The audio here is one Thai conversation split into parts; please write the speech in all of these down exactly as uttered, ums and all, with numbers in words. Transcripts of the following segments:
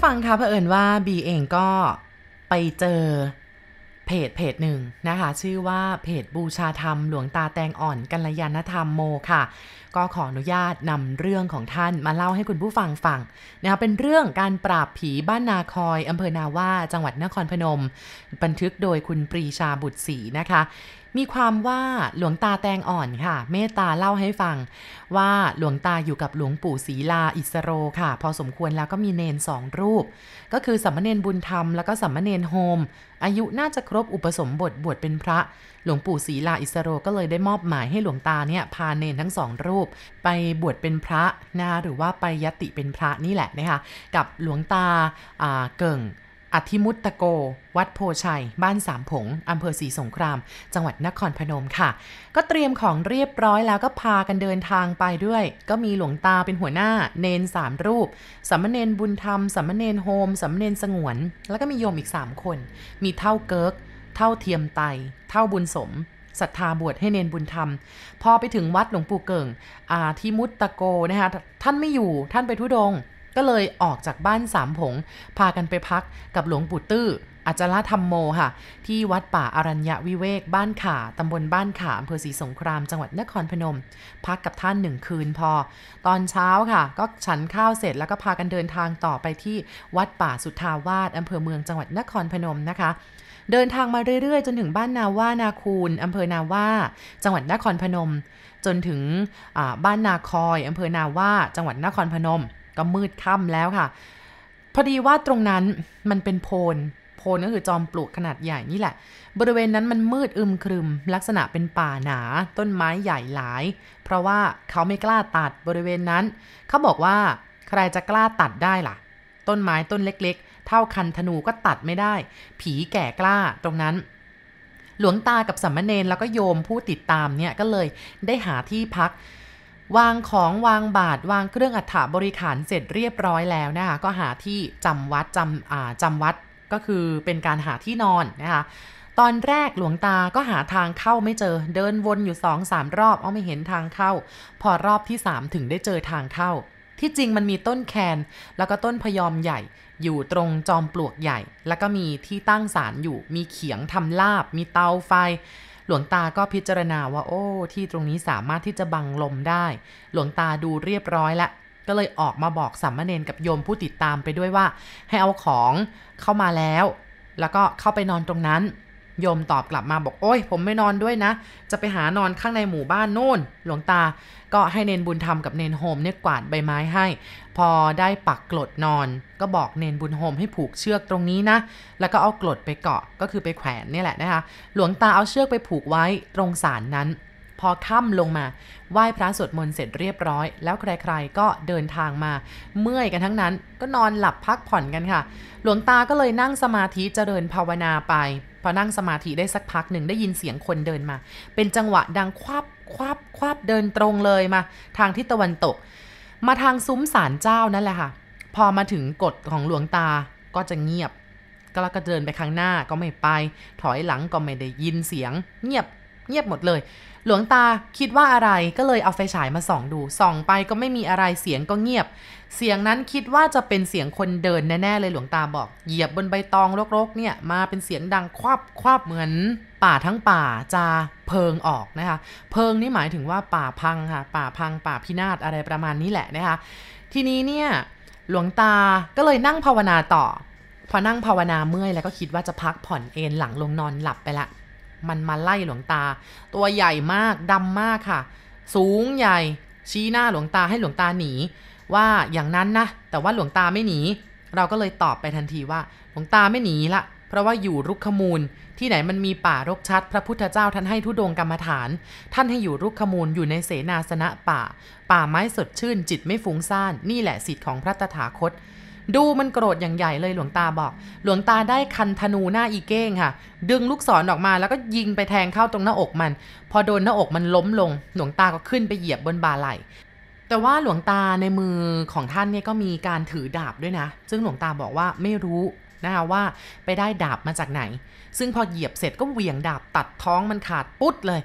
ฟังคะเผอิญว่าบีเองก็ไปเจอเพจเพจหนึ่งนะคะชื่อว่าเพจบูชาธรรมหลวงตาแตงอ่อนกัลยาณธรรมโมค่ะก็ขออนุญาตนำเรื่องของท่านมาเล่าให้คุณผู้ฟังฟังนะคะเป็นเรื่องการปราบผีบ้านนาคอยอำเภอนาว่าจังหวัดนครพนมบันทึกโดยคุณปรีชาบุตรศรีนะคะมีความว่าหลวงตาแตงอ่อนค่ะเมตตาเล่าให้ฟังว่าหลวงตาอยู่กับหลวงปู่ศรีลาอิสโรค่ะพอสมควรแล้วก็มีเนนสองรูปก็คือสัมมเนรบุญธรรมแล้วก็สัมมเนรโฮมอายุน่าจะครบอุปสมบทบวชเป็นพระหลวงปู่ศรีลาอิสโรก็เลยได้มอบหมายให้หลวงตาเนี่ยพาเนนทั้งสองรูปไปบวชเป็นพระนะหรือว่าไปยติเป็นพระนี่แหละนะคะกับหลวงตาเกิ่งอธิมุตตโกวัดโพชัยบ้านสามผงอำเภอศรีสงครามจังหวัดนครพนมค่ะก็เตรียมของเรียบร้อยแล้วก็พากันเดินทางไปด้วยก็มีหลวงตาเป็นหัวหน้าเนนสามรูปสัมมเนรบุญธรรมสัมมเนรโฮมสัมมเนรสงวนแล้วก็มีโยมอีกสามคนมีเท่าเกิกเท่าเทียมไตเท่าบุญสมศรัทธาบวชให้เนนบุญธรรมพอไปถึงวัดหลวงปู่เกิ่งอาทิมุตตโกนะคะท่านไม่อยู่ท่านไปธุดงค์ก็เลยออกจากบ้านสามผงพากันไปพักกับหลวงปู่ตื้ออาจารธรรมโมค่ะที่วัดป่าอรัญญวิเวกบ้านข่าตำบลบ้านข่าอำเภอศรีสงครามจังหวัดนครพนมพักกับท่านหนึ่งคืนพอตอนเช้าค่ะก็ฉันข้าวเสร็จแล้วก็พากันเดินทางต่อไปที่วัดป่าสุทธาวาสอำเภอเมืองจังหวัดนครพนมนะคะเดินทางมาเรื่อยๆจนถึงบ้านนาว่านาคูนอำเภอนาว่าจังหวัดนครพนมจนถึงบ้านนาคอยอำเภอนาว่าจังหวัดนครพนมก็มืดค่ำแล้วค่ะพอดีว่าตรงนั้นมันเป็นโพนโพนก็คือจอมปลวกขนาดใหญ่นี่แหละบริเวณนั้นมันมืดอึมครึมลักษณะเป็นป่าหนาต้นไม้ใหญ่หลายเพราะว่าเขาไม่กล้าตัดบริเวณนั้นเขาบอกว่าใครจะกล้าตัดได้ล่ะต้นไม้ต้นเล็กๆเท่าคันธนูก็ตัดไม่ได้ผีแก่กล้าตรงนั้นหลวงตากับสัมมเนรแล้วก็โยมผู้ติดตามเนี่ยก็เลยได้หาที่พักวางของวางบาตรวางเครื่องอัฐบริขารเสร็จเรียบร้อยแล้วนะคะก็หาที่จำวัดจำอ่าจำวัดก็คือเป็นการหาที่นอนนะคะตอนแรกหลวงตาก็หาทางเข้าไม่เจอเดินวนอยู่ สองสาม รอบเอาไม่เห็นทางเข้าพอรอบที่สามถึงได้เจอทางเข้าที่จริงมันมีต้นแคนแล้วก็ต้นพยอมใหญ่อยู่ตรงจอมปลวกใหญ่แล้วก็มีที่ตั้งศาลอยู่มีเขียงทำลาบมีเตาไฟหลวงตาก็พิจารณาว่าโอ้ที่ตรงนี้สามารถที่จะบังลมได้หลวงตาดูเรียบร้อยแล้วก็เลยออกมาบอกสามเณรกับโยมผู้ติดตามไปด้วยว่าให้เอาของเข้ามาแล้วแล้วก็เข้าไปนอนตรงนั้นโยมตอบกลับมาบอกโอ้ยผมไม่นอนด้วยนะจะไปหานอนข้างในหมู่บ้านโน่นหลวงตาก็ให้เนนบุญธรรมกับเนนโฮมเนี่ยกวาดใบไม้ให้พอได้ปักกลดนอนก็บอกเนนบุญโฮมให้ผูกเชือกตรงนี้นะแล้วก็เอากลดไปเกาะก็คือไปแขวนนี่แหละนะคะหลวงตาเอาเชือกไปผูกไว้ตรงศาลนั้นพอค่ำลงมาไหว้พระสวดมนต์เสร็จเรียบร้อยแล้วใครๆก็เดินทางมาเมื่อยกันทั้งนั้นก็นอนหลับพักผ่อนกันค่ะหลวงตาก็เลยนั่งสมาธิเจริญภาวนาไปพอนั่งสมาธิได้สักพักหนึ่งได้ยินเสียงคนเดินมาเป็นจังหวะดังควับควับควับเดินตรงเลยมาทางทิศตะวันตกมาทางซุ้มศาลเจ้านั่นแหละค่ะพอมาถึงกฎของหลวงตาก็จะเงียบก็แล้วก็เดินไปข้างหน้าก็ไม่ไปถอยหลังก็ไม่ได้ยินเสียงเงียบเงียบหมดเลยหลวงตาคิดว่าอะไรก็เลยเอาไฟฉายมาส่องดูส่องไปก็ไม่มีอะไรเสียงก็เงียบเสียงนั้นคิดว่าจะเป็นเสียงคนเดินแน่ๆเลยหลวงตาบอกเหยียบบนใบตองรกๆเนี่ยมาเป็นเสียงดังควับควับเหมือนป่าทั้งป่าจะเพิงออกนะคะเพิงนี่หมายถึงว่าป่าพังค่ะป่าพังป่าพินาศอะไรประมาณนี้แหละนะคะทีนี้เนี่ยหลวงตาก็เลยนั่งภาวนาต่อพอนั่งภาวนาเมื่อยแล้วก็คิดว่าจะพักผ่อนเอนหลังลงนอนหลับไปละมันมาไล่หลวงตาตัวใหญ่มากดำมากค่ะสูงใหญ่ชี้หน้าหลวงตาให้หลวงตาหนีว่าอย่างนั้นนะแต่ว่าหลวงตาไม่หนีเราก็เลยตอบไปทันทีว่าหลวงตาไม่หนีละเพราะว่าอยู่รุกขมูลที่ไหนมันมีป่ารกชัดพระพุทธเจ้าท่านให้ธุดงค์กรรมฐานท่านให้อยู่รุกขมูลอยู่ในเสนาสนะป่าป่าไม้สดชื่นจิตไม่ฟุ้งซ่านนี่แหละสิทธิ์ของพระตถาคตดูมันโกรธอย่างใหญ่เลยหลวงตาบอกหลวงตาได้คันธนูหน้าอีเก้งค่ะดึงลูกศรออกมาแล้วก็ยิงไปแทงเข้าตรงหน้าอกมันพอโดนหน้าอกมันล้มลงหลวงตาก็ขึ้นไปเหยียบบนบ่าไหล่แต่ว่าหลวงตาในมือของท่านเนี่ยก็มีการถือดาบด้วยนะซึ่งหลวงตาบอกว่าไม่รู้นะคะว่าไปได้ดาบมาจากไหนซึ่งพอเหยียบเสร็จก็เหวี่ยงดาบตัดท้องมันขาดปุ๊ดเลย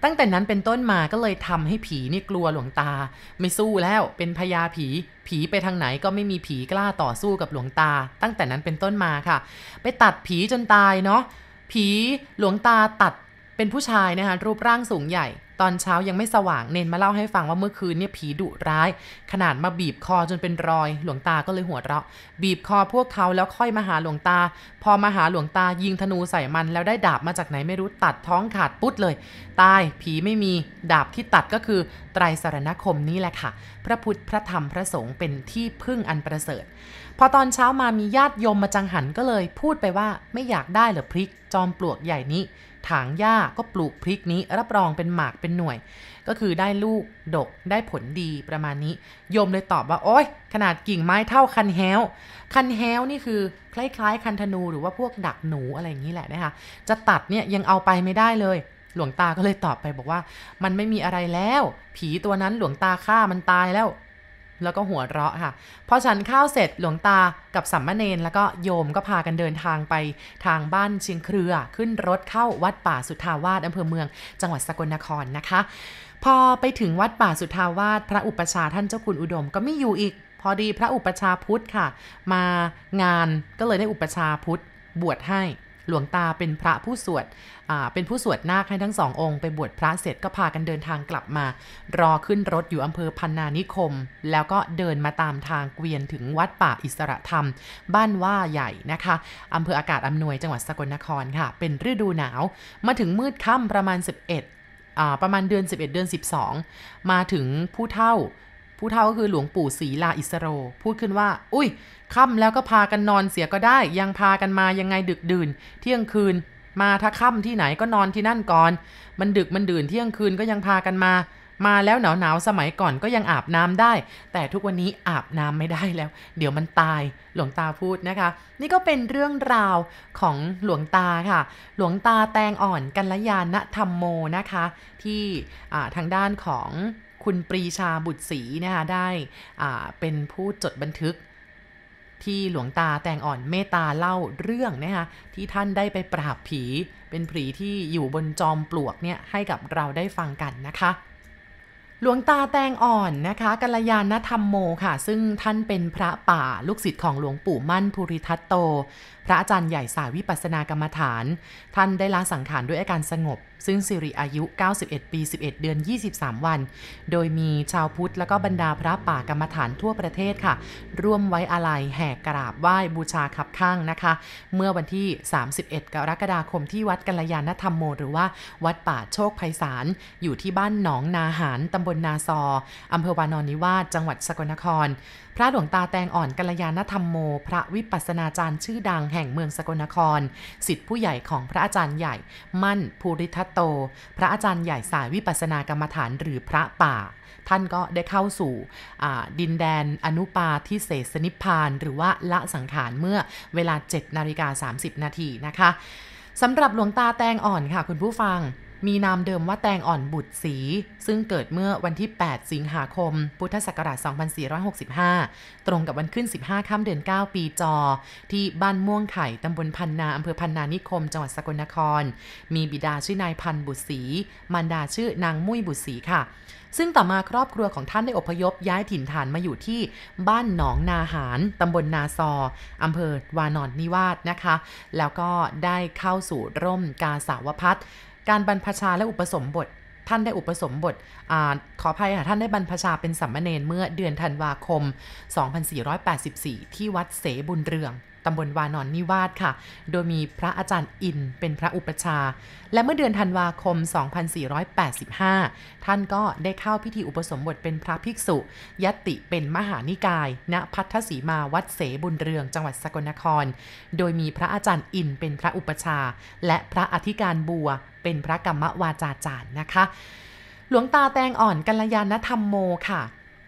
ตั้งแต่นั้นเป็นต้นมาก็เลยทำให้ผีนี่กลัวหลวงตาไม่สู้แล้วเป็นพญาผีผีไปทางไหนก็ไม่มีผีกล้าต่อสู้กับหลวงตาตั้งแต่นั้นเป็นต้นมาค่ะไปตัดผีจนตายเนาะผีหลวงตาตัดเป็นผู้ชายนะคะรูปร่างสูงใหญ่ตอนเช้ายังไม่สว่างเนนมาเล่าให้ฟังว่าเมื่อคืนเนี่ยผีดุร้ายขนาดมาบีบคอจนเป็นรอยหลวงตาก็เลยหัวเราะบีบคอพวกเขาแล้วค่อยมาหาหลวงตาพอมาหาหลวงตายิงธนูใส่มันแล้วได้ดาบมาจากไหนไม่รู้ตัดท้องขาดปุ๊ดเลยตายผีไม่มีดาบที่ตัดก็คือไตรสรณคมนี่แหละค่ะพระพุทธพระธรรมพระสงฆ์เป็นที่พึ่งอันประเสริฐพอตอนเช้ามามีญาติโยมมาจังหันก็เลยพูดไปว่าไม่อยากได้เหรอพริกจอมปลวกใหญ่นี้ถางหญ้าก็ปลูกพริกนี้รับรองเป็นหมากเป็นหน่วยก็คือได้ลูกดกได้ผลดีประมาณนี้โยมเลยตอบว่าโอ๊ยขนาดกิ่งไม้เท่าคันแฮวคันแฮวนี่คือคล้ายๆคันธนูหรือว่าพวกดักหนูอะไรอย่างนี้แหละนะคะจะตัดเนี่ยยังเอาไปไม่ได้เลยหลวงตาก็เลยตอบไปบอกว่ามันไม่มีอะไรแล้วผีตัวนั้นหลวงตาฆ่ามันตายแล้วแล้วก็หัวเราะค่ะพอฉันข้าวเสร็จหลวงตากับสัมมาเนรแล้วก็โยมก็พากันเดินทางไปทางบ้านเชียงเครือขึ้นรถเข้าวัดป่าสุทธาวาสอำเภอเมืองจังหวัดสกลนครนะคะพอไปถึงวัดป่าสุทธาวาสพระอุปชาท่านเจ้าคุณอุดมก็ไม่อยู่อีกพอดีพระอุปชาพุทธค่ะมางานก็เลยได้อุปชาพุทธบวชให้หลวงตาเป็นพระผู้สวดอ่าเป็นผู้สวดนาคให้ทั้งสององค์ไปบวชพระเสร็จก็พากันเดินทางกลับมารอขึ้นรถอยู่อำเภอพันนานิคมแล้วก็เดินมาตามทางเกวียนถึงวัดป่าอิสระธรรมบ้านว่าใหญ่นะคะอำเภออากาศอำนวยจังหวัดสกลนครค่ะเป็นฤดูหนาวมาถึงมืดค่ำประมาณสิบเอ็ดอ่าประมาณเดือนสิบเอ็ดเดือนสิบสองมาถึงผู้เฒ่าผู้เฒ่าก็คือหลวงปู่ศรีลาอิสโรพูดขึ้นว่าอุ้ยค่ำแล้วก็พากันนอนเสียก็ได้ยังพากันมายังไงดึกดื่นเที่ยงคืนมาถ้าค่ำที่ไหนก็นอนที่นั่นก่อนมันดึกมันดื่นเที่ยงคืนก็ยังพากันมามาแล้วหนาวหนาวสมัยก่อนก็ยังอาบน้ำได้แต่ทุกวันนี้อาบน้ำไม่ได้แล้วเดี๋ยวมันตายหลวงตาพูดนะคะนี่ก็เป็นเรื่องราวของหลวงตาค่ะหลวงตาแตงอ่อนกัลยาณธรรมโมนะคะที่ทางด้านของคุณปรีชาบุตรศรีนะคะได้เป็นผู้จดบันทึกที่หลวงตาแตงอ่อนเมตตาเล่าเรื่องนะคะที่ท่านได้ไปปราบผีเป็นผีที่อยู่บนจอมปลวกเนี่ยให้กับเราได้ฟังกันนะคะหลวงตาแตงอ่อนนะคะกัลยาณธรรมโมค่ะซึ่งท่านเป็นพระป่าลูกศิษย์ของหลวงปู่มั่นภูริทัตโตพระอาจารย์ใหญ่สายวิปัสสนากรรมฐานท่านได้ละสังขารด้วยอาการสงบซึ่งสิริอายุเก้าสิบเอ็ดปีสิบเอ็ดเดือนยี่สิบสามวันโดยมีชาวพุทธและก็บรรดาพระป่ากรรมฐานทั่วประเทศค่ะร่วมไว้อาลัยแห่กราบไหว้บูชาคับข้างนะคะเมื่อวันที่สามสิบเอ็ดกรกฎาคมที่วัดกัลยาณธรรมโมหรือว่าวัดป่าโชคไพศาลอยู่ที่บ้านหนองนาหารตำบลนาซออำเภอวานอนนิวาสจังหวัดสกลนครพระหลวงตาแตงอ่อนกัลยาณธรรมโมพระวิปัสสนาจารย์ชื่อดังแห่งเมืองสกลนครศิษย์ผู้ใหญ่ของพระอาจารย์ใหญ่มั่นภูริทัตโตพระอาจารย์ใหญ่สายวิปัสสนากรรมฐานหรือพระป่าท่านก็ได้เข้าสู่ดินแดนอนุปาทิเสสนิพพานหรือว่าละสังขารเมื่อเวลา เจ็ดนาฬิกาสามสิบนาทีนะคะสำหรับหลวงตาแตงอ่อนค่ะคุณผู้ฟังมีนามเดิมว่าแตงอ่อนบุตรศรีซึ่งเกิดเมื่อวันที่แปดสิงหาคมพุทธศักราชสองพันสี่ร้อยหกสิบห้าตรงกับวันขึ้นสิบห้าค่ำเดือนเก้าปีจอที่บ้านม่วงไข่ตำบลพันนาอำเภอพันนานิคมจังหวัดสกลนครมีบิดาชื่อนายพันบุตรศรีมารดาชื่อนางมุ้ยบุตรศรีค่ะซึ่งต่อมาครอบครัวของท่านได้อพยพย้ายถิ่นฐานมาอยู่ที่บ้านหนองนาหารตำบลนาซออำเภอวานอนนิวาสนะคะแล้วก็ได้เข้าสู่ร่มกาสาวพัสการบรรพชาและอุปสมบทท่านได้อุปสมบทอขออภัยค่ะท่านได้บรรพชาเป็นสัมมเนรเมื่อเดือนธันวาคมสองพันสี่ร้อยแปดสิบสี่ที่วัดเสบุญเรืองตำบลวานอนนิวาสค่ะโดยมีพระอาจารย์อินเป็นพระอุปชาและเมื่อเดือนธันวาคมสองพันสี่ร้อยแปดสิบห้าท่านก็ได้เข้าพิธีอุปสมบทเป็นพระภิกษุยัตติเป็นมหานิกายณพัทธสีมาวัดเสบุญเรืองจังหวัดสกลนครโดยมีพระอาจารย์อินเป็นพระอุปชาและพระอธิการบัวเป็นพระกรรมวาจาจารย์นะคะหลวงตาแตงอ่อนกัลยาณธรรมโมค่ะ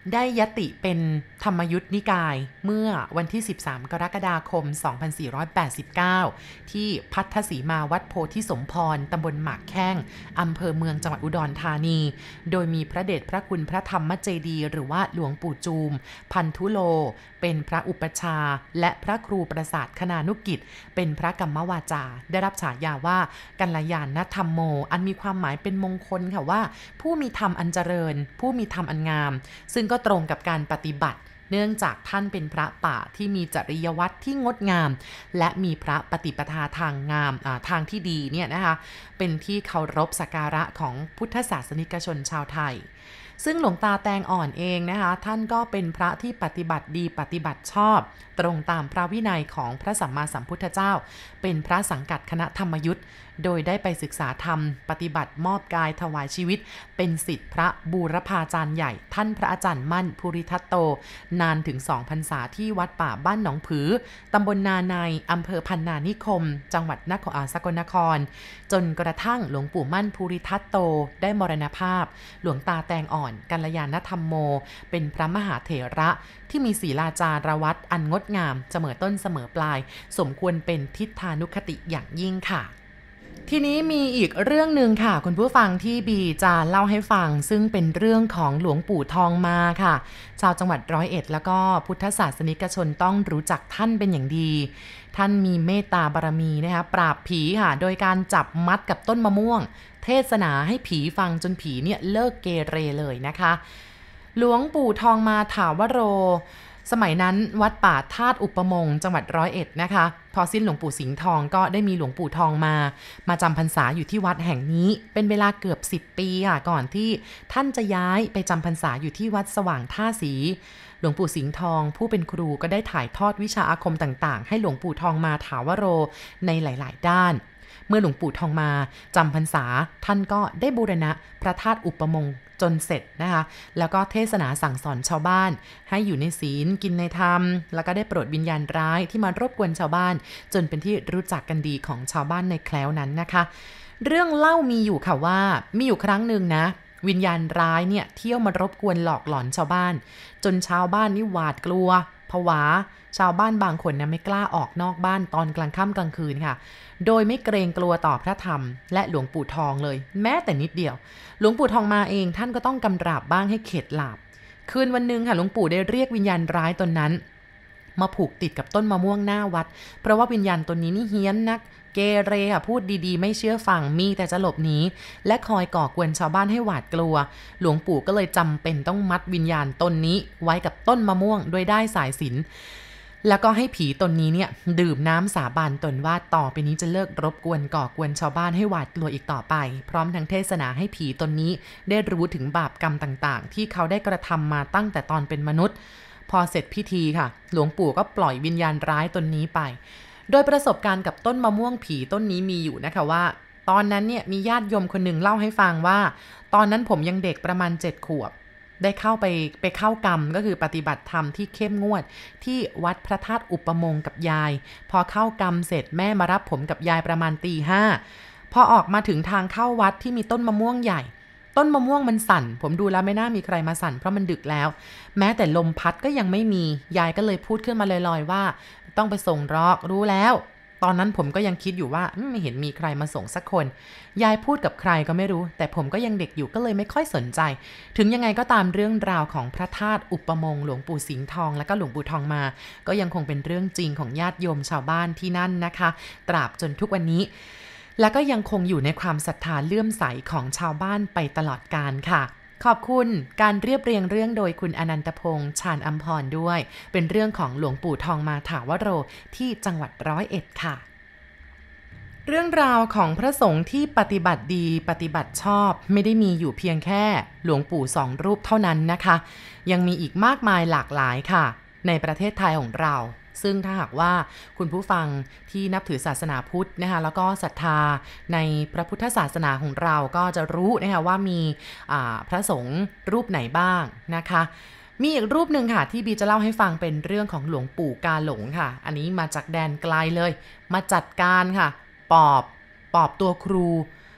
ได้ยติเป็นธรรมยุทธนิกายเมื่อวันที่สิบสามกรกฎาคมสองพันสี่ร้อยแปดสิบเก้าที่พัทธสีมาวัดโพธิสมพรตำบลหมากแข้งอำเภอเมืองจังหวัดอุดรธานีโดยมีพระเดชพระคุณพระธรรมเจดีย์หรือว่าหลวงปู่จูมพันธุโลเป็นพระอุปชาและพระครูประสาทคณานุกิจเป็นพระกรรมวาจาได้รับฉายาว่ากัลยาณธรรมโมอันมีความหมายเป็นมงคลค่ะว่าผู้มีธรรมอันเจริญผู้มีธรรมอันงามซึ่งก็ตรงกับการปฏิบัติเนื่องจากท่านเป็นพระป่าที่มีจริยวัตรที่งดงามและมีพระปฏิปทาทางงามทางที่ดีเนี่ยนะคะเป็นที่เคารพสักการะของพุทธศาสนิกชนชาวไทยซึ่งหลวงตาแตงอ่อนเองนะคะท่านก็เป็นพระที่ปฏิบัติดีปฏิบัติชอบตรงตามพระวินัยของพระสัมมาสัมพุทธเจ้าเป็นพระสังกัดคณะธรรมยุทธโดยได้ไปศึกษาธรรมปฏิบัติมอบกายถวายชีวิตเป็นศิษย์พระบูรพาจารย์ใหญ่ท่านพระอาจารย์มั่นภูริทัตโตนานถึงสองพรรษาที่วัดป่าบ้านหนองผือตำบลนาในอำเภอพันนานิคมจังหวัดนครสกลนครจนกระทั่งหลวงปู่มั่นภูริทัตโตได้มรณภาพหลวงตาแตงอ่อนกัลยาณธรรมโมเป็นพระมหาเถระที่มีศีลาจารวัตรอันงดงามเสมอต้นเสมอปลายสมควรเป็นทิฏฐานุคติอย่างยิ่งค่ะทีนี้มีอีกเรื่องหนึ่งค่ะคุณผู้ฟังที่บีจะเล่าให้ฟังซึ่งเป็นเรื่องของหลวงปู่ทองมาค่ะชาวจังหวัดร้อยเอ็ดแล้วก็พุทธศาสนิกชนต้องรู้จักท่านเป็นอย่างดีท่านมีเมตตาบารมีนะคะปราบผีค่ะโดยการจับมัดกับต้นมะม่วงเทศนาให้ผีฟังจนผีเนี่ยเลิกเกเรเลยนะคะหลวงปู่ทองมาถาวโรสมัยนั้นวัดป่าธาตุอุปมงค์จังหวัดร้อยเอ็ดนะคะพอสิ้นหลวงปู่สิงห์ทองก็ได้มีหลวงปู่ทองมามาจำพรรษาอยู่ที่วัดแห่งนี้เป็นเวลาเกือบสิบปีค่ะก่อนที่ท่านจะย้ายไปจำพรรษาอยู่ที่วัดสว่างท่าสีหลวงปู่สิงห์ทองผู้เป็นครูก็ได้ถ่ายทอดวิชาอาคมต่างๆให้หลวงปู่ทองมาถาวโรในหลายๆด้านเมื่อหลวงปู่ทองมาจำพรรษาท่านก็ได้บูรณะพระธาตุอุปมงค์จนเสร็จนะคะแล้วก็เทศนาสั่งสอนชาวบ้านให้อยู่ในศีลกินในธรรมแล้วก็ได้โปรดวิญญาณร้ายที่มารบกวนชาวบ้านจนเป็นที่รู้จักกันดีของชาวบ้านในแคว้วนั้นนะคะเรื่องเล่ามีอยู่ค่ะว่ามีอยู่ครั้งหนึ่งนะวิญญาณร้ายเนี่ยเที่ยวมารบกวนหลอกหลอนชาวบ้านจนชาวบ้านนี่หวาดกลัวผวาชาวบ้านบางคนนะไม่กล้าออกนอกบ้านตอนกลางค่ำกลางคืนค่ะโดยไม่เกรงกลัวต่อพระธรรมและหลวงปู่ทองเลยแม้แต่นิดเดียวหลวงปู่ทองมาเองท่านก็ต้องกำราบบ้างให้เข็ดหลาบคืนวันนึงค่ะหลวงปู่ได้เรียกวิญญาณร้ายตนนั้นมาผูกติดกับต้นมะม่วงหน้าวัดเพราะว่าวิญญาณตนนี้นี่เฮี้ยนนักเกเรค่ะพูดดีๆไม่เชื่อฟังมีแต่จะหลบหนีและคอยก่อกวนชาวบ้านให้หวาดกลัวหลวงปู่ก็เลยจำเป็นต้องมัดวิญญาณตนนี้ไว้กับต้นมะม่วงโดยได้สายสิญจน์แล้วก็ให้ผีตนนี้เนี่ยดื่มน้ำสาบานตนว่าต่อไปนี้จะเลิกรบกวนก่อกวนชาวบ้านให้หวาดกลัวอีกต่อไปพร้อมทั้งเทศนาให้ผีตนนี้ได้รู้ถึงบาปกรรมต่างๆที่เขาได้กระทำมาตั้งแต่ตอนเป็นมนุษย์พอเสร็จพิธีค่ะหลวงปู่ก็ปล่อยวิญญาณร้ายตนนี้ไปโดยประสบการณ์กับต้นมะม่วงผีต้นนี้มีอยู่นะคะว่าตอนนั้นเนี่ยมีญาติโยมคนหนึ่งเล่าให้ฟังว่าตอนนั้นผมยังเด็กประมาณเจ็ดขวบได้เข้าไปไปเข้ากรรมก็คือปฏิบัติธรรมที่เข้มงวดที่วัดพระธาตุอุปมงค์กับยายพอเข้ากรรมเสร็จแม่มารับผมกับยายประมาณตีห้าพอออกมาถึงทางเข้าวัดที่มีต้นมะม่วงใหญ่ต้นมะม่วงมันสั่นผมดูแล้วไม่น่ามีใครมาสั่นเพราะมันดึกแล้วแม้แต่ลมพัดก็ยังไม่มียายก็เลยพูดขึ้นมาลอยๆว่าต้องไปส่งรอกรู้แล้วตอนนั้นผมก็ยังคิดอยู่ว่าไม่เห็นมีใครมาส่งสักคนยายพูดกับใครก็ไม่รู้แต่ผมก็ยังเด็กอยู่ก็เลยไม่ค่อยสนใจถึงยังไงก็ตามเรื่องราวของพระธาตุอุปมงค์หลวงปู่สิงห์ทองและก็หลวงปู่ทองมาก็ยังคงเป็นเรื่องจริงของญาติโยมชาวบ้านที่นั่นนะคะตราบจนทุกวันนี้และก็ยังคงอยู่ในความศรัทธาเลื่อมใสของชาวบ้านไปตลอดกาลค่ะขอบคุณการเรียบเรียงเรื่องโดยคุณอนันตพงษ์ชาญอำพรด้วยเป็นเรื่องของหลวงปู่ทองมาถาวโรที่จังหวัดร้อยเอ็ดค่ะเรื่องราวของพระสงฆ์ที่ปฏิบัติดีปฏิบัติชอบไม่ได้มีอยู่เพียงแค่หลวงปู่สองรูปเท่านั้นนะคะยังมีอีกมากมายหลากหลายค่ะในประเทศไทยของเราซึ่งถ้าหากว่าคุณผู้ฟังที่นับถือศาสนาพุทธนะคะแล้วก็ศรัทธาในพระพุทธศาสนาของเราก็จะรู้นะคะว่ามีพระสงฆ์รูปไหนบ้างนะคะมีอีกรูปหนึ่งค่ะที่บีจะเล่าให้ฟังเป็นเรื่องของหลวงปู่กาหลงค่ะอันนี้มาจากแดนไกลเลยมาจัดการค่ะปอบปอบตัวครู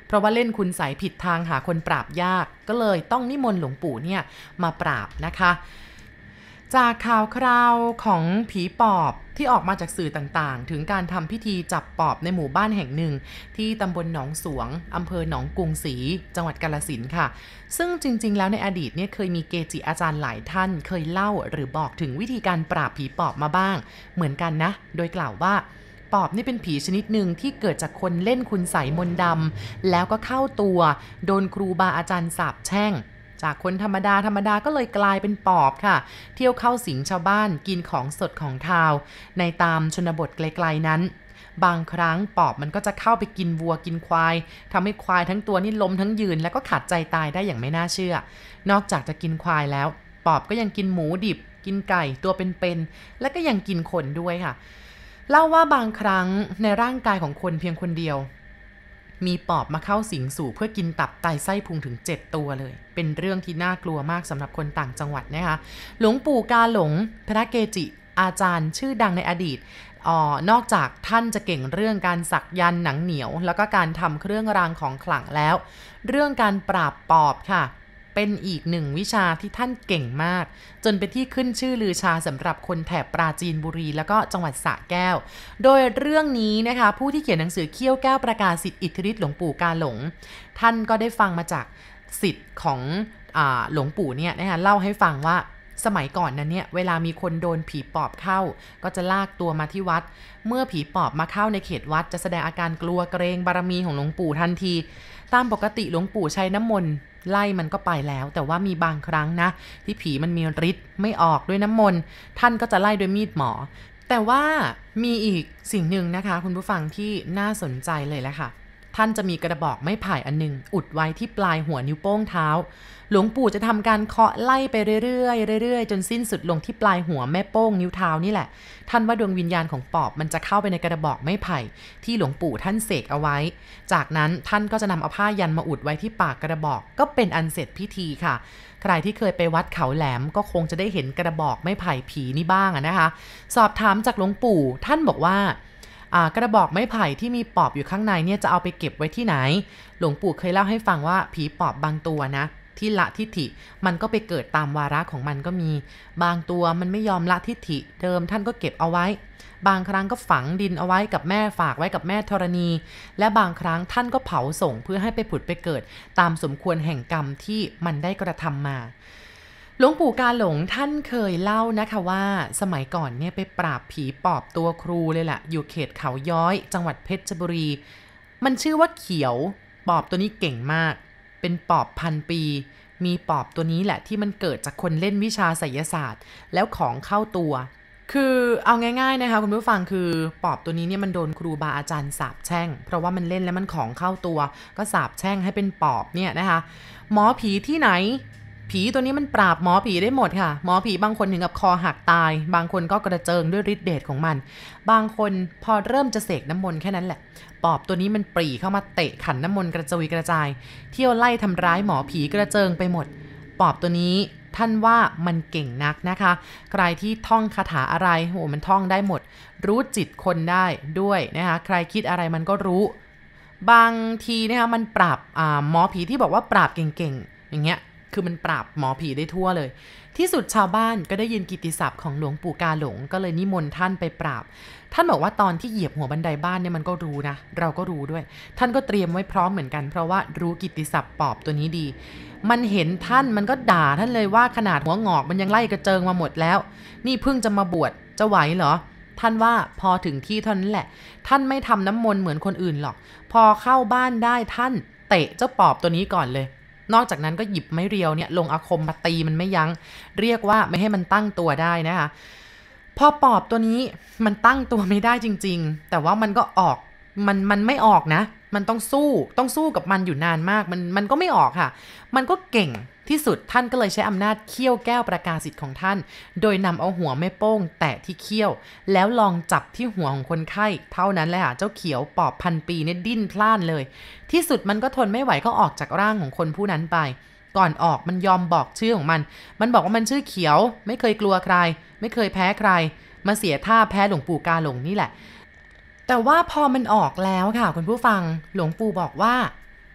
เพราะว่าเล่นคุณไสยผิดทางหาคนปราบยากก็เลยต้องนิมนต์หลวงปู่เนี่ยมาปราบนะคะจากข่าวคราวของผีปอบที่ออกมาจากสื่อต่างๆถึงการทำพิธีจับปอบในหมู่บ้านแห่งหนึ่งที่ตำบลหนองสวงอำเภอหนองกรุงศรีจังหวัดกาฬสินธุ์ค่ะซึ่งจริงๆแล้วในอดีตเนี่ยเคยมีเกจิอาจารย์หลายท่านเคยเล่าหรือบอกถึงวิธีการปราบผีปอบมาบ้างเหมือนกันนะโดยกล่าวว่าปอบนี่เป็นผีชนิดหนึ่งที่เกิดจากคนเล่นคุณไสยมนต์ดำแล้วก็เข้าตัวโดนครูบาอาจารย์สาปแช่งจากคนธรรมดาธรรมดาก็เลยกลายเป็นปอบค่ะเที่ยวเข้าสิงชาวบ้านกินของสดของคาวในตามชนบทไกลๆนั้นบางครั้งปอบมันก็จะเข้าไปกินวัวกินควายทำให้ควายทั้งตัวนี่ล้มทั้งยืนแล้วก็ขาดใจตายได้อย่างไม่น่าเชื่อนอกจากจะกินควายแล้วปอบก็ยังกินหมูดิบกินไก่ตัวเป็นๆและก็ยังกินคนด้วยค่ะเล่าว่าบางครั้งในร่างกายของคนเพียงคนเดียวมีปอบมาเข้าสิงสู่เพื่อกินตับไตไส้พุงถึงเจ็ดตัวเลยเป็นเรื่องที่น่ากลัวมากสำหรับคนต่างจังหวัดนะคะหลวงปู่กาหลงพระเกจิอาจารย์ชื่อดังในอดีตอ๋อนอกจากท่านจะเก่งเรื่องการสักยันต์หนังเหนียวแล้วก็การทำเครื่องรางของขลังแล้วเรื่องการปราบปอบค่ะเป็นอีกหนึ่งวิชาที่ท่านเก่งมากจนเป็นที่ขึ้นชื่อลือชาสำหรับคนแถบปราจีนบุรีแล้วก็จังหวัดสระแก้วโดยเรื่องนี้นะคะผู้ที่เขียนหนังสือเขี้ยวแก้วประกาศสิทธิอิทธิฤทธิ์หลวงปู่กาหลงท่านก็ได้ฟังมาจากศิษย์ของอ่าหลวงปู่เนี่ยนะคะเล่าให้ฟังว่าสมัยก่อนนั้นเนี่ยเวลามีคนโดนผีปอบเข้าก็จะลากตัวมาที่วัดเมื่อผีปอบมาเข้าในเขตวัดจะแสดงอาการกลัวเกรงบารมีของหลวงปู่ทันทีตามปกติหลวงปู่ใช้น้ำมนต์ไล่มันก็ไปแล้วแต่ว่ามีบางครั้งนะที่ผีมันมีฤทธิ์ไม่ออกด้วยน้ำมนต์ท่านก็จะไล่ด้วยมีดหมอแต่ว่ามีอีกสิ่งหนึ่งนะคะคุณผู้ฟังที่น่าสนใจเลยแหละค่ะท่านจะมีกระบอกไม้ไผ่อันนึงอุดไว้ที่ปลายหัวนิ้วโป้งเท้าหลวงปู่จะทำการเคาะไล่ไปเรื่อยๆเรื่อยๆจนสิ้นสุดลงที่ปลายหัวแม่โป้งนิ้วเท้านี่แหละท่านว่าดวงวิญญาณของปอบมันจะเข้าไปในกระบอกไม้ไผ่ที่หลวงปู่ท่านเสกเอาไว้จากนั้นท่านก็จะนำเอาผ้ายันมาอุดไว้ที่ปากกระบอกก็เป็นอันเสร็จพิธีค่ะใครที่เคยไปวัดเขาแหลมก็คงจะได้เห็นกระบอกไม้ไผ่ผีนี่บ้างนะคะสอบถามจากหลวงปู่ท่านบอกว่ากระบอกไม้ไผ่ที่มีปอบอยู่ข้างในเนี่ยจะเอาไปเก็บไว้ที่ไหนหลวงปู่เคยเล่าให้ฟังว่าผีปอบบางตัวนะที่ละทิฐิมันก็ไปเกิดตามวาระของมันก็มีบางตัวมันไม่ยอมละทิฐิเดิมท่านก็เก็บเอาไว้บางครั้งก็ฝังดินเอาไว้กับแม่ฝากไว้กับแม่ธรณีและบางครั้งท่านก็เผาส่งเพื่อให้ไปผุดไปเกิดตามสมควรแห่งกรรมที่มันได้กระทำมาหลวงปู่กาหลงท่านเคยเล่านะคะว่าสมัยก่อนเนี่ยไปปราบผีปอบตัวครูเลยแหละอยู่เขตเขาย้อยจังหวัดเพชรบุรีมันชื่อว่าเขียวปอบตัวนี้เก่งมากเป็นปอบพันปีมีปอบตัวนี้แหละที่มันเกิดจากคนเล่นวิชาไสยศาสตร์แล้วของเข้าตัวคือเอาง่ายๆนะคะคุณผู้ฟังคือปอบตัวนี้เนี่ยมันโดนครูบาอาจารย์สาปแช่งเพราะว่ามันเล่นแล้วมันของเข้าตัวก็สาปแช่งให้เป็นปอบเนี่ยนะคะหมอผีที่ไหนผีตัวนี้มันปราบหมอผีได้หมดค่ะหมอผีบางคนถึงกับคอหักตายบางคนก็กระเจิงด้วยฤทธิ์เดชของมันบางคนพอเริ่มจะเสกน้ำมนต์แค่นั้นแหละปอบตัวนี้มันปรีเข้ามาเตะขันน้ำมนต์กระจุยกระจายเที่ยวไล่ทำร้ายหมอผีกระเจิงไปหมดปอบตัวนี้ท่านว่ามันเก่งนักนะคะใครที่ท่องคาถาอะไรโหมันท่องได้หมดรู้จิตคนได้ด้วยนะคะใครคิดอะไรมันก็รู้บางทีนะคะมันปราบอ่าหมอผีที่บอกว่าปราบเก่งๆอย่างเงี้ยคือมันปราบหมอผีได้ทั่วเลยที่สุดชาวบ้านก็ได้ยินกิตติศัพท์ของหลวงปู่กาหลงก็เลยนิมนต์ท่านไปปราบท่านบอกว่าตอนที่เหยียบหัวบันไดบ้านเนี่ยมันก็รู้นะเราก็รู้ด้วยท่านก็เตรียมไว้พร้อมเหมือนกันเพราะว่ารู้กิตติศัพท์ปอบตัวนี้ดีมันเห็นท่านมันก็ด่าท่านเลยว่าขนาดหัวงอกมันยังไล่กระเจิงมาหมดแล้วนี่เพิ่งจะมาบวชจะไหวเหรอท่านว่าพอถึงที่เท่านั้นแหละท่านไม่ทำน้ำมนต์เหมือนคนอื่นหรอกพอเข้าบ้านได้ท่านเตะเจ้าปอบตัวนี้ก่อนเลยนอกจากนั้นก็หยิบไม้เรียวเนี่ยลงอาคมมาตีมันไม่ยั้งเรียกว่าไม่ให้มันตั้งตัวได้นะคะพอปอบตัวนี้มันตั้งตัวไม่ได้จริงๆแต่ว่ามันก็ออกมันมันไม่ออกนะมันต้องสู้ต้องสู้กับมันอยู่นานมากมันมันก็ไม่ออกค่ะมันก็เก่งที่สุดท่านก็เลยใช้อำนาจเขี้ยวแก้วประกาศสิทธิ์ของท่านโดยนำเอาหัวแม่โป้งแตะที่เขี้ยวแล้วลองจับที่หัวของคนไข้เท่านั้นแหละค่ะเจ้าเขียวปอบพันปีเนี่ยดิ้นพล่านเลยที่สุดมันก็ทนไม่ไหวก็ออกจากร่างของคนผู้นั้นไปก่อนออกมันยอมบอกชื่อของมันมันบอกว่ามันชื่อเขียวไม่เคยกลัวใครไม่เคยแพ้ใครมาเสียท่าแพ้หลวงปู่กาหลงนี่แหละแต่ว่าพอมันออกแล้วค่ะคุณผู้ฟังหลวงปู่บอกว่า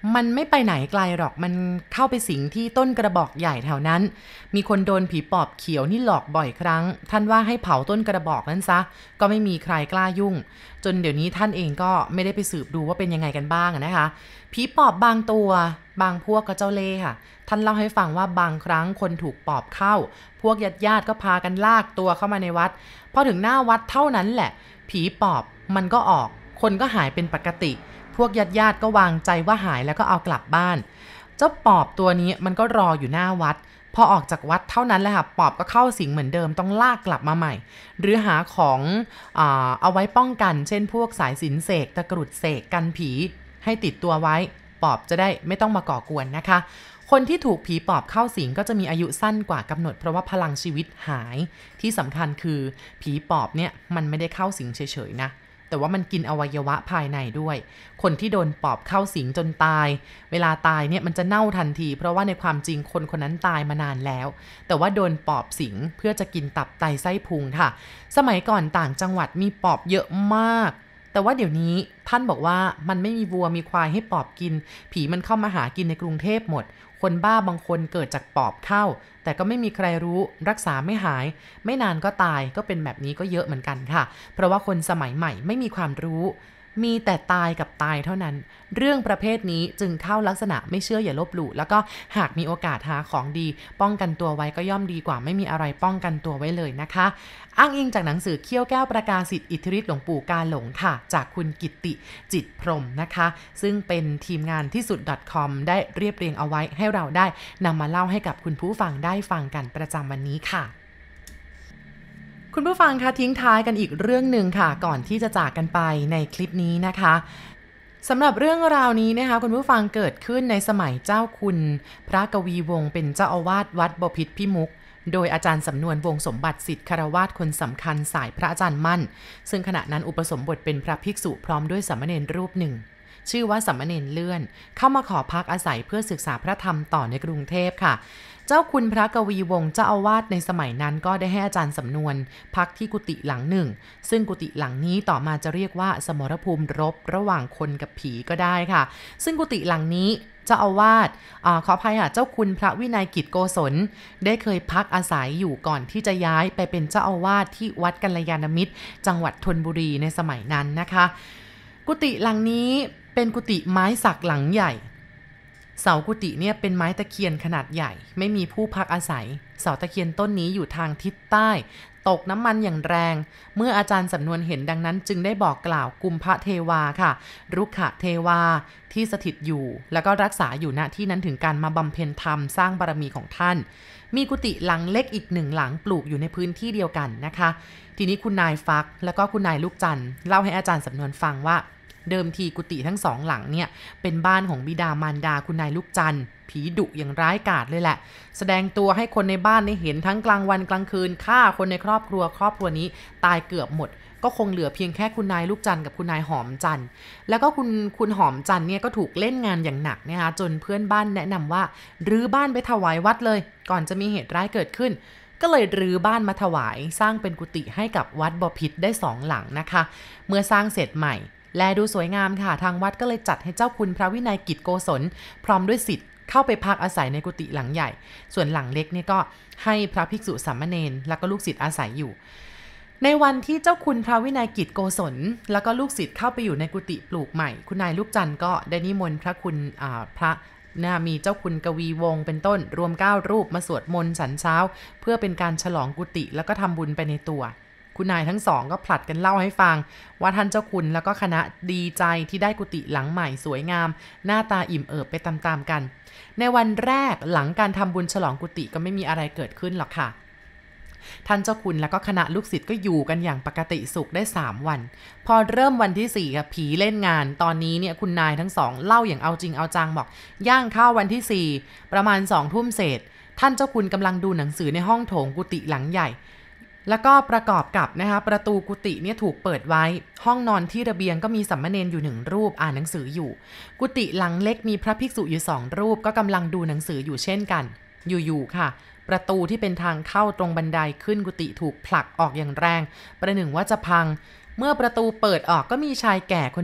มันไม่ไปไหนไกลหรอกมันเข้าไปสิงที่ต้นกระบอกใหญ่แถวนั้นมีคนโดนผีปอบเขียวนี่หลอกบ่อยครั้งท่านว่าให้เผาต้นกระบอกนั้นซะก็ไม่มีใครกล้ายุ่งจนเดี๋ยวนี้ท่านเองก็ไม่ได้ไปสืบดูว่าเป็นยังไงกันบ้างนะคะผีปอบบางตัวบางพวกก็เจ้าเล่ห์ค่ะท่านเล่าให้ฟังว่าบางครั้งคนถูกปอบเข้าพวกญาติญาติก็พากันลากตัวเข้ามาในวัดพอถึงหน้าวัดเท่านั้นแหละผีปอบมันก็ออกคนก็หายเป็นปกติพวกญาติญาติก็วางใจว่าหายแล้วก็เอากลับบ้านเจ้าปอบตัวนี้มันก็รออยู่หน้าวัดพอออกจากวัดเท่านั้นแหละค่ะปอบก็เข้าสิงเหมือนเดิมต้องลากกลับมาใหม่หรือหาของอ่าเอาไว้ป้องกันเช่นพวกสายสิญจน์เสกตะกรุดเสกกันผีให้ติดตัวไว้ปอบจะได้ไม่ต้องมาก่อกวนนะคะคนที่ถูกผีปอบเข้าสิงก็จะมีอายุสั้นกว่ากำหนดเพราะว่าพลังชีวิตหายที่สำคัญคือผีปอบเนี่ยมันไม่ได้เข้าสิงเฉยๆนะแต่ว่ามันกินอวัยวะภายในด้วยคนที่โดนปอบเข้าสิงจนตายเวลาตายเนี่ยมันจะเน่าทันทีเพราะว่าในความจริงคนคนนั้นตายมานานแล้วแต่ว่าโดนปอบสิงเพื่อจะกินตับไตไส้พุงค่ะสมัยก่อนต่างจังหวัดมีปอบเยอะมากแต่ว่าเดี๋ยวนี้ท่านบอกว่ามันไม่มีวัวมีควายให้ปอบกินผีมันเข้ามาหากินในกรุงเทพหมดคนบ้าบางคนเกิดจากปอบเข้าแต่ก็ไม่มีใครรู้รักษาไม่หายไม่นานก็ตายก็เป็นแบบนี้ก็เยอะเหมือนกันค่ะเพราะว่าคนสมัยใหม่ไม่มีความรู้มีแต่ตายกับตายเท่านั้นเรื่องประเภทนี้จึงเข้าลักษณะไม่เชื่ออย่าลบหลู่แล้วก็หากมีโอกาสหาของดีป้องกันตัวไว้ก็ย่อมดีกว่าไม่มีอะไรป้องกันตัวไว้เลยนะคะอ้างอิงจากหนังสือเขี้ยวแก้วประกาศสิทธิ์อิทธิฤทธิ์หลวงปู่กาหลงค่ะจากคุณกิตติจิตพรหมนะคะซึ่งเป็นทีมงานที่สุด .com ได้เรียบเรียงเอาไว้ให้เราได้นำมาเล่าให้กับคุณผู้ฟังได้ฟังกันประจำวันนี้ค่ะคุณผู้ฟังคะทิ้งท้ายกันอีกเรื่องหนึ่งค่ะก่อนที่จะจากกันไปในคลิปนี้นะคะสำหรับเรื่องราวนี้นะคะคุณผู้ฟังเกิดขึ้นในสมัยเจ้าคุณพระกวีวงศ์เป็นเจ้าอาวาสวัดบพิตรพิมุขโดยอาจารย์สำนวนวงสมบัติสิทธิคฤหัสถ์คนสำคัญสายพระอาจารย์มั่นซึ่งขณะนั้นอุปสมบทเป็นพระภิกษุพร้อมด้วยสามเณรรูปหนึ่งชื่อว่าสามเณรเลื่อนเข้ามาขอพักอาศัยเพื่อศึกษาพระธรรมต่อในกรุงเทพค่ะเจ้าคุณพระกวีวงศ์เจ้าอาวาสในสมัยนั้นก็ได้ให้อาจารย์สำนวนพักที่กุฏิหลังหนึ่งซึ่งกุฏิหลังนี้ต่อมาจะเรียกว่าสมรภูมิรบระหว่างคนกับผีก็ได้ค่ะซึ่งกุฏิหลังนี้เจ้าอาวาสอ่าขออภัยค่ะเจ้าคุณพระวินัยกิจโกศลได้เคยพักอาศัยอยู่ก่อนที่จะย้ายไปเป็นเจ้าอาวาสที่วัดกัลยาณมิตรจังหวัดธนบุรีในสมัยนั้นนะคะกุฏิหลังนี้เป็นกุฏิไม้สักหลังใหญ่เสากุฏิเนี่ยเป็นไม้ตะเคียนขนาดใหญ่ไม่มีผู้พักอาศัยเสาตะเคียนต้นนี้อยู่ทางทิศใต้ตกน้ำมันอย่างแรงเมื่ออาจารย์สำนวนเห็นดังนั้นจึงได้บอกกล่าวกุมภเทวาค่ะรุกขเทวาที่สถิตอยู่แล้วก็รักษาอยู่ณที่นั้นถึงการมาบำเพ็ญธรรมสร้างบารมีของท่านมีกุฏิหลังเล็กอีกหนึ่งหลังปลูกอยู่ในพื้นที่เดียวกันนะคะทีนี้คุณนายฟักแล้วก็คุณนายลูกจันทร์เล่าให้อาจารย์สำนวนฟังว่าเดิมทีกุฏิทั้งสองหลังเนี่ยเป็นบ้านของบิดามารดาคุณนายลูกจันทร์ผีดุอย่างร้ายกาจเลยแหละแสดงตัวให้คนในบ้านได้เห็นทั้งกลางวันกลางคืนฆ่าคนในครอบครัวครอบครัวนี้ตายเกือบหมดก็คงเหลือเพียงแค่คุณนายลูกจันทร์กับคุณนายหอมจันทร์แล้วก็คุณคุณหอมจันทร์เนี่ยก็ถูกเล่นงานอย่างหนักนะคะจนเพื่อนบ้านแนะนำว่ารื้อบ้านไปถวายวัดเลยก่อนจะมีเหตุร้ายเกิดขึ้นก็เลยรื้อบ้านมาถวายสร้างเป็นกุฏิให้กับวัดบพิตรได้สองหลังนะคะเมื่อสร้างเสร็จใหม่แลดูสวยงามค่ะทางวัดก็เลยจัดให้เจ้าคุณพระวินัยกิจโกศลพร้อมด้วยศิษย์เข้าไปพักอาศัยในกุฏิหลังใหญ่ส่วนหลังเล็กเนี่ยก็ให้พระภิกษุสามเณรแล้วก็ลูกศิษย์อาศัยอยู่ในวันที่เจ้าคุณพระวินัยกิจโกศลแล้วก็ลูกศิษย์เข้าไปอยู่ในกุฏิปลูกใหม่คุณนายลูกจันทร์ก็ได้นิมนต์พระคุณอ่าพระนะมีเจ้าคุณกวีวงศ์เป็นต้นรวมเก้ารูปมาสวดมนต์ฉันเช้าเพื่อเป็นการฉลองกุฏิแล้วก็ทำบุญไปในตัวคุณนายทั้งสองก็ผลัดกันเล่าให้ฟังว่าท่านเจ้าคุณแล้วก็คณะดีใจที่ได้กุฏิหลังใหม่สวยงามหน้าตาอิ่มเอิบไปตามๆกันในวันแรกหลังการทำบุญฉลองกุฏิก็ไม่มีอะไรเกิดขึ้นหรอกค่ะท่านเจ้าคุณแล้วก็คณะลูกศิษย์ก็อยู่กันอย่างปกติสุขได้สามวันพอเริ่มวันที่สี่ค่ะผีเล่นงานตอนนี้เนี่ยคุณนายทั้งสองเล่าอย่างเอาจริงเอาจังบอกย่างเข้าวันที่สี่ประมาณสองทุ่มเศษท่านเจ้าคุณกำลังดูหนังสือในห้องโถงกุฏิหลังใหญ่แล้วก็ประกอบกับนะคะประตูกุฏิเนี่ยถูกเปิดไว้ห้องนอนที่ระเบียงก็มีสามเณรอยู่หนึ่งรูปอ่านหนังสืออยู่กุฏิหลังเล็กมีพระภิกษุอยู่สองรูปก็กำลังดูหนังสืออยู่เช่นกันอยู่ๆค่ะประตูที่เป็นทางเข้าตรงบันไดขึ้นกุฏิถูกผลักออกอย่างแรงประหนึ่งว่าจะพังเมื่อประตูเปิดออกก็มีชายแก่คนนึง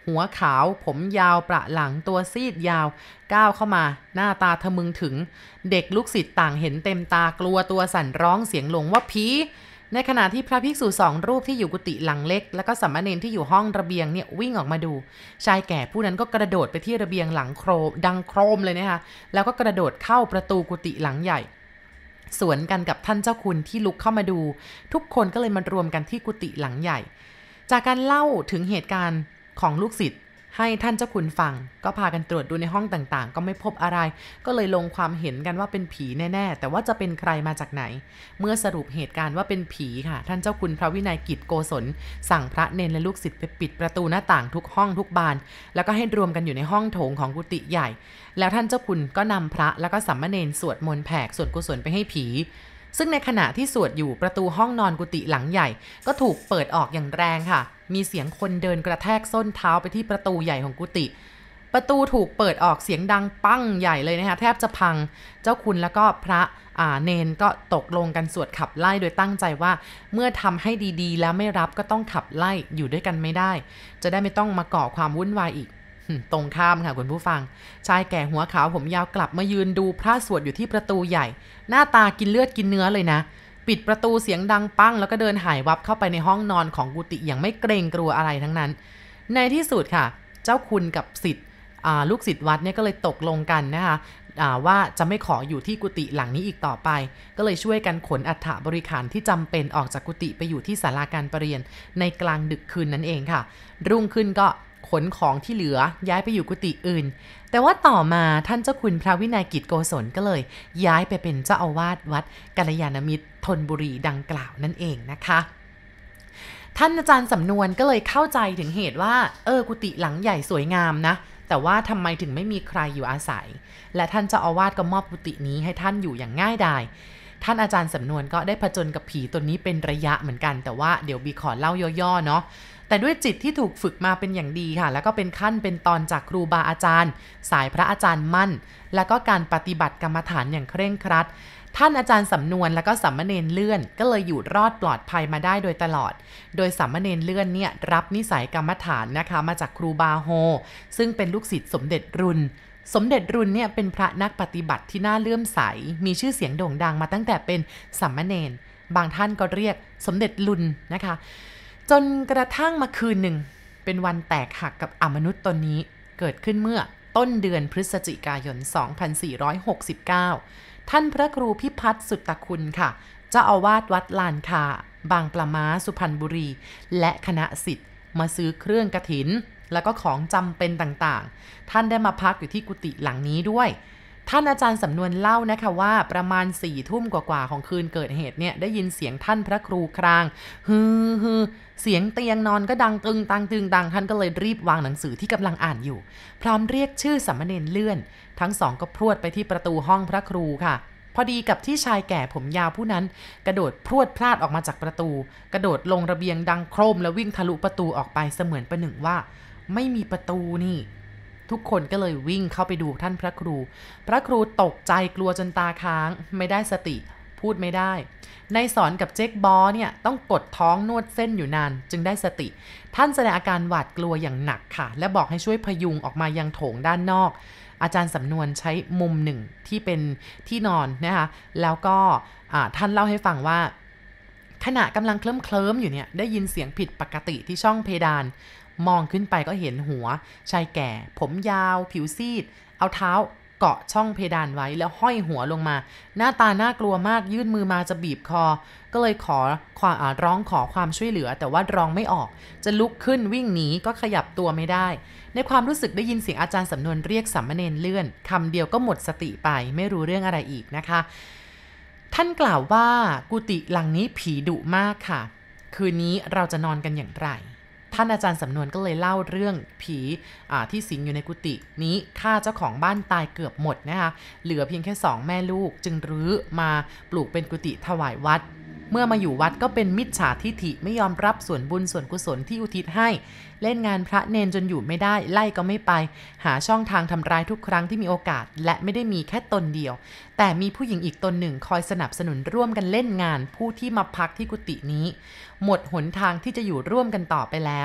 หัวขาวผมยาวประหลังตัวซีดยาวก้าวเข้ามาหน้าตาทะมึงถึงเด็กลูกศิษย์ต่างเห็นเต็มตากลัวตัวสั่นร้องเสียงหลงว่าผีในขณะที่พระภิกษุสองรูปที่อยู่กุฏิหลังเล็กแล้วก็สามเณรที่อยู่ห้องระเบียงเนี่ยวิ่งออกมาดูชายแก่ผู้นั้นก็กระโดดไปที่ระเบียงหลังโครมดังโครมเลยนะคะแล้วก็กระโดดเข้าประตูกุฏิหลังใหญ่สวนกันกับท่านเจ้าคุณที่ลุกเข้ามาดูทุกคนก็เลยมารวมกันที่กุฏิหลังใหญ่จากการเล่าถึงเหตุการณ์ของลูกศิษย์ให้ท่านเจ้าคุณฟังก็พากันตรวจดูในห้องต่างๆก็ไม่พบอะไรก็เลยลงความเห็นกันว่าเป็นผีแน่ๆแต่ว่าจะเป็นใครมาจากไหนเมื่อสรุปเหตุการณ์ว่าเป็นผีค่ะท่านเจ้าคุณพระวินัยกิจโกศลสั่งพระเนรและลูกศิษย์ไปปิดประตูหน้าต่างทุกห้องทุกบานแล้วก็ให้รวมกันอยู่ในห้องโถงของกุฏิใหญ่แล้วท่านเจ้าคุณก็นำพระแล้วก็สามเณรสวดมนต์แผ่ส่วนกุศลไปให้ผีซึ่งในขณะที่สวดอยู่ประตูห้องนอนกุฏิหลังใหญ่ก็ถูกเปิดออกอย่างแรงค่ะมีเสียงคนเดินกระแทกส้นเท้าไปที่ประตูใหญ่ของกุฏิประตูถูกเปิดออกเสียงดังปั้งใหญ่เลยนะคะแทบจะพังเจ้าคุณแล้วก็พระอ่าเนนก็ตกลงกันสวดขับไล่โดยตั้งใจว่าเมื่อทำให้ดีๆแล้วไม่รับก็ต้องขับไล่อยู่ด้วยกันไม่ได้จะได้ไม่ต้องมาก่อความวุ่นวายอีกตรงข้ามค่ะคุณผู้ฟังชายแก่หัวขาวผมยาวกลับมายืนดูพระสวดอยู่ที่ประตูใหญ่หน้าตากินเลือดกินเนื้อเลยนะปิดประตูเสียงดังปั้งแล้วก็เดินหายวับเข้าไปในห้องนอนของกุฏิอย่างไม่เกรงกลัวอะไรทั้งนั้นในที่สุดค่ะเจ้าคุณกับศิษย์ลูกศิษย์วัดเนี่ยก็เลยตกลงกันนะคะว่าจะไม่ขออยู่ที่กุฏิหลังนี้อีกต่อไปก็เลยช่วยกันขนอัฐบริขารที่จำเป็นออกจากกุฏิไปอยู่ที่ศาลาการประเรียนในกลางดึกคืนนั้นเองค่ะรุ่งขึ้นก็ขนของที่เหลือย้ายไปอยู่กุฏิอื่นแต่ว่าต่อมาท่านเจ้าคุณพระวินัยกิจโกศลก็เลยย้ายไปเป็นเจ้าอาวาสวัดกัลยาณมิตรธนบุรีดังกล่าวนั่นเองนะคะท่านอาจารย์สำนวนก็เลยเข้าใจถึงเหตุว่าเออกุฏิหลังใหญ่สวยงามนะแต่ว่าทำไมถึงไม่มีใครอยู่อาศัยและท่านเจ้าอาวาสก็มอบกุฏินี้ให้ท่านอยู่อย่างง่ายดายท่านอาจารย์สำนวนก็ได้ผจญกับผีตัวนี้เป็นระยะเหมือนกันแต่ว่าเดี๋ยวบีขอเล่าย่อๆเนาะแต่ด้วยจิตที่ถูกฝึกมาเป็นอย่างดีค่ะแล้วก็เป็นขั้นเป็นตอนจากครูบาอาจารย์สายพระอาจารย์มั่นแล้วก็การปฏิบัติกรรมฐานอย่างเคร่งครัดท่านอาจารย์สำนวนแล้วก็สามเณรเลื่อนก็เลยอยู่รอดปลอดภัยมาได้โดยตลอดโดยสามเณรเลื่อนเนี่ยรับนิสัยกรรมฐานนะคะมาจากครูบาโฮซึ่งเป็นลูกศิษย์สมเด็จรุนสมเด็จรุนเนี่ยเป็นพระนักปฏิบัติที่น่าเลื่อมใสมีชื่อเสียงโด่งดังมาตั้งแต่เป็นสามเณรบางท่านก็เรียกสมเด็จรุนนะคะจนกระทั่งมาคืนหนึ่งเป็นวันแตกหักกับอมนุษย์ตนนี้เกิดขึ้นเมื่อต้นเดือนพฤศจิกายนสองพันสี่ร้อยหกสิบเก้าท่านพระครูพิพัฒน์สุตตคุณค่ะเจ้าอาวาสวัดลานคาบางปลาม้าสุพรรณบุรีและคณะศิษย์มาซื้อเครื่องกฐินแล้วก็ของจำเป็นต่างๆท่านได้มาพักอยู่ที่กุฏิหลังนี้ด้วยท่านอาจารย์สำนวนเล่านะคะว่าประมาณสี่ทุ่มกว่าๆของคืนเกิดเหตุเนี่ยได้ยินเสียงท่านพระครูครางฮือฮือเสียงเตียงนอนก็ดังตึงตังตึงตังท่านก็เลยรีบวางหนังสือที่กำลังอ่านอยู่พร้อมเรียกชื่อสามเณรเลื่อนทั้งสองก็พรวดไปที่ประตูห้องพระครูค่ะพอดีกับที่ชายแก่ผมยาวผู้นั้นกระโดดพรวดพลาดออกมาจากประตูกระโดดลงระเบียงดังโครมแล้ววิ่งทะลุประตูออกไปเสมือนประหนึ่งว่าไม่มีประตูนี่ทุกคนก็เลยวิ่งเข้าไปดูท่านพระครูพระครูตกใจกลัวจนตาค้างไม่ได้สติพูดไม่ได้นายสอนกับเจ๊กบอเนี่ยต้องกดท้องนวดเส้นอยู่นานจึงได้สติท่านแสดงอาการหวาดกลัวอย่างหนักค่ะและบอกให้ช่วยพยุงออกมายังโถงด้านนอกอาจารย์สำนวนใช้มุมหนึ่งที่เป็นที่นอนนะคะแล้วก็ท่านเล่าให้ฟังว่าขณะกำลังเคลิ้มเคลิ้มอยู่เนี่ยได้ยินเสียงผิดปกติที่ช่องเพดานมองขึ้นไปก็เห็นหัวชายแก่ผมยาวผิวซีดเอาเท้าเกาะช่องเพดานไว้แล้วห้อยหัวลงมาหน้าตาน่ากลัวมากยื่นมือมาจะบีบคอก็เลยขอความร้องขอความช่วยเหลือแต่ว่าร้องไม่ออกจะลุกขึ้นวิ่งหนีก็ขยับตัวไม่ได้ในความรู้สึกได้ยินเสียงอาจารย์สำนวนเรียกสามเณรเลื่อนคำเดียวก็หมดสติไปไม่รู้เรื่องอะไรอีกนะคะท่านกล่าวว่ากุฏิหลังนี้ผีดุมากค่ะคืนนี้เราจะนอนกันอย่างไรท่านอาจารย์สำนวนก็เลยเล่าเรื่องผีที่สิงอยู่ในกุฏินี้ฆ่าเจ้าของบ้านตายเกือบหมดนะคะเหลือเพียงแค่สองแม่ลูกจึงรื้อมาปลูกเป็นกุฏิถวายวัดเมื่อมาอยู่วัดก็เป็นมิจฉาทิฐิไม่ยอมรับส่วนบุญส่วนกุศลที่อุทิศให้เล่นงานพระเนนจนอยู่ไม่ได้ไล่ก็ไม่ไปหาช่องทางทำร้ายทุกครั้งที่มีโอกาสและไม่ได้มีแค่ตนเดียวแต่มีผู้หญิงอีกตนหนึ่งคอยสนับสนุนร่วมกันเล่นงานผู้ที่มาพักที่กุฏินี้หมดหนทางที่จะอยู่ร่วมกันต่อไปแล้ว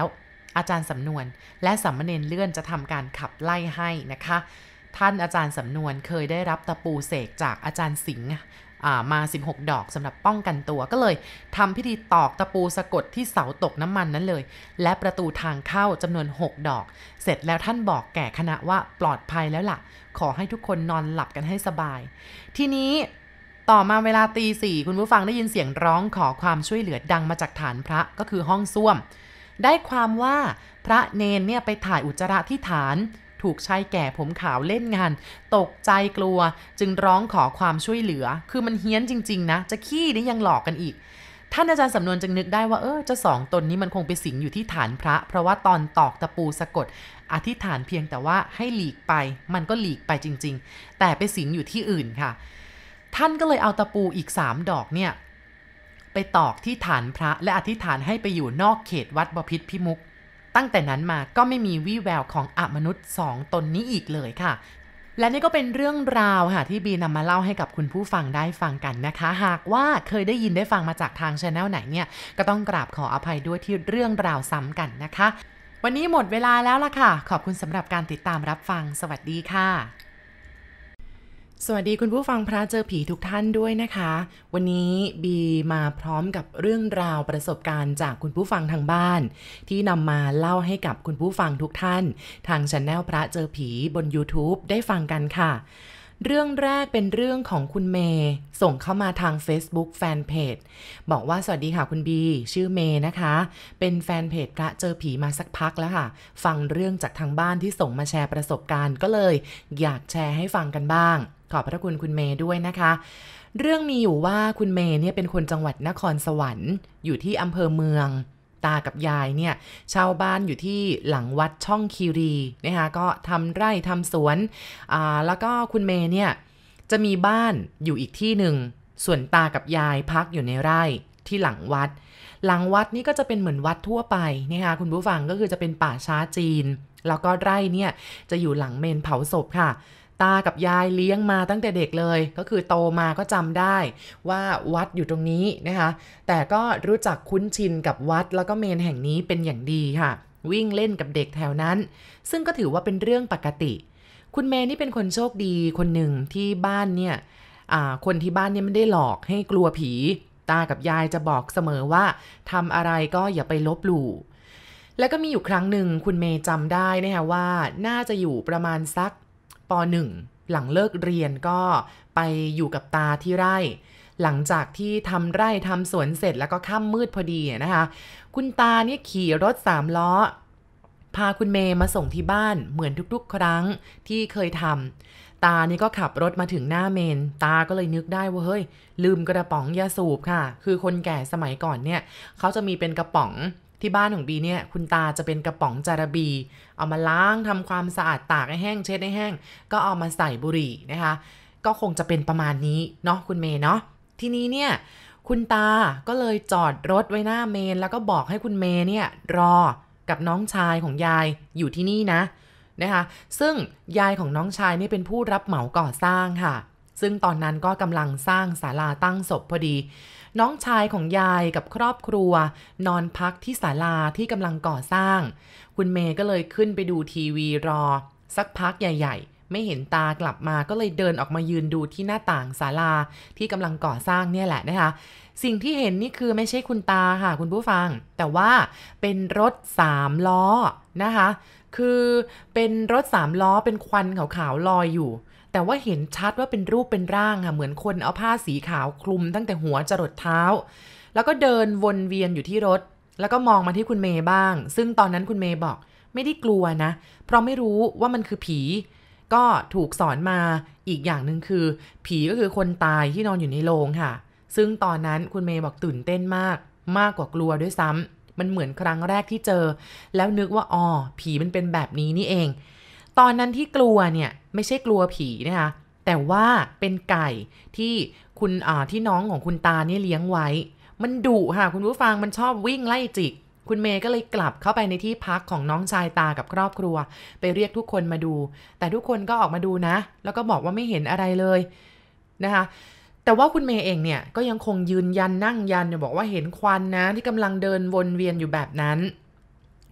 อาจารย์สำนวนและสามเณรเลื่อนจะทำการขับไล่ให้นะคะท่านอาจารย์สำนวนเคยได้รับตะปูเสกจากอาจารย์สิงห์มาสิบหกดอกสำหรับป้องกันตัวก็เลยทำพิธีตอกตะปูสะกดที่เสาตกน้ำมันนั้นเลยและประตูทางเข้าจำนวนหกดอกเสร็จแล้วท่านบอกแก่คณะว่าปลอดภัยแล้วล่ะขอให้ทุกคนนอนหลับกันให้สบายทีนี้ต่อมาเวลาตีสี่คุณผู้ฟังได้ยินเสียงร้องขอความช่วยเหลือดังมาจากฐานพระก็คือห้องส้วมได้ความว่าพระเนนเนี่ยไปถ่ายอุจจาระที่ฐานถูกชายแก่ผมขาวเล่นงานตกใจกลัวจึงร้องขอความช่วยเหลือคือมันเฮี้ยนจริงๆนะจะขี้นี่ยังหลอกกันอีกท่านอาจารย์สำนวนจึงนึกได้ว่าเออเจ้าสองตนนี้มันคงไปสิงอยู่ที่ฐานพระเพราะว่าตอนตอกตะปูสะกดอธิษฐานเพียงแต่ว่าให้หลีกไปมันก็หลีกไปจริงๆแต่ไปสิงอยู่ที่อื่นค่ะท่านก็เลยเอาตะปูอีกสามดอกเนี่ยไปตอกที่ฐานพระและอธิษฐานให้ไปอยู่นอกเขตวัดบพิตรพิมุขตั้งแต่นั้นมาก็ไม่มีวี่แววของอมนุษย์สองตนนี้อีกเลยค่ะและนี่ก็เป็นเรื่องราวค่ะที่บีนำมาเล่าให้กับคุณผู้ฟังได้ฟังกันนะคะหากว่าเคยได้ยินได้ฟังมาจากทาง channel ไหนเนี่ยก็ต้องกราบขออภัยด้วยที่เรื่องราวซ้ำกันนะคะวันนี้หมดเวลาแล้วล่ะค่ะขอบคุณสำหรับการติดตามรับฟังสวัสดีค่ะสวัสดีคุณผู้ฟังพระเจอผีทุกท่านด้วยนะคะวันนี้บีมาพร้อมกับเรื่องราวประสบการณ์จากคุณผู้ฟังทางบ้านที่นำมาเล่าให้กับคุณผู้ฟังทุกท่านทาง channel พระเจอผีบน YouTube ได้ฟังกันค่ะเรื่องแรกเป็นเรื่องของคุณเมย์ส่งเข้ามาทาง Facebook Fanpage บอกว่าสวัสดีค่ะคุณบีชื่อเมย์นะคะเป็นแฟนเพจพระเจอผีมาสักพักแล้วค่ะฟังเรื่องจากทางบ้านที่ส่งมาแชร์ประสบการณ์ก็เลยอยากแชร์ให้ฟังกันบ้างขอบพระคุณคุณเมย์ด้วยนะคะเรื่องมีอยู่ว่าคุณเมย์เนี่ยเป็นคนจังหวัดนครสวรรค์อยู่ที่อำเภอเมืองตากับยายเนี่ยเช่าบ้านอยู่ที่หลังวัดช่องคีรีนะคะก็ทำไร่ทำสวนอ่าแล้วก็คุณเมย์เนี่ยจะมีบ้านอยู่อีกที่หนึ่งส่วนตากับยายพักอยู่ในไร่ที่หลังวัดหลังวัดนี่ก็จะเป็นเหมือนวัดทั่วไปนะคะคุณผู้ฟังก็คือจะเป็นป่าช้าจีนแล้วก็ไร่เนี่ยจะอยู่หลังเมนเผาศพค่ะตากับยายเลี้ยงมาตั้งแต่เด็กเลยก็คือโตมาก็จำได้ว่าวัดอยู่ตรงนี้นะคะแต่ก็รู้จักคุ้นชินกับวัดแล้วก็เมนแห่งนี้เป็นอย่างดีค่ะวิ่งเล่นกับเด็กแถวนั้นซึ่งก็ถือว่าเป็นเรื่องปกติคุณเมย์นี่เป็นคนโชคดีคนหนึ่งที่บ้านเนี่ยคนที่บ้านเนี่ยไม่ได้หลอกให้กลัวผีตากับยายจะบอกเสมอว่าทำอะไรก็อย่าไปลบหลู่แล้วก็มีอยู่ครั้งหนึ่งคุณเมย์จำได้นะคะว่าน่าจะอยู่ประมาณสักป.หนึ่ง หลังเลิกเรียนก็ไปอยู่กับตาที่ไร่หลังจากที่ทำไร่ทำสวนเสร็จแล้วก็ค่ำมืดพอดีนะคะคุณตาเนี่ยขี่รถสามล้อพาคุณเมย์มาส่งที่บ้านเหมือนทุกๆครั้งที่เคยทำตานี่ก็ขับรถมาถึงหน้าเมนตาก็เลยนึกได้ว่าเฮ้ยลืมกระป๋องยาสูบค่ะคือคนแก่สมัยก่อนเนี่ยเขาจะมีเป็นกระป๋องที่บ้านของบีเนี่ยคุณตาจะเป็นกระป๋องจาระบีเอามาล้างทำความสะอาดตากให้แห้งเช็ดให้แห้งก็เอามาใส่บุหรี่นะคะก็คงจะเป็นประมาณนี้เนาะคุณเมย์เนาะทีนี้เนี่ยคุณตาก็เลยจอดรถไว้หน้าเมนแล้วก็บอกให้คุณเมย์เนี่ยรอกับน้องชายของยายอยู่ที่นี่นะนะคะซึ่งยายของน้องชายนี่เป็นผู้รับเหมาก่อสร้างค่ะซึ่งตอนนั้นก็กำลังสร้างศาลาตั้งศพพอดีน้องชายของยายกับครอบครัวนอนพักที่ศาลาที่กำลังก่อสร้างคุณเมย์ก็เลยขึ้นไปดูทีวีรอสักพักใหญ่ๆไม่เห็นตากลับมาก็เลยเดินออกมายืนดูที่หน้าต่างศาลาที่กำลังก่อสร้างเนี่ยแหละนะคะสิ่งที่เห็นนี่คือไม่ใช่คุณตาค่ะคุณผู้ฟังแต่ว่าเป็นรถสามล้อนะคะคือเป็นรถสามล้อเป็นควันขาวๆลอยอยู่แต่ว่าเห็นชัดว่าเป็นรูปเป็นร่างค่ะเหมือนคนเอาผ้าสีขาวคลุมตั้งแต่หัวจรดเท้าแล้วก็เดินวนเวียนอยู่ที่รถแล้วก็มองมาที่คุณเมย์บ้างซึ่งตอนนั้นคุณเมย์บอกไม่ได้กลัวนะเพราะไม่รู้ว่ามันคือผีก็ถูกสอนมาอีกอย่างหนึ่งคือผีก็คือคนตายที่นอนอยู่ในโรงค่ะซึ่งตอนนั้นคุณเมย์บอกตื่นเต้นมากมากกว่ากลัวด้วยซ้ำมันเหมือนครั้งแรกที่เจอแล้วนึกว่าอ๋อผีมันเป็นแบบนี้นี่เองตอนนั้นที่กลัวเนี่ยไม่ใช่กลัวผีนะคะแต่ว่าเป็นไก่ที่คุณอ่าที่น้องของคุณตาเนี่ยเลี้ยงไว้มันดุค่ะคุณผู้ฟังมันชอบวิ่งไล่จิกคุณเมย์ก็เลยกลับเข้าไปในที่พักของน้องชายตากับครอบครัวไปเรียกทุกคนมาดูแต่ทุกคนก็ออกมาดูนะแล้วก็บอกว่าไม่เห็นอะไรเลยนะคะแต่ว่าคุณเมย์เองเนี่ยก็ยังคงยืนยันนั่งยันเนี่ยบอกว่าเห็นควันนะที่กำลังเดินวนเวียนอยู่แบบนั้น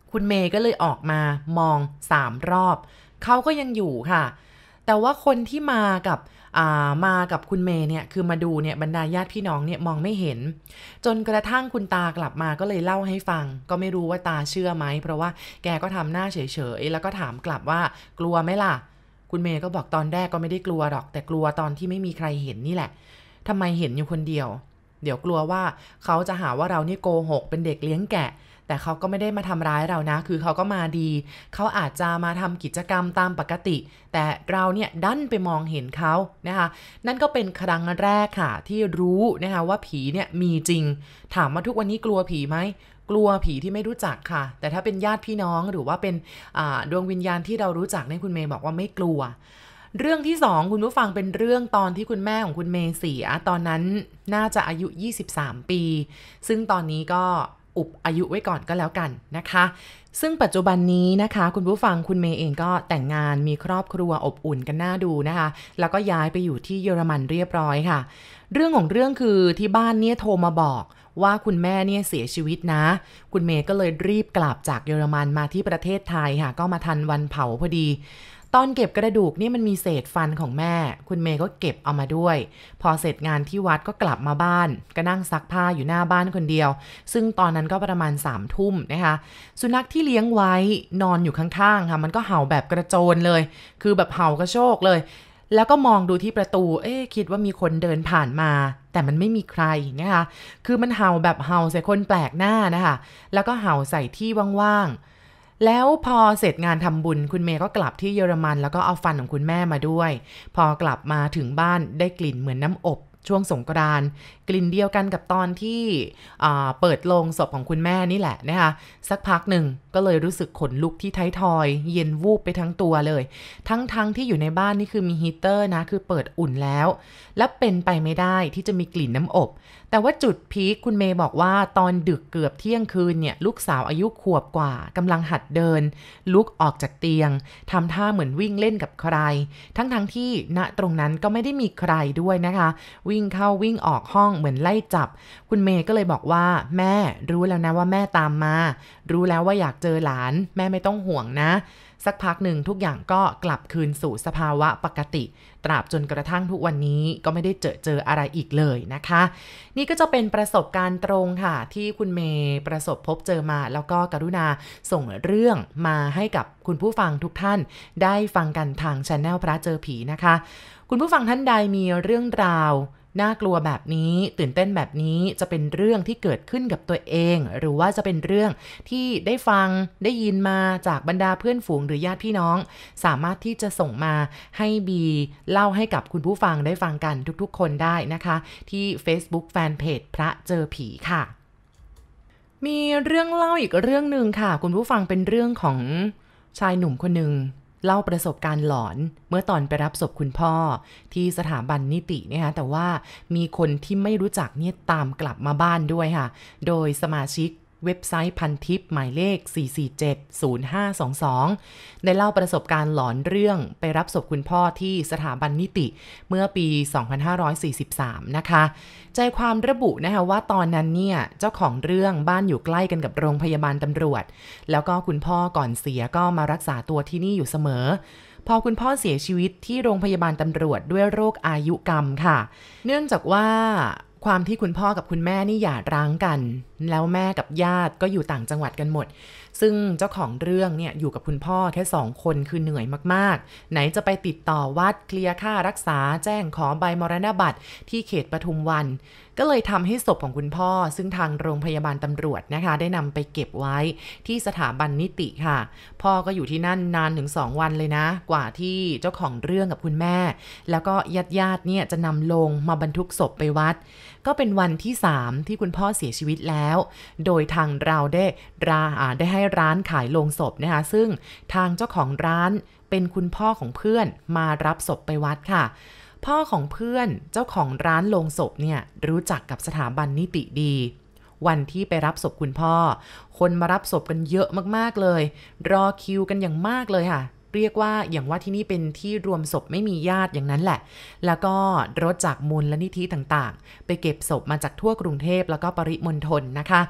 คุณเมย์ก็เลยออกมามองสามรอบเขาก็ยังอยู่ค่ะแต่ว่าคนที่มากับมากับคุณเมย์เนี่ยคือมาดูเนี่ยบรรดาญาติพี่น้องเนี่ยมองไม่เห็นจนกระทั่งคุณตากลับมาก็เลยเล่าให้ฟังก็ไม่รู้ว่าตาเชื่อไหมเพราะว่าแกก็ทำหน้าเฉยๆแล้วก็ถามกลับว่ากลัวไหมล่ะคุณเมย์ก็บอกตอนแรกก็ไม่ได้กลัวหรอกแต่กลัวตอนที่ไม่มีใครเห็นนี่แหละทำไมเห็นอยู่คนเดียวเดี๋ยวกลัวว่าเขาจะหาว่าเรานี่โกหกเป็นเด็กเลี้ยงแกะแต่เขาก็ไม่ได้มาทำร้ายเรานะคือเขาก็มาดีเขาอาจจะมาทำกิจกรรมตามปกติแต่เราเนี่ยดันไปมองเห็นเขานะคะนั่นก็เป็นครั้งแรกค่ะที่รู้นะคะว่าผีเนี่ยมีจริงถามว่าทุกวันนี้กลัวผีไหมกลัวผีที่ไม่รู้จักค่ะแต่ถ้าเป็นญาติพี่น้องหรือว่าเป็นดวงวิญญาณที่เรารู้จักเนี่ยคุณเมย์บอกว่าไม่กลัวเรื่องที่สองคุณผู้ฟังเป็นเรื่องตอนที่คุณแม่ของคุณเมย์เสียตอนนั้นน่าจะอายุยี่สิบสามปีซึ่งตอนนี้ก็อุบอายุไว้ก่อนก็แล้วกันนะคะซึ่งปัจจุบันนี้นะคะคุณผู้ฟังคุณเมย์เองก็แต่งงานมีครอบครัวอบอุ่นกันน่าดูนะคะแล้วก็ย้ายไปอยู่ที่เยอรมันเรียบร้อยค่ะเรื่องของเรื่องคือที่บ้านเนี่ยโทรมาบอกว่าคุณแม่เนี่ยเสียชีวิตนะคุณเมย์ก็เลยรีบกลับจากเยอรมันมาที่ประเทศไทยค่ะก็มาทันวันเผาพอดีตอนเก็บกระดูกนี่มันมีเศษฟันของแม่คุณเมย์ก็เก็บเอามาด้วยพอเสร็จงานที่วัดก็กลับมาบ้านก็นั่งซักผ้าอยู่หน้าบ้านคนเดียวซึ่งตอนนั้นก็ประมาณสามทุ่มนะคะสุนัขที่เลี้ยงไว้นอนอยู่ข้างๆค่ะมันก็เห่าแบบกระโจนเลยคือแบบเห่ากระโชกเลยแล้วก็มองดูที่ประตูเอ๊ะคิดว่ามีคนเดินผ่านมาแต่มันไม่มีใครนะคะคือมันเห่าแบบเห่าใส่คนแปลกหน้านะคะแล้วก็เห่าใส่ที่ว่างๆแล้วพอเสร็จงานทำบุญคุณเมย์ก็กลับที่เยอรมันแล้วก็เอาฟันของคุณแม่มาด้วยพอกลับมาถึงบ้านได้กลิ่นเหมือนน้ำอบช่วงสงกรานต์กลิ่นเดียวกันกับตอนที่เปิดโลงศพของคุณแม่นี่แหละนะคะสักพักหนึ่งก็เลยรู้สึกขนลุกที่ท้ายทอยเย็นวูบไปทั้งตัวเลยทั้งๆ ท, ที่อยู่ในบ้านนี่คือมีฮีเตอร์นะคือเปิดอุ่นแล้วและเป็นไปไม่ได้ที่จะมีกลิ่นน้ำอบแต่ว่าจุดพีคคุณเมย์บอกว่าตอนดึกเกือบเที่ยงคืนเนี่ยลูกสาวอายุขวบกว่ากำลังหัดเดินลุกออกจากเตียงทำท่าเหมือนวิ่งเล่นกับใครทั้งๆ ท, ที่ณตรงนั้นก็ไม่ได้มีใครด้วยนะคะวิ่งเข้าวิ่งออกห้องเหมือนไล่จับคุณเมย์ก็เลยบอกว่าแม่รู้แล้วนะว่าแม่ตามมารู้แล้วว่าอยากเจอหลานแม่ไม่ต้องห่วงนะสักพักหนึ่งทุกอย่างก็กลับคืนสู่สภาวะปกติตราบจนกระทั่งทุกวันนี้ก็ไม่ได้เจอเจออะไรอีกเลยนะคะนี่ก็จะเป็นประสบการณ์ตรงค่ะที่คุณเมย์ประสบพบเจอมาแล้วก็กรุณาส่งเรื่องมาให้กับคุณผู้ฟังทุกท่านได้ฟังกันทาง Channel พระเจอผีนะคะคุณผู้ฟังท่านใดมีเรื่องราวน่ากลัวแบบนี้ตื่นเต้นแบบนี้จะเป็นเรื่องที่เกิดขึ้นกับตัวเองหรือว่าจะเป็นเรื่องที่ได้ฟังได้ยินมาจากบรรดาเพื่อนฝูงหรือญาติพี่น้องสามารถที่จะส่งมาให้บีเล่าให้กับคุณผู้ฟังได้ฟังกันทุกๆคนได้นะคะที่ Facebook Fanpage พระเจอผีค่ะมีเรื่องเล่าอีกเรื่องนึงค่ะคุณผู้ฟังเป็นเรื่องของชายหนุ่มคนหนึ่งเล่าประสบการณ์หลอนเมื่อตอนไปรับศพคุณพ่อที่สถาบันนิตินะคะแต่ว่ามีคนที่ไม่รู้จักเนี่ยตามกลับมาบ้านด้วยค่ะโดยสมาชิกเว็บไซต์พันทิปหมายเลขสี่ สี่ เจ็ด ศูนย์ ห้า สอง สองได้เล่าประสบการณ์หลอนเรื่องไปรับศพคุณพ่อที่สถาบันนิติเมื่อปีสองพันห้าร้อยสี่สิบสามนะคะใจความระบุนะคะว่าตอนนั้นเนี่ยเจ้าของเรื่องบ้านอยู่ใกล้กันกับโรงพยาบาลตำรวจแล้วก็คุณพ่อก่อนเสียก็มารักษาตัวที่นี่อยู่เสมอพอคุณพ่อเสียชีวิตที่โรงพยาบาลตำรวจด้วยโรคอายุกรรมค่ะเนื่องจากว่าความที่คุณพ่อกับคุณแม่นี่หย่าร้างกันแล้วแม่กับญาติก็อยู่ต่างจังหวัดกันหมดซึ่งเจ้าของเรื่องเนี่ยอยู่กับคุณพ่อแค่สองคนคือเหนื่อยมากๆไหนจะไปติดต่อวัดเคลียร์ค่ารักษาแจ้งขอใบมรณบัตรที่เขตปทุมวันก็เลยทำให้ศพของคุณพ่อซึ่งทางโรงพยาบาลตำรวจนะคะได้นำไปเก็บไว้ที่สถาบันนิติค่ะพ่อก็อยู่ที่นั่นนานถึงสองวันเลยนะกว่าที่เจ้าของเรื่องกับคุณแม่แล้วก็ญาติๆเนี่ยจะนำโลงมาบรรทุกศพไปวัดก็เป็นวันที่สามที่คุณพ่อเสียชีวิตแล้วโดยทางเราได้ราได้ให้ร้านขายโลงศพนะคะซึ่งทางเจ้าของร้านเป็นคุณพ่อของเพื่อนมารับศพไปวัดค่ะพ่อของเพื่อนเจ้าของร้านโลงศพเนี่ยรู้จักกับสถาบันนิติดีวันที่ไปรับศพคุณพ่อคนมารับศพกันเยอะมากๆเลยรอคิวกันอย่างมากเลยค่ะเรียกว่าอย่างว่าที่นี่เป็นที่รวมศพไม่มีญาติอย่างนั้นแหละแล้วก็รถจากมูลนิธิต่างๆไปเก็บศพมาจากทั่วกรุงเทพแล้วก็ปริมณฑลนะคะ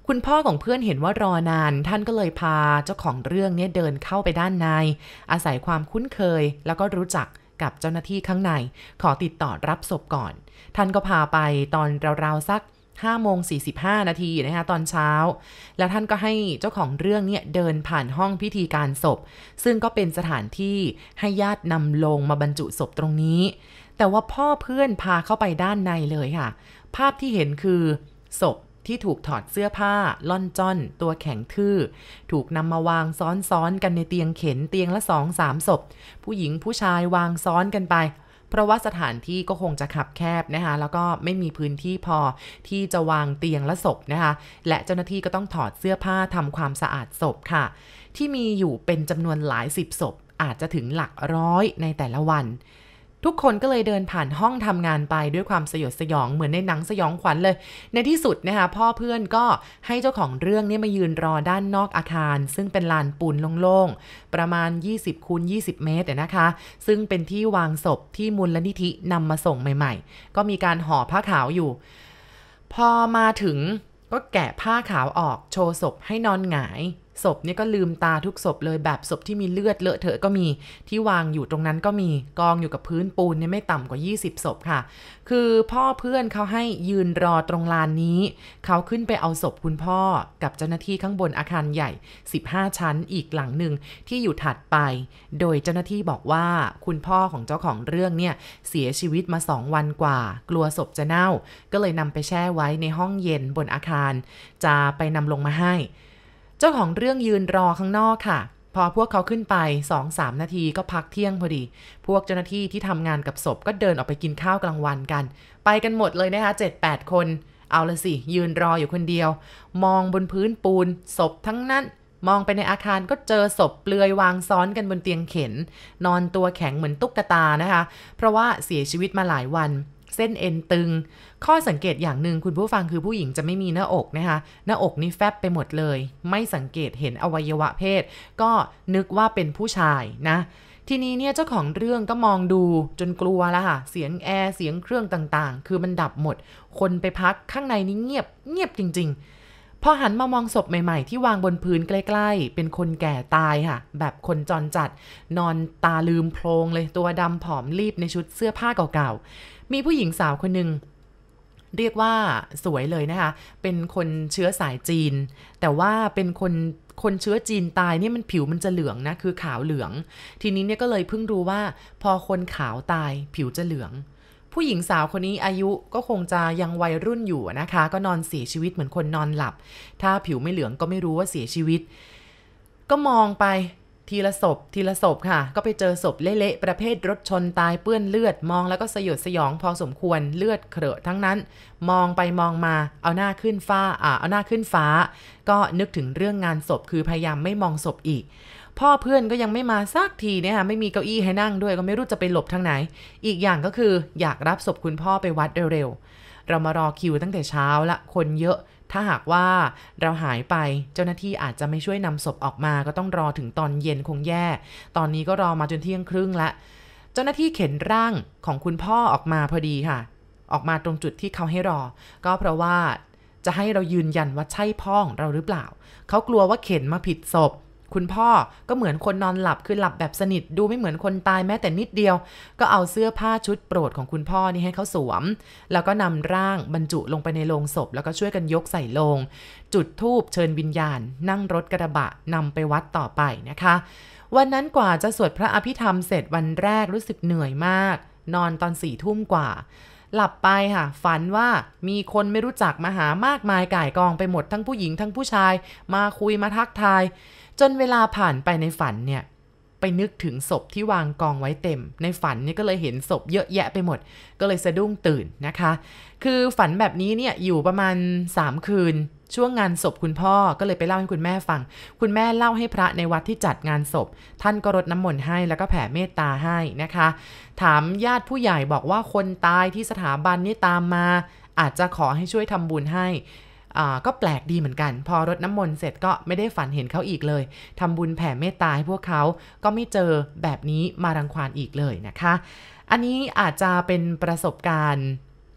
คุณพ่อของเพื่อนเห็นว่ารอนานท่านก็เลยพาเจ้าของเรื่องนี้เดินเข้าไปด้านในอาศัยความคุ้นเคยแล้วก็รู้จักกับเจ้าหน้าที่ข้างในขอติดต่อรับศพก่อนท่านก็พาไปตอนราวๆสักห้าโมงสี่สิบห้านาทีนะคะตอนเช้าแล้วท่านก็ให้เจ้าของเรื่องเนี่ยเดินผ่านห้องพิธีการศพซึ่งก็เป็นสถานที่ให้ญาตินำโลงมาบรรจุศพตรงนี้แต่ว่าพ่อเพื่อนพาเข้าไปด้านในเลยค่ะภาพที่เห็นคือศพที่ถูกถอดเสื้อผ้าล่อนจ้อนตัวแข็งทื่อถูกนำมาวางซ้อนๆกันในเตียงเข็นเตียงละ สองถึงสาม ศพผู้หญิงผู้ชายวางซ้อนกันไปเพราะว่าสถานที่ก็คงจะขับแคบนะคะแล้วก็ไม่มีพื้นที่พอที่จะวางเตียงและศพนะคะและเจ้าหน้าที่ก็ต้องถอดเสื้อผ้าทำความสะอาดศพค่ะที่มีอยู่เป็นจำนวนหลายสิบศพอาจจะถึงหลักร้อยในแต่ละวันทุกคนก็เลยเดินผ่านห้องทำงานไปด้วยความสยดสยองเหมือนในหนังสยองขวัญเลยในที่สุดนะคะพ่อเพื่อนก็ให้เจ้าของเรื่องนี้มายืนรอด้านนอกอาคารซึ่งเป็นลานปูนโล่งๆประมาณยี่สิบคูณยี่สิบเมตรนะคะซึ่งเป็นที่วางศพที่มูลนิธินำมาส่งใหม่ๆก็มีการห่อผ้าขาวอยู่พอมาถึงก็แกะผ้าขาวออกโชว์ศพให้นอนหงายศพนี่ก็ลืมตาทุกศพเลยแบบศพที่มีเลือดเลอะเทอะก็มีที่วางอยู่ตรงนั้นก็มีกองอยู่กับพื้นปูนเนี่ยไม่ต่ำกว่ายี่สิบศพค่ะคือพ่อเพื่อนเขาให้ยืนรอตรงลานนี้เขาขึ้นไปเอาศพคุณพ่อกับเจ้าหน้าที่ข้างบนอาคารใหญ่สิบห้าชั้นอีกหลังหนึ่งที่อยู่ถัดไปโดยเจ้าหน้าที่บอกว่าคุณพ่อของเจ้าของเรื่องเนี่ยเสียชีวิตมาสองวันกว่ากลัวศพจะเน่าก็เลยนำไปแช่ไว้ในห้องเย็นบนอาคารจะไปนำลงมาให้เจ้าของเรื่องยืนรอข้างนอกค่ะพอพวกเขาขึ้นไป สองถึงสาม นาทีก็พักเที่ยงพอดีพวกเจ้าหน้าที่ที่ทำงานกับศพก็เดินออกไปกินข้าวกลางวันกันไปกันหมดเลยนะคะ เจ็ดแปด คนเอาละสิยืนรออยู่คนเดียวมองบนพื้นปูนศพทั้งนั้นมองไปในอาคารก็เจอศพเปลือยวางซ้อนกันบนเตียงเข็นนอนตัวแข็งเหมือนตุ๊กตานะคะเพราะว่าเสียชีวิตมาหลายวันเส้นเอ็นตึงข้อสังเกตอย่างหนึ่งคุณผู้ฟังคือผู้หญิงจะไม่มีหน้าอกนะคะหน้าอกนี่แฟบไปหมดเลยไม่สังเกตเห็นอวัยวะเพศก็นึกว่าเป็นผู้ชายนะทีนี้เนี่ยเจ้าของเรื่องก็มองดูจนกลัวแล้วค่ะเสียงแอร์เสียงเครื่องต่างๆคือมันดับหมดคนไปพักข้างในนี่เงียบเงียบจริงๆพอหันมามองศพใหม่ๆที่วางบนพื้นใกล้ๆเป็นคนแก่ตายค่ะแบบคนจรจัดนอนตาลืมโพลงเลยตัวดำผอมรีบในชุดเสื้อผ้าเก่าๆมีผู้หญิงสาวคนหนึ่งเรียกว่าสวยเลยนะคะเป็นคนเชื้อสายจีนแต่ว่าเป็นคนคนเชื้อจีนตายเนี่ยมันผิวมันจะเหลืองนะคือขาวเหลืองทีนี้เนี่ยก็เลยเพิ่งรู้ว่าพอคนขาวตายผิวจะเหลืองผู้หญิงสาวคนนี้อายุก็คงจะยังวัยรุ่นอยู่นะคะก็นอนเสียชีวิตเหมือนคนนอนหลับถ้าผิวไม่เหลืองก็ไม่รู้ว่าเสียชีวิตก็มองไปทีละศพทีละศพค่ะก็ไปเจอศพเละๆประเภทรถชนตายเปื้อนเลือดมองแล้วก็สยดสยองพอสมควรเลือดเครอะทั้งนั้นมองไปมองมาเอาหน้าขึ้นฟ้าอ่าเอาหน้าขึ้นฟ้าก็นึกถึงเรื่องงานศพคือพยายามไม่มองศพอีกพ่อเพื่อนก็ยังไม่มาสักทีเนี่ยค่ะไม่มีเก้าอี้ให้นั่งด้วยก็ไม่รู้จะไปหลบทางไหนอีกอย่างก็คืออยากรับศพคุณพ่อไปวัดเร็วๆเรามารอคิวตั้งแต่เช้าละคนเยอะถ้าหากว่าเราหายไปเจ้าหน้าที่อาจจะไม่ช่วยนำศพออกมาก็ต้องรอถึงตอนเย็นคงแย่ตอนนี้ก็รอมาจนเที่ยงครึ่งละเจ้าหน้าที่เข็นร่างของคุณพ่อออกมาพอดีค่ะออกมาตรงจุดที่เขาให้รอก็เพราะว่าจะให้เรายืนยันว่าใช่พ่อของเราหรือเปล่าเขากลัวว่าเข็นมาผิดศพคุณพ่อก็เหมือนคนนอนหลับคือหลับแบบสนิทดูไม่เหมือนคนตายแม้แต่นิดเดียวก็เอาเสื้อผ้าชุดโปรดของคุณพ่อนี่ให้เขาสวมแล้วก็นำร่างบรรจุลงไปในโลงศพแล้วก็ช่วยกันยกใส่โลงจุดธูปเชิญวิญญาณนั่งรถกระบะนำไปวัดต่อไปนะคะวันนั้นกว่าจะสวดพระอภิธรรมเสร็จวันแรกรู้สึกเหนื่อยมากนอนตอนสี่ทุ่มกว่าหลับไปค่ะฝันว่ามีคนไม่รู้จักมาหามากมายก่ายกองไปหมดทั้งผู้หญิงทั้งผู้ชายมาคุยมาทักทายจนเวลาผ่านไปในฝันเนี่ยไปนึกถึงศพที่วางกองไว้เต็มในฝันนี่ก็เลยเห็นศพเยอะแยะไปหมดก็เลยสะดุ้งตื่นนะคะคือฝันแบบนี้เนี่ยอยู่ประมาณสามคืนช่วงงานศพคุณพ่อก็เลยไปเล่าให้คุณแม่ฟังคุณแม่เล่าให้พระในวัดที่จัดงานศพท่านก็รดน้ำมนต์ให้แล้วก็แผ่เมตตาให้นะคะถามญาติผู้ใหญ่บอกว่าคนตายที่สถาบันนี่ตามมาอาจจะขอให้ช่วยทำบุญให้อ่าก็แปลกดีเหมือนกันพอรดน้ำมนต์เสร็จก็ไม่ได้ฝันเห็นเขาอีกเลยทำบุญแผ่เมตตาให้พวกเขาก็ไม่เจอแบบนี้มารังควานอีกเลยนะคะอันนี้อาจจะเป็นประสบการณ์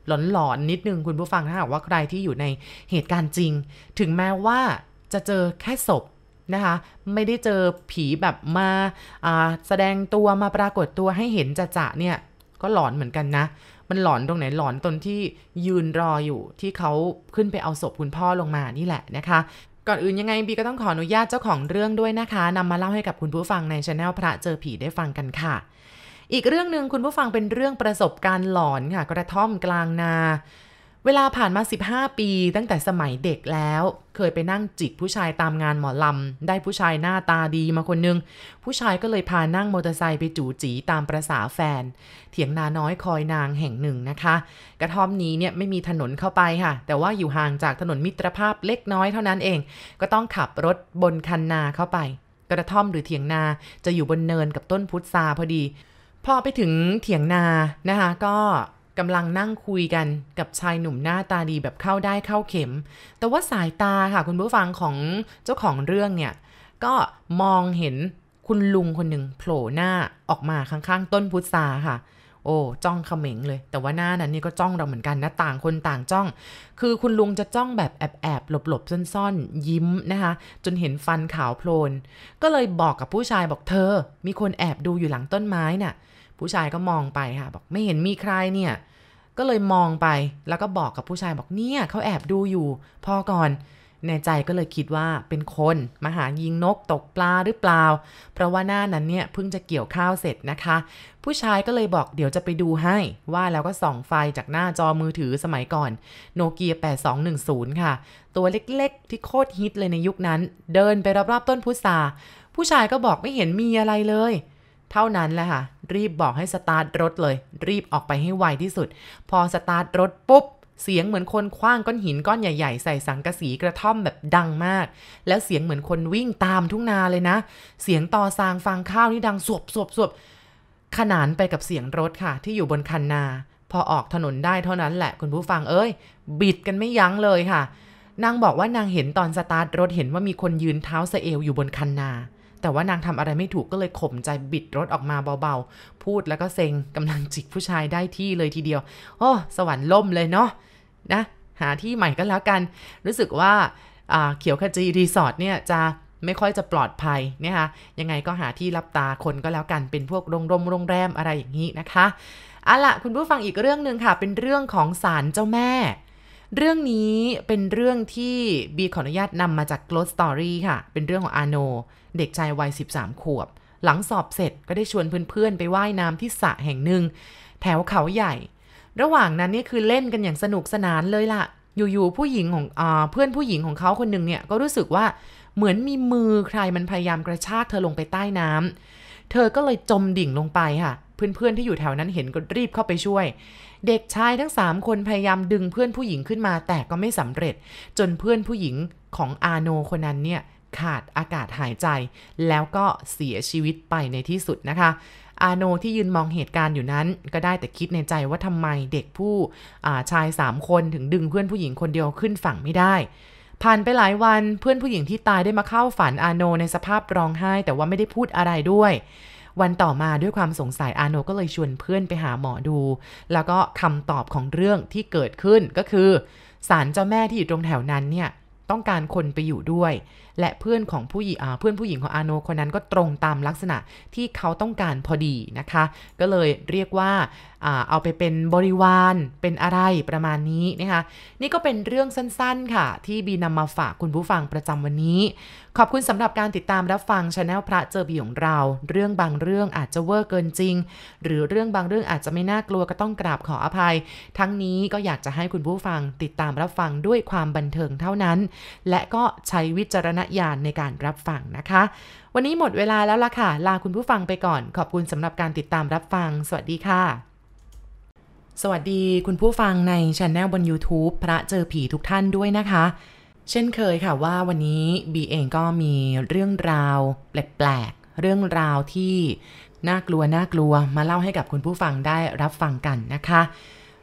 หลอนๆนิดนึงคุณผู้ฟังถ้าหากว่าใครที่อยู่ในเหตุการณ์จริงถึงแม้ว่าจะเจอแค่ศพนะคะไม่ได้เจอผีแบบมาแสดงตัวมาปรากฏตัวให้เห็นจะๆเนี่ยก็หลอนเหมือนกันนะมันหลอนตรงไหนหลอนตรงที่ยืนรออยู่ที่เขาขึ้นไปเอาศพคุณพ่อลงมานี่แหละนะคะก่อนอื่นยังไงบีก็ต้องขออนุญาตเจ้าของเรื่องด้วยนะคะนำมาเล่าให้กับคุณผู้ฟังใน Channel พระเจอผีได้ฟังกันค่ะอีกเรื่องนึงคุณผู้ฟังเป็นเรื่องประสบการณ์หลอนค่ะกระท่อมกลางนาเวลาผ่านมาสิบห้าปีตั้งแต่สมัยเด็กแล้วเคยไปนั่งจิกผู้ชายตามงานหมอลำได้ผู้ชายหน้าตาดีมาคนนึงผู้ชายก็เลยพานั่งมอเตอร์ไซค์ไปจู่จีตามประสาแฟนเถียงนาน้อยคอยนางแห่งหนึ่งนะคะกระท่อมนี้เนี่ยไม่มีถนนเข้าไปค่ะแต่ว่าอยู่ห่างจากถนนมิตรภาพเล็กน้อยเท่านั้นเองก็ต้องขับรถบนคันนาเข้าไปกระท่อมหรือเถียงนาจะอยู่บนเนินกับต้นพุทราพอดีพอไปถึงเถียงนานะคะก็กำลังนั่งคุยกันกับชายหนุ่มหน้าตาดีแบบเข้าได้เข้าเข็มแต่ว่าสายตาค่ะคุณผู้ฟังของเจ้าของเรื่องเนี่ยก็มองเห็นคุณลุงคนหนึ่งโผล่หน้าออกมาข้างๆต้นพุทราค่ะโอ้จ้องเขม็งเลยแต่ว่าหน้านั้นนี่ก็จ้องเราเหมือนกันนะต่างคนต่างจ้องคือคุณลุงจะจ้องแบบแอบๆหลบๆซ่อนๆยิ้มนะคะจนเห็นฟันขาวโพลนก็เลยบอกกับผู้ชายบอกเธอมีคนแอบดูอยู่หลังต้นไม้น่ะผู้ชายก็มองไปค่ะบอกไม่เห็นมีใครเนี่ยก็เลยมองไปแล้วก็บอกกับผู้ชายบอกเนี่ยเขาแอบดูอยู่พอก่อนในใจก็เลยคิดว่าเป็นคนมาหายิงนกตกปลาหรือเปล่าเพราะว่าหน้านั้นเนี่ยเพิ่งจะเกี่ยวข้าวเสร็จนะคะผู้ชายก็เลยบอกเดี๋ยวจะไปดูให้ว่าแล้วก็ส่องไฟจากหน้าจอมือถือสมัยก่อนโนเกียแปดสองหนึ่งศูนย์ค่ะตัวเล็กๆที่โคตรฮิตเลยในยุคนั้นเดินไปรอบๆต้นพุทราผู้ชายก็บอกไม่เห็นมีอะไรเลยเท่านั้นแหละค่ะรีบบอกให้สตาร์ทรถเลยรีบออกไปให้ไวที่สุดพอสตาร์ทรถปุ๊บเสียงเหมือนคนคว้างก้อนหินก้อนใหญ่ๆใส่สังกะสีกระท่อมแบบดังมากแล้วเสียงเหมือนคนวิ่งตามทุ่งนาเลยนะเสียงต่อซางฟางข้าวนี่ดังสวบสวบสวบขนานไปกับเสียงรถค่ะที่อยู่บนคันนาพอออกถนนได้เท่านั้นแหละคุณผู้ฟังเอ้ยบิดกันไม่ยั้งเลยค่ะนางบอกว่านางเห็นตอนสตาร์ทรถเห็นว่ามีคนยืนเท้าสะเอวอยู่บนคันนาแต่ว่านางทำอะไรไม่ถูกก็เลยข่มใจบิดรถออกมาเบาๆพูดแล้วก็เซ็งกำลังจิกผู้ชายได้ที่เลยทีเดียวโอ้สวรรค์ล่มเลยเนาะนะหาที่ใหม่ก็แล้วกันรู้สึกว่าเขียวขจีรีสอร์ทเนี่ยจะไม่ค่อยจะปลอดภัยนะคะยังไงก็หาที่รับตาคนก็แล้วกันเป็นพวกโรงแรมโรงแรมอะไรอย่างนี้นะคะเอาล่ะคุณผู้ฟังอีกเรื่องนึงค่ะเป็นเรื่องของศาลเจ้าแม่เรื่องนี้เป็นเรื่องที่บีขออนุญาตนำมาจาก Ghost Story ค่ะเป็นเรื่องของอาโนเด็กชายวัยสิบสามขวบหลังสอบเสร็จก็ได้ชวนเพื่อนๆไปว่ายน้ำที่สระแห่งหนึ่งแถวเขาใหญ่ระหว่างนั้นนี่คือเล่นกันอย่างสนุกสนานเลยล่ะอยู่ๆผู้หญิงของอ่าเพื่อนผู้หญิงของเขาคนหนึ่งเนี่ยก็รู้สึกว่าเหมือนมีมือใครมันพยายามกระชากเธอลงไปใต้น้ำเธอก็เลยจมดิ่งลงไปค่ะเพื่อนๆที่อยู่แถวนั้นเห็นก็รีบเข้าไปช่วยเด็กชายทั้งสามคนพยายามดึงเพื่อนผู้หญิงขึ้นมาแต่ก็ไม่สำเร็จจนเพื่อนผู้หญิงของอาโนคนนั้นเนี่ยขาดอากาศหายใจแล้วก็เสียชีวิตไปในที่สุดนะคะอาโนที่ยืนมองเหตุการณ์อยู่นั้นก็ได้แต่คิดในใจว่าทำไมเด็กผู้ชายสามคนถึงดึงเพื่อนผู้หญิงคนเดียวขึ้นฝั่งไม่ได้ผ่านไปหลายวันเพื่อนผู้หญิงที่ตายได้มาเข้าฝันอาโนในสภาพร้องไห้แต่ว่าไม่ได้พูดอะไรด้วยวันต่อมาด้วยความสงสัยอาโนก็เลยชวนเพื่อนไปหาหมอดูแล้วก็คำตอบของเรื่องที่เกิดขึ้นก็คือศาลเจ้าแม่ที่อยู่ตรงแถวนั้นเนี่ยต้องการคนไปอยู่ด้วยและเพื่อนของผู้หญิงเพื่อนผู้หญิงของอาโนคนนั้นก็ตรงตามลักษณะที่เขาต้องการพอดีนะคะก็เลยเรียกว่าเอาไปเป็นบริวารเป็นอะไรประมาณนี้นะคะนี่ก็เป็นเรื่องสั้นๆค่ะที่บีนำมาฝากคุณผู้ฟังประจำวันนี้ขอบคุณสำหรับการติดตามรับฟัง Channel พระเจอบีของเราเรื่องบางเรื่องอาจจะเวอร์เกินจริงหรือเรื่องบางเรื่องอาจจะไม่น่ากลัวก็ต้องกราบขออภัยทั้งนี้ก็อยากจะให้คุณผู้ฟังติดตามรับฟังด้วยความบันเทิงเท่านั้นและก็ใช้วิจารณญาณในการรับฟังนะคะวันนี้หมดเวลาแล้วล่ะค่ะลาคุณผู้ฟังไปก่อนขอบคุณสำหรับการติดตามรับฟังสวัสดีค่ะสวัสดีคุณผู้ฟังใน Channel บน YouTube พระเจอผีทุกท่านด้วยนะคะเช่นเคยค่ะว่าวันนี้บีเองก็มีเรื่องราวแปลกๆเรื่องราวที่น่ากลัวน่ากลัวมาเล่าให้กับคุณผู้ฟังได้รับฟังกันนะคะ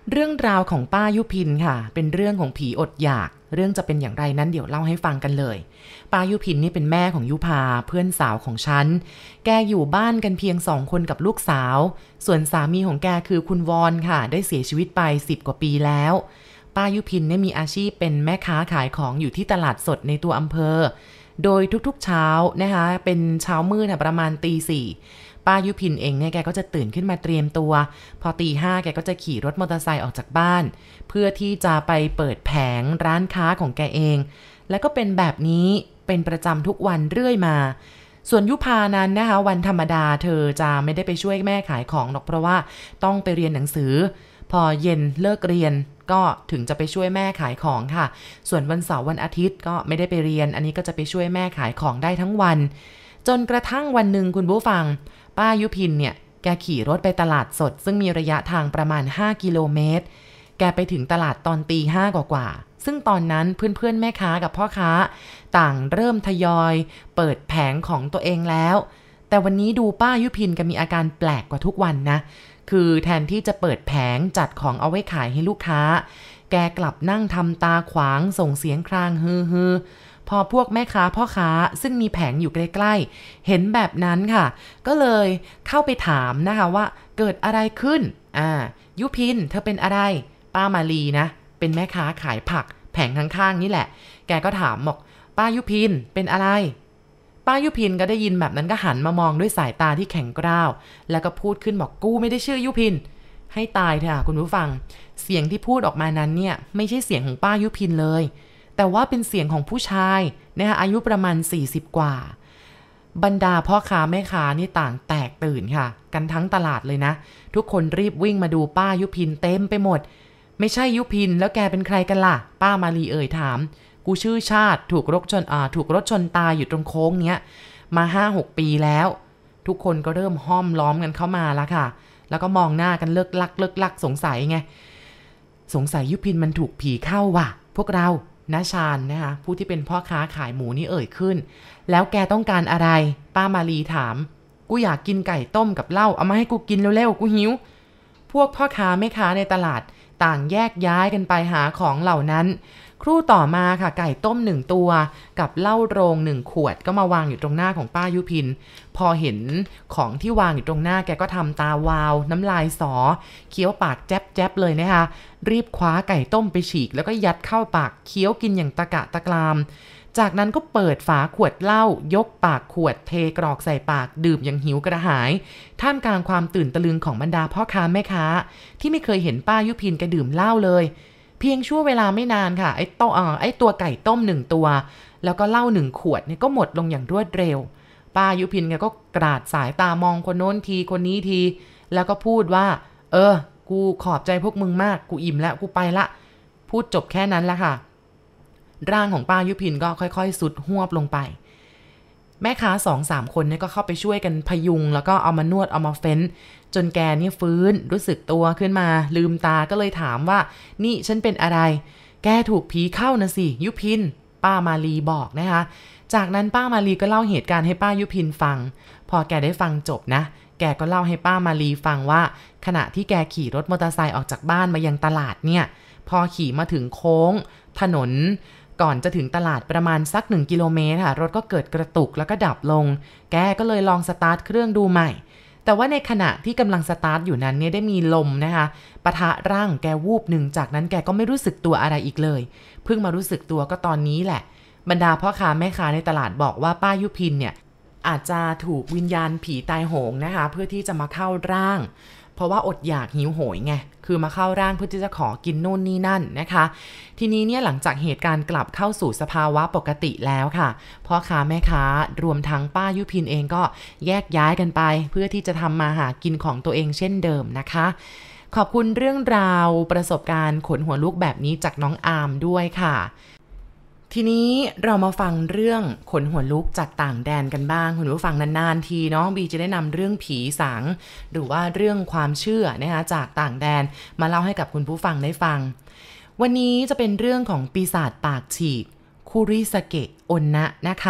เรื่องราวของป้ายุพินค่ะเป็นเรื่องของผีอดอยากเรื่องจะเป็นอย่างไรนั้นเดี๋ยวเล่าให้ฟังกันเลยป้ายุพินนี่เป็นแม่ของยุพาเพื่อนสาวของฉันแกอยู่บ้านกันเพียงสองคนกับลูกสาวส่วนสามีของแกคือคุณวอนค่ะได้เสียชีวิตไปสิบกว่าปีแล้วป้ายุพินเนี่ยมีอาชีพเป็นแม่ค้าขายของอยู่ที่ตลาดสดในตัวอำเภอโดยทุกๆเช้านะคะเป็นเช้ามืดประมาณตีสี่ป้ายุพินเองเนี่ยแกก็จะตื่นขึ้นมาเตรียมตัวพอตีห้าแกก็จะขี่รถมอเตอร์ไซค์ออกจากบ้านเพื่อที่จะไปเปิดแผงร้านค้าของแกเองแล้วก็เป็นแบบนี้เป็นประจำทุกวันเรื่อยมาส่วนยุพานั้นนะคะวันธรรมดาเธอจะไม่ได้ไปช่วยแม่ขายของหรอกเพราะว่าต้องไปเรียนหนังสือพอเย็นเลิกเรียนก็ถึงจะไปช่วยแม่ขายของค่ะส่วนวันเสาร์วันอาทิตย์ก็ไม่ได้ไปเรียนอันนี้ก็จะไปช่วยแม่ขายของได้ทั้งวันจนกระทั่งวันหนึ่งคุณผู้ฟังป้ายุพินเนี่ยแกขี่รถไปตลาดสดซึ่งมีระยะทางประมาณห้ากิโลเมตรแกไปถึงตลาดตอนตีห้ากว่าๆซึ่งตอนนั้นเพื่อนๆแม่ค้ากับพ่อค้าต่างเริ่มทยอยเปิดแผงของตัวเองแล้วแต่วันนี้ดูป้ายุพินก็มีอาการแปลกกว่าทุกวันนะคือแทนที่จะเปิดแผงจัดของเอาไว้ขายให้ลูกค้าแกกลับนั่งทำตาขวางส่งเสียงครางฮือฮือพอพวกแม่ค้าพ่อค้าซึ่งมีแผงอยู่ใกล้ๆเห็นแบบนั้นค่ะก็เลยเข้าไปถามนะคะว่าเกิดอะไรขึ้นอ่ายุพินเธอเป็นอะไรป้ามาลีนะเป็นแม่ค้าขายผักแผงข้างๆนี่แหละแกก็ถามบอกป้ายุพินเป็นอะไรป้ายุพินก็ได้ยินแบบนั้นก็หันมามองด้วยสายตาที่แข็งกร้าวแล้วก็พูดขึ้นบอกกูไม่ได้ชื่อยุพินให้ตายเถอะคุณผู้ฟังเสียงที่พูดออกมานั้นเนี่ยไม่ใช่เสียงของป้ายุพินเลยแต่ว่าเป็นเสียงของผู้ชายนะคะอายุประมาณสี่สิบกว่าบรรดาพ่อค้าแม่ค้านี่ต่างแตกตื่นค่ะกันทั้งตลาดเลยนะทุกคนรีบวิ่งมาดูป้ายุพินเต็มไปหมดไม่ใช่ยุพินแล้วแกเป็นใครกันล่ะป้ามาลีเอ่ยถามกูชื่อชาติถูกรถชนอ่าถูกรถชนตายอยู่ตรงโค้งเนี้ยมาห้าหกปีแล้วทุกคนก็เริ่มห้อมล้อมกันเข้ามาแล้วค่ะแล้วก็มองหน้ากันเลิกลักเลิกลักสงสัยไงสงสัยยุพินมันถูกผีเข้าว่ะพวกเราน้าชาญนะคะผู้ที่เป็นพ่อค้าขายหมูนี่เอ่ยขึ้นแล้วแกต้องการอะไรป้ามาลีถามกูอยากกินไก่ต้มกับเหล้าเอามาให้กูกินเร็วๆกูหิวพวกพ่อค้าแม่ค้าในตลาดต่างแยกย้ายกันไปหาของเหล่านั้นครู่ต่อมาค่ะไก่ต้มหนึ่งตัวกับเหล้าโรงหนึ่งขวดก็มาวางอยู่ตรงหน้าของป้ายุพินพอเห็นของที่วางอยู่ตรงหน้าแกก็ทำตาวาวน้ำลายสอเคี้ยวปากแจ๊บๆเลยนะคะรีบคว้าไก่ต้มไปฉีกแล้วก็ยัดเข้าปากเคี้ยวกินอย่างตะกะตะกรามจากนั้นก็เปิดฝาขวดเหล้ายกปากขวดเทกรอกใส่ปากดื่มอย่างหิวกระหายท่ามกลางความตื่นตะลึงของบรรดาพ่อค้าแม่ค้าที่ไม่เคยเห็นป้ายุพินแกดื่มเหล้าเลยเพียงชั่วเวลาไม่นานค่ะไอ้โตเอ่อไอ้ตัวไก่ต้มหนึ่งตัวแล้วก็เหล้าหนึ่งขวดเนี่ยก็หมดลงอย่างรวดเร็วป้ายุพินแกก็กราดสายตามองคนโน้นทีคนนี้ทีแล้วก็พูดว่าเออกูขอบใจพวกมึงมากกูอิ่มแล้วกูไปละพูดจบแค่นั้นละค่ะร่างของป้ายุพินก็ค่อยๆสุดหวบลงไปแม่ค้า สองสาม คนเนี่ยก็เข้าไปช่วยกันพยุงแล้วก็เอามานวดเอามาเฟ้นจนแกนี่ฟื้นรู้สึกตัวขึ้นมาลืมตาก็เลยถามว่านี่ฉันเป็นอะไรแกถูกผีเข้านะสิยุพินป้ามาลีบอกนะคะจากนั้นป้ามาลีก็เล่าเหตุการณ์ให้ป้ายุพินฟังพอแกได้ฟังจบนะแกก็เล่าให้ป้ามาลีฟังว่าขณะที่แกขี่รถมอเตอร์ไซค์ออกจากบ้านมายังตลาดเนี่ยพอขี่มาถึงโค้งถนนก่อนจะถึงตลาดประมาณสักหนึ่งกิโลเมตรค่ะรถก็เกิดกระตุกแล้วก็ดับลงแกก็เลยลองสตาร์ทเครื่องดูใหม่แต่ว่าในขณะที่กำลังสตาร์ทอยู่นั้นเนี่ยได้มีลมนะคะปะทะร่างแกวูบหนึ่งจากนั้นแกก็ไม่รู้สึกตัวอะไรอีกเลยเพิ่งมารู้สึกตัวก็ตอนนี้แหละบรรดาพ่อค้าแม่ค้าในตลาดบอกว่าป้ายุพินเนี่ยอาจจะถูกวิญญาณผีตายโหงนะคะเพื่อที่จะมาเข้าร่างเพราะว่าอดอยากหิวโหยไงคือมาเข้าร่างเพื่อที่จะขอกินนู่นนี่นั่นนะคะทีนี้เนี่ยหลังจากเหตุการณ์กลับเข้าสู่สภาวะปกติแล้วค่ะพ่อค้าแม่ค้ารวมทั้งป้ายุพินเองก็แยกย้ายกันไปเพื่อที่จะทำมาหากินของตัวเองเช่นเดิมนะคะขอบคุณเรื่องราวประสบการณ์ขนหัวลุกแบบนี้จากน้องอาร์มด้วยค่ะทีนี้เรามาฟังเรื่องขนหัวลุกจากต่างแดนกันบ้างคุณผู้ฟังนานๆทีเนาะบีจะได้นำเรื่องผีสางหรือว่าเรื่องความเชื่อนะคะจากต่างแดนมาเล่าให้กับคุณผู้ฟังได้ฟังวันนี้จะเป็นเรื่องของปีศาจปากฉีกคุริสเกะอนนะนะคะ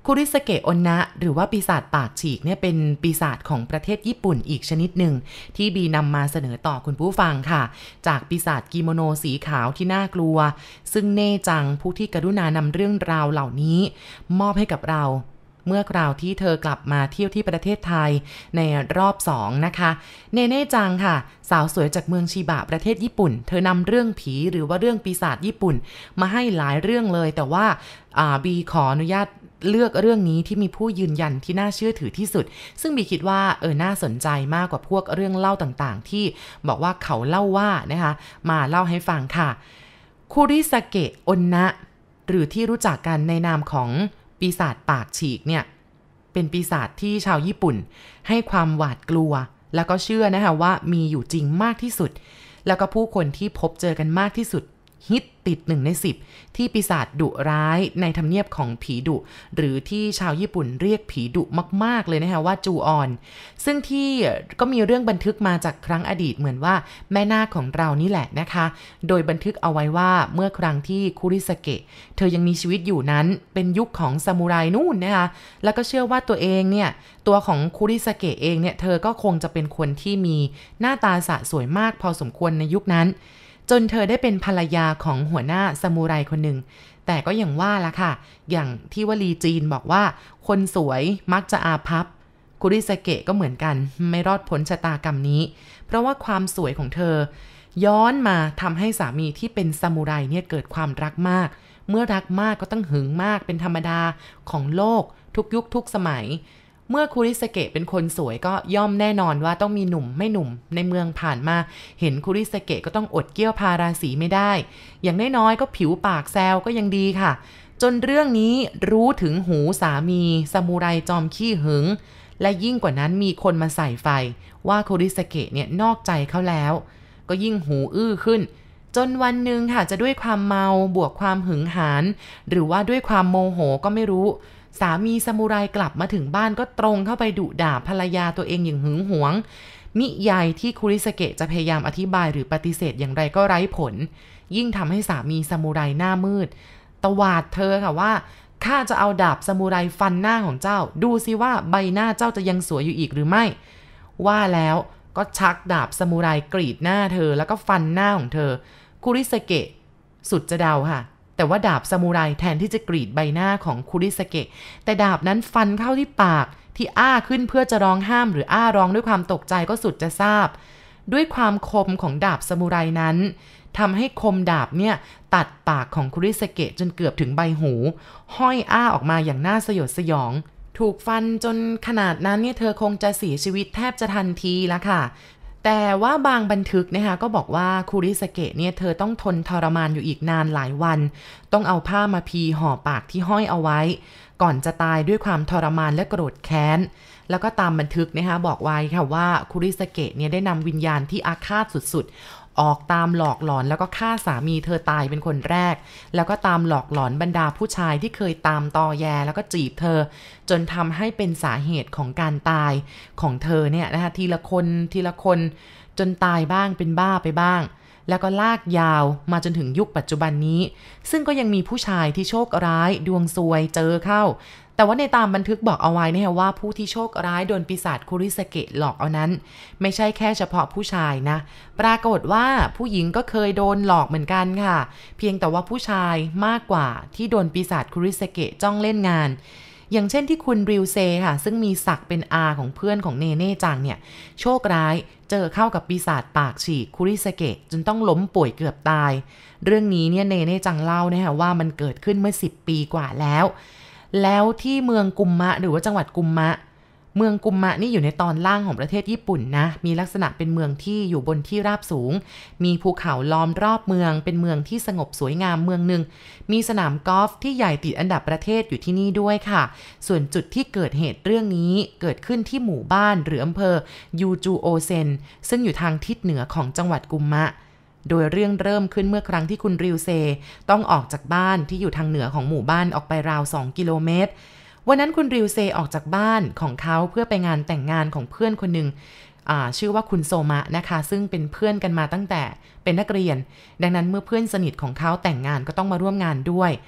คุริสเกะอนนะหรือว่าปีศาจปากฉีกเนี่ยเป็นปีศาจของประเทศญี่ปุ่นอีกชนิดหนึ่งที่บีนำมาเสนอต่อคุณผู้ฟังค่ะจากปีศาจกิโมโนสีขาวที่น่ากลัวซึ่งเน่จังผู้ที่กรุณานำเรื่องราวเหล่านี้มอบให้กับเราเมื่อคราวที่เธอกลับมาเที่ยวที่ประเทศไทยในรอบสองนะคะเนเน่จังค่ะสาวสวยจากเมืองชิบะประเทศญี่ปุ่นเธอนำเรื่องผีหรือว่าเรื่องปีศาจญี่ปุ่นมาให้หลายเรื่องเลยแต่ว่าบีขออนุญาตเลือกเรื่องนี้ที่มีผู้ยืนยันที่น่าเชื่อถือที่สุดซึ่งบีคิดว่าเออน่าสนใจมากกว่าพวกเรื่องเล่าต่างๆที่บอกว่าเขาเล่าว่านะคะมาเล่าให้ฟังค่ะคุริสเกะอนนะหรือที่รู้จักกันในนามของปีศาจปากฉีกเนี่ยเป็นปีศาจที่ชาวญี่ปุ่นให้ความหวาดกลัวแล้วก็เชื่อนะคะว่ามีอยู่จริงมากที่สุดแล้วก็ผู้คนที่พบเจอกันมากที่สุดฮิตติดหนึ่งในสิบที่ปีศาจดุร้ายในทำเนียบของผีดุหรือที่ชาวญี่ปุ่นเรียกผีดุมากๆเลยนะคะว่าจูออนซึ่งที่ก็มีเรื่องบันทึกมาจากครั้งอดีตเหมือนว่าแม่นาคของเรานี่แหละนะคะโดยบันทึกเอาไว้ว่าเมื่อครั้งที่คุริสเกะเธอยังมีชีวิตอยู่นั้นเป็นยุคของซามูไรนู่นนะคะแล้วก็เชื่อว่าตัวเองเนี่ยตัวของคุริสเกะเองเนี่ยเธอก็คงจะเป็นคนที่มีหน้าตาสะสวยมากพอสมควรในยุคนั้นจนเธอได้เป็นภรรยาของหัวหน้าซามูไรคนหนึ่งแต่ก็อย่างว่าละค่ะอย่างที่วลีจีนบอกว่าคนสวยมักจะอาภัพคุริสเกะก็เหมือนกันไม่รอดพ้นชะตากรรมนี้เพราะว่าความสวยของเธอย้อนมาทำให้สามีที่เป็นซามูไรเนี่ยเกิดความรักมากเมื่อรักมากก็ต้องหึงมากเป็นธรรมดาของโลกทุกยุคทุกสมัยเมื่อคุริสเกะเป็นคนสวยก็ย่อมแน่นอนว่าต้องมีหนุ่มไม่หนุ่มในเมืองผ่านมาเห็นคุริสเกะก็ต้องอดเกี้ยวพาราสีไม่ได้อย่างน้อยๆก็ผิวปากแซวก็ยังดีค่ะจนเรื่องนี้รู้ถึงหูสามีซามูไรจอมขี้หึงและยิ่งกว่านั้นมีคนมาใส่ไฟว่าคุริสเกะเนี่ยนอกใจเขาแล้วก็ยิ่งหูอื้อขึ้นจนวันหนึ่งค่ะจะด้วยความเมาบวกความหึงหาญหรือว่าด้วยความโมโหก็ไม่รู้สามีซามูไรกลับมาถึงบ้านก็ตรงเข้าไปดุด่าภรรยาตัวเองอย่างหึงหวงมิใยที่คุริสเกะจะพยายามอธิบายหรือปฏิเสธอย่างไรก็ไร้ผลยิ่งทำให้สามีซามูไรหน้ามืดตวาดเธอค่ะว่าข้าจะเอาดาบซามูไรฟันหน้าของเจ้าดูสิว่าใบหน้าเจ้าจะยังสวยอยู่อีกหรือไม่ว่าแล้วก็ชักดาบซามูไรกรีดหน้าเธอแล้วก็ฟันหน้าของเธอคุริสเกะสุดจะเดาค่ะแต่ว่าดาบซามูไรแทนที่จะกรีดใบหน้าของคุริสเกะแต่ดาบนั้นฟันเข้าที่ปากที่อ้าขึ้นเพื่อจะร้องห้ามหรืออ้าร้องด้วยความตกใจก็สุดจะทราบด้วยความคมของดาบซามูไรนั้นทำให้คมดาบเนี่ยตัดปากของคุริสเกะจนเกือบถึงใบหูห้อยอ้าออกมาอย่างน่าสยดสยองถูกฟันจนขนาดนั้นเนี่ยเธอคงจะเสียชีวิตแทบจะทันทีแล้วค่ะแต่ว่าบางบันทึกนะคะก็บอกว่าคุริสเกะเนี่ยเธอต้องทนทรมานอยู่อีกนานหลายวันต้องเอาผ้ามาพีห่อปากที่ห้อยเอาไว้ก่อนจะตายด้วยความทรมานและโกรธแค้นแล้วก็ตามบันทึกนะคะบอกไว้ค่ะว่าคุริสเกะเนี่ยได้นำวิญญาณที่อาฆาตสุดๆออกตามหลอกหลอนแล้วก็ฆ่าสามีเธอตายเป็นคนแรกแล้วก็ตามหลอกหลอนบรรดาผู้ชายที่เคยตามตอแยแล้วก็จีบเธอจนทำให้เป็นสาเหตุของการตายของเธอเนี่ยนะคะทีละคนทีละคนจนตายบ้างเป็นบ้าไปบ้างแล้วก็ลากยาวมาจนถึงยุคปัจจุบันนี้ซึ่งก็ยังมีผู้ชายที่โชคร้ายดวงซวยเจอเข้าแต่ว่าในตามบันทึกบอกเอาไว้นะคะว่าผู้ที่โชคร้ายโดนปีศาจคุริสเกะหลอกเอานั้นไม่ใช่แค่เฉพาะผู้ชายนะปรากฏว่าผู้หญิงก็เคยโดนหลอกเหมือนกันค่ะเพียงแต่ว่าผู้ชายมากกว่าที่โดนปีศาจคุริสเกะจ้องเล่นงานอย่างเช่นที่คุณริวเซค่ะซึ่งมีศักดิ์เป็นอาของเพื่อนของเนเน่จังเนี่ยโชคร้ายเจอเข้ากับปีศาจปากฉีกคุริสเกะจนต้องล้มป่วยเกือบตายเรื่องนี้เนี่ยเนเน่จังเล่านะคะว่ามันเกิดขึ้นเมื่อสิบปีกว่าแล้วแล้วที่เมืองกุมมะหรือว่าจังหวัดกุมมะเมืองกุมมะนี่อยู่ในตอนล่างของประเทศญี่ปุ่นนะมีลักษณะเป็นเมืองที่อยู่บนที่ราบสูงมีภูเขาล้อมรอบเมืองเป็นเมืองที่สงบสวยงามเมืองหนึ่งมีสนามกอล์ฟที่ใหญ่ติดอันดับประเทศอยู่ที่นี่ด้วยค่ะส่วนจุดที่เกิดเหตุเรื่องนี้เกิดขึ้นที่หมู่บ้านหรืออำเภอยูจูโอเซนซึ่งอยู่ทางทิศเหนือของจังหวัดกุมมะโดยเรื่องเริ่มขึ้นเมื่อครั้งที่คุณริวเซต้องออกจากบ้านที่อยู่ทางเหนือของหมู่บ้านออกไปราวสองกิโลเมตรวันนั้นคุณริวเซออกจากบ้านของเขาเพื่อไปงานแต่งงานของเพื่อนคนหนึ่งชื่อว่าคุณโซมะนะคะซึ่งเป็นเพื่อนกันมาตั้งแต่เป็นนักเรียนดังนั้นเมื่อเพื่อนสนิทของเขาแต่งงานก็ต้องมาร่วมงานด้วย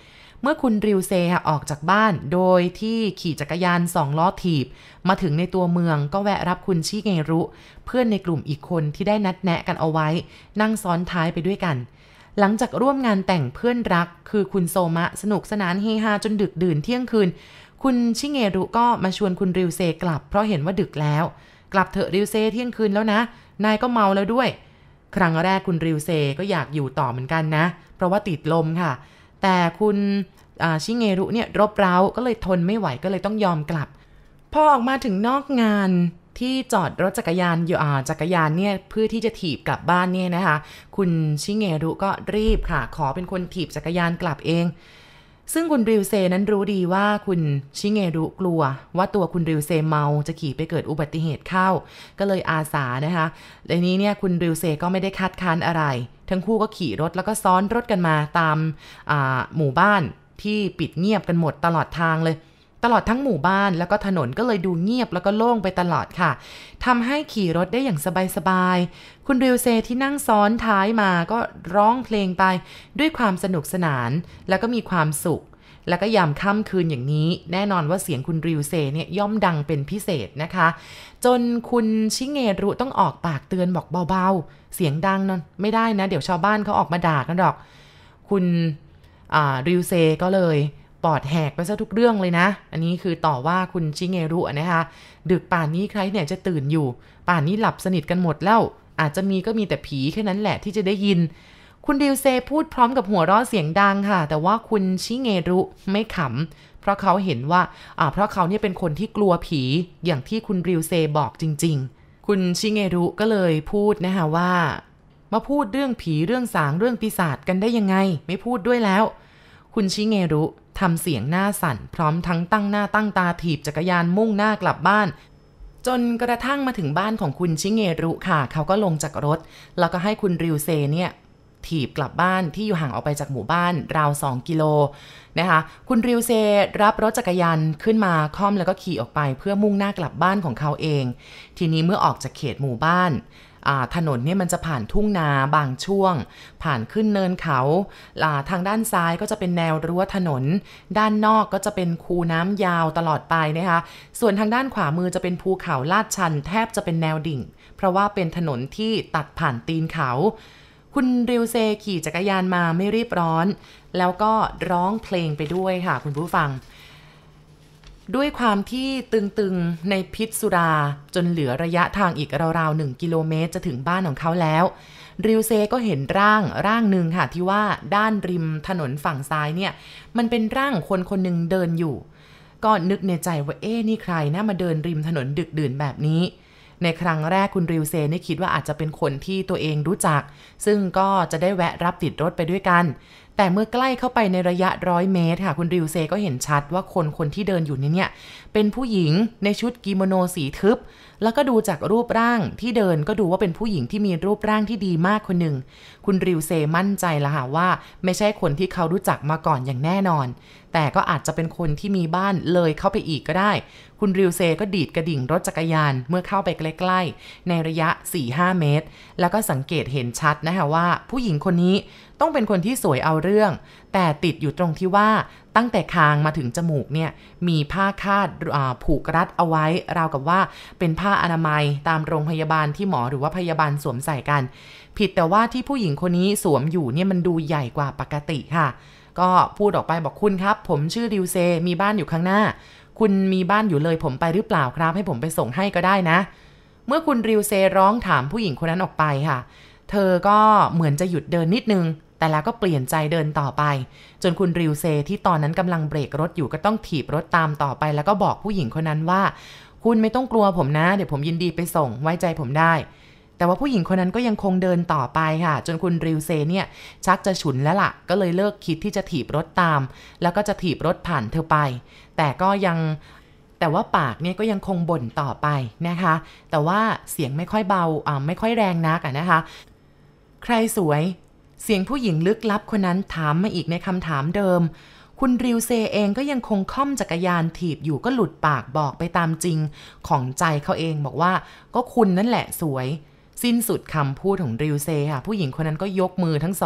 เมื่อคุณริวเซออกจากบ้านโดยที่ขี่จักรยานสองล้อถีบมาถึงในตัวเมืองก็แวะรับคุณชิเงรุเพื่อนในกลุ่มอีกคนที่ได้นัดแนะกันเอาไว้นั่งซ้อนท้ายไปด้วยกันหลังจากร่วมงานแต่งเพื่อนรักคือคุณโซมะสนุกสนานเฮฮาจนดึกดื่นเที่ยงคืนคุณชิเงรุก็มาชวนคุณริวเซกลับเพราะเห็นว่าดึกแล้วกลับเถอะริวเซเที่ยงคืนแล้วนะนายก็เมาแล้วด้วยครั้งแรกคุณริวเซก็อยากอยู่ต่อเหมือนกันนะเพราะว่าติดลมค่ะแต่คุณชิเงรุเนี่ยรบเร้าก็เลยทนไม่ไหวก็เลยต้องยอมกลับพอออกมาถึงนอกงานที่จอดรถจักรยานอยู่อ่าจักรยานเนี่ยเพื่อที่จะถีบกลับบ้านเนี่ยนะคะคุณชิเงรุก็รีบค่ะขอเป็นคนถีบจักรยานกลับเองซึ่งคุณริวเซนั้นรู้ดีว่าคุณชิเงรุกลัวว่าตัวคุณริวเซเมาจะขี่ไปเกิดอุบัติเหตุเข้าก็เลยอาสานะคะในนี้เนี่ยคุณริวเซก็ไม่ได้คัดค้านอะไรทั้งคู่ก็ขี่รถแล้วก็ซ้อนรถกันมาตามหมู่บ้านที่ปิดเงียบกันหมดตลอดทางเลยตลอดทั้งหมู่บ้านแล้วก็ถนนก็เลยดูเงียบแล้วก็โล่งไปตลอดค่ะทำให้ขี่รถได้อย่างสบายๆคุณริวเซที่นั่งซ้อนท้ายมาก็ร้องเพลงไปด้วยความสนุกสนานแล้วก็มีความสุขแล้วก็ยามค่ำคืนอย่างนี้แน่นอนว่าเสียงคุณริวเซเนี่ยย่อมดังเป็นพิเศษนะคะจนคุณชิเงรุต้องออกปากเตือนบอกเบาๆเสียงดังนั่นไม่ได้นะเดี๋ยวชาวบ้านเขาออกมาด่ากันหรอกคุณริวเซก็เลยปอดแหกไปซะทุกเรื่องเลยนะอันนี้คือต่อว่าคุณชิเงรุนะคะดึกป่านนี้ใครเนี่ยจะตื่นอยู่ป่านนี้หลับสนิทกันหมดแล้วอาจจะมีก็มีแต่ผีแค่นั้นแหละที่จะได้ยินคุณริวเซพูดพร้อมกับหัวเราะเสียงดังค่ะแต่ว่าคุณชิเงรุไม่ขำเพราะเขาเห็นว่าอ่าเพราะเขาเนี่ยเป็นคนที่กลัวผีอย่างที่คุณริวเซบอกจริงๆคุณชิเงรุก็เลยพูดนะคะว่ามาพูดเรื่องผีเรื่องสางเรื่องปีศาจกันได้ยังไงไม่พูดด้วยแล้วคุณชิเงรุทำเสียงหน้าสั่นพร้อมทั้งตั้งหน้าตั้งตาถีบจักรยานมุ่งหน้ากลับบ้านจนกระทั่งมาถึงบ้านของคุณชิเงรุค่ะเขาก็ลงจากรถแล้วก็ให้คุณริวเซเนี่ยถีบกลับบ้านที่อยู่ห่างออกไปจากหมู่บ้านราวสองกิโลนะคะคุณริวเซรับรถจักรยานขึ้นมาค่อมแล้วก็ขี่ออกไปเพื่อมุ่งหน้ากลับบ้านของเขาเองทีนี้เมื่อออกจากเขตหมู่บ้านถนนเนี่ยมันจะผ่านทุ่งนาบางช่วงผ่านขึ้นเนินเขาทางด้านซ้ายก็จะเป็นแนวรั้วถนนด้านนอกก็จะเป็นคูน้ำยาวตลอดไปนะคะส่วนทางด้านขวามือจะเป็นภูเขาลาดชันแทบจะเป็นแนวดิ่งเพราะว่าเป็นถนนที่ตัดผ่านตีนเขาคุณริวเซขี่จักรยานมาไม่รีบร้อนแล้วก็ร้องเพลงไปด้วยค่ะคุณผู้ฟังด้วยความที่ตึงๆในพิษสุราจนเหลือระยะทางอีกราวๆหนึ่งกิโลเมตรจะถึงบ้านของเขาแล้วริวเซก็เห็นร่างร่างหนึ่งค่ะที่ว่าด้านริมถนนฝั่งซ้ายเนี่ยมันเป็นร่างคนคนหนึ่งเดินอยู่ก็นึกในใจว่าเอ๊ะนี่ใครนะมาเดินริมถนนดึกดื่นแบบนี้ในครั้งแรกคุณริวเซนี่คิดว่าอาจจะเป็นคนที่ตัวเองรู้จักซึ่งก็จะได้แวะรับติดรถไปด้วยกันแต่เมื่อใกล้เข้าไปในระยะร้อยเมตรค่ะคุณริวเซก็เห็นชัดว่าคนคนที่เดินอยู่นี้เนี่ยเป็นผู้หญิงในชุดกิโมโนสีทึบแล้วก็ดูจากรูปร่างที่เดินก็ดูว่าเป็นผู้หญิงที่มีรูปร่างที่ดีมากคนหนึ่งคุณริวเซมั่นใจละค่ะว่าไม่ใช่คนที่เขารู้จักมาก่อนอย่างแน่นอนแต่ก็อาจจะเป็นคนที่มีบ้านเลยเข้าไปอีกก็ได้คุณริวเซก็ดีดกระดิ่งรถจักรยานเมื่อเข้าไปใกล้ๆในระยะ สี่ถึงห้า เมตรแล้วก็สังเกตเห็นชัดนะคะว่าผู้หญิงคนนี้ต้องเป็นคนที่สวยเอาเรื่องแต่ติดอยู่ตรงที่ว่าตั้งแต่คางมาถึงจมูกเนี่ยมีผ้าคาดผูกรัดเอาไว้ราวกับว่าเป็นผ้าอนามัยตามโรงพยาบาลที่หมอหรือว่าพยาบาลสวมใส่กันผิดแต่ว่าที่ผู้หญิงคนนี้สวมอยู่เนี่ยมันดูใหญ่กว่าปกติค่ะก็พูดออกไปบอกคุณครับผมชื่อริวเซมีบ้านอยู่ข้างหน้าคุณมีบ้านอยู่เลยผมไปหรือเปล่าครับให้ผมไปส่งให้ก็ได้นะเมื่อคุณริวเซร้องถามผู้หญิงคนนั้นออกไปค่ะเธอก็เหมือนจะหยุดเดินนิดนึงแต่แล้วก็เปลี่ยนใจเดินต่อไปจนคุณริวเซที่ตอนนั้นกำลังเบรกรถอยู่ก็ต้องถีบรถตามต่อไปแล้วก็บอกผู้หญิงคนนั้นว่าคุณไม่ต้องกลัวผมนะเดี๋ยวผมยินดีไปส่งไว้ใจผมได้แต่ว่าผู้หญิงคนนั้นก็ยังคงเดินต่อไปค่ะจนคุณริวเซเนี่ยชักจะฉุนแล้วล่ะก็เลยเลิกคิดที่จะถีบรถตามแล้วก็จะถีบรถผ่านเธอไปแต่ก็ยังแต่ว่าปากเนี่ยก็ยังคงบ่นต่อไปนะคะแต่ว่าเสียงไม่ค่อยเบาอ่าไม่ค่อยแรงนักอ่ะนะคะใครสวยเสียงผู้หญิงลึกลับคนนั้นถามมาอีกในคำถามเดิมคุณริวเซเองก็ยังคงค่อมจักรยานถีบอยู่ก็หลุดปากบอกไปตามจริงของใจเขาเองบอกว่าก็คุณนั่นแหละสวยสิ้นสุดคำพูดของริวเซค่ะผู้หญิงคนนั้นก็ยกมือทั้งสอง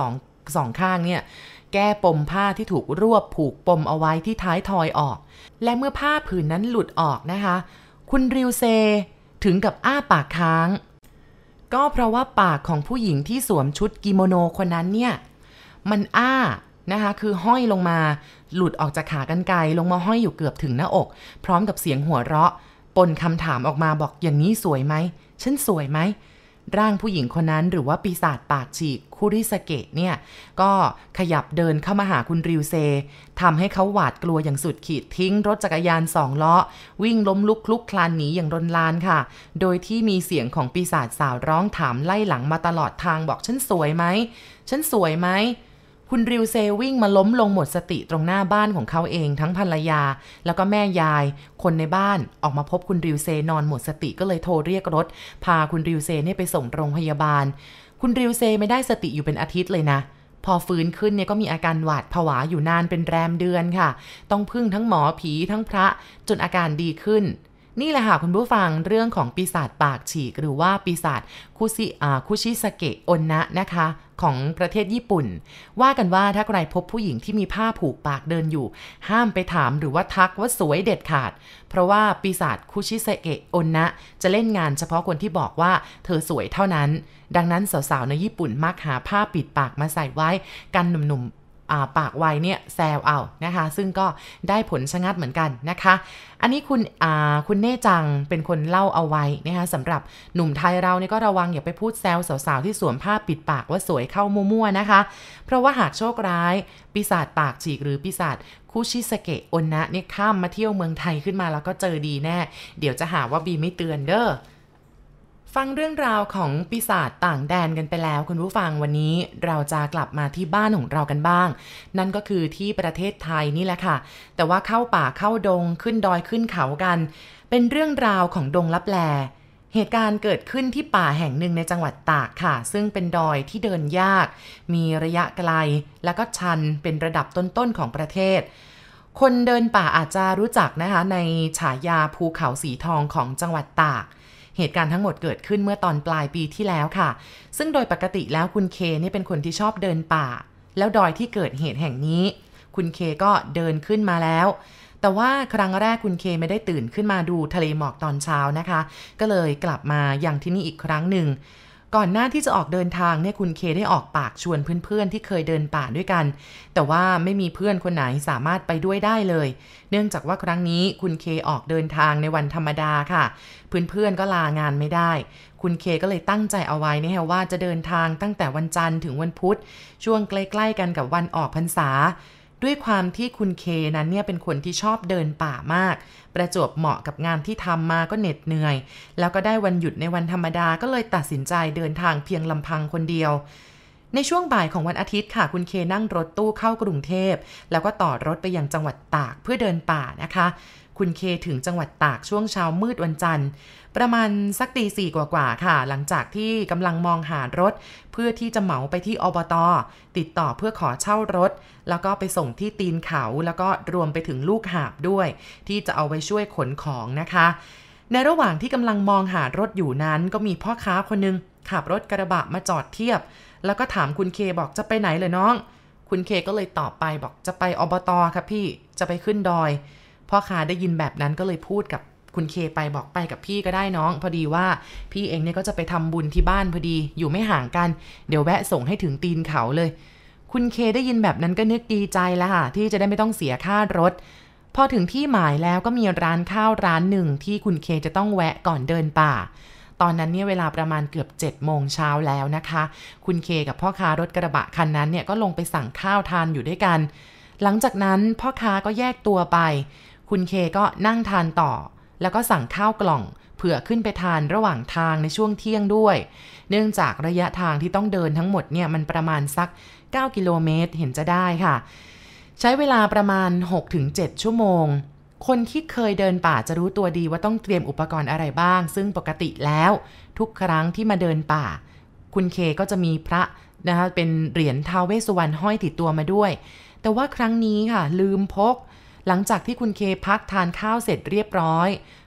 สองข้างเนี่ยแก้ปมผ้าที่ถูกรวบผูกปมเอาไว้ที่ท้ายทอยออกและเมื่อผ้าผืนนั้นหลุดออกนะคะคุณริวเซถึงกับอ้าปากค้างก็เพราะว่าปากของผู้หญิงที่สวมชุดกิโมโนคนนั้นเนี่ยมันอ้านะคะคือห้อยลงมาหลุดออกจากขากรรไกรลงมาห้อยอยู่เกือบถึงหน้าอกพร้อมกับเสียงหัวเราะปนคำถามออกมาบอกอย่างนี้สวยไหมฉันสวยไหมร่างผู้หญิงคนนั้นหรือว่าปีศาจปากฉีกคุริสเกะเนี่ยก็ขยับเดินเข้ามาหาคุณริวเซทำให้เขาหวาดกลัวอย่างสุดขีดทิ้งรถจักรยานสองล้อวิ่งล้มลุกคลุกคลานหนีอย่างรนลานค่ะโดยที่มีเสียงของปีศาจสาวร้องถามไล่หลังมาตลอดทางบอกฉันสวยไหมฉันสวยไหมคุณริวเซวิ่งมาล้มลงหมดสติตรงหน้าบ้านของเขาเองทั้งภรรยาแล้วก็แม่ยายคนในบ้านออกมาพบคุณริวเซนอนหมดสติก็เลยโทรเรียกรถพาคุณริวเซเนี่ยไปส่งโรงพยาบาลคุณริวเซไม่ได้สติอยู่เป็นอาทิตย์เลยนะพอฟื้นขึ้นเนี่ยก็มีอาการหวาดผวาอยู่นานเป็นแรมเดือนค่ะต้องพึ่งทั้งหมอผีทั้งพระจนอาการดีขึ้นนี่แหละค่ะคุณผู้ฟังเรื่องของปีศาจปากฉีกหรือว่าปีศาจคุซิอาคุชิสเกะโอนนะนะคะของประเทศญี่ปุ่นว่ากันว่าถ้าใครพบผู้หญิงที่มีผ้าผูกปากเดินอยู่ห้ามไปถามหรือว่าทักว่าสวยเด็ดขาดเพราะว่าปีศาจคุชิสเกะโอนนะจะเล่นงานเฉพาะคนที่บอกว่าเธอสวยเท่านั้นดังนั้นสาวๆในญี่ปุ่นมักหาผ้าปิดปากมาใส่ไว้กันหนุ่มๆปากไวเนี่ยแซวเอานะคะซึ่งก็ได้ผลชะงัดเหมือนกันนะคะอันนี้คุณคุณเน่จังเป็นคนเล่าเอาไว้นะคะสำหรับหนุ่มไทยเราเนี่ยก็ระวังอย่าไปพูดแซวสาวๆที่สวมผ้าปิดปากว่าสวยเข้ามั่วๆนะคะเพราะว่าหากโชคร้ายปีศาจปากฉีกหรือปีศาจคุชิสเกะโอนนะเนี่ยข้ามมาเที่ยวเมืองไทยขึ้นมาแล้วก็เจอดีแน่เดี๋ยวจะหาว่าบีไม่เตือนเด้อฟังเรื่องราวของปีศาจต่างแดนกันไปแล้วคุณผู้ฟังวันนี้เราจะกลับมาที่บ้านของเรากันบ้างนั่นก็คือที่ประเทศไทยนี่แหละค่ะแต่ว่าเข้าป่าเข้าดงขึ้นดอยขึ้นเขากันเป็นเรื่องราวของดงลับแลเหตุการณ์เกิดขึ้นที่ป่าแห่งหนึ่งในจังหวัดตากค่ะซึ่งเป็นดอยที่เดินยากมีระยะไกลแล้วก็ชันเป็นระดับต้นๆของประเทศคนเดินป่าอาจจะรู้จักนะคะในฉายาภูเขาสีทองของจังหวัดตากเหตุการณ์ทั้งหมดเกิดขึ้นเมื่อตอนปลายปีที่แล้วค่ะซึ่งโดยปกติแล้วคุณเคนี่เป็นคนที่ชอบเดินป่าแล้วดอยที่เกิดเหตุแห่งนี้คุณเคก็เดินขึ้นมาแล้วแต่ว่าครั้งแรกคุณเคไม่ได้ตื่นขึ้นมาดูทะเลหมอกตอนเช้านะคะก็เลยกลับมายังที่นี่อีกครั้งหนึ่งก่อนหน้าที่จะออกเดินทางเนี่ยคุณเคได้ออกปากชวนเพื่อนๆที่เคยเดินป่าด้วยกันแต่ว่าไม่มีเพื่อนคนไหนสามารถไปด้วยได้เลยเนื่องจากว่าครั้งนี้คุณเคออกเดินทางในวันธรรมดาค่ะเพื่อนๆก็ลางานไม่ได้คุณเคก็เลยตั้งใจเอาไว้นะฮะว่าจะเดินทางตั้งแต่วันจันทร์ถึงวันพุธช่วงใกล้ๆกันกับวันออกพรรษาด้วยความที่คุณเคนั้นเนี่ยเป็นคนที่ชอบเดินป่ามากประจวบเหมาะกับงานที่ทำมาก็เหน็ดเหนื่อยแล้วก็ได้วันหยุดในวันธรรมดาก็เลยตัดสินใจเดินทางเพียงลำพังคนเดียวในช่วงบ่ายของวันอาทิตย์ค่ะคุณเคนั่งรถตู้เข้ากรุงเทพแล้วก็ต่อรถไปยังจังหวัดตากเพื่อเดินป่านะคะคุณเคถึงจังหวัดตากช่วงเช้ามืดวันจันทร์ประมาณสักตีสี่กว่าๆค่ะหลังจากที่กำลังมองหารถเพื่อที่จะเหมาไปที่อบต.ติดต่อเพื่อขอเช่ารถแล้วก็ไปส่งที่ตีนเขาแล้วก็รวมไปถึงลูกหาบด้วยที่จะเอาไว้ช่วยขนของนะคะในระหว่างที่กำลังมองหารถอยู่นั้นก็มีพ่อค้าคนนึงขับรถกระบะมาจอดเทียบแล้วก็ถามคุณเคบอกจะไปไหนเลยน้องคุณเคก็เลยตอบไปบอกจะไปอบต.ครับพี่จะไปขึ้นดอยพ่อค้าได้ยินแบบนั้นก็เลยพูดกับคุณเคไปบอกไปกับพี่ก็ได้น้องพอดีว่าพี่เองเนี่ยก็จะไปทำบุญที่บ้านพอดีอยู่ไม่ห่างกันเดี๋ยวแวะส่งให้ถึงตีนเขาเลยคุณเคได้ยินแบบนั้นก็นึกดีใจแล้วค่ะที่จะได้ไม่ต้องเสียค่ารถพอถึงที่หมายแล้วก็มีร้านข้าวร้านหนึ่งที่คุณเคจะต้องแวะก่อนเดินป่าตอนนั้นเนี่ยเวลาประมาณเกือบเจ็ดโมงเช้าแล้วนะคะคุณเคกับพ่อค้ารถกระบะคันนั้นเนี่ยก็ลงไปสั่งข้าวทานอยู่ด้วยกันหลังจากนั้นพ่อค้าก็แยกตัวไปคุณเคก็นั่งทานต่อแล้วก็สั่งข้าวกล่องเผื่อขึ้นไปทานระหว่างทางในช่วงเที่ยงด้วยเนื่องจากระยะทางที่ต้องเดินทั้งหมดเนี่ยมันประมาณสักเก้ากิโลเมตรเห็นจะได้ค่ะใช้เวลาประมาณ หกถึงเจ็ด ชั่วโมงคนที่เคยเดินป่าจะรู้ตัวดีว่าต้องเตรียมอุปกรณ์อะไรบ้างซึ่งปกติแล้วทุกครั้งที่มาเดินป่าคุณเคก็จะมีพระนะคะเป็นเหรียญท้าวเวสสุวรรณห้อยติดตัวมาด้วยแต่ว่าครั้งนี้ค่ะลืมพกหลังจากที่คุณเคพักทานข้าวเสร็จเรียบร้อย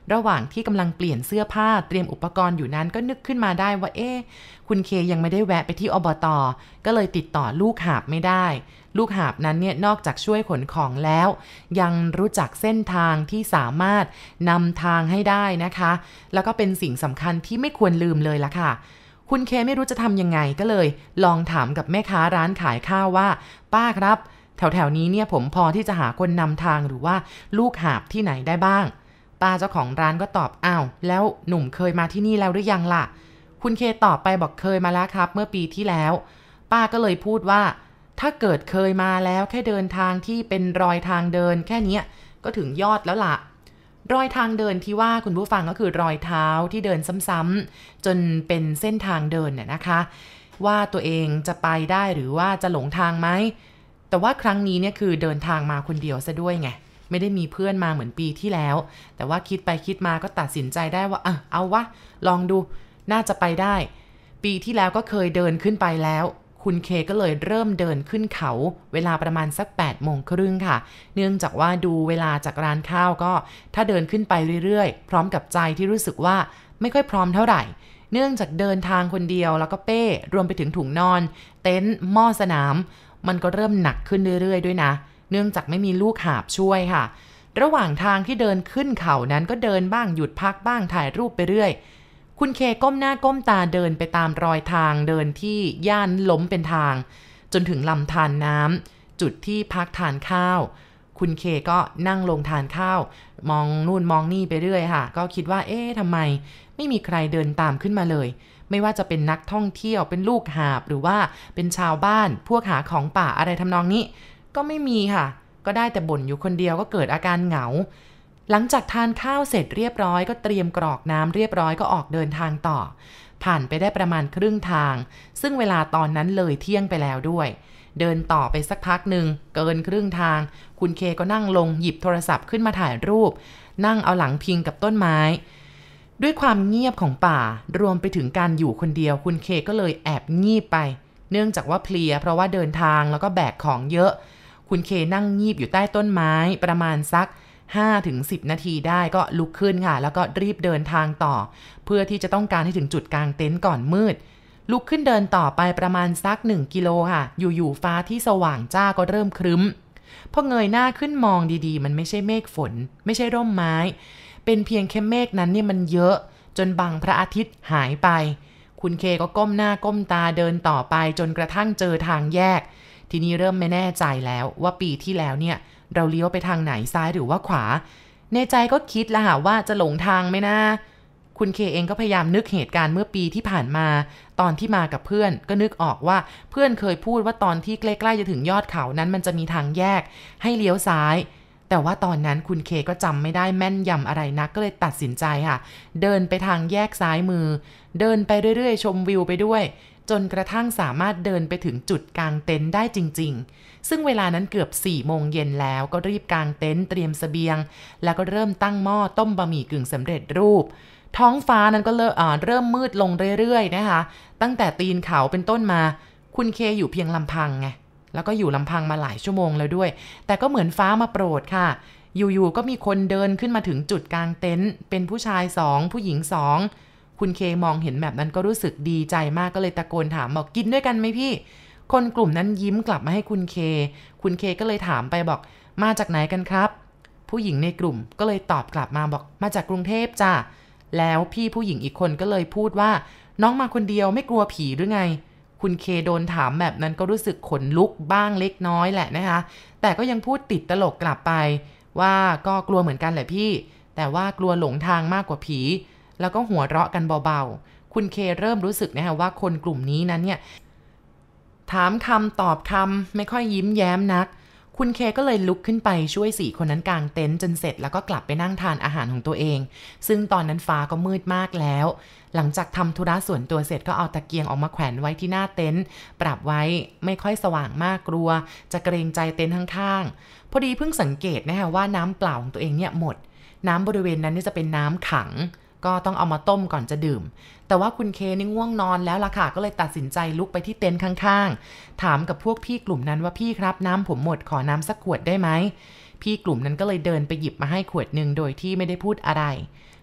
ระหว่างที่กำลังเปลี่ยนเสื้อผ้าเตรียมอุปกรณ์อยู่นั้นก็นึกขึ้นมาได้ว่าเอ๊ะคุณเคยังไม่ได้แวะไปที่อบต.ก็เลยติดต่อลูกหาบไม่ได้ลูกหาบนั้นเนี่ยนอกจากช่วยขนของแล้วยังรู้จักเส้นทางที่สามารถนำทางให้ได้นะคะแล้วก็เป็นสิ่งสำคัญที่ไม่ควรลืมเลยล่ะค่ะคุณเคไม่รู้จะทำยังไงก็เลยลองถามกับแม่ค้าร้านขายข้าวว่าป้าครับแถวๆนี้เนี่ยผมพอที่จะหาคนนำทางหรือว่าลูกหาบที่ไหนได้บ้างป้าเจ้าของร้านก็ตอบอ้าวแล้วหนุ่มเคยมาที่นี่แล้วหรือยังล่ะคุณเคตอบไปบอกเคยมาแล้วครับเมื่อปีที่แล้วป้าก็เลยพูดว่าถ้าเกิดเคยมาแล้วแค่เดินทางที่เป็นรอยทางเดินแค่นี้ก็ถึงยอดแล้วล่ะรอยทางเดินที่ว่าคุณผู้ฟังก็คือรอยเท้าที่เดินซ้ำๆจนเป็นเส้นทางเดินเนี่ยนะคะว่าตัวเองจะไปได้หรือว่าจะหลงทางไหมแต่ว่าครั้งนี้เนี่ยคือเดินทางมาคนเดียวซะด้วยไงไม่ได้มีเพื่อนมาเหมือนปีที่แล้วแต่ว่าคิดไปคิดมาก็ตัดสินใจได้ว่าอ่ะเอาวะลองดูน่าจะไปได้ปีที่แล้วก็เคยเดินขึ้นไปแล้วคุณเคก็เลยเริ่มเดินขึ้นเขาเวลาประมาณสักแปดโมงครึ่งค่ะเนื่องจากว่าดูเวลาจากร้านข้าวก็ถ้าเดินขึ้นไปเรื่อยๆพร้อมกับใจที่รู้สึกว่าไม่ค่อยพร้อมเท่าไหร่เนื่องจากเดินทางคนเดียวแล้วก็เป้รวมไปถึงถุงนอนเต็นท์หม้อสนามมันก็เริ่มหนักขึ้นเรื่อยๆด้วยนะเนื่องจากไม่มีลูกหาบช่วยค่ะระหว่างทางที่เดินขึ้นเขานั้นก็เดินบ้างหยุดพักบ้างถ่ายรูปไปเรื่อยคุณเคก้มหน้าก้มตาเดินไปตามรอยทางเดินที่ย่านล้มเป็นทางจนถึงลำธารน้ำจุดที่พักทานข้าวคุณเคก็นั่งลงทานข้าวมองนู่นมองนี่ไปเรื่อยค่ะก็คิดว่าเอ๊ะทำไมไม่มีใครเดินตามขึ้นมาเลยไม่ว่าจะเป็นนักท่องเที่ยวเป็นลูกหาบหรือว่าเป็นชาวบ้านพวกหาของป่าอะไรทำนองนี้ก็ไม่มีค่ะก็ได้แต่บ่นอยู่คนเดียวก็เกิดอาการเหงาหลังจากทานข้าวเสร็จเรียบร้อยก็เตรียมกรอกน้ำเรียบร้อยก็ออกเดินทางต่อผ่านไปได้ประมาณครึ่งทางซึ่งเวลาตอนนั้นเลยเที่ยงไปแล้วด้วยเดินต่อไปสักพักหนึ่งเกินครึ่งทางคุณเคก็นั่งลงหยิบโทรศัพท์ขึ้นมาถ่ายรูปนั่งเอาหลังพิงกับต้นไม้ด้วยความเงียบของป่ารวมไปถึงการอยู่คนเดียวคุณเคก็เลยแอบงีบไปเนื่องจากว่าเพลียเพราะว่าเดินทางแล้วก็แบกของเยอะคุณเคนั่งงีบอยู่ใต้ต้นไม้ประมาณสักห้าถึงสิบนาทีได้ก็ลุกขึ้นค่ะแล้วก็รีบเดินทางต่อเพื่อที่จะต้องการให้ถึงจุดกลางเต็นท์ก่อนมืดลุกขึ้นเดินต่อไปประมาณสักหนึ่งกิโลค่ะอยู่ๆฟ้าที่สว่างจ้าก็เริ่มครึ้มพอเงยหน้าขึ้นมองดีๆมันไม่ใช่เมฆฝนไม่ใช่ร่มไม้เป็นเพียงแค่เมฆนั้นเนี่ยมันเยอะจนบังพระอาทิตย์หายไปคุณเคก็ก้มหน้าก้มตาเดินต่อไปจนกระทั่งเจอทางแยกทีนี้เริ่มไม่แน่ใจแล้วว่าปีที่แล้วเนี่ยเราเลี้ยวไปทางไหนซ้ายหรือว่าขวาในใจก็คิดแล้วค่ะว่าจะหลงทางไหมนะคุณเคเองก็พยายามนึกเหตุการณ์เมื่อปีที่ผ่านมาตอนที่มากับเพื่อนก็นึกออกว่าเพื่อนเคยพูดว่าตอนที่ใกล้ๆจะถึงยอดเขานั้นมันจะมีทางแยกให้เลี้ยวซ้ายแต่ว่าตอนนั้นคุณเคก็จำไม่ได้แม่นยำอะไรนักก็เลยตัดสินใจค่ะเดินไปทางแยกซ้ายมือเดินไปเรื่อยๆชมวิวไปด้วยจนกระทั่งสามารถเดินไปถึงจุดกางเต็นท์ได้จริงๆซึ่งเวลานั้นเกือบสี่โมงเย็นแล้วก็รีบกางเต็นท์เตรียมเสบียงแล้วก็เริ่มตั้งหม้อต้มบะหมี่กึ่งสำเร็จรูปท้องฟ้านั้นก็เริ่มเริ่มมืดลงเรื่อยๆนะคะตั้งแต่ตีนเขาเป็นต้นมาคุณเคอยู่เพียงลำพังไงแล้วก็อยู่ลำพังมาหลายชั่วโมงแล้วด้วยแต่ก็เหมือนฟ้ามาโปรดค่ะอยู่ๆก็มีคนเดินขึ้นมาถึงจุดกางเต็นท์เป็นผู้ชายสองผู้หญิงสองคุณเคมองเห็นแบบนั้นก็รู้สึกดีใจมากก็เลยตะโกนถามบอกกินด้วยกันไหมพี่คนกลุ่มนั้นยิ้มกลับมาให้คุณเคคุณเคก็เลยถามไปบอกมาจากไหนกันครับผู้หญิงในกลุ่มก็เลยตอบกลับมาบอกมาจากกรุงเทพจ้ะแล้วพี่ผู้หญิงอีกคนก็เลยพูดว่าน้องมาคนเดียวไม่กลัวผีหรือไงคุณเคโดนถามแบบนั้นก็รู้สึกขนลุกบ้างเล็กน้อยแหละนะคะแต่ก็ยังพูดติดตลกกลับไปว่าก็กลัวเหมือนกันแหละพี่แต่ว่ากลัวหลงทางมากกว่าผีแล้วก็หัวเราะกันเบาๆคุณเคเริ่มรู้สึกนะคะว่าคนกลุ่มนี้นั้นเนี่ยถามคำตอบคำไม่ค่อยยิ้มแย้มนักคุณเคก็เลยลุกขึ้นไปช่วยสี่คนนั้นกางเต็นท์จนเสร็จแล้วก็กลับไปนั่งทานอาหารของตัวเองซึ่งตอนนั้นฟ้าก็มืดมากแล้วหลังจากทำธุระส่วนตัวเสร็จก็เอาตะเกียงออกมาแขวนไว้ที่หน้าเต็นท์ปรับไว้ไม่ค่อยสว่างมากกลัวจะเกรงใจเต็นท์ข้างๆพอดีเพิ่งสังเกตนะคะว่าน้ำเปล่าของตัวเองเนี่ยหมดน้ำบริเวณนั้นนี่จะเป็นน้ำขังก็ต้องเอามาต้มก่อนจะดื่มแต่ว่าคุณเคนี่ง่วงนอนแล้วล่ะค่ะก็เลยตัดสินใจลุกไปที่เต็นท์ข้างๆถามกับพวกพี่กลุ่มนั้นว่าพี่ครับน้ำผมหมดขอน้ำสักขวดได้ไหมพี่กลุ่มนั้นก็เลยเดินไปหยิบมาให้ขวดหนึ่งโดยที่ไม่ได้พูดอะไร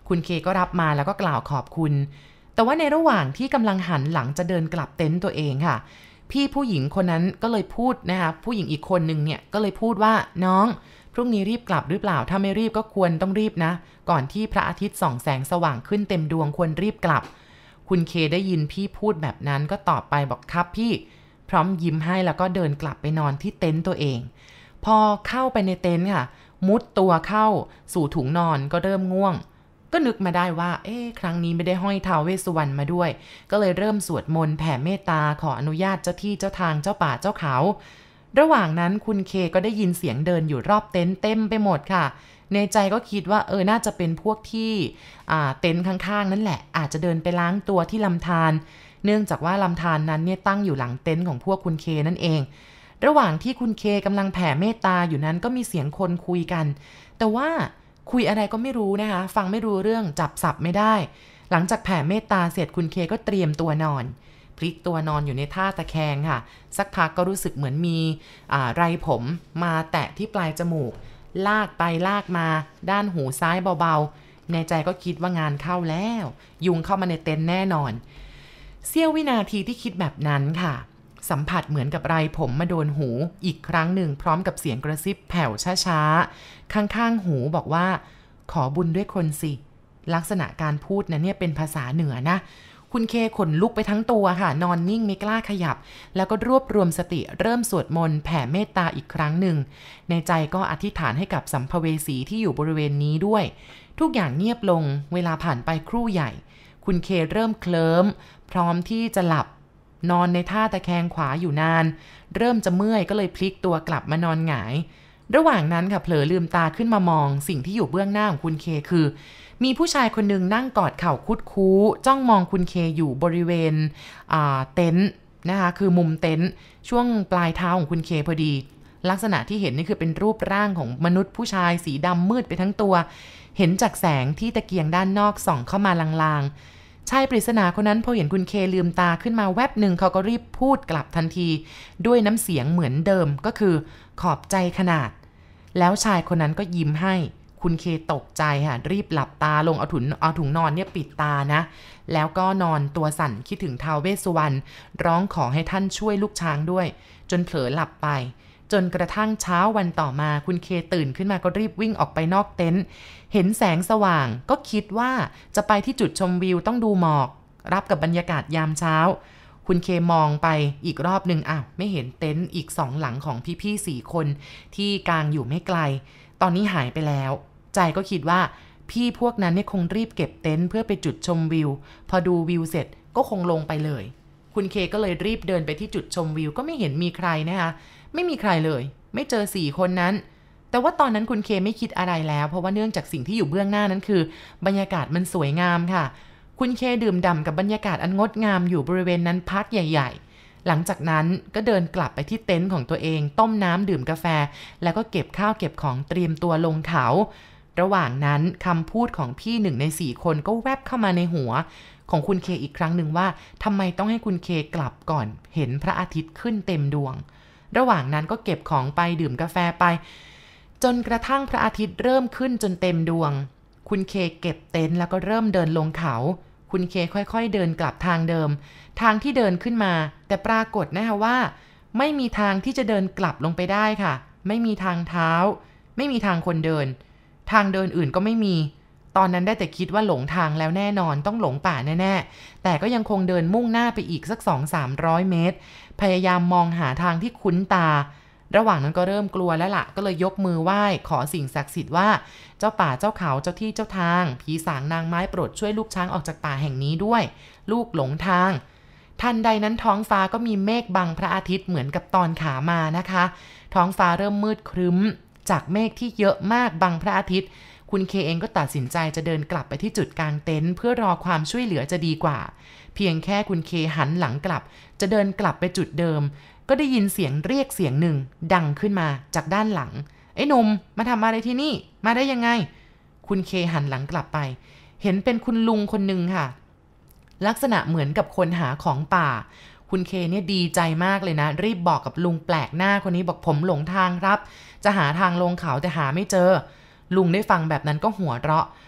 คุณเคก็รับมาแล้วก็กล่าวขอบคุณแต่ว่าในระหว่างที่กำลังหันหลังจะเดินกลับเต็นท์ตัวเองค่ะพี่ผู้หญิงคนนั้นก็เลยพูดนะคะผู้หญิงอีกคนนึงเนี่ยก็เลยพูดว่าน้องพรุ่งนี้รีบกลับหรือเปล่าถ้าไม่รีบก็ควรต้องรีบนะก่อนที่พระอาทิตย์ส่องแสงสว่างขึ้นเต็มดวงควรรีบกลับคุณเคได้ยินพี่พูดแบบนั้นก็ตอบไปบอกครับพี่พร้อมยิ้มให้แล้วก็เดินกลับไปนอนที่เต็นท์ตัวเองพอเข้าไปในเต็นท์ค่ะมุดตัวเข้าสู่ถุงนอนก็เริ่มง่วงก็นึกมาได้ว่าเอ๊ะครั้งนี้ไม่ได้ห้อยท้าวเวสสุวรรณมาด้วยก็เลยเริ่มสวดมนต์แผ่เมตตาขออนุญาตเจ้าที่เจ้าทางเจ้าป่าเจ้าเขาระหว่างนั้นคุณเคก็ได้ยินเสียงเดินอยู่รอบเต็นท์เต็มไปหมดค่ะในใจก็คิดว่าเออน่าจะเป็นพวกที่อ่าเต็นท์ข้างๆนั่นแหละอาจจะเดินไปล้างตัวที่ลำธารเนื่องจากว่าลำธารนั้นเนี่ยตั้งอยู่หลังเต็นท์ของพวกคุณเคนั่นเองระหว่างที่คุณเคกำลังแผ่เมตตาอยู่นั้นก็มีเสียงคนคุยกันแต่ว่าคุยอะไรก็ไม่รู้นะคะฟังไม่รู้เรื่องจับสับไม่ได้หลังจากแผ่เมตตาเสร็จคุณเคก็เตรียมตัวนอนพลิกตัวนอนอยู่ในท่าตะแคงค่ะสักพักก็รู้สึกเหมือนมีอ่าไรผมมาแตะที่ปลายจมูกลากไปลากมาด้านหูซ้ายเบาๆในใจก็คิดว่างานเข้าแล้วยุงเข้ามาในเต็นท์แน่นอนเสี้ยววินาทีที่คิดแบบนั้นค่ะสัมผัสเหมือนกับไรผมมาโดนหูอีกครั้งหนึ่งพร้อมกับเสียงกระซิบแผ่วช้าๆข้างๆหูบอกว่าขอบุญด้วยคนสิลักษณะการพูดนะเนี่ยเป็นภาษาเหนือนะคุณเคขนลุกไปทั้งตัวค่ะนอนนิ่งไม่กล้าขยับแล้วก็รวบรวมสติเริ่มสวดมนต์แผ่เมตตาอีกครั้งหนึ่งในใจก็อธิษฐานให้กับสัมภเวสีที่อยู่บริเวณนี้ด้วยทุกอย่างเงียบลงเวลาผ่านไปครู่ใหญ่คุณเคเริ่มเคลิ้มพร้อมที่จะหลับนอนในท่าตะแคงขวาอยู่นานเริ่มจะเมื่อยก็เลยพลิกตัวกลับมานอนหงายระหว่างนั้นค่ะเผลอลืมตาขึ้นมามองสิ่งที่อยู่เบื้องหน้าของคุณเคคือมีผู้ชายคนหนึ่งนั่งกอดเข่าคุดคู้จ้องมองคุณเคอยู่บริเวณเต็นท์นะคะคือมุมเต็นท์ช่วงปลายเท้าของคุณเคพอดีลักษณะที่เห็นนี่คือเป็นรูปร่างของมนุษย์ผู้ชายสีดำมืดไปทั้งตัวเห็นจากแสงที่ตะเกียงด้านนอกส่องเข้ามาลางๆชายปริศนาคนนั้นพอเห็นคุณเคลืมตาขึ้นมาแวบหนึ่งเขาก็รีบพูดกลับทันทีด้วยน้ำเสียงเหมือนเดิมก็คือขอบใจขนาดแล้วชายคนนั้นก็ยิ้มให้คุณเคตกใจค่ะรีบหลับตาลงเอาถุงเอาถุงนอนเนี่ยปิดตานะแล้วก็นอนตัวสั่นคิดถึงท้าวเวสสุวรรณร้องขอให้ท่านช่วยลูกช้างด้วยจนเผลอหลับไปจนกระทั่งเช้าวันต่อมาคุณเคตื่นขึ้นมาก็รีบวิ่งออกไปนอกเต็นท์เห็นแสงสว่างก็คิดว่าจะไปที่จุดชมวิวต้องดูหมอกรับกับบรรยากาศยามเช้าคุณเคมองไปอีกรอบหนึ่งอ้าวไม่เห็นเต็นท์อีกสองหลังของพี่ๆสี่คนที่กางอยู่ไม่ไกลตอนนี้หายไปแล้วใจก็คิดว่าพี่พวกนั้นเนี่ยคงรีบเก็บเต็นท์เพื่อไปจุดชมวิวพอดูวิวเสร็จก็คงลงไปเลยคุณเคก็เลยรีบเดินไปที่จุดชมวิวก็ไม่เห็นมีใครนะคะไม่มีใครเลยไม่เจอสี่คนนั้นแต่ว่าตอนนั้นคุณเคไม่คิดอะไรแล้วเพราะว่าเนื่องจากสิ่งที่อยู่เบื้องหน้านั้นคือบรรยากาศมันสวยงามค่ะคุณเคดื่มด่ำกับบรรยากาศอันงดงามอยู่บริเวณนั้นพักใหญ่ๆหลังจากนั้นก็เดินกลับไปที่เต็นท์ของตัวเองต้มน้ำดื่มกาแฟแล้วก็เก็บข้าวเก็บของเตรียมตัวลงเขาระหว่างนั้นคำพูดของพี่หนึ่งในสี่คนก็แวบเข้ามาในหัวของคุณเคอีกครั้งหนึ่งว่าทำไมต้องให้คุณเคกลับก่อนเห็นพระอาทิตย์ขึ้นเต็มดวงระหว่างนั้นก็เก็บของไปดื่มกาแฟไปจนกระทั่งพระอาทิตย์เริ่มขึ้นจนเต็มดวงคุณเคเก็บเต็นท์แล้วก็เริ่มเดินลงเขาคุณเคค่อยๆเดินกลับทางเดิมทางที่เดินขึ้นมาแต่ปรากฏนะคะว่าไม่มีทางที่จะเดินกลับลงไปได้ค่ะไม่มีทางเท้าไม่มีทางคนเดินทางเดินอื่นก็ไม่มีตอนนั้นได้แต่คิดว่าหลงทางแล้วแน่นอนต้องหลงป่าแน่ๆแต่ก็ยังคงเดินมุ่งหน้าไปอีกสัก สองถึงสามร้อย เมตรพยายามมองหาทางที่คุ้นตาระหว่างนั้นก็เริ่มกลัวแล้วล่ะก็เลยยกมือไหว้ขอสิ่งศักดิ์สิทธิ์ว่าเจ้าป่าเจ้าเขาเจ้าที่เจ้าทางผีสางนางไม้โปรดช่วยลูกช้างออกจากป่าแห่งนี้ด้วยลูกหลงทางทันใดนั้นท้องฟ้าก็มีเมฆบังพระอาทิตย์เหมือนกับตอนขามานะคะท้องฟ้าเริ่มมืดครึ้มจากเมฆที่เยอะมากบังพระอาทิตย์คุณเคเองก็ตัดสินใจจะเดินกลับไปที่จุดกลางเต็นท์เพื่อรอความช่วยเหลือจะดีกว่าเพียงแค่คุณเคหันหลังกลับจะเดินกลับไปจุดเดิมก็ได้ยินเสียงเรียกเสียงหนึ่งดังขึ้นมาจากด้านหลังไอ้หนุ่มมาทำอะไรที่นี่มาได้ยังไงคุณเคหันหลังกลับไปเห็นเป็นคุณลุงคนหนึ่งค่ะลักษณะเหมือนกับคนหาของป่าคุณเคเนี่ยดีใจมากเลยนะรีบบอกกับลุงแปลกหน้าคนนี้บอกผมหลงทางครับจะหาทางลงเขาแต่หาไม่เจอลุงได้ฟังแบบนั้นก็หัวเราะ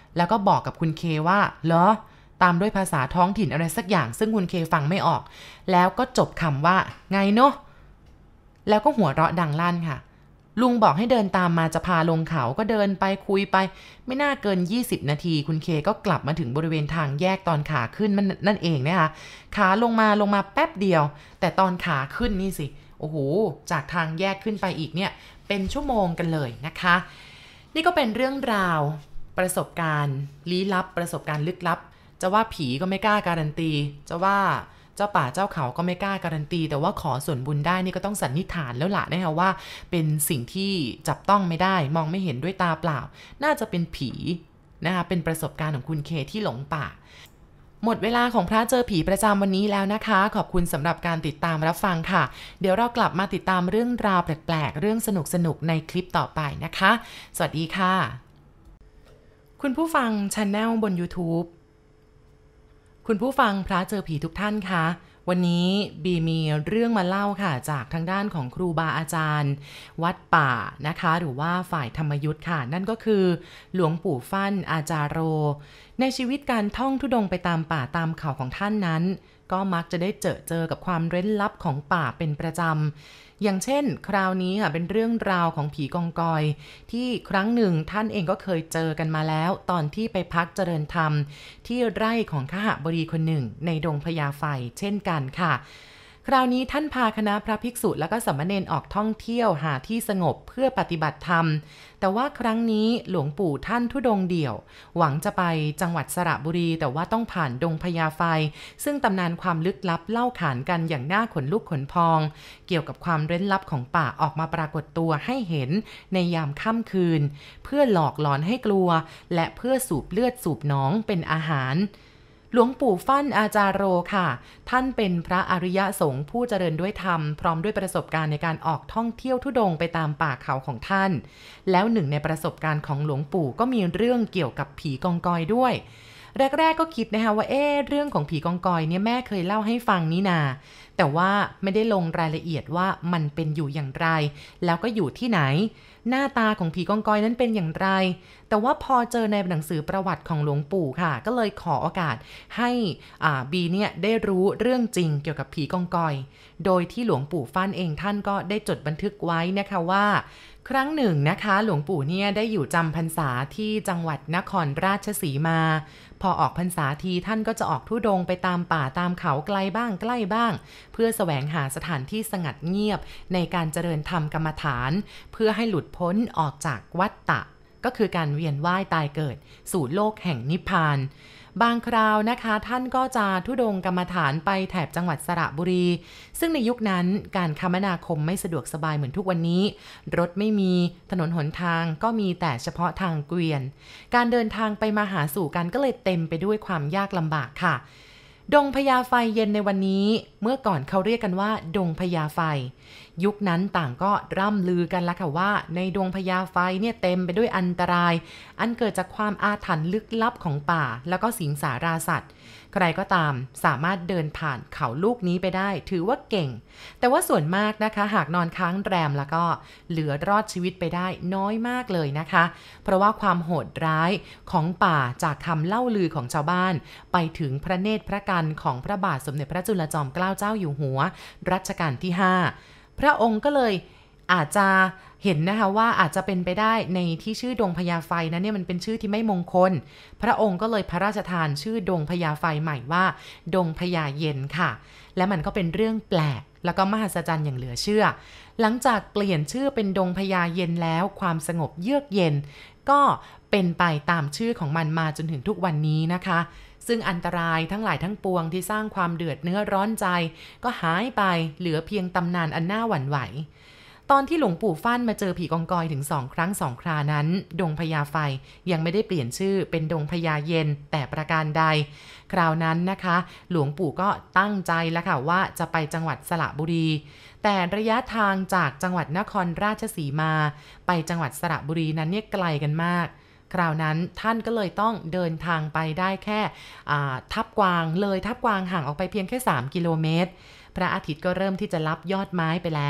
แล้วก็บอกกับคุณเคว่าเหรอตามด้วยภาษาท้องถิ่นอะไรสักอย่างซึ่งคุณเคฟังไม่ออกแล้วก็จบคำว่าไงเนาะแล้วก็หัวเราะดังลั่นค่ะลุงบอกให้เดินตามมาจะพาลงเขาก็เดินไปคุยไปไม่น่าเกินยี่สิบนาทีคุณเคก็กลับมาถึงบริเวณทางแยกตอนขาขึ้นมันนั่นเองนะคะขาลงมาลงมาแป๊บเดียวแต่ตอนขาขึ้นนี่สิโอ้โหจากทางแยกขึ้นไปอีกเนี่ยเป็นชั่วโมงกันเลยนะคะนี่ก็เป็นเรื่องราวประสบการณ์ลี้ลับประสบการณ์ลึกลับจะว่าผีก็ไม่กล้าการันตีจะว่าเจ้าป่าเจ้าเขาก็ไม่กล้าการันตีแต่ว่าขอส่วนบุญได้นี่ก็ต้องสันนิษฐานแล้วล่ะนะคะว่าเป็นสิ่งที่จับต้องไม่ได้มองไม่เห็นด้วยตาเปล่าน่าจะเป็นผีนะคะเป็นประสบการณ์ของคุณเคที่หลงป่าหมดเวลาของพระเจอผีประจำวันนี้แล้วนะคะขอบคุณสำหรับการติดตามรับฟังค่ะเดี๋ยวเรากลับมาติดตามเรื่องราวแปลกๆเรื่องสนุกๆในคลิปต่อไปนะคะสวัสดีค่ะคุณผู้ฟัง Channel บน YouTube คุณผู้ฟังพระเจอผีทุกท่านคะวันนี้บีมีเรื่องมาเล่าค่ะจากทางด้านของครูบาอาจารย์วัดป่านะคะหรือว่าฝ่ายธรรมยุทธ์ค่ะนั่นก็คือหลวงปู่ฟั่นอาจารโรในชีวิตการท่องธุดงค์ไปตามป่าตามเขาของท่านนั้นก็มักจะได้เจอเจอกับความเร้นลับของป่าเป็นประจำอย่างเช่นคราวนี้ค่ะเป็นเรื่องราวของผีกองกอยที่ครั้งหนึ่งท่านเองก็เคยเจอกันมาแล้วตอนที่ไปพักเจริญธรรมที่ไร่ของขหบดีคนหนึ่งในดงพญาไฟเช่นกันค่ะคราวนี้ท่านพาคณะพระภิกษุและก็สามเณรออกท่องเที่ยวหาที่สงบเพื่อปฏิบัติธรรมแต่ว่าครั้งนี้หลวงปู่ท่านธุดงค์เดี่ยวหวังจะไปจังหวัดสระบุรีแต่ว่าต้องผ่านดงพญาไฟซึ่งตำนานความลึกลับเล่าขานกันอย่างน่าขนลุกขนพองเกี่ยวกับความเร้นลับของป่าออกมาปรากฏตัวให้เห็นในยามค่ำคืนเพื่อหลอกหลอนให้กลัวและเพื่อสูบเลือดสูบหนองเป็นอาหารหลวงปู่ฟั่นอาจารโรค่ะท่านเป็นพระอริยสงฆ์ผู้เจริญด้วยธรรมพร้อมด้วยประสบการณ์ในการออกท่องเที่ยวธุดงค์ไปตามป่าเขาของท่านแล้วหนึ่งในประสบการณ์ของหลวงปู่ก็มีเรื่องเกี่ยวกับผีกองกอยด้วยแรกๆก็คิดนะคะว่าเอ๊ะเรื่องของผีกองกอยเนี่ยแม่เคยเล่าให้ฟังนี่นาแต่ว่าไม่ได้ลงรายละเอียดว่ามันเป็นอยู่อย่างไรแล้วก็อยู่ที่ไหนหน้าตาของผีกองกอยนั้นเป็นอย่างไรแต่ว่าพอเจอในหนังสือประวัติของหลวงปู่ค่ะก็เลยขอโอกาสให้อ่าบีเนี่ยได้รู้เรื่องจริงเกี่ยวกับผีกองกอยโดยที่หลวงปู่ฟั่นเองท่านก็ได้จดบันทึกไว้นะคะว่าครั้งหนึ่งนะคะหลวงปู่เนี่ยได้อยู่จำพรรษาที่จังหวัดนครราชสีมาพอออกพรรษาทีท่านก็จะออกธุดงค์ไปตามป่าตามเขาไกลบ้างใกล้บ้างเพื่อแสวงหาสถานที่สงัดเงียบในการเจริญธรรมกรรมฐานเพื่อให้หลุดพ้นออกจากวัฏฏะก็คือการเวียนว่ายตายเกิดสู่โลกแห่งนิพพานบางคราวนะคะท่านก็จะธุดงค์กรรมฐานไปแถบจังหวัดสระบุรีซึ่งในยุคนั้นการคมนาคมไม่สะดวกสบายเหมือนทุกวันนี้รถไม่มีถนนหนทางก็มีแต่เฉพาะทางเกวียนการเดินทางไปมาหาสู่กันก็เลยเต็มไปด้วยความยากลำบากค่ะดงพญาไฟเย็นในวันนี้เมื่อก่อนเขาเรียกกันว่าดงพญาไฟยุคนั้นต่างก็ร่ำลือกันแล้วค่ะว่าในดงพญาไฟเนี่ยเต็มไปด้วยอันตรายอันเกิดจากความอาถรรพ์ลึกลับของป่าแล้วก็สิงสาราสัตว์ใครก็ตามสามารถเดินผ่านเขาลูกนี้ไปได้ถือว่าเก่งแต่ว่าส่วนมากนะคะหากนอนค้างแรมแล้วก็เหลือรอดชีวิตไปได้น้อยมากเลยนะคะเพราะว่าความโหดร้ายของป่าจากคำเล่าลือของชาวบ้านไปถึงพระเนตรพระกันของพระบาทสมเด็จพระจุลจอมเกล้าเจ้าอยู่หัวรัชกาลที่ห้าพระองค์ก็เลยอาจจะเห็นนะคะว่าอาจจะเป็นไปได้ในที่ชื่อดงพญาไฟนั้นเนี่ยมันเป็นชื่อที่ไม่มงคลพระองค์ก็เลยพระราชทานชื่อดงพญาไฟใหม่ว่าดงพญาเย็นค่ะและมันก็เป็นเรื่องแปลกแล้วก็มหัศจรรย์อย่างเหลือเชื่อหลังจากเปลี่ยนชื่อเป็นดงพญาเย็นแล้วความสงบเยือกเย็นก็เป็นไปตามชื่อของมันมาจนถึงทุกวันนี้นะคะซึ่งอันตรายทั้งหลายทั้งปวงที่สร้างความเดือดเนื้อร้อนใจก็หายไปเหลือเพียงตำนานอันน่าหวั่นไหวตอนที่หลวงปู่ฟั่นมาเจอผีกองกอยถึงสองครั้งสองครานั้นดงพญาไฟยังไม่ได้เปลี่ยนชื่อเป็นดงพญาเย็นแต่ประการใดคราวนั้นนะคะหลวงปู่ก็ตั้งใจแล้วค่ะว่าจะไปจังหวัดสระบุรีแต่ระยะทางจากจังหวัดนครราชสีมาไปจังหวัดสระบุรีนั้นเนี่ยไกลกันมากคราวนั้นท่านก็เลยต้องเดินทางไปได้แค่ทับกวางเลยทับกวางห่างออกไปเพียงแค่สามกิโลเมตรพระอาทิตย์ก็เริ่มที่จะลับยอดไม้ไปแล้ว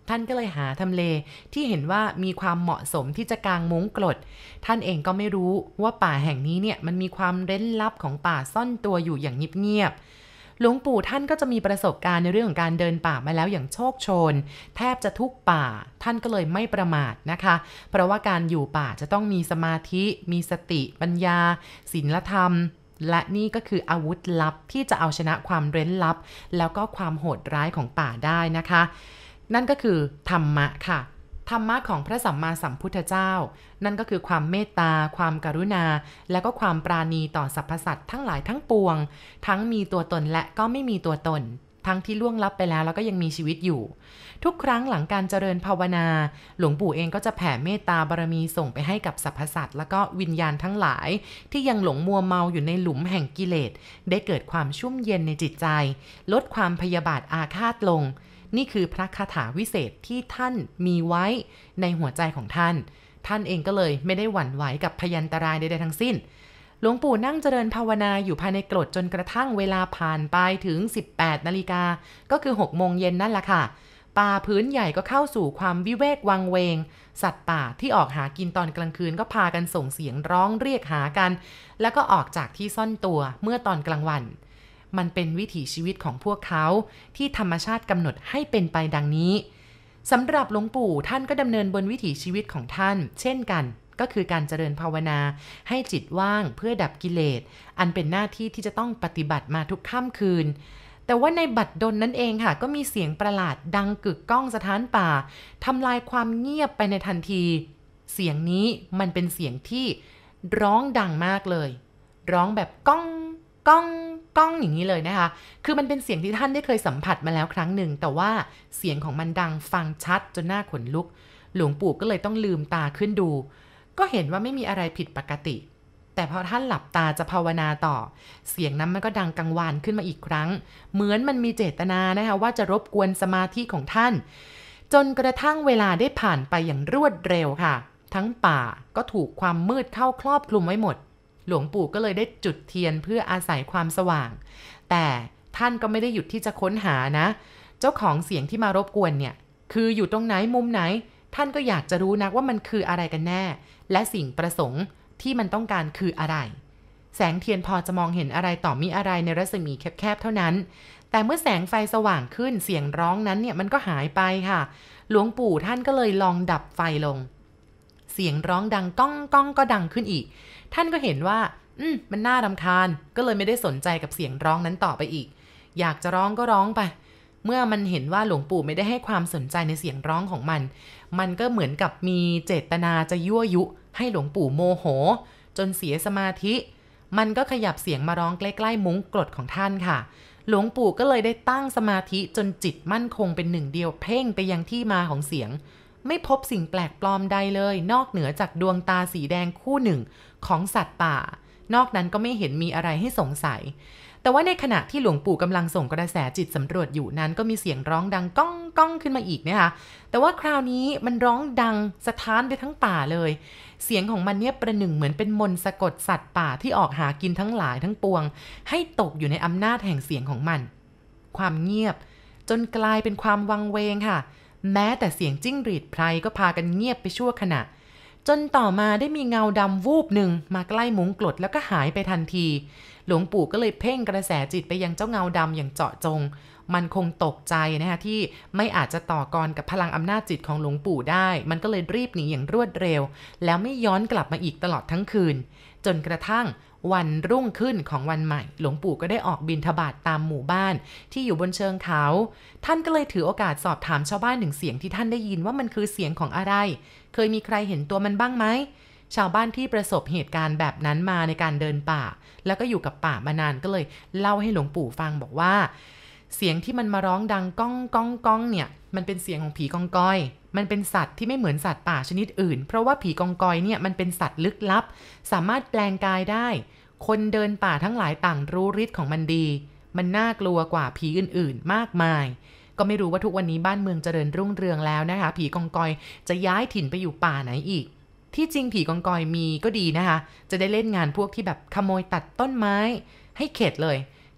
ท่านก็เลยหาทำเลที่เห็นว่ามีความเหมาะสมที่จะกางมุ้งกลดท่านเองก็ไม่รู้ว่าป่าแห่งนี้เนี่ยมันมีความเร้นลับของป่าซ่อนตัวอยู่อย่างเงียบๆหลวงปู่ท่านก็จะมีประสบการณ์ในเรื่องของการเดินป่ามาแล้วอย่างโชคโชนแทบจะทุกป่าท่านก็เลยไม่ประมาทนะคะเพราะว่าการอยู่ป่าจะต้องมีสมาธิมีสติปัญญาศีลธรรมและนี่ก็คืออาวุธลับที่จะเอาชนะความเร้นลับแล้วก็ความโหดร้ายของป่าได้นะคะนั่นก็คือธรรมะค่ะธรรมะของพระสัมมาสัมพุทธเจ้านั่นก็คือความเมตตาความกรุณาและก็ความปราณีต่อสรรพสัตว์ทั้งหลายทั้งปวงทั้งมีตัวตนและก็ไม่มีตัวตนทั้งที่ล่วงลับไปแล้วแล้วก็ยังมีชีวิตอยู่ทุกครั้งหลังการเจริญภาวนาหลวงปู่เองก็จะแผ่เมตตาบารมีส่งไปให้กับสรรพสัตว์และก็วิญญาณทั้งหลายที่ยังหลงมัวเมาอยู่ในหลุมแห่งกิเลสได้เกิดความชุ่มเย็นในจิตใจลดความพยาบาทอาฆาตลงนี่คือพระคาถาวิเศษที่ท่านมีไว้ในหัวใจของท่านท่านเองก็เลยไม่ได้หวั่นไหวกับพยันตรายใดๆทั้งสิ้นหลวงปู่นั่งเจริญภาวนาอยู่ภายในกรดจนกระทั่งเวลาผ่านไปถึงสิบแปดนาฬิกาก็คือหกโมงเย็นนั่นแหละค่ะป่าพื้นใหญ่ก็เข้าสู่ความวิเวกวังเวงสัตว์ป่าที่ออกหากินตอนกลางคืนก็พากันส่งเสียงร้องเรียกหากันแล้วก็ออกจากที่ซ่อนตัวเมื่อตอนกลางวันมันเป็นวิถีชีวิตของพวกเขาที่ธรรมชาติกำหนดให้เป็นไปดังนี้สำหรับหลวงปู่ท่านก็ดำเนินบนวิถีชีวิตของท่านเช่นกันก็คือการเจริญภาวนาให้จิตว่างเพื่อดับกิเลสอันเป็นหน้าที่ที่จะต้องปฏิบัติมาทุกค่ำคืนแต่ว่าในบัดดลนั่นเองค่ะก็มีเสียงประหลาดดังกึกก้องสถานป่าทำลายความเงียบไปในทันทีเสียงนี้มันเป็นเสียงที่ร้องดังมากเลยร้องแบบก้องก้องก้องอย่างนี้เลยนะคะคือมันเป็นเสียงที่ท่านได้เคยสัมผัสมาแล้วครั้งหนึ่งแต่ว่าเสียงของมันดังฟังชัดจนหน้าขนลุกหลวงปู่ก็เลยต้องลืมตาขึ้นดูก็เห็นว่าไม่มีอะไรผิดปกติแต่พอท่านหลับตาจะภาวนาต่อเสียงนั้นมันก็ดังกังวานขึ้นมาอีกครั้งเหมือนมันมีเจตนานะคะว่าจะรบกวนสมาธิของท่านจนกระทั่งเวลาได้ผ่านไปอย่างรวดเร็วค่ะทั้งป่าก็ถูกความมืดเข้าครอบคลุมไว้หมดหลวงปู่ก็เลยได้จุดเทียนเพื่ออาศัยความสว่างแต่ท่านก็ไม่ได้หยุดที่จะค้นหานะเจ้าของเสียงที่มารบกวนเนี่ยคืออยู่ตรงไหนมุมไหนท่านก็อยากจะรู้นักว่ามันคืออะไรกันแน่และสิ่งประสงค์ที่มันต้องการคืออะไรแสงเทียนพอจะมองเห็นอะไรต่อมีอะไรในรัศมีแคบๆเท่านั้นแต่เมื่อแสงไฟสว่างขึ้นเสียงร้องนั้นเนี่ยมันก็หายไปค่ะหลวงปู่ท่านก็เลยลองดับไฟลงเสียงร้องดังก้องก้องก็ดังขึ้นอีกท่านก็เห็นว่าอืมมันน่ารำคาญก็เลยไม่ได้สนใจกับเสียงร้องนั้นต่อไปอีกอยากจะร้องก็ร้องไปเมื่อมันเห็นว่าหลวงปู่ไม่ได้ให้ความสนใจในเสียงร้องของมันมันก็เหมือนกับมีเจตนาจะยั่วยุให้หลวงปู่โมโหจนเสียสมาธิมันก็ขยับเสียงมาร้องใกล้ๆมุ้งกรดของท่านค่ะหลวงปู่ก็เลยได้ตั้งสมาธิจนจิตมั่นคงเป็นหนึ่งเดียวเพ่งไปยังที่มาของเสียงไม่พบสิ่งแปลกปลอมใดเลยนอกเหนือจากดวงตาสีแดงคู่หนึ่งของสัตว์ป่านอกนั้นก็ไม่เห็นมีอะไรให้สงสัยแต่ว่าในขณะที่หลวงปู่กำลังส่งกระแสจิตสำรวจอยู่นั้นก็มีเสียงร้องดังก้องก้องขึ้นมาอีกนะคะแต่ว่าคราวนี้มันร้องดังสะท้านไปทั้งป่าเลยเสียงของมันเนี่ยประหนึ่งเหมือนเป็นมนต์สะกดสัตว์ป่าที่ออกหากินทั้งหลายทั้งปวงให้ตกอยู่ในอำนาจแห่งเสียงของมันความเงียบจนกลายเป็นความวังเวงค่ะแม้แต่เสียงจิ้งหรีดไพรก็พากันเงียบไปชั่วขณะจนต่อมาได้มีเงาดำวูบหนึ่งมาใกล้มุ้งกรดแล้วก็หายไปทันทีหลวงปู่ก็เลยเพ่งกระแสจิตไปยังเจ้าเงาดำอย่างเจาะจงมันคงตกใจนะคะที่ไม่อาจจะต่อกรกับพลังอำนาจจิตของหลวงปู่ได้มันก็เลยรีบหนีอย่างรวดเร็วแล้วไม่ย้อนกลับมาอีกตลอดทั้งคืนจนกระทั่งวันรุ่งขึ้นของวันใหม่หลวงปู่ก็ได้ออกบิณฑบาตตามหมู่บ้านที่อยู่บนเชิงเขาท่านก็เลยถือโอกาสสอบถามชาวบ้านถึงเสียงที่ท่านได้ยินว่ามันคือเสียงของอะไรเคยมีใครเห็นตัวมันบ้างไหมชาวบ้านที่ประสบเหตุการณ์แบบนั้นมาในการเดินป่าแล้วก็อยู่กับป่ามานานก็เลยเล่าให้หลวงปู่ฟังบอกว่าเสียงที่มันมาร้องดังก้องก้องก้องเนี่ยมันเป็นเสียงของผีกองกอยมันเป็นสัตว์ที่ไม่เหมือนสัตว์ป่าชนิดอื่นเพราะว่าผีกองกอยเนี่ยมันเป็นสัตว์ลึกลับสามารถแปลงกายได้คนเดินป่าทั้งหลายต่างรู้ฤทธิ์ของมันดีมันน่ากลัวกว่าผีอื่นๆมากมายก็ไม่รู้ว่าทุกวันนี้บ้านเมืองเจริญรุ่งเรืองแล้วนะคะผีกองกอยจะย้ายถิ่นไปอยู่ป่าไหนอีกที่จริงผีกองกอยมีก็ดีนะคะจะได้เล่นงานพวกที่แบบขโมยตัดต้นไม้ให้เข็ดเลยท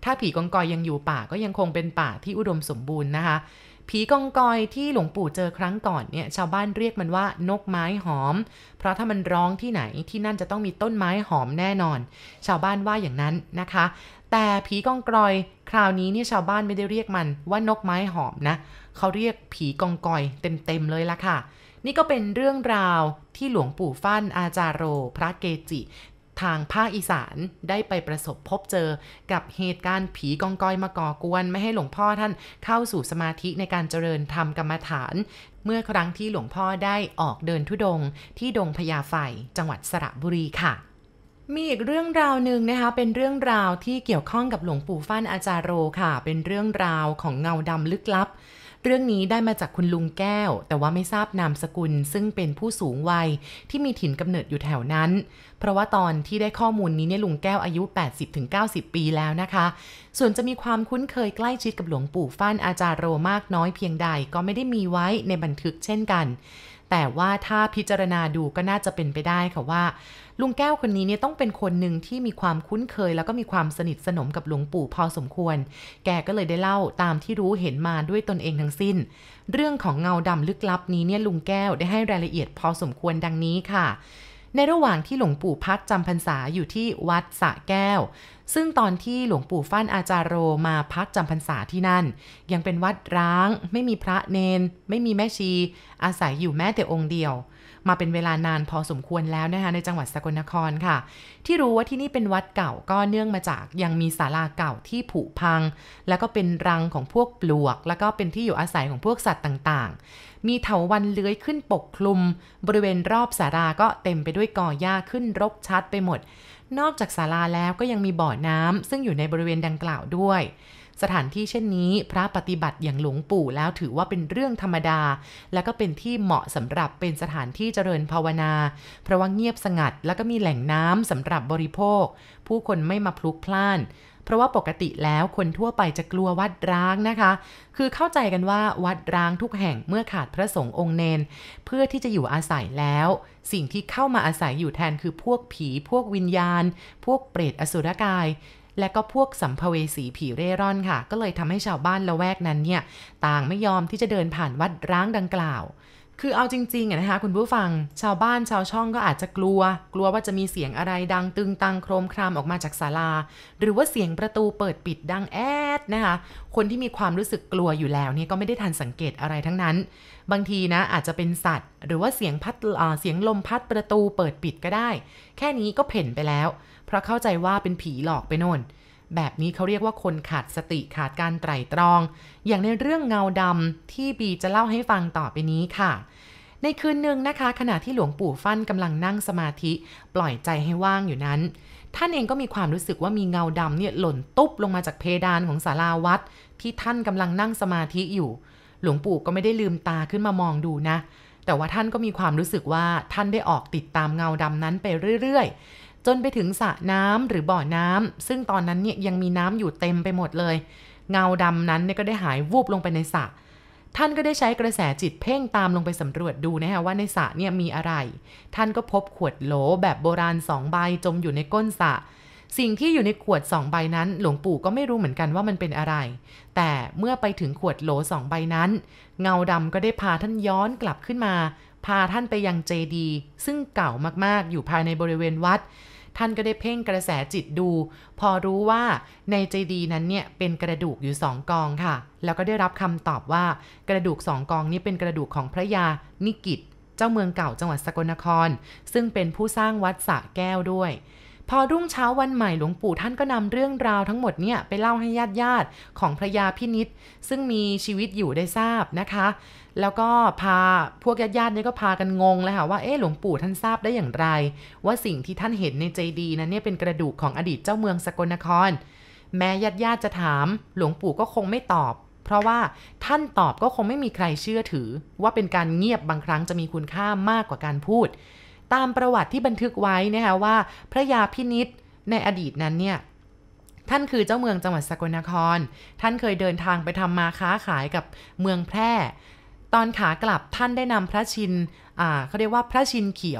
ถ้าผีกองกอยยังอยู่ป่าก็ยังคงเป็นป่าที่อุดมสมบูรณ์นะคะผีกองกอยที่หลวงปู่เจอครั้งก่อนเนี่ยชาวบ้านเรียกมันว่านกไม้หอมเพราะถ้ามันร้องที่ไหนที่นั่นจะต้องมีต้นไม้หอมแน่นอนชาวบ้านว่าอย่างนั้นนะคะแต่ผีกองกอยคราวนี้เนี่ยชาวบ้านไม่ได้เรียกมันว่านกไม้หอมนะเขาเรียกผีกองกอยเต็มๆเลยละค่ะนี่ก็เป็นเรื่องราวที่หลวงปู่ฟั่นอาจารโรพระเกจิทางภาคอีสานได้ไปประสบพบเจอกับเหตุการณ์ผีกองกอยมาก่อกวนไม่ให้หลวงพ่อท่านเข้าสู่สมาธิในการเจริญธรรมกรรมฐานเมื่อครั้งที่หลวงพ่อได้ออกเดินธุดงค์ที่ดงพญาไฟจังหวัดสระบุรีค่ะมีอีกเรื่องราวหนึ่งนะคะเป็นเรื่องราวที่เกี่ยวข้องกับหลวงปู่ฟั่นอาจารโรค่ะเป็นเรื่องราวของเงาดำลึกลับเรื่องนี้ได้มาจากคุณลุงแก้วแต่ว่าไม่ทราบนามสกุลซึ่งเป็นผู้สูงวัยที่มีถิ่นกำเนิดอยู่แถวนั้นเพราะว่าตอนที่ได้ข้อมูลนี้เนี่ยลุงแก้วอายุ แปดสิบถึงเก้าสิบ ปีแล้วนะคะส่วนจะมีความคุ้นเคยใกล้ชิดกับหลวงปู่ฟั่นอาจารโรมากน้อยเพียงใดก็ไม่ได้มีไว้ในบันทึกเช่นกันแต่ว่าถ้าพิจารณาดูก็น่าจะเป็นไปได้ค่ะว่าลุงแก้วคนนี้เนี่ยต้องเป็นคนหนึ่งที่มีความคุ้นเคยแล้วก็มีความสนิทสนมกับหลวงปู่พอสมควรแกก็เลยได้เล่าตามที่รู้เห็นมาด้วยตนเองทั้งสิ้นเรื่องของเงาดำลึกลับนี้เนี่ยลุงแก้วได้ให้รายละเอียดพอสมควรดังนี้ค่ะในระหว่างที่หลวงปู่พักจำพรรษาอยู่ที่วัดสระแก้วซึ่งตอนที่หลวงปู่ฟั่นอาจารโรมาพักจำพรรษาที่นั่นยังเป็นวัดร้างไม่มีพระเนนไม่มีแม่ชีอาศัยอยู่แม้แต่องค์เดียวมาเป็นเวลานานพอสมควรแล้วนะคะในจังหวัดสกลนครค่ะที่รู้ว่าที่นี่เป็นวัดเก่าก็เนื่องมาจากยังมีศาลาเก่าที่ผุพังแล้วก็เป็นรังของพวกปลวกแล้วก็เป็นที่อยู่อาศัยของพวกสัตว์ต่างๆมีเถาวัลย์เลื้อยขึ้นปกคลุมบริเวณรอบศาลาก็เต็มไปด้วยกอหญ้าขึ้นรกชัดไปหมดนอกจากศาลาแล้วก็ยังมีบ่อน้ำซึ่งอยู่ในบริเวณดังกล่าวด้วยสถานที่เช่นนี้พระปฏิบัติอย่างหลวงปู่แล้วถือว่าเป็นเรื่องธรรมดาและก็เป็นที่เหมาะสำหรับเป็นสถานที่เจริญภาวนาเพราะว่าเงียบสงัดแล้วก็มีแหล่งน้ำสำหรับบริโภคผู้คนไม่มาพลุกพล่านเพราะว่าปกติแล้วคนทั่วไปจะกลัววัดร้างนะคะคือเข้าใจกันว่าวัดร้างทุกแห่งเมื่อขาดพระสงฆ์องค์เนนเพื่อที่จะอยู่อาศัยแล้วสิ่งที่เข้ามาอาศัยอยู่แทนคือพวกผีพวกวิญญาณพวกเปรตอสุรกายและก็พวกสัมภเวสีผีเร่ร่อนค่ะก็เลยทำให้ชาวบ้านละแวกนั้นเนี่ยต่างไม่ยอมที่จะเดินผ่านวัดร้างดังกล่าวคือเอาจริงๆนะคะคุณผู้ฟังชาวบ้านชาวช่องก็อาจจะกลัวกลัวว่าจะมีเสียงอะไรดังตึงตังโครมครามออกมาจากศาลาหรือว่าเสียงประตูเปิดปิดดังแอดนะคะคนที่มีความรู้สึกกลัวอยู่แล้วเนี่ยก็ไม่ได้ทันสังเกตอะไรทั้งนั้นบางทีนะอาจจะเป็นสัตว์หรือว่าเสียงพัดเสียงลมพัดประตูเปิดปิดก็ได้แค่นี้ก็เพ่นไปแล้วเพราะเข้าใจว่าเป็นผีหลอกไปโน่นแบบนี้เขาเรียกว่าคนขาดสติขาดการไตร่ตรองอย่างในเรื่องเงาดำที่บีจะเล่าให้ฟังต่อไปนี้ค่ะในคืนหนึ่งนะคะขณะที่หลวงปู่ฟั่นกำลังนั่งสมาธิปล่อยใจให้ว่างอยู่นั้นท่านเองก็มีความรู้สึกว่ามีเงาดำเนี่ยหล่นตุ๊บลงมาจากเพดานของศาลาวัดที่ท่านกำลังนั่งสมาธิอยู่หลวงปู่ก็ไม่ได้ลืมตาขึ้นมามองดูนะแต่ว่าท่านก็มีความรู้สึกว่าท่านได้ออกติดตามเงาดำนั้นไปเรื่อยๆจนไปถึงสระน้ำหรือบ่อน้ำซึ่งตอนนั้นเนี่ยยังมีน้ำอยู่เต็มไปหมดเลยเงาดำนั้นเนี่ยก็ได้หายวูบลงไปในสระท่านก็ได้ใช้กระแสจิตเพ่งตามลงไปสำรวจดูนะฮะว่าในสระเนี่ยมีอะไรท่านก็พบขวดโหลแบบโบราณสองใบจมอยู่ในก้นสระสิ่งที่อยู่ในขวดสองใบนั้นหลวงปู่ก็ไม่รู้เหมือนกันว่ามันเป็นอะไรแต่เมื่อไปถึงขวดโหลสองใบนั้นเงาดำก็ได้พาท่านย้อนกลับขึ้นมาพาท่านไปยังเจดีย์ซึ่งเก่ามากๆอยู่ภายในบริเวณวัดท่านก็ได้เพ่งกระแสจิตดูพอรู้ว่าในเจดีย์นั้นเนี่ยเป็นกระดูกอยู่สองกองค่ะแล้วก็ได้รับคำตอบว่ากระดูกสองกองนี้เป็นกระดูกของพระยานิกิตเจ้าเมืองเก่าจังหวัดสกลนครซึ่งเป็นผู้สร้างวัดสระแก้วด้วยพอรุ่งเช้าวันใหม่หลวงปู่ท่านก็นำเรื่องราวทั้งหมดเนี่ยไปเล่าให้ญาติญาติของพระยาพินิจซึ่งมีชีวิตอยู่ได้ทราบนะคะแล้วก็พาพวกญาติญาตินี่ก็พากันงงเลยค่ะว่าเอ๊ะหลวงปู่ท่านทราบได้อย่างไรว่าสิ่งที่ท่านเห็นในเจดีย์นั้นเนี่ยเป็นกระดูกของอดีตเจ้าเมืองสกลนครแม้ญาติญาติจะถามหลวงปู่ก็คงไม่ตอบเพราะว่าท่านตอบก็คงไม่มีใครเชื่อถือว่าเป็นการเงียบบางครั้งจะมีคุณค่ามากกว่าการพูดตามประวัติที่บันทึกไว้นะคะว่าพระยาพินิจในอดีตนั้นเนี่ยท่านคือเจ้าเมืองจังหวัดสกลนครท่านเคยเดินทางไปทำมาค้าขายกับเมืองแพร่ตอนขากลับท่านได้นำพระชินอ่าเขาเรียกว่าพระชินเขียว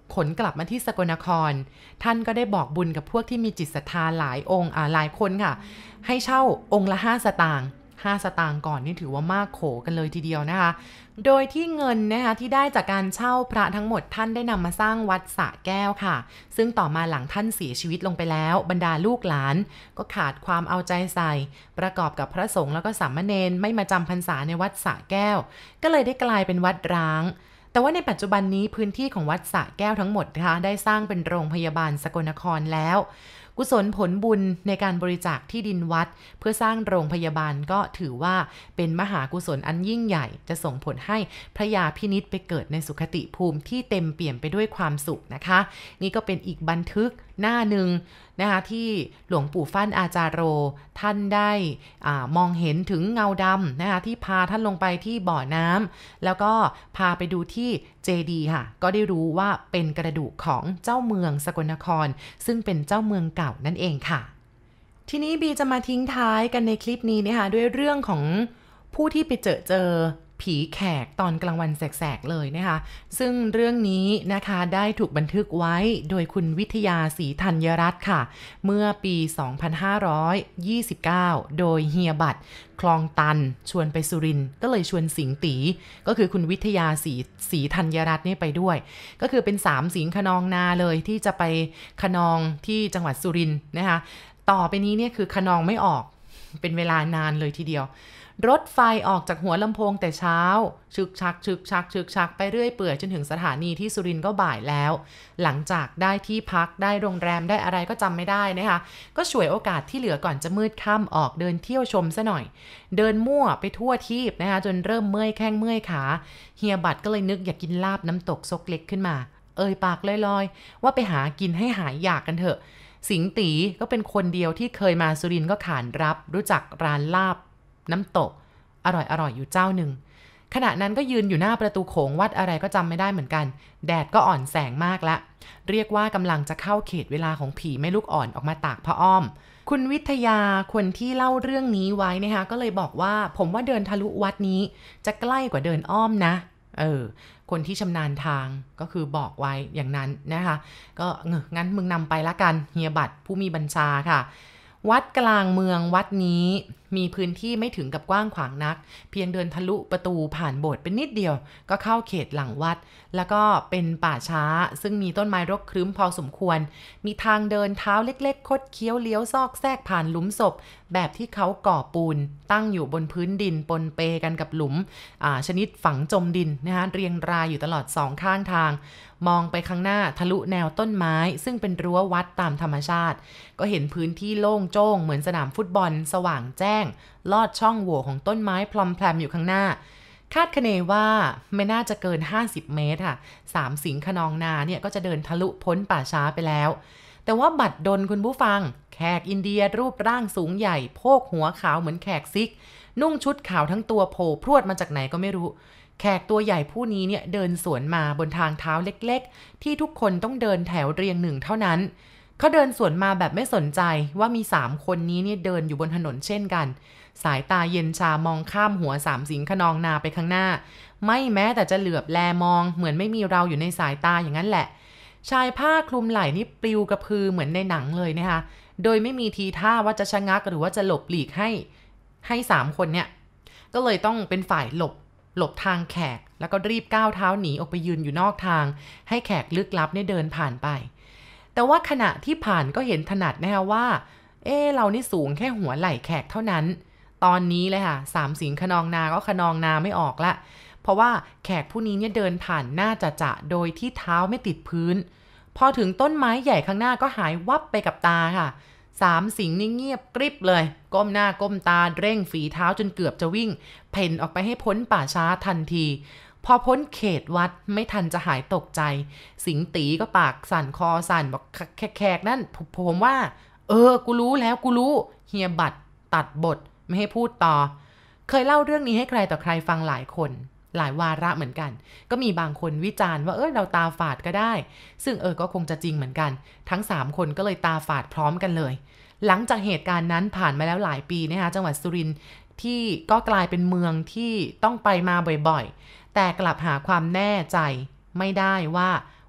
ขนกลับมาที่สกลนครท่านก็ได้บอกบุญกับพวกที่มีจิตศรัทธาหลายองค์อ่าหลายคนค่ะให้เช่าองค์ละห้าสตางค์ห้าสตางค์ก่อนนี่ถือว่ามากโขกันเลยทีเดียวนะคะโดยที่เงินนะคะที่ได้จากการเช่าพระทั้งหมดท่านได้นำมาสร้างวัดสระแก้วค่ะซึ่งต่อมาหลังท่านเสียชีวิตลงไปแล้วบรรดาลูกหลานก็ขาดความเอาใจใส่ประกอบกับพระสงฆ์แล้วก็สามเณรไม่มาจำพรรษาในวัดสระแก้วก็เลยได้กลายเป็นวัดร้างแต่ว่าในปัจจุบันนี้พื้นที่ของวัดสระแก้วทั้งหมดนะคะได้สร้างเป็นโรงพยาบาลสกลนครแล้วกุศลผลบุญในการบริจาคที่ดินวัดเพื่อสร้างโรงพยาบาลก็ถือว่าเป็นมหากุศลอันยิ่งใหญ่จะส่งผลให้พระยาพินิจไปเกิดในสุคติภูมิที่เต็มเปี่ยมไปด้วยความสุขนะคะนี่ก็เป็นอีกบันทึกหน้าหนึ่งนะคะที่หลวงปู่ฟั่นอาจารโรท่านได้อามองเห็นถึงเงาดำนะคะที่พาท่านลงไปที่บ่อน้ำแล้วก็พาไปดูที่เจดีย์ค่ะก็ได้รู้ว่าเป็นกระดูกของเจ้าเมืองสกลนครซึ่งเป็นเจ้าเมืองเก่านั่นเองค่ะทีนี้บีจะมาทิ้งท้ายกันในคลิปนี้นะคะด้วยเรื่องของผู้ที่ไปเจอเจอผีแขกตอนกลางวันแสกๆเลยนะคะซึ่งเรื่องนี้นะคะได้ถูกบันทึกไว้โดยคุณวิทยาศรีธัญรัตน์ค่ะเมื่อปี สองพันห้าร้อยยี่สิบเก้า โดยเฮียบัตรคลองตันชวนไปสุรินทร์ก็เลยชวนสิงตีก็คือคุณวิทยาศรีศรีธัญรัตน์นี่ไปด้วยก็คือเป็นสามสิงขนองนาเลยที่จะไปขนองที่จังหวัดสุรินทร์นะคะต่อไปนี้เนี่ยคือขนองไม่ออกเป็นเวลานานเลยทีเดียวรถไฟออกจากหัวลำโพงแต่เช้าชึกชักชึกชักชึกชักไปเรื่อยเปื่อยจนถึงสถานีที่สุรินทร์ก็บ่ายแล้วหลังจากได้ที่พักได้โรงแรมได้อะไรก็จำไม่ได้นะคะก็ฉวยโอกาสที่เหลือก่อนจะมืดค่ำออกเดินเที่ยวชมซะหน่อยเดินมั่วไปทั่วทีปนะคะจนเริ่มเมื่อยแข้งเมื่อยขาเฮียบัตรก็เลยนึกอยากกินลาบน้ำตกซกเล็กขึ้นมาเอ่ยปากลอยๆว่าไปหากินให้หายอยากกันเถอะสิงตีก็เป็นคนเดียวที่เคยมาสุรินทร์ก็ขานรับรู้จักร้านลาบน้ำตกอร่อยอร่อยอยู่เจ้าหนึ่งขณะนั้นก็ยืนอยู่หน้าประตูโขงวัดอะไรก็จำไม่ได้เหมือนกันแดดก็อ่อนแสงมากละเรียกว่ากำลังจะเข้าเขตเวลาของผีแม่ลูกอ่อนออกมาตากผ้าอ้อมคุณวิทยาคนที่เล่าเรื่องนี้ไว้นะคะก็เลยบอกว่าผมว่าเดินทะลุวัดนี้จะใกล้กว่าเดินอ้อมนะเออคนที่ชำนาญทางก็คือบอกไว้อย่างนั้นนะคะก็งั้นมึงนำไปละกันเฮียบัตรผู้มีบัญชาค่ะวัดกลางเมืองวัดนี้มีพื้นที่ไม่ถึงกับกว้างขวางนักเพียงเดินทะลุประตูผ่านโบสถ์เป็นนิดเดียวก็เข้าเขตหลังวัดแล้วก็เป็นป่าช้าซึ่งมีต้นไม้รกครึ้มพอสมควรมีทางเดินเท้าเล็กๆคดเคี้ยวเลี้ยวซอกแซกผ่านหลุมศพแบบที่เขาก่อปูนตั้งอยู่บนพื้นดินปนเปกันกับหลุมชนิดฝังจมดินนะคะเรียงรายอยู่ตลอดสองข้างทางมองไปข้างหน้าทะลุแนวต้นไม้ซึ่งเป็นรั้ววัดตามธรรมชาติก็เห็นพื้นที่โล่งโจ้งเหมือนสนามฟุตบอลสว่างแจ้งลอดช่องโหว่ของต้นไม้พลอมแพลมอยู่ข้างหน้าคาดคะเนว่าไม่น่าจะเกินห้าสิบเมตรค่ะสามสิงขนองนาเนี่ยก็จะเดินทะลุพ้นป่าช้าไปแล้วแต่ว่าบัดดลคุณผู้ฟังแขกอินเดียรูปร่างสูงใหญ่โพกหัวขาวเหมือนแขกซิกนุ่งชุดขาวทั้งตัวโผล่พรวดมาจากไหนก็ไม่รู้แขกตัวใหญ่ผู้นี้เนี่ยเดินสวนมาบนทางเท้าเล็กๆที่ทุกคนต้องเดินแถวเรียงหนึ่งเท่านั้นเขาเดินสวนมาแบบไม่สนใจว่ามีสามคนนี้เนี่ยเดินอยู่บนถนนเช่นกันสายตาเย็นชามองข้ามหัวสามสิงขนองนาไปข้างหน้าไม่แม้แต่จะเหลือบแลมองเหมือนไม่มีเราอยู่ในสายตาอย่างนั้นแหละชายผ้าคลุมไหล่นี่ปลิวกระพือเหมือนในหนังเลยนะคะโดยไม่มีทีท่าว่าจะชะงักหรือว่าจะหลบหลีกให้ให้สามคนเนี่ยก็เลยต้องเป็นฝ่ายหลบหลบทางแขกแล้วก็รีบก้าวเท้าหนีออกไปยืนอยู่นอกทางให้แขกลึกลับเนี่ยเดินผ่านไปแต่ว่าขณะที่ผ่านก็เห็นถนัดนะคะว่าเอ๊ะเรานี่สูงแค่หัวไหล่แขกเท่านั้นตอนนี้เลยค่ะสามสิงขนองนาก็ขนองนาไม่ออกละเพราะว่าแขกผู้นี้เนี่ยเดินผ่านหน้าจะจะโดยที่เท้าไม่ติดพื้นพอถึงต้นไม้ใหญ่ข้างหน้าก็หายวับไปกับตาค่ะสามสิงนี่เงียบกริบเลยก้มหน้าก้มตาเร่งฝีเท้าจนเกือบจะวิ่งเพ่นออกไปให้พ้นป่าช้าทันทีพอพ้นเขตวัดไม่ทันจะหายตกใจสิงตีก็ปากสั่นคอสั่นบอกแขกนั่นผมว่าเออกูรู้แล้วกูรู้เฮียบัตรตัดบทไม่ให้พูดต่อเคยเล่าเรื่องนี้ให้ใครต่อใครฟังหลายคนหลายวาระเหมือนกันก็มีบางคนวิจารณ์ว่าเออเราตาฝาดก็ได้ซึ่งเออก็คงจะจริงเหมือนกันทั้งสามคนก็เลยตาฝาดพร้อมกันเลยหลังจากเหตุการณ์นั้นผ่านมาแล้วหลายปีนะคะจังหวัดสุรินทร์ที่ก็กลายเป็นเมืองที่ต้องไปมาบ่อยๆแต่กลับหาความแน่ใจไม่ได้ว่า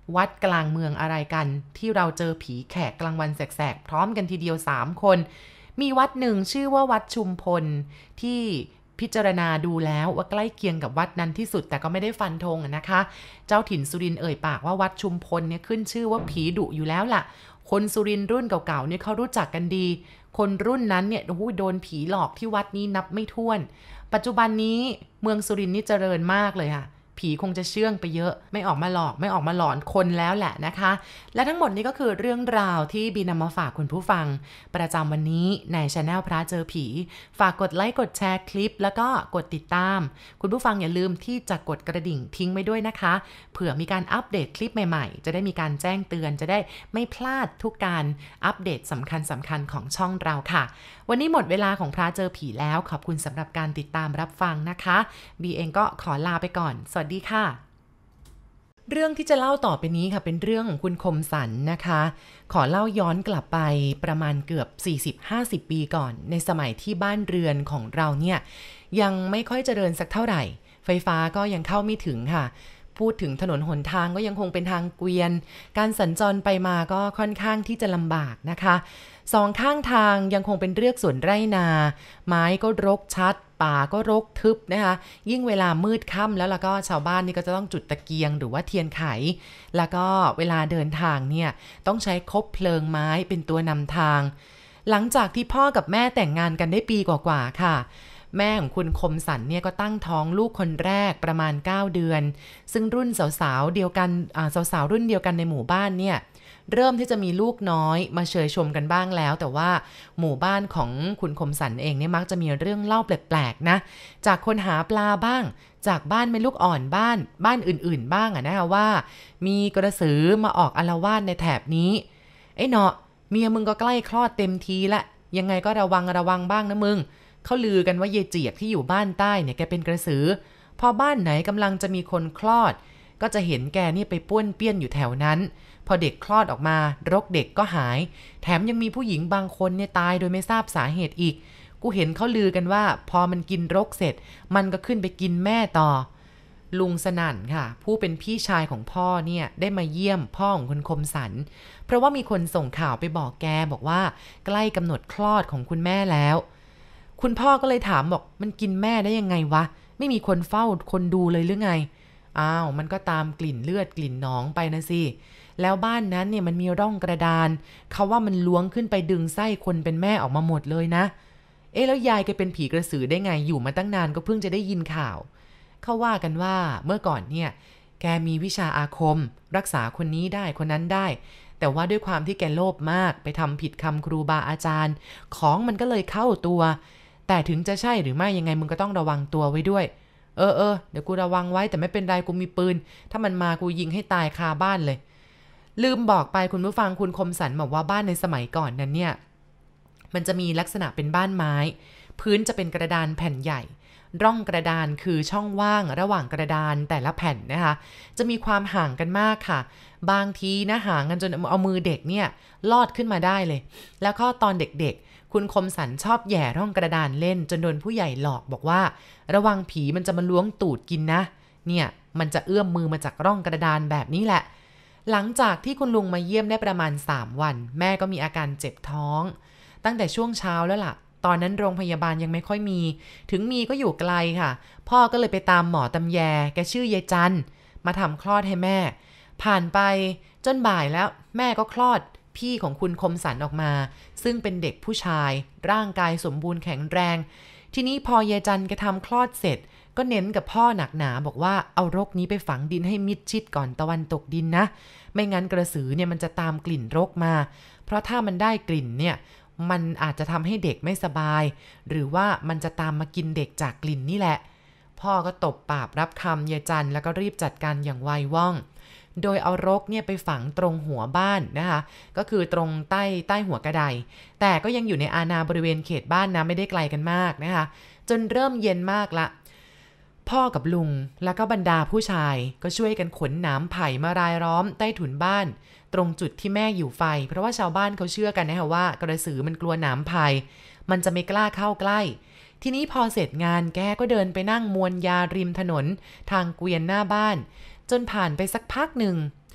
วัดกลางเมืองอะไรกันที่เราเจอผีแขกกลางวันแสกๆพร้อมกันทีเดียวสามคนมีวัดหนึ่งชื่อว่าวัดชุมพลที่พิจารณาดูแล้วว่าใกล้เคียงกับวัดนั้นที่สุดแต่ก็ไม่ได้ฟันธงนะคะเจ้าถิ่นสุรินทร์เอ่ยปากว่าวัดชุมพลเนี่ยขึ้นชื่อว่าผีดุอยู่แล้วล่ะคนสุรินทร์รุ่นเก่าๆเนี่ยเขารู้จักกันดีคนรุ่นนั้นเนี่ยโอ้โหโดนผีหลอกที่วัดนี้นับไม่ถ้วนปัจจุบันนี้เมืองสุรินทร์นี่เจริญมากเลยค่ะผีคงจะเชื่องไปเยอะไม่ออกมาหลอกไม่ออกมาหลอนคนแล้วแหละนะคะและทั้งหมดนี้ก็คือเรื่องราวที่บีนำมาฝากคุณผู้ฟังประจำวันนี้ใน Channel พระเจอผีฝากกดไลค์กดแชร์คลิปแล้วก็กดติดตามคุณผู้ฟังอย่าลืมที่จะกดกระดิ่งทิ้งไว้ด้วยนะคะเผื่อมีการอัปเดตคลิปใหม่ๆจะได้มีการแจ้งเตือนจะได้ไม่พลาดทุกการอัปเดตสำคัญสำคัญของช่องเราค่ะวันนี้หมดเวลาของพระเจอผีแล้วขอบคุณสำหรับการติดตามรับฟังนะคะบีเองก็ขอลาไปก่อนสวัสดีค่ะเรื่องที่จะเล่าต่อไปนี้ค่ะเป็นเรื่องของคุณคมสันนะคะขอเล่าย้อนกลับไปประมาณเกือบ สี่สิบห้าสิบ ปีก่อนในสมัยที่บ้านเรือนของเราเนี่ยยังไม่ค่อยเจริญสักเท่าไหร่ไฟฟ้าก็ยังเข้าไม่ถึงค่ะพูดถึงถนนหนทางก็ยังคงเป็นทางเกวียนการสัญจรไปมาก็ค่อนข้างที่จะลำบากนะคะสองข้างทางยังคงเป็นเรือกสวนไร่นาไม้ก็รกชัดป่าก็รกทึบนะคะยิ่งเวลามืดค่ำแล้วแล้วก็ชาวบ้านนี่ก็จะต้องจุดตะเกียงหรือว่าเทียนไขแล้วก็เวลาเดินทางเนี่ยต้องใช้คบเพลิงไม้เป็นตัวนำทางหลังจากที่พ่อกับแม่แต่งงานกันได้ปีกว่าๆค่ะแม่ของคุณคมสันเนี่ยก็ตั้งท้องลูกคนแรกประมาณเก้าเดือนซึ่งรุ่นสาวๆเดียวกันอ่าสาวๆรุ่นเดียวกันในหมู่บ้านเนี่ยเริ่มที่จะมีลูกน้อยมาเชยชมกันบ้างแล้วแต่ว่าหมู่บ้านของคุณคมสันเองเนี่ยมักจะมีเรื่องเล่าแปลกๆนะจากคนหาปลาบ้างจากบ้านแม่ลูกอ่อนบ้านบ้านอื่นๆบ้างอะนะคะว่ามีกระสือมาออกอาละวาดในแถบนี้ไอ้เนาะเมียมึงก็ใกล้คลอดเต็มทีละยังไงก็ระวังระวังบ้างนะมึงเขาลือกันว่าเยเจียกที่อยู่บ้านใต้เนี่ยแกเป็นกระสือพอบ้านไหนกำลังจะมีคนคลอดก็จะเห็นแกนี่ไปป้วนเปี้ยนอยู่แถวนั้นพอเด็กคลอดออกมารกเด็กก็หายแถมยังมีผู้หญิงบางคนเนี่ยตายโดยไม่ทราบสาเหตุอีกกูเห็นเขาลือกันว่าพอมันกินรกเสร็จมันก็ขึ้นไปกินแม่ต่อลุงสนั่นค่ะผู้เป็นพี่ชายของพ่อเนี่ยได้มาเยี่ยมพ่อของคุณคมสันเพราะว่ามีคนส่งข่าวไปบอกแกบอกว่าใกล้กำหนดคลอดของคุณแม่แล้วคุณพ่อก็เลยถามบอกมันกินแม่ได้ยังไงวะไม่มีคนเฝ้าคนดูเลยหรือไงอ้าวมันก็ตามกลิ่นเลือดกลิ่นหนองไปนะสิแล้วบ้านนั้นเนี่ยมันมีร่องกระดานเขาว่ามันล้วงขึ้นไปดึงไส้คนเป็นแม่ออกมาหมดเลยนะเอ๊ะแล้วยายแกเป็นผีกระสือได้ไงอยู่มาตั้งนานก็เพิ่งจะได้ยินข่าวเขาว่ากันว่าเมื่อก่อนเนี่ยแกมีวิชาอาคมรักษาคนนี้ได้คนนั้นได้แต่ว่าด้วยความที่แกโลภมากไปทำผิดคำครูบาอาจารย์ของมันก็เลยเข้าตัวแต่ถึงจะใช่หรือไม่ยังไงมึงก็ต้องระวังตัวไว้ด้วยเออเออเดี๋ยวกูระวังไว้แต่ไม่เป็นไรกูมีปืนถ้ามันมากูยิงให้ตายคาบ้านเลยลืมบอกไปคุณผู้ฟังคุณคมสันบอกว่าบ้านในสมัยก่อนนั้นเนี่ยมันจะมีลักษณะเป็นบ้านไม้พื้นจะเป็นกระดานแผ่นใหญ่ร่องกระดานคือช่องว่างระหว่างกระดานแต่ละแผ่นนะคะจะมีความห่างกันมากค่ะบางทีนะห่างกันจนเอามือเด็กเนี่ยลอดขึ้นมาได้เลยแล้วก็ตอนเด็กๆคุณคมสันชอบแย่ร่องกระดานเล่นจนโดนผู้ใหญ่หลอกบอกว่าระวังผีมันจะมาล้วงตูดกินนะเนี่ยมันจะเอื้อมมือมาจากร่องกระดานแบบนี้แหละหลังจากที่คุณลุงมาเยี่ยมได้ประมาณสามวันแม่ก็มีอาการเจ็บท้องตั้งแต่ช่วงเช้าแล้วล่ะตอนนั้นโรงพยาบาลยังไม่ค่อยมีถึงมีก็อยู่ไกลค่ะพ่อก็เลยไปตามหมอตำแยแกชื่อยายจันมาทำคลอดให้แม่ผ่านไปจนบ่ายแล้วแม่ก็คลอดพี่ของคุณคมสันออกมาซึ่งเป็นเด็กผู้ชายร่างกายสมบูรณ์แข็งแรงทีนี้พอยายจันแกทำคลอดเสร็จก็เน้นกับพ่อหนักหนาบอกว่าเอารกนี้ไปฝังดินให้มิดชิดก่อนตะวันตกดินนะไม่งั้นกระสือเนี่ยมันจะตามกลิ่นรกมาเพราะถ้ามันได้กลิ่นเนี่ยมันอาจจะทำให้เด็กไม่สบายหรือว่ามันจะตามมากินเด็กจากกลิ่นนี่แหละพ่อก็ตบปากรับคำยายจันแล้วก็รีบจัดการอย่างไวว่องโดยเอารกเนี่ยไปฝังตรงหัวบ้านนะคะก็คือตรงใต้ใต้หัวกระไดแต่ก็ยังอยู่ในอาณาบริเวณเขตบ้านนะไม่ได้ไกลกันมากนะคะจนเริ่มเย็นมากละพ่อกับลุงแล้วก็บรรดาผู้ชายก็ช่วยกันขนหนามไผ่มารายล้อมใต้ถุนบ้านตรงจุดที่แม่อยู่ไฟเพราะว่าชาวบ้านเขาเชื่อกันนะคะว่ากระสือมันกลัวหนามไผ่มันจะไม่กล้าเข้าใกล้ทีนี้พอเสร็จงานแกก็เดินไปนั่งมวนยาริมถนนทางเกวียนหน้าบ้านจนผ่านไปสักพักหนึ่ง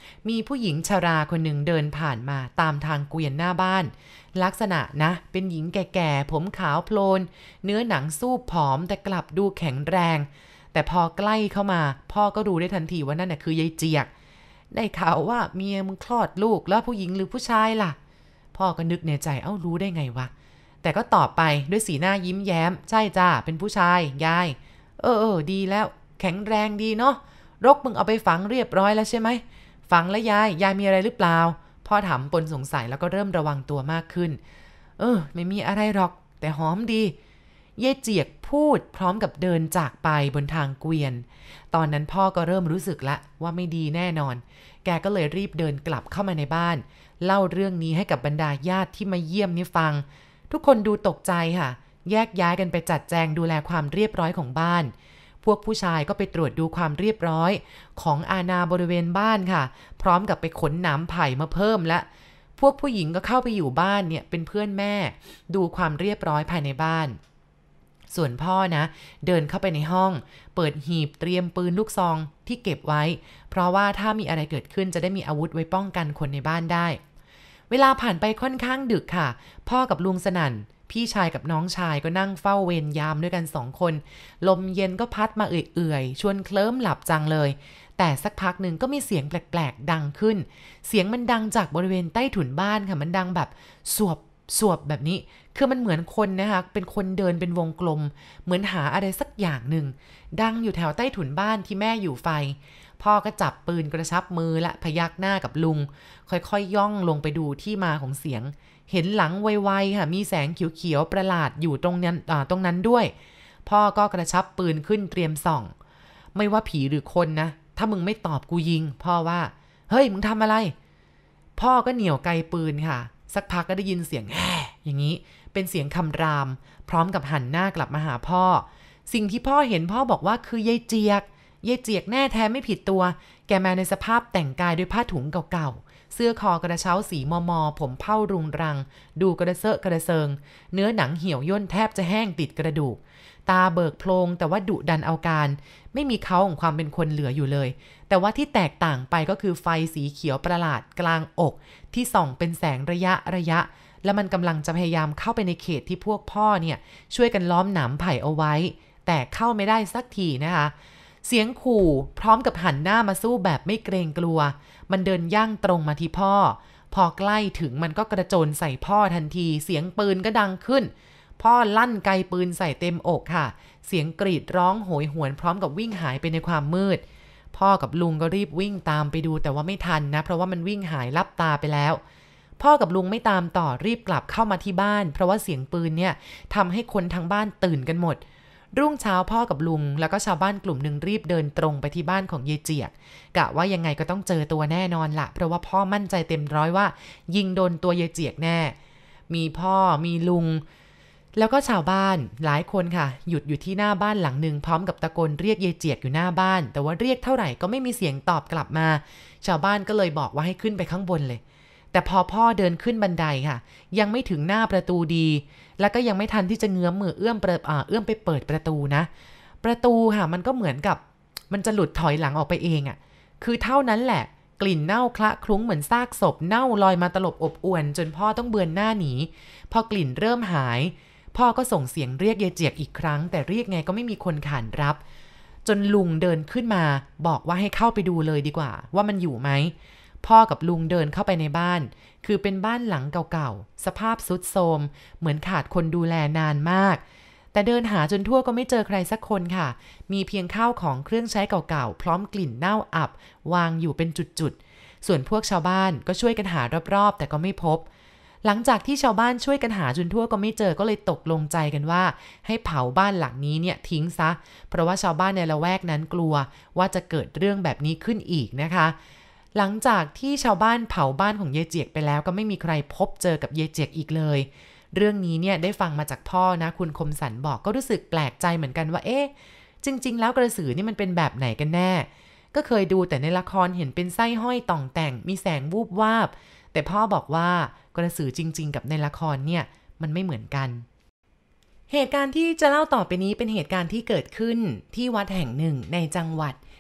มีผู้หญิงชราคนหนึ่งเดินผ่านมาตามทางเกวียนหน้าบ้านลักษณะนะเป็นหญิงแก่ๆผมขาวโพลนเนื้อหนังสู้ผอมแต่กลับดูแข็งแรงแต่พอใกล้เข้ามาพ่อก็รู้ได้ทันทีว่านั่นน่ะคือยายเจียกได้ข่าวว่าเมียมึงคลอดลูกแล้วผู้หญิงหรือผู้ชายล่ะพ่อก็นึกในใจเอ้ารู้ได้ไงวะแต่ก็ตอบไปด้วยสีหน้ายิ้มแย้มใช่จ้าเป็นผู้ชายยายเออเออดีแล้วแข็งแรงดีเนาะรกมึงเอาไปฝังเรียบร้อยแล้วใช่ไหมฝังแล้วยายยายมีอะไรหรือเปล่าพ่อถามปนสงสัยแล้วก็เริ่มระวังตัวมากขึ้นเออไม่มีอะไรหรอกแต่หอมดีเย่เจียกพูดพร้อมกับเดินจากไปบนทางเกวียนตอนนั้นพ่อก็เริ่มรู้สึกละว่าไม่ดีแน่นอนแกก็เลยรีบเดินกลับเข้ามาในบ้านเล่าเรื่องนี้ให้กับบรรดาญาติที่มาเยี่ยมนี่ฟังทุกคนดูตกใจค่ะแยกย้ายกันไปจัดแจงดูแลความเรียบร้อยของบ้านพวกผู้ชายก็ไปตรวจดูความเรียบร้อยของอาณาบริเวณบ้านค่ะพร้อมกับไปขนหนามไผ่มาเพิ่มและพวกผู้หญิงก็เข้าไปอยู่บ้านเนี่ยเป็นเพื่อนแม่ดูความเรียบร้อยภายในบ้านส่วนพ่อนะเดินเข้าไปในห้องเปิดหีบเตรียมปืนลูกซองที่เก็บไว้เพราะว่าถ้ามีอะไรเกิดขึ้นจะได้มีอาวุธไว้ป้องกันคนในบ้านได้เวลาผ่านไปค่อนข้างดึกค่ะพ่อกับลุงสนั่นพี่ชายกับน้องชายก็นั่งเฝ้าเวรยามด้วยกันสองคนลมเย็นก็พัดมาเอื่อยๆชวนเคลิ้มหลับจังเลยแต่สักพักหนึ่งก็มีเสียงแปลกๆดังขึ้นเสียงมันดังจากบริเวณใต้ถุนบ้านค่ะมันดังแบบสวบสวบแบบนี้คือมันเหมือนคนนะคะเป็นคนเดินเป็นวงกลมเหมือนหาอะไรสักอย่างหนึ่งดังอยู่แถวใต้ถุนบ้านที่แม่อยู่ไฟพ่อก็จับปืนกระชับมือและพยักหน้ากับลุงค่อยๆ ย, ย่องลงไปดูที่มาของเสียงเห็นหลังไวๆค่ะมีแสงเขียวๆประหลาดอยู่ตรงนั้นตรงนั้นด้วยพ่อก็กระชับปืนขึ้นเตรียมส่องไม่ว่าผีหรือคนนะถ้ามึงไม่ตอบกูยิงพ่อว่าเฮ้ยมึงทำอะไรพ่อก็เหนี่ยวไกปืนค่ะสักพักก็ได้ยินเสียงแห่อย่างนี้เป็นเสียงคำรามพร้อมกับหันหน้ากลับมาหาพ่อสิ่งที่พ่อเห็นพ่อบอกว่าคือยายเจียกยายเจียกแน่แท้ไม่ผิดตัวแกมาในสภาพแต่งกายด้วยผ้าถุงเก่าๆเสื้อคอกระเช้าสีมอมอผมเผ้ารุงรังดูกระเซาะกระเซิงเนื้อหนังเหี่ยวย่นแทบจะแห้งติดกระดูกตาเบิกโพลงแต่ว่าดุดันเอาการไม่มีเขาของความเป็นคนเหลืออยู่เลยแต่ว่าที่แตกต่างไปก็คือไฟสีเขียวประหลาดกลางอกที่ส่องเป็นแสงระยะระยะและมันกำลังจะพยายามเข้าไปในเขตที่พวกพ่อเนี่ยช่วยกันล้อมหนามไผ่เอาไว้แต่เข้าไม่ได้สักทีนะคะเสียงขู่พร้อมกับหันหน้ามาสู้แบบไม่เกรงกลัวมันเดินย่างตรงมาที่พ่อพอใกล้ถึงมันก็กระโจนใส่พ่อทันทีเสียงปืนก็ดังขึ้นพ่อลั่นไกปืนใส่เต็มอกค่ะเสียงกรีดร้องโหยหวนพร้อมกับวิ่งหายไปในความมืดพ่อกับลุงก็รีบวิ่งตามไปดูแต่ว่าไม่ทันนะเพราะว่ามันวิ่งหายลับตาไปแล้วพ่อกับลุงไม่ตามต่อรีบกลับเข้ามาที่บ้านเพราะว่าเสียงปืนเนี่ยทำให้คนทั้งบ้านตื่นกันหมดรุ่งเช้าพ่อกับลุงแล้วก็ชาวบ้านกลุ่มหนึ่งรีบเดินตรงไปที่บ้านของเยเจียกกะว่ายังไงก็ต้องเจอตัวแน่นอนละเพราะว่าพ่อมั่นใจเต็มร้อยว่ายิงโดนตัวเยเจียกแน่มีพ่อมีลุงแล้วก็ชาวบ้านหลายคนค่ะหยุดอยู่ที่หน้าบ้านหลังหนึ่งพร้อมกับตะโกนเรียกเยเจียกอยู่หน้าบ้านแต่ว่าเรียกเท่าไหร่ก็ไม่มีเสียงตอบกลับมาชาวบ้านก็เลยบอกว่าให้ขึ้นไปข้างบนเลยแต่พอพ่อเดินขึ้นบันไดค่ะยังไม่ถึงหน้าประตูดีแล้วก็ยังไม่ทันที่จะเงื้อมมือเอื้อมเปิดอ่าเอื้อมไปเปิดประตูนะประตูค่ะมันก็เหมือนกับมันจะหลุดถอยหลังออกไปเองอ่ะคือเท่านั้นแหละกลิ่นเน่าคละคลุ้งเหมือนซากศพเน่าลอยมาตลบอบอวนจนพ่อต้องเบือนหน้าหนีพอกลิ่นเริ่มหายพ่อก็ส่งเสียงเรียกยายเจียกอีกครั้งแต่เรียกไงก็ไม่มีคนขานรับจนลุงเดินขึ้นมาบอกว่าให้เข้าไปดูเลยดีกว่าว่ามันอยู่ไหมพ่อกับลุงเดินเข้าไปในบ้านคือเป็นบ้านหลังเก่าๆสภาพทรุดโทรมเหมือนขาดคนดูแลนานมากแต่เดินหาจนทั่วก็ไม่เจอใครสักคนค่ะมีเพียงข้าวของเครื่องใช้เก่าๆพร้อมกลิ่นเน่าอับวางอยู่เป็นจุดๆส่วนพวกชาวบ้านก็ช่วยกันหารอบๆแต่ก็ไม่พบหลังจากที่ชาวบ้านช่วยกันหาจนทั่วก็ไม่เจอก็เลยตกลงใจกันว่าให้เผาบ้านหลังนี้เนี่ยทิ้งซะเพราะว่าชาวบ้านในละแวกนั้นกลัวว่าจะเกิดเรื่องแบบนี้ขึ้นอีกนะคะหลังจากที่ชาวบ้านเผาบ้านของเยเจียกไปแล้วก็ไม่มีใครพบเจอกับเยเจียกอีกเลยเรื่องนี้เนี่ยได้ฟังมาจากพ่อนะคุณคมสันบอกก็รู้สึกแปลกใจเหมือนกันว่าเอ๊ะจริงๆแล้วกระสือนี่มันเป็นแบบไหนกันแน่ก็เคยดูแต่ในละครเห็นเป็นไส้ห้อยต่องแต่งมีแสงวูบวาบแต่พ่อบอกว่ากระสือจริงๆกับในละครเนี่ยมันไม่เหมือนกันเหตุการณ์ที่จะเล่าต่อไปนี้เป็นเหตุการณ์ที่เกิดขึ้นที่วัดแห่งหนึ่งในจังหวัด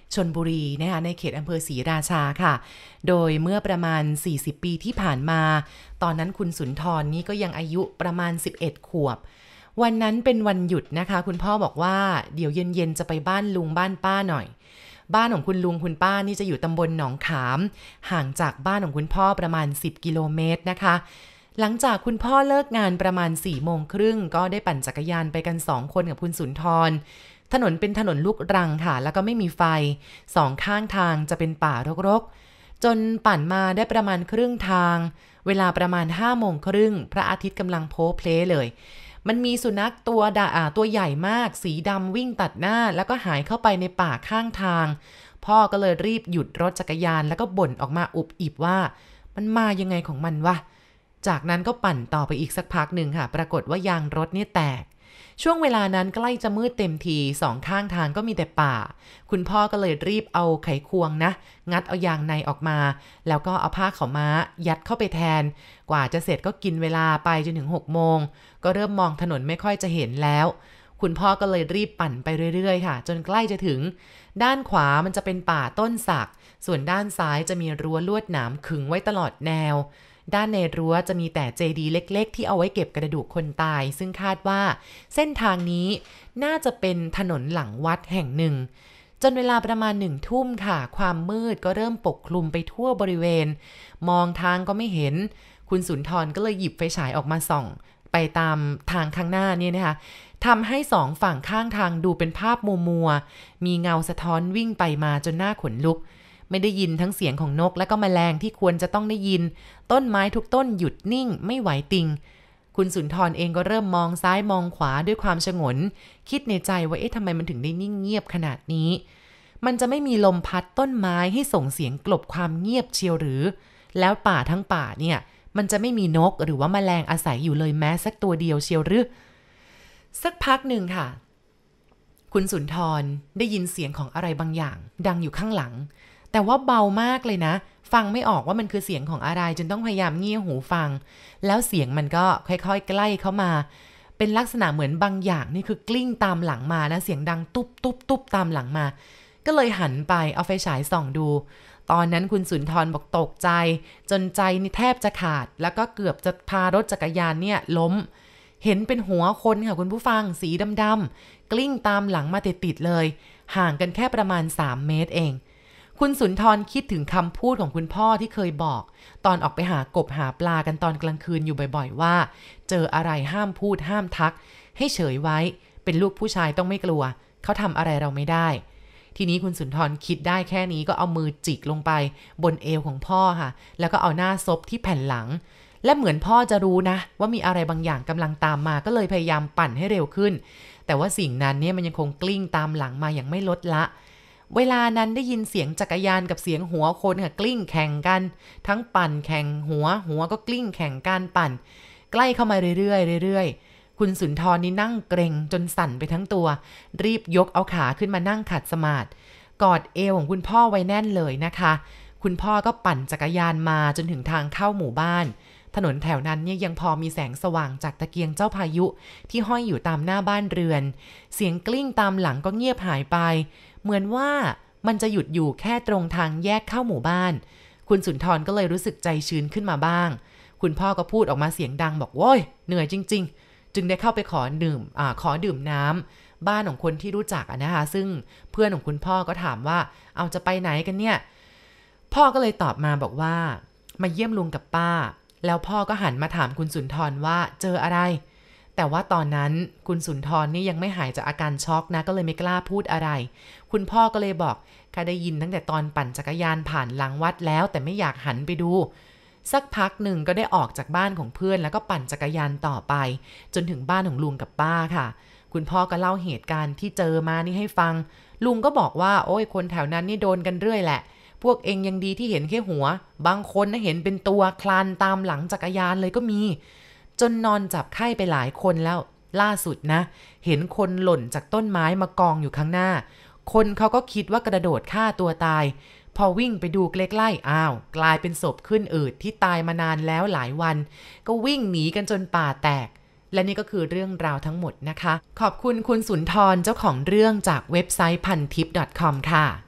ชลบุรีนะคะในเขตอำเภอศรีราชาค่ะโดยเมื่อประมาณสี่สิบปีที่ผ่านมาตอนนั้นคุณสุนทรนี่ก็ยังอายุประมาณสิบเอ็ดขวบวันนั้นเป็นวันหยุดนะคะคุณพ่อบอกว่าเดี๋ยวเย็นๆจะไปบ้านลุงบ้านป้าหน่อยบ้านของคุณลุงคุณป้านี่จะอยู่ตำบลหนองขามห่างจากบ้านของคุณพ่อประมาณสิบกิโลเมตรนะคะหลังจากคุณพ่อเลิกงานประมาณสี่โมงครึ่งก็ได้ปั่นจักรยานไปกันสองคนกับคุณสุนทรถนนเป็นถนนลูกรังค่ะแล้วก็ไม่มีไฟสองข้างทางจะเป็นป่ารกๆจนปั่นมาได้ประมาณครึ่งทางเวลาประมาณห้าโมงครึ่งพระอาทิตย์กำลังโผล่เพลเลยมันมีสุนัขตัวดาตัวใหญ่มากสีดำวิ่งตัดหน้าแล้วก็หายเข้าไปในป่าข้างทางพ่อก็เลยรีบหยุดรถจักรยานแล้วก็บ่นออกมาอุบอิบว่ามันมายังไงของมันวะจากนั้นก็ปั่นต่อไปอีกสักพักหนึ่งค่ะปรากฏว่ายางรถนี่แตกช่วงเวลานั้นใกล้จะมืดเต็มทีสองข้างทางก็มีแต่ป่าคุณพ่อก็เลยรีบเอาไขควงนะงัดเอายางในออกมาแล้วก็เอาผ้าขาวม้ายัดเข้าไปแทนกว่าจะเสร็จก็กินเวลาไปจนถึงหกโมงก็เริ่มมองถนนไม่ค่อยจะเห็นแล้วคุณพ่อก็เลยรีบปั่นไปเรื่อยๆค่ะจนใกล้จะถึงด้านขวามันจะเป็นป่าต้นสักส่วนด้านซ้ายจะมีรั้วลวดหนามขึงไว้ตลอดแนวด้านในรั้วจะมีแต่เจดีย์เล็กๆที่เอาไว้เก็บกระดูกคนตายซึ่งคาดว่าเส้นทางนี้น่าจะเป็นถนนหลังวัดแห่งหนึ่งจนเวลาประมาณหนึ่งทุ่มค่ะความมืดก็เริ่มปกคลุมไปทั่วบริเวณมองทางก็ไม่เห็นคุณสุนทรก็เลยหยิบไฟฉายออกมาส่องไปตามทางข้างหน้านี่นะคะทำให้สองฝั่งข้างทางดูเป็นภาพมัวๆมีเงาสะท้อนวิ่งไปมาจนหน้าขนลุกไม่ได้ยินทั้งเสียงของนกและก็แมลงที่ควรจะต้องได้ยินต้นไม้ทุกต้นหยุดนิ่งไม่ไหวติงคุณสุนทรเองก็เริ่มมองซ้ายมองขวาด้วยความฉงนคิดในใจว่าเอ๊ะทำไมมันถึงได้นิ่งเงียบขนาดนี้มันจะไม่มีลมพัดต้นไม้ให้ส่งเสียงกลบความเงียบเชียวหรือแล้วป่าทั้งป่าเนี่ยมันจะไม่มีนกหรือว่าแมลงอาศัยอยู่เลยแม้สักตัวเดียวเชียวหรือสักพักหนึ่งค่ะคุณสุนทรได้ยินเสียงของอะไรบางอย่างดังอยู่ข้างหลังแต่ว่าเบามากเลยนะฟังไม่ออกว่ามันคือเสียงของอะไรจนต้องพยายามเงี่ยหูฟังแล้วเสียงมันก็ค่อยๆใกล้เข้ามาเป็นลักษณะเหมือนบางอย่างนี่คือกลิ้งตามหลังมานะเสียงดังตุ๊บตุ๊บตุ๊บตามหลังมาก็เลยหันไปเอาไฟฉายส่องดูตอนนั้นคุณสุนทรบอกตกใจจนใจนี่แทบจะขาดแล้วก็เกือบจะพารถจักรยานเนี่ยล้มเห็นเป็นหัวคนค่ะคุณผู้ฟังสีดำๆกลิ้งตามหลังมาติดๆเลยห่างกันแค่ประมาณสามเมตรเองคุณสุนทรคิดถึงคำพูดของคุณพ่อที่เคยบอกตอนออกไปหากบหาปลากันตอนกลางคืนอยู่บ่อยๆว่าเจออะไรห้ามพูดห้ามทักให้เฉยไว้เป็นลูกผู้ชายต้องไม่กลัวเขาทำอะไรเราไม่ได้ทีนี้คุณสุนทรคิดได้แค่นี้ก็เอามือจิกลงไปบนเอวของพ่อค่ะแล้วก็เอาหน้าซบที่แผ่นหลังและเหมือนพ่อจะรู้นะว่ามีอะไรบางอย่างกำลังตามมาก็เลยพยายามปั่นให้เร็วขึ้นแต่ว่าสิ่งนั้นเนี่ยมันยังคงกลิ้งตามหลังมาอย่างไม่ลดละเวลานั้นได้ยินเสียงจักรยานกับเสียงหัวคนค่ะกลิ้งแข่งกันทั้งปั่นแข่งหัวหัวก็กลิ้งแข่งกันปั่นใกล้เข้ามาเรื่อยๆเรื่อยๆคุณสุนทรนี่นั่งเกรงจนสั่นไปทั้งตัวรีบยกเอาขาขึ้นมานั่งขัดสมาธิกอดเอวของคุณพ่อไว้แน่นเลยนะคะคุณพ่อก็ปั่นจักรยานมาจนถึงทางเข้าหมู่บ้านถนนแถวนั้นเนี่ยยังพอมีแสงสว่างจากตะเกียงเจ้าพายุที่ห้อยอยู่ตามหน้าบ้านเรือนเสียงกลิ้งตามหลังก็เงียบหายไปเหมือนว่ามันจะหยุดอยู่แค่ตรงทางแยกเข้าหมู่บ้านคุณสุนทรก็เลยรู้สึกใจชื้นขึ้นมาบ้างคุณพ่อก็พูดออกมาเสียงดังบอกโว้ยเหนื่อยจริงๆจึงได้เข้าไปขอดื่มอ่าขอดื่มน้ำบ้านของคนที่รู้จักอะนะคะซึ่งเพื่อนของคุณพ่อก็ถามว่าเอาจะไปไหนกันเนี่ยพ่อก็เลยตอบมาบอกว่ามาเยี่ยมลุงกับป้าแล้วพ่อก็หันมาถามคุณสุนทรว่าเจออะไรแต่ว่าตอนนั้นคุณสุนทรนี่ยังไม่หายจากอาการช็อกนะก็เลยไม่กล้าพูดอะไรคุณพ่อก็เลยบอกข้าได้ยินตั้งแต่ตอนปั่นจักรยานผ่านหลังวัดแล้วแต่ไม่อยากหันไปดูสักพักหนึ่งก็ได้ออกจากบ้านของเพื่อนแล้วก็ปั่นจักรยานต่อไปจนถึงบ้านของลุงกับป้าค่ะคุณพ่อก็เล่าเหตุการณ์ที่เจอมานี่ให้ฟังลุงก็บอกว่าโอ้ยคนแถวนั้นนี่โดนกันเรื่อยแหละพวกเองยังดีที่เห็นแค่หัวบางคนนะเห็นเป็นตัวคลานตามหลังจักรยานเลยก็มีจนนอนจับไข้ไปหลายคนแล้วล่าสุดนะเห็นคนหล่นจากต้นไม้มากองอยู่ข้างหน้าคนเขาก็คิดว่ากระโดดฆ่าตัวตายพอวิ่งไปดูใกล้ๆอ้าวกลายเป็นศพขึ้นอืดที่ตายมานานแล้วหลายวันก็วิ่งหนีกันจนป่าแตกและนี่ก็คือเรื่องราวทั้งหมดนะคะขอบคุณคุณสุนทรเจ้าของเรื่องจากเว็บไซต์พันทิป .com ค่ะ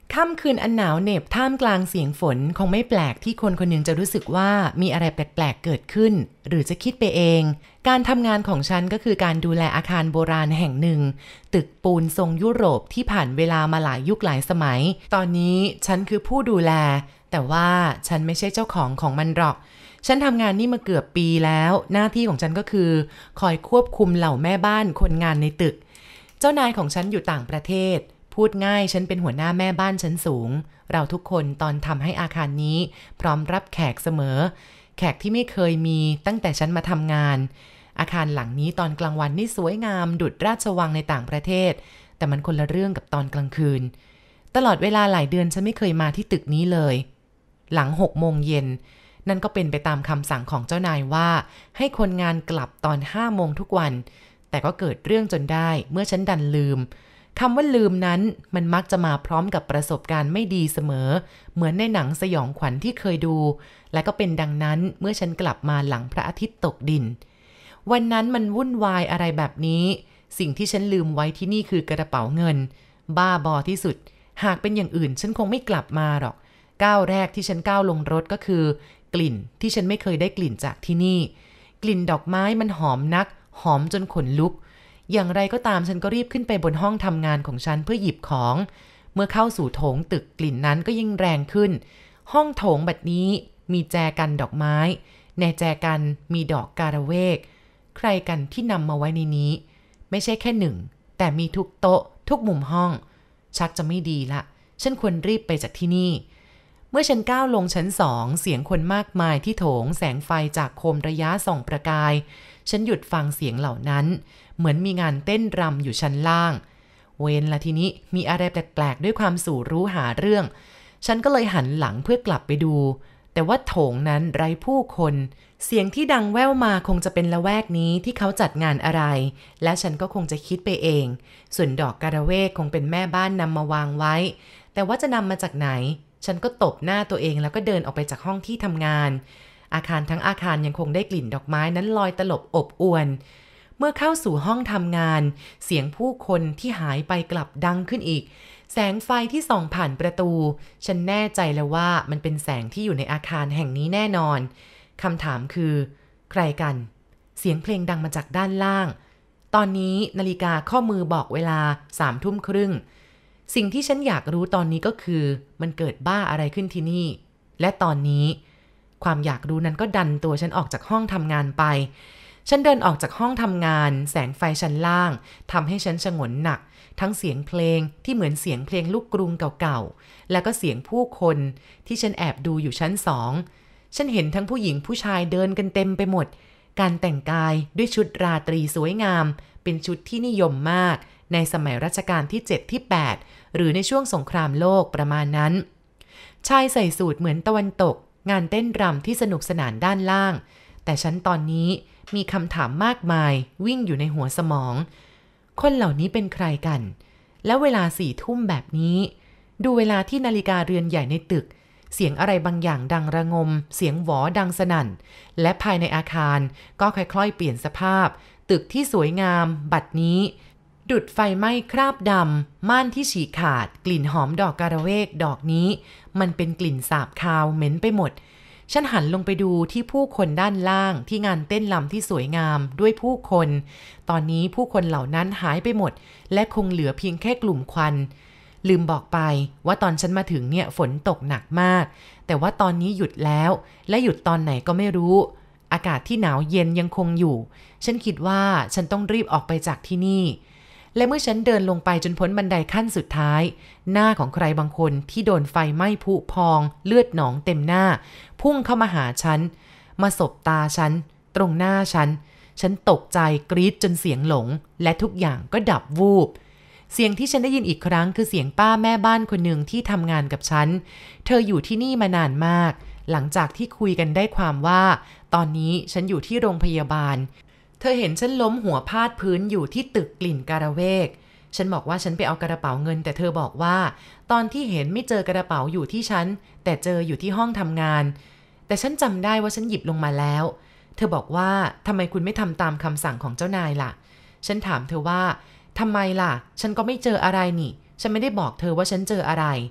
ค่ำคืนอันหนาวเหน็บท่ามกลางเสียงฝนคงไม่แปลกที่คนคนหนึ่งจะรู้สึกว่ามีอะไรแปลกๆเกิดขึ้นหรือจะคิดไปเองการทำงานของฉันก็คือการดูแลอาคารโบราณแห่งหนึ่งตึกปูนทรงยุโรปที่ผ่านเวลามาหลายยุคหลายสมัยตอนนี้ฉันคือผู้ดูแลแต่ว่าฉันไม่ใช่เจ้าของของมันหรอกฉันทำงานนี่มาเกือบปีแล้วหน้าที่ของฉันก็คือคอยควบคุมเหล่าแม่บ้านคนงานในตึกเจ้านายของฉันอยู่ต่างประเทศพูดง่ายฉันเป็นหัวหน้าแม่บ้านชั้นสูงเราทุกคนตอนทำให้อาคารนี้พร้อมรับแขกเสมอแขกที่ไม่เคยมีตั้งแต่ฉันมาทำงานอาคารหลังนี้ตอนกลางวันนี่สวยงามดุจราชวังในต่างประเทศแต่มันคนละเรื่องกับตอนกลางคืนตลอดเวลาหลายเดือนฉันไม่เคยมาที่ตึกนี้เลยหลังหกโมงเย็นนั่นก็เป็นไปตามคำสั่งของเจ้านายว่าให้คนงานกลับตอนห้าโมงทุกวันแต่ก็เกิดเรื่องจนได้เมื่อฉันดันลืมคำว่าลืมนั้นมันมักจะมาพร้อมกับประสบการณ์ไม่ดีเสมอเหมือนในหนังสยองขวัญที่เคยดูและก็เป็นดังนั้นเมื่อฉันกลับมาหลังพระอาทิตย์ตกดินวันนั้นมันวุ่นวายอะไรแบบนี้สิ่งที่ฉันลืมไว้ที่นี่คือกระเป๋าเงินบ้าบอที่สุดหากเป็นอย่างอื่นฉันคงไม่กลับมาหรอกก้าวแรกที่ฉันก้าวลงรถก็คือกลิ่นที่ฉันไม่เคยได้กลิ่นจากที่นี่กลิ่นดอกไม้มันหอมนักหอมจนขนลุกอย่างไรก็ตามฉันก็รีบขึ้นไปบนห้องทำงานของฉันเพื่อหยิบของเมื่อเข้าสู่โถงตึกกลิ่นนั้นก็ยิ่งแรงขึ้นห้องโถงบัดนี้มีแจกันดอกไม้ในแจกันมีดอกการะเวกใครกันที่นำมาไว้ในนี้ไม่ใช่แค่หนึ่งแต่มีทุกโต๊ะทุกมุมห้องชักจะไม่ดีละฉันควรรีบไปจากที่นี่เมื่อฉันก้าวลงชั้นสองเสียงคนมากมายที่โถงแสงไฟจากโคมระยะส่องประกายฉันหยุดฟังเสียงเหล่านั้นเหมือนมีงานเต้นรำอยู่ชั้นล่างเว้นละทีนี้มีอะไรแปลกๆด้วยความสู่รู้หาเรื่องฉันก็เลยหันหลังเพื่อกลับไปดูแต่ว่าโถงนั้นไร้ผู้คนเสียงที่ดังแว่วมาคงจะเป็นละแวกนี้ที่เขาจัดงานอะไรและฉันก็คงจะคิดไปเองส่วนดอกการะเวกคงเป็นแม่บ้านนำมาวางไว้แต่ว่าจะนำมาจากไหนฉันก็ตบหน้าตัวเองแล้วก็เดินออกไปจากห้องที่ทำงานอาคารทั้งอาคารยังคงได้กลิ่นดอกไม้นั้นลอยตลบอบอวนเมื่อเข้าสู่ห้องทำงานเสียงผู้คนที่หายไปกลับดังขึ้นอีกแสงไฟที่ส่องผ่านประตูฉันแน่ใจแล้วว่ามันเป็นแสงที่อยู่ในอาคารแห่งนี้แน่นอนคำถามคือใครกันเสียงเพลงดังมาจากด้านล่างตอนนี้นาฬิกาข้อมือบอกเวลาสามทุ่มครึ่งสิ่งที่ฉันอยากรู้ตอนนี้ก็คือมันเกิดบ้าอะไรขึ้นที่นี่และตอนนี้ความอยากรู้นั้นก็ดันตัวฉันออกจากห้องทำงานไปฉันเดินออกจากห้องทำงานแสงไฟชั้นล่างทำให้ฉันชงนหนักทั้งเสียงเพลงที่เหมือนเสียงเพลงลูกกรุงเก่าๆแล้วก็เสียงผู้คนที่ฉันแอบดูอยู่ชั้นสองฉันเห็นทั้งผู้หญิงผู้ชายเดินกันเต็มไปหมดการแต่งกายด้วยชุดราตรีสวยงามเป็นชุดที่นิยมมากในสมัยรัชกาลที่เจ็ดที่แปดหรือในช่วงสงครามโลกประมาณนั้นชายใส่สูทเหมือนตะวันตกงานเต้นรำที่สนุกสนานด้านล่างแต่ฉันตอนนี้มีคำถามมากมายวิ่งอยู่ในหัวสมองคนเหล่านี้เป็นใครกันแล้วเวลาสี่ทุ่มแบบนี้ดูเวลาที่นาฬิกาเรือนใหญ่ในตึกเสียงอะไรบางอย่างดังระงมเสียงหวอดังสนั่นและภายในอาคารก็ค่อยๆเปลี่ยนสภาพตึกที่สวยงามบัดนี้ดุดไฟไหม้คราบดำม่านที่ฉีกขาดกลิ่นหอมดอกการะเวกดอกนี้มันเป็นกลิ่นสาบคาวเหม็นไปหมดฉันหันลงไปดูที่ผู้คนด้านล่างที่งานเต้นรำที่สวยงามด้วยผู้คนตอนนี้ผู้คนเหล่านั้นหายไปหมดและคงเหลือเพียงแค่กลุ่มควันลืมบอกไปว่าตอนฉันมาถึงเนี่ยฝนตกหนักมากแต่ว่าตอนนี้หยุดแล้วและหยุดตอนไหนก็ไม่รู้อากาศที่หนาวเย็นยังคงอยู่ฉันคิดว่าฉันต้องรีบออกไปจากที่นี่และเมื่อฉันเดินลงไปจนพ้นบันไดขั้นสุดท้ายหน้าของใครบางคนที่โดนไฟไหม้ผุพองเลือดหนองเต็มหน้าพุ่งเข้ามาหาฉันมาสบตาฉันตรงหน้าฉันฉันตกใจกรี๊ดจนเสียงหลงและทุกอย่างก็ดับวูบเสียงที่ฉันได้ยินอีกครั้งคือเสียงป้าแม่บ้านคนหนึ่งที่ทำงานกับฉันเธออยู่ที่นี่มานานมากหลังจากที่คุยกันได้ความว่าตอนนี้ฉันอยู่ที่โรงพยาบาลเธอเห็นฉันล้มหัวพาดพื้นอยู่ที่ตึกกลิ่นการะเวกฉันบอกว่าฉันไปเอากระเป๋าเงินแต่เธอบอกว่าตอนที่เห็นไม่เจอกระเป๋าอยู่ที่ฉันแต่เจออยู่ที่ห้องทำงานแต่ฉันจำได้ว่าฉันหยิบลงมาแล้วเธอบอกว่าทำไมคุณไม่ทำตามคำสั่งของเจ้านายล่ะฉันถามเธอว่าทำไมล่ะฉันก็ไม่เจออะไรนี่ฉันไม่ได้บอกเธอว่าฉันเจออะไร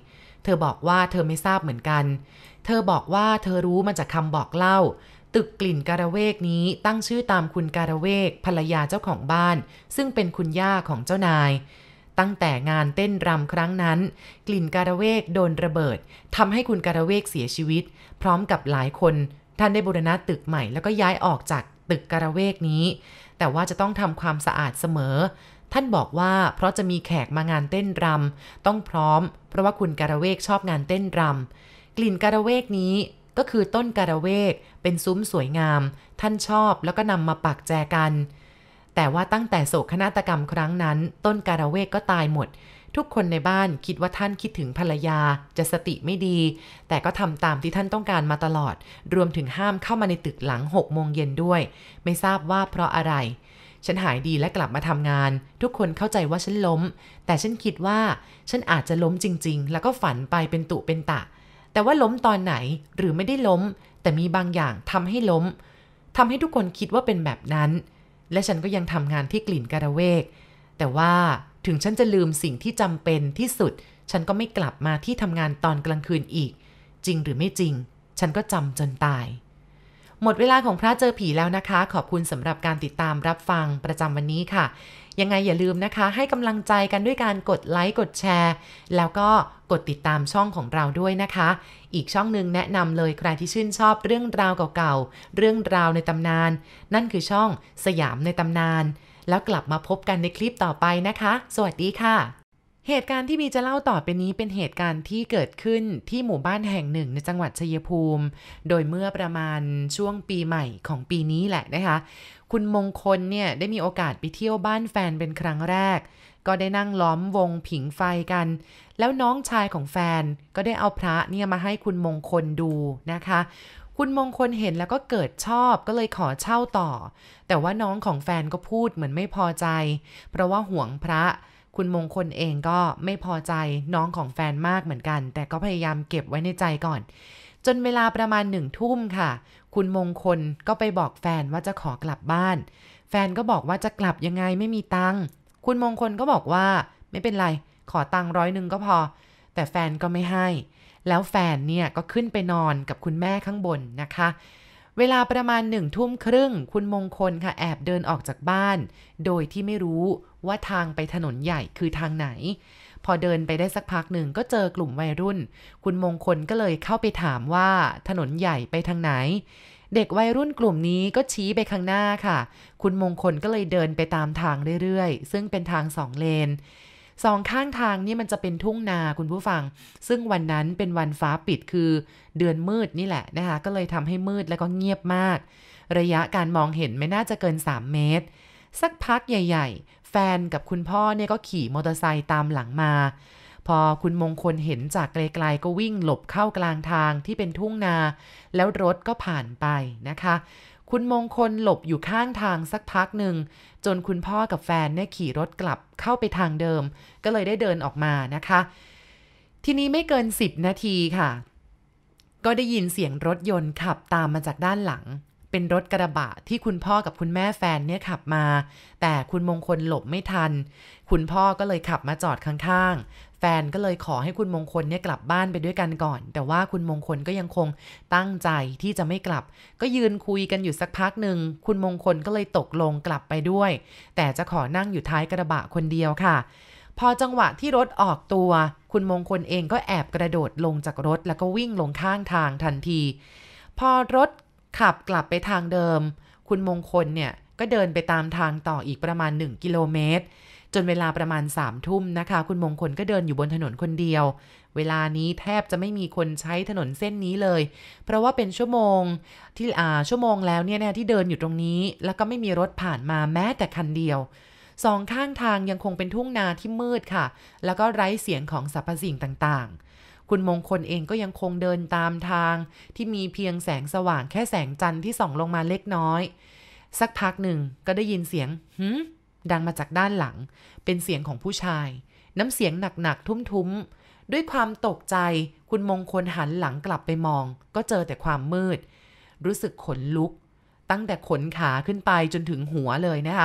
เธอบอกว่าเธอไม่ทราบเหมือนกันเธอบอกว่าเธอรู้มาจากคำบอกเล่าตึกกลิ่นการะเวกนี้ตั้งชื่อตามคุณการะเวกภรรยาเจ้าของบ้านซึ่งเป็นคุณย่าของเจ้านายตั้งแต่งานเต้นรำครั้งนั้นกลิ่นการะเวกโดนระเบิดทำให้คุณการะเวกเสียชีวิตพร้อมกับหลายคนท่านได้บูรณะตึกใหม่แล้วก็ย้ายออกจากตึกการะเวกนี้แต่ว่าจะต้องทำความสะอาดเสมอท่านบอกว่าเพราะจะมีแขกมางานเต้นรำต้องพร้อมเพราะว่าคุณการะเวกชอบงานเต้นรำกลิ่นการะเวกนี้ก็คือต้นการะเวกเป็นซุ้มสวยงามท่านชอบแล้วก็นำมาปักแจกันแต่ว่าตั้งแต่โศกนาฏกรรมครั้งนั้นต้นการะเวกก็ตายหมดทุกคนในบ้านคิดว่าท่านคิดถึงภรรยาจะสติไม่ดีแต่ก็ทำตามที่ท่านต้องการมาตลอดรวมถึงห้ามเข้ามาในตึกหลังหกโมงเย็นด้วยไม่ทราบว่าเพราะอะไรฉันหายดีและกลับมาทำงานทุกคนเข้าใจว่าฉันล้มแต่ฉันคิดว่าฉันอาจจะล้มจริงๆแล้วก็ฝันไปเป็นตุเป็นตะแต่ว่าล้มตอนไหนหรือไม่ได้ล้มแต่มีบางอย่างทำให้ล้มทำให้ทุกคนคิดว่าเป็นแบบนั้นและฉันก็ยังทำงานที่กลิ่นการะเวกแต่ว่าถึงฉันจะลืมสิ่งที่จำเป็นที่สุดฉันก็ไม่กลับมาที่ทำงานตอนกลางคืนอีกจริงหรือไม่จริงฉันก็จำจนตายหมดเวลาของพระเจอผีแล้วนะคะขอบคุณสำหรับการติดตามรับฟังประจำวันนี้ค่ะยังไงอย่าลืมนะคะให้กำลังใจกันด้วยการกดไลค์กดแชร์แล้วก็กดติดตามช่องของเราด้วยนะคะอีกช่องนึงแนะนำเลยใครที่ชื่นชอบเรื่องราวเก่าๆเรื่องราวในตำนานนั่นคือช่องสยามในตำนานแล้วกลับมาพบกันในคลิปต่อไปนะคะสวัสดีค่ะเหตุการณ์ที่มีจะเล่าต่อไปนี้เป็นเหตุการณ์ที่เกิดขึ้นที่หมู่บ้านแห่งหนึ่งในจังหวัดชัยภูมิโดยเมื่อประมาณช่วงปีใหม่ของปีนี้แหละนะคะคุณมงคลเนี่ยได้มีโอกาสไปเที่ยวบ้านแฟนเป็นครั้งแรกก็ได้นั่งล้อมวงผิงไฟกันแล้วน้องชายของแฟนก็ได้เอาพระเนี่ยมาให้คุณมงคลดูนะคะคุณมงคลเห็นแล้วก็เกิดชอบก็เลยขอเช่าต่อแต่ว่าน้องของแฟนก็พูดเหมือนไม่พอใจเพราะว่าห่วงพระคุณมงคลเองก็ไม่พอใจน้องของแฟนมากเหมือนกันแต่ก็พยายามเก็บไว้ในใจก่อนจนเวลาประมาณหนึ่งทุ่มค่ะคุณมงคลก็ไปบอกแฟนว่าจะขอกลับบ้านแฟนก็บอกว่าจะกลับยังไงไม่มีตังค์คุณมงคลก็บอกว่าไม่เป็นไรขอตังค์ร้อยหนึ่งก็พอแต่แฟนก็ไม่ให้แล้วแฟนเนี่ยก็ขึ้นไปนอนกับคุณแม่ข้างบนนะคะเวลาประมาณหนึ่งทุ่มครึ่งคุณมงคลค่ะแอบเดินออกจากบ้านโดยที่ไม่รู้ว่าทางไปถนนใหญ่คือทางไหนพอเดินไปได้สักพักหนึ่งก็เจอกลุ่มวัยรุ่นคุณมงคลก็เลยเข้าไปถามว่าถนนใหญ่ไปทางไหนเด็กวัยรุ่นกลุ่มนี้ก็ชี้ไปข้างหน้าค่ะคุณมงคลก็เลยเดินไปตามทางเรื่อยๆซึ่งเป็นทางสองเลนสองข้างทางนี่มันจะเป็นทุ่งนาคุณผู้ฟังซึ่งวันนั้นเป็นวันฟ้าปิดคือเดือนมืดนี่แหละนะคะก็เลยทำให้มืดแล้วก็เงียบมากระยะการมองเห็นไม่น่าจะเกินสามเมตรสักพักใหญ่ๆแฟนกับคุณพ่อเนี่ยก็ขี่มอเตอร์ไซค์ตามหลังมาพอคุณมงคลเห็นจากไกลๆก็วิ่งหลบเข้ากลางทางที่เป็นทุ่งนาแล้วรถก็ผ่านไปนะคะคุณมงคลหลบอยู่ข้างทางสักพักหนึ่งจนคุณพ่อกับแฟนเนี่ยขี่รถกลับเข้าไปทางเดิมก็เลยได้เดินออกมานะคะทีนี้ไม่เกินสิบนาทีค่ะก็ได้ยินเสียงรถยนต์ขับตามมาจากด้านหลังเป็นรถกระบะที่คุณพ่อกับคุณแม่แฟนเนี่ยขับมาแต่คุณมงคลหลบไม่ทันคุณพ่อก็เลยขับมาจอดข้างๆแฟนก็เลยขอให้คุณมงคลเนี่ยกลับบ้านไปด้วยกันก่อนแต่ว่าคุณมงคลก็ยังคงตั้งใจที่จะไม่กลับก็ยืนคุยกันอยู่สักพักหนึ่งคุณมงคลก็เลยตกลงกลับไปด้วยแต่จะขอนั่งอยู่ท้ายกระบะคนเดียวค่ะพอจังหวะที่รถออกตัวคุณมงคลเองก็แอบกระโดดลงจากรถแล้วก็วิ่งลงข้างทางทันทีพอรถขับกลับไปทางเดิมคุณมงคลเนี่ยก็เดินไปตามทางต่ออีกประมาณหนึ่งกิโลเมตรจนเวลาประมาณสามทุ่มนะคะคุณมงคลก็เดินอยู่บนถนนคนเดียวเวลานี้แทบจะไม่มีคนใช้ถนนเส้นนี้เลยเพราะว่าเป็นชั่วโมงที่อ่าชั่วโมงแล้วเนี่ยที่เดินอยู่ตรงนี้แล้วก็ไม่มีรถผ่านมาแม้แต่คันเดียวสองข้างทางยังคงเป็นทุ่งนาที่มืดค่ะแล้วก็ไร้เสียงของสรรพสิ่งต่างๆคุณมงคลเองก็ยังคงเดินตามทางที่มีเพียงแสงสว่างแค่แสงจันทร์ที่ส่องลงมาเล็กน้อยสักพักหนึ่งก็ได้ยินเสียงหืมดังมาจากด้านหลังเป็นเสียงของผู้ชายน้ำเสียงหนักๆทุ้มๆด้วยความตกใจคุณมงคลหันหลังกลับไปมองก็เจอแต่ความมืดรู้สึกขนลุกตั้งแต่ขนขาขึ้นไปจนถึงหัวเลยนะคะ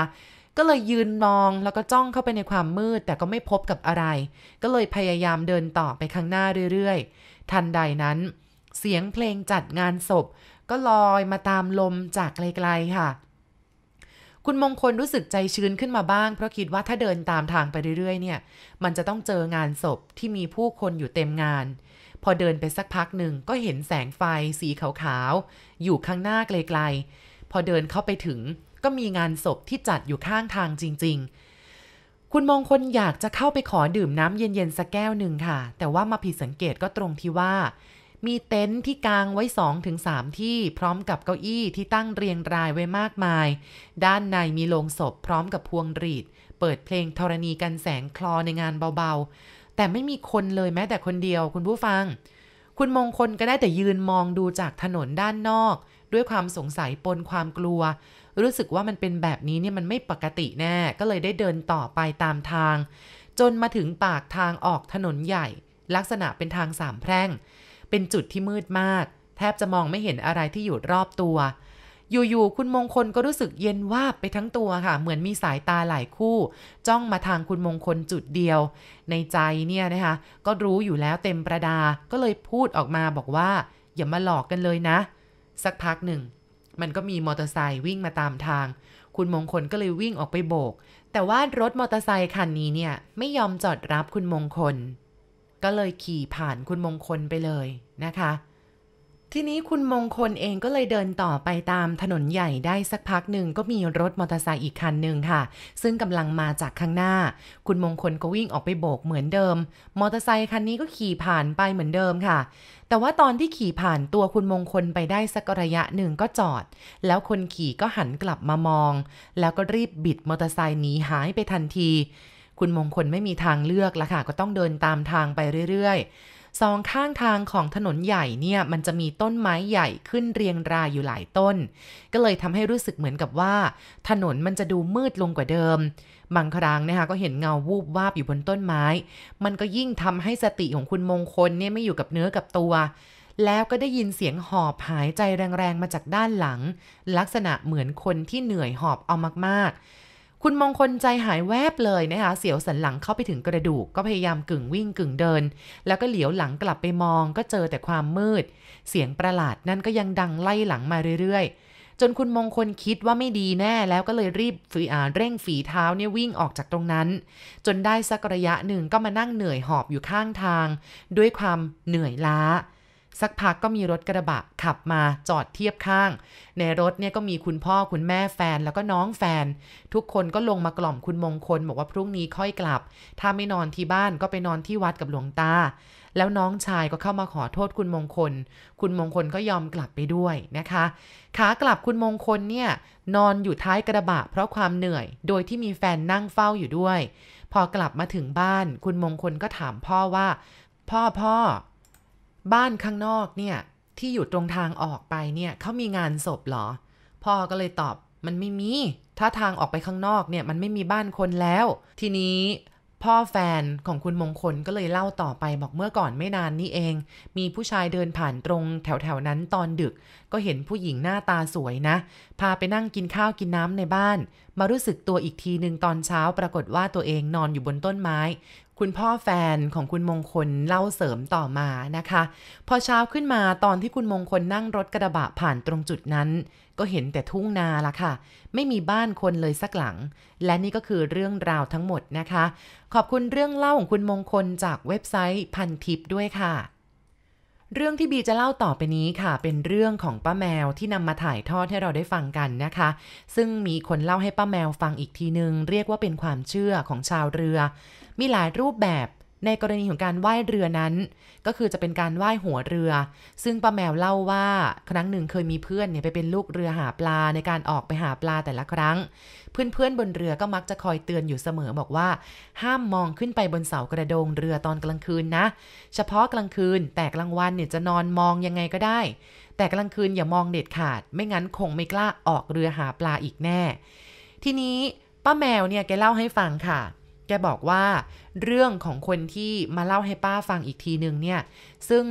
ก็เลยยืนมองแล้วก็จ้องเข้าไปในความมืดแต่ก็ไม่พบกับอะไรก็เลยพยายามเดินต่อไปข้างหน้าเรื่อยๆทันใดนั้นเสียงเพลงจัดงานศพก็ลอยมาตามลมจากไกลๆค่ะคุณมงคลรู้สึกใจชื้นขึ้นมาบ้างเพราะคิดว่าถ้าเดินตามทางไปเรื่อยๆเนี่ยมันจะต้องเจองานศพที่มีผู้คนอยู่เต็มงานพอเดินไปสักพักหนึ่งก็เห็นแสงไฟสีขาวๆอยู่ข้างหน้าไกลๆพอเดินเข้าไปถึงก็มีงานศพที่จัดอยู่ข้างทางจริงๆคุณมงคลอยากจะเข้าไปขอดื่มน้ำเย็นๆสักแก้วหนึ่งค่ะแต่ว่ามาผิดสังเกตก็ตรงที่ว่ามีเต็นท์ที่กางไว้ สองถึงสาม ที่พร้อมกับเก้าอี้ที่ตั้งเรียงรายไว้มากมายด้านในมีโลงศพพร้อมกับพวงหรีดเปิดเพลงธรณีกันแสงคลอในงานเบาๆแต่ไม่มีคนเลยแม้แต่คนเดียวคุณผู้ฟังคุณมงคลก็ได้แต่ยืนมองดูจากถนนด้านนอกด้วยความสงสัยปนความกลัวรู้สึกว่ามันเป็นแบบนี้เนี่ยมันไม่ปกติแน่ก็เลยได้เดินต่อไปตามทางจนมาถึงปากทางออกถนนใหญ่ลักษณะเป็นทางสามแพร่งเป็นจุดที่มืดมากแทบจะมองไม่เห็นอะไรที่อยู่รอบตัวอยู่ๆคุณมงคลก็รู้สึกเย็นวาบไปทั้งตัวค่ะเหมือนมีสายตาหลายคู่จ้องมาทางคุณมงคลจุดเดียวในใจเนี่ยนะคะก็รู้อยู่แล้วเต็มประดาก็เลยพูดออกมาบอกว่าอย่ามาหลอกกันเลยนะสักพักหนึ่งมันก็มีมอเตอร์ไซค์วิ่งมาตามทางคุณมงคลก็เลยวิ่งออกไปโบกแต่ว่ารถมอเตอร์ไซค์คันนี้เนี่ยไม่ยอมจอดรับคุณมงคลก็เลยขี่ผ่านคุณมงคลไปเลยนะคะทีนี้คุณมงคลเองก็เลยเดินต่อไปตามถนนใหญ่ได้สักพักหนึ่งก็มีรถมอเตอร์ไซค์อีกคันหนึ่งค่ะซึ่งกำลังมาจากข้างหน้าคุณมงคลก็วิ่งออกไปโบกเหมือนเดิมมอเตอร์ไซค์คันนี้ก็ขี่ผ่านไปเหมือนเดิมค่ะแต่ว่าตอนที่ขี่ผ่านตัวคุณมงคลไปได้สักระยะหนึ่งก็จอดแล้วคนขี่ก็หันกลับมามองแล้วก็รีบบิดมอเตอร์ไซค์หนีหายไปทันทีคุณมงคลไม่มีทางเลือกละค่ะก็ต้องเดินตามทางไปเรื่อยๆสองข้างทางของถนนใหญ่เนี่ยมันจะมีต้นไม้ใหญ่ขึ้นเรียงรายอยู่หลายต้นก็เลยทำให้รู้สึกเหมือนกับว่าถนนมันจะดูมืดลงกว่าเดิมบางครั้งนะคะก็เห็นเงาวูบวาบอยู่บนต้นไม้มันก็ยิ่งทำให้สติของคุณมงคลเนี่ยไม่อยู่กับเนื้อกับตัวแล้วก็ได้ยินเสียงหอบหายใจแรงๆมาจากด้านหลังลักษณะเหมือนคนที่เหนื่อยหอบเอามากๆคุณมงคลใจหายแวบเลยนะคะเสียวสันหลังเข้าไปถึงกระดูกก็พยายามกึ่งวิ่งกึ่งเดินแล้วก็เหลียวหลังกลับไปมองก็เจอแต่ความมืดเสียงประหลาดนั่นก็ยังดังไล่หลังมาเรื่อยๆจนคุณมงคลคิดว่าไม่ดีแน่แล้วก็เลยรีบฝีอ่าเร่งฝีเท้าเนี่ยวิ่งออกจากตรงนั้นจนได้สักระยะหนึ่งก็มานั่งเหนื่อยหอบอยู่ข้างทางด้วยความเหนื่อยล้าสักพักก็มีรถกระบะขับมาจอดเทียบข้างในรถเนี่ยก็มีคุณพ่อคุณแม่แฟนแล้วก็น้องแฟนทุกคนก็ลงมากล่อมคุณมงคลบอกว่าพรุ่งนี้ค่อยกลับถ้าไม่นอนที่บ้านก็ไปนอนที่วัดกับหลวงตาแล้วน้องชายก็เข้ามาขอโทษคุณมงคลคุณมงคลก็ยอมกลับไปด้วยนะคะขากลับคุณมงคลเนี่ยนอนอยู่ท้ายกระบะเพราะความเหนื่อยโดยที่มีแฟนนั่งเฝ้าอยู่ด้วยพอกลับมาถึงบ้านคุณมงคลก็ถามพ่อว่าพ่อพ่อบ้านข้างนอกเนี่ยที่อยู่ตรงทางออกไปเนี่ยเขามีงานศพเหรอพ่อก็เลยตอบมันไม่มีถ้าทางออกไปข้างนอกเนี่ยมันไม่มีบ้านคนแล้วทีนี้พ่อแฟนของคุณมงคลก็เลยเล่าต่อไปบอกเมื่อก่อนไม่นานนี้เองมีผู้ชายเดินผ่านตรงแถวๆนั้นตอนดึกก็เห็นผู้หญิงหน้าตาสวยนะพาไปนั่งกินข้าวกินน้ำในบ้านมารู้สึกตัวอีกทีนึงตอนเช้าปรากฏว่าตัวเองนอนอยู่บนต้นไม้คุณพ่อแฟนของคุณมงคลเล่าเสริมต่อมานะคะพอเช้าขึ้นมาตอนที่คุณมงคลนั่งรถกระบะผ่านตรงจุดนั้นก็เห็นแต่ทุ่งนาละค่ะไม่มีบ้านคนเลยสักหลังและนี่ก็คือเรื่องราวทั้งหมดนะคะขอบคุณเรื่องเล่าของคุณมงคลจากเว็บไซต์พันทิปด้วยค่ะเรื่องที่บีจะเล่าต่อไปนี้ค่ะเป็นเรื่องของป้าแมวที่นำมาถ่ายทอดให้เราได้ฟังกันนะคะซึ่งมีคนเล่าให้ป้าแมวฟังอีกทีนึงเรียกว่าเป็นความเชื่อของชาวเรือมีหลายรูปแบบในกรณีของการว่ายเรือนั้นก็คือจะเป็นการว่ายหัวเรือซึ่งป้าแมวเล่าว่าครั้งหนึ่งเคยมีเพื่อนเนี่ยไปเป็นลูกเรือหาปลาในการออกไปหาปลาแต่ละครั้งเพื่อนๆบนเรือก็มักจะคอยเตือนอยู่เสมอบอกว่าห้ามมองขึ้นไปบนเสากระโดงเรือตอนกลางคืนนะเฉพาะกลางคืนแต่กลางวันเนี่ยจะนอนมองยังไงก็ได้แต่กลางคืนอย่ามองเด็ดขาดไม่งั้นคงไม่กล้าออกเรือหาปลาอีกแน่ทีนี้ป้าแมวเนี่ยแกเล่าให้ฟังค่ะแกบอกว่าเรื่องของคนที่มาเล่าให้ป้าฟังอีกทีนึงเนี่ยซึ่ง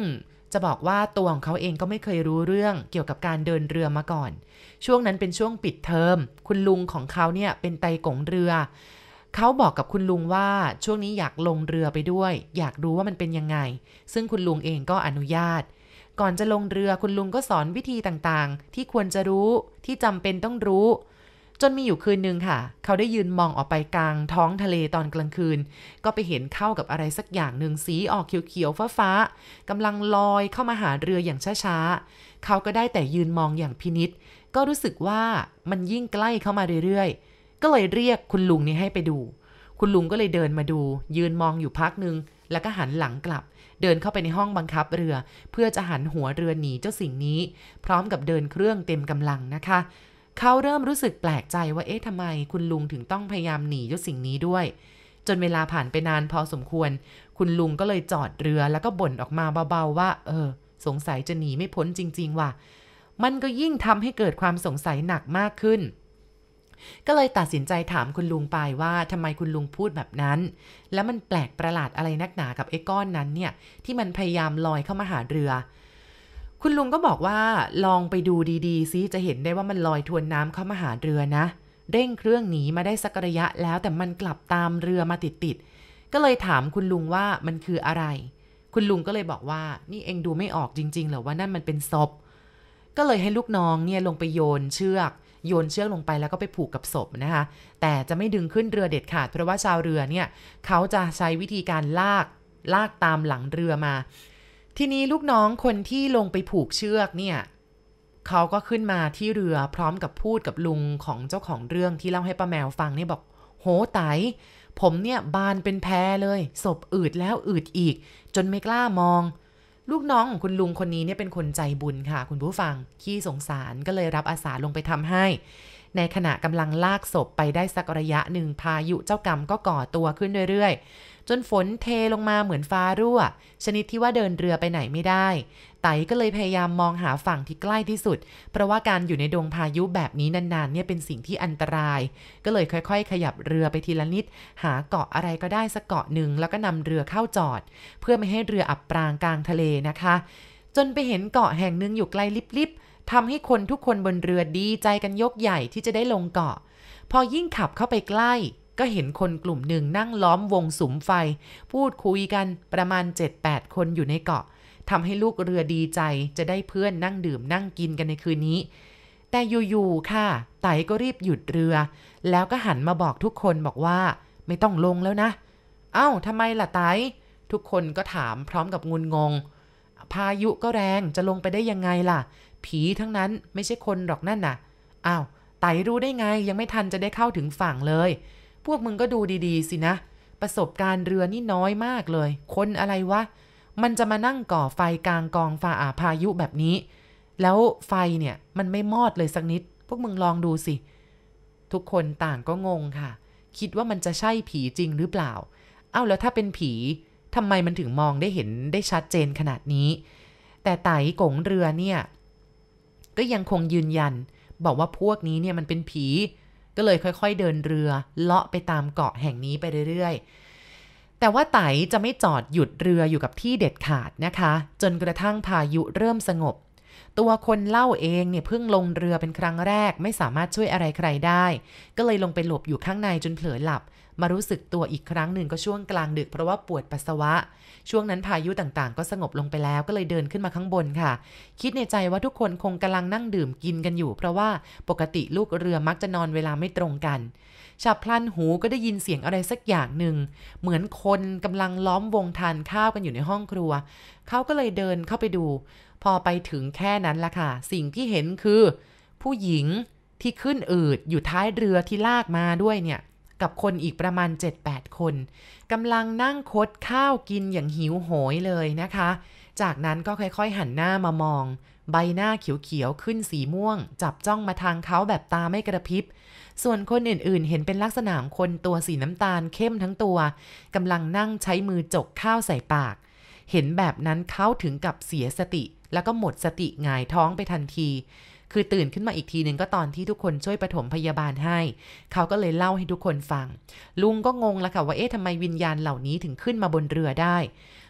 จะบอกว่าตัวของเขาเองก็ไม่เคยรู้เรื่องเกี่ยวกับการเดินเรือมาก่อนช่วงนั้นเป็นช่วงปิดเทอมคุณลุงของเขาเนี่ยเป็นไตกงเรือเขาบอกกับคุณลุงว่าช่วงนี้อยากลงเรือไปด้วยอยากรู้ว่ามันเป็นยังไงซึ่งคุณลุงเองก็อนุญาตก่อนจะลงเรือคุณลุงก็สอนวิธีต่างๆที่ควรจะรู้ที่จำเป็นต้องรู้จนมีอยู่คืนนึงค่ะเขาได้ยืนมองออกไปกลางท้องทะเลตอนกลางคืนก็ไปเห็นเข้ากับอะไรสักอย่างหนึ่งสีออกเขียวๆฟ้าๆกำลังลอยเข้ามาหาเรืออย่างช้าๆเขาก็ได้แต่ยืนมองอย่างพินิจก็รู้สึกว่ามันยิ่งใกล้เข้ามาเรื่อยๆก็เลยเรียกคุณลุงนี่ให้ไปดูคุณลุงก็เลยเดินมาดูยืนมองอยู่พักนึงแล้วก็หันหลังกลับเดินเข้าไปในห้องบังคับเรือเพื่อจะหันหัวเรือหนีเจ้าสิ่งนี้พร้อมกับเดินเครื่องเต็มกำลังนะคะเขาเริ่มรู้สึกแปลกใจว่าเอ๊ะทำไมคุณลุงถึงต้องพยายามหนีเจ้าสิ่งนี้ด้วยจนเวลาผ่านไปนานพอสมควรคุณลุงก็เลยจอดเรือแล้วก็บ่นออกมาเบาๆว่าเออสงสัยจะหนีไม่พ้นจริงๆว่ะมันก็ยิ่งทำให้เกิดความสงสัยหนักมากขึ้นก็เลยตัดสินใจถามคุณลุงไปว่าทำไมคุณลุงพูดแบบนั้นแล้วมันแปลกประหลาดอะไรนักหนากับไอ้ก้อนนั้นเนี่ยที่มันพยายามลอยเข้ามาหาเรือคุณลุงก็บอกว่าลองไปดูดีๆซิจะเห็นได้ว่ามันลอยทวนน้ำเข้ามาหาเรือนะเร่งเครื่องหนีมาได้สักระยะแล้วแต่มันกลับตามเรือมาติดๆก็เลยถามคุณลุงว่ามันคืออะไรคุณลุงก็เลยบอกว่านี่เองดูไม่ออกจริงๆเหรอว่านั่นมันเป็นศพก็เลยให้ลูกน้องเนี่ยลงไปโยนเชือกโยนเชือกลงไปแล้วก็ไปผูกกับศพนะคะแต่จะไม่ดึงขึ้นเรือเด็ดขาดเพราะว่าชาวเรือเนี่ยเขาจะใช้วิธีการลากลากตามหลังเรือมาทีนี้ลูกน้องคนที่ลงไปผูกเชือกเนี่ยเขาก็ขึ้นมาที่เรือพร้อมกับพูดกับลุงของเจ้าของเรื่องที่เล่าให้ป้าแมวฟังนี่บอกโหไตผมเนี่ยบานเป็นแพเลยศพอืดแล้วอืดอีกจนไม่กล้ามองลูกน้องของคุณลุงคนนี้เนี่ยเป็นคนใจบุญค่ะคุณผู้ฟังขี้สงสารก็เลยรับอาสาลงไปทำให้ในขณะกำลังลากศพไปได้สักระยะหนึ่งพายุเจ้ากรรมก็ก่อตัวขึ้นเรื่อยๆจนฝนเทลงมาเหมือนฟ้ารั่วชนิดที่ว่าเดินเรือไปไหนไม่ได้ไต่ก็เลยพยายามมองหาฝั่งที่ใกล้ที่สุดเพราะว่าการอยู่ในดงพายุแบบนี้นานๆเนี่ยเป็นสิ่งที่อันตรายก็เลยค่อยๆขยับเรือไปทีละนิดหาเกาะอะไรก็ได้สักเกาะหนึ่งแล้วก็นำเรือเข้าจอดเพื่อไม่ให้เรืออับปางกลางทะเลนะคะจนไปเห็นเกาะแห่งหนึ่งอยู่ไกลลิบๆทำให้คนทุกคนบนเรือดีใจกันยกใหญ่ที่จะได้ลงเกาะพอยิ่งขับเข้าไปใกล้ก็เห็นคนกลุ่มหนึ่งนั่งล้อมวงสุมไฟพูดคุยกันประมาณ เจ็ดแปด คนอยู่ในเกาะทำให้ลูกเรือดีใจจะได้เพื่อนนั่งดื่มนั่งกินกันในคืนนี้แต่อยู่ๆค่ะไต่ก็รีบหยุดเรือแล้วก็หันมาบอกทุกคนบอกว่าไม่ต้องลงแล้วนะเอ้าทำไมล่ะไต่ทุกคนก็ถามพร้อมกับงุนงงพายุก็แรงจะลงไปได้ยังไงล่ะผีทั้งนั้นไม่ใช่คนหรอกนั่นน่ะอ้าวไต่รู้ได้ไงยังไม่ทันจะได้เข้าถึงฝั่งเลยพวกมึงก็ดูดีๆสินะประสบการณ์เรือนี่น้อยมากเลยคนอะไรวะมันจะมานั่งก่อไฟกลางกองฟ้าอาพายุแบบนี้แล้วไฟเนี่ยมันไม่มอดเลยสักนิดพวกมึงลองดูสิทุกคนต่างก็งงค่ะคิดว่ามันจะใช่ผีจริงหรือเปล่าเอ้าแล้วถ้าเป็นผีทำไมมันถึงมองได้เห็นได้ชัดเจนขนาดนี้แต่ไต่กงเรือเนี่ยก็ยังคงยืนยันบอกว่าพวกนี้เนี่ยมันเป็นผีก็เลยค่อยๆเดินเรือเลาะไปตามเกาะแห่งนี้ไปเรื่อยๆแต่ว่าไต่จะไม่จอดหยุดเรืออยู่กับที่เด็ดขาดนะคะจนกระทั่งพายุเริ่มสงบตัวคนเล่าเองเนี่ยเพิ่งลงเรือเป็นครั้งแรกไม่สามารถช่วยอะไรใครได้ก็เลยลงไปหลบอยู่ข้างในจนเผลอหลับมารู้สึกตัวอีกครั้งหนึ่งก็ช่วงกลางดึกเพราะว่าปวดปัสสาวะช่วงนั้นพายุต่างๆก็สงบลงไปแล้วก็เลยเดินขึ้นมาข้างบนค่ะคิดในใจว่าทุกคนคงกำลังนั่งดื่มกินกันอยู่เพราะว่าปกติลูกเรือมักจะนอนเวลาไม่ตรงกันฉับพลันหูก็ได้ยินเสียงอะไรสักอย่างหนึ่งเหมือนคนกำลังล้อมวงทานข้าวกันอยู่ในห้องครัวเขาก็เลยเดินเข้าไปดูพอไปถึงแค่นั้นละค่ะสิ่งที่เห็นคือผู้หญิงที่ขึ้นอืดอยู่ท้ายเรือที่ลากมาด้วยเนี่ยกับคนอีกประมาณ เจ็ดแปด คนกำลังนั่งคดข้าวกินอย่างหิวโหยเลยนะคะจากนั้นก็ค่อยๆหันหน้ามามองใบหน้าเขียวๆขึ้นสีม่วงจับจ้องมาทางเขาแบบตาไม่กระพริบส่วนคนอื่นๆเห็นเป็นลักษณะคนตัวสีน้ำตาลเข้มทั้งตัวกำลังนั่งใช้มือจกข้าวใส่ปากเห็นแบบนั้นเขาถึงกับเสียสติแล้วก็หมดสติหงายท้องไปทันทีคือตื่นขึ้นมาอีกทีนึงก็ตอนที่ทุกคนช่วยปฐมพยาบาลให้เขาก็เลยเล่าให้ทุกคนฟังลุงก็งงละค่ะว่าเอ๊ะทำไมวิญญาณเหล่านี้ถึงขึ้นมาบนเรือได้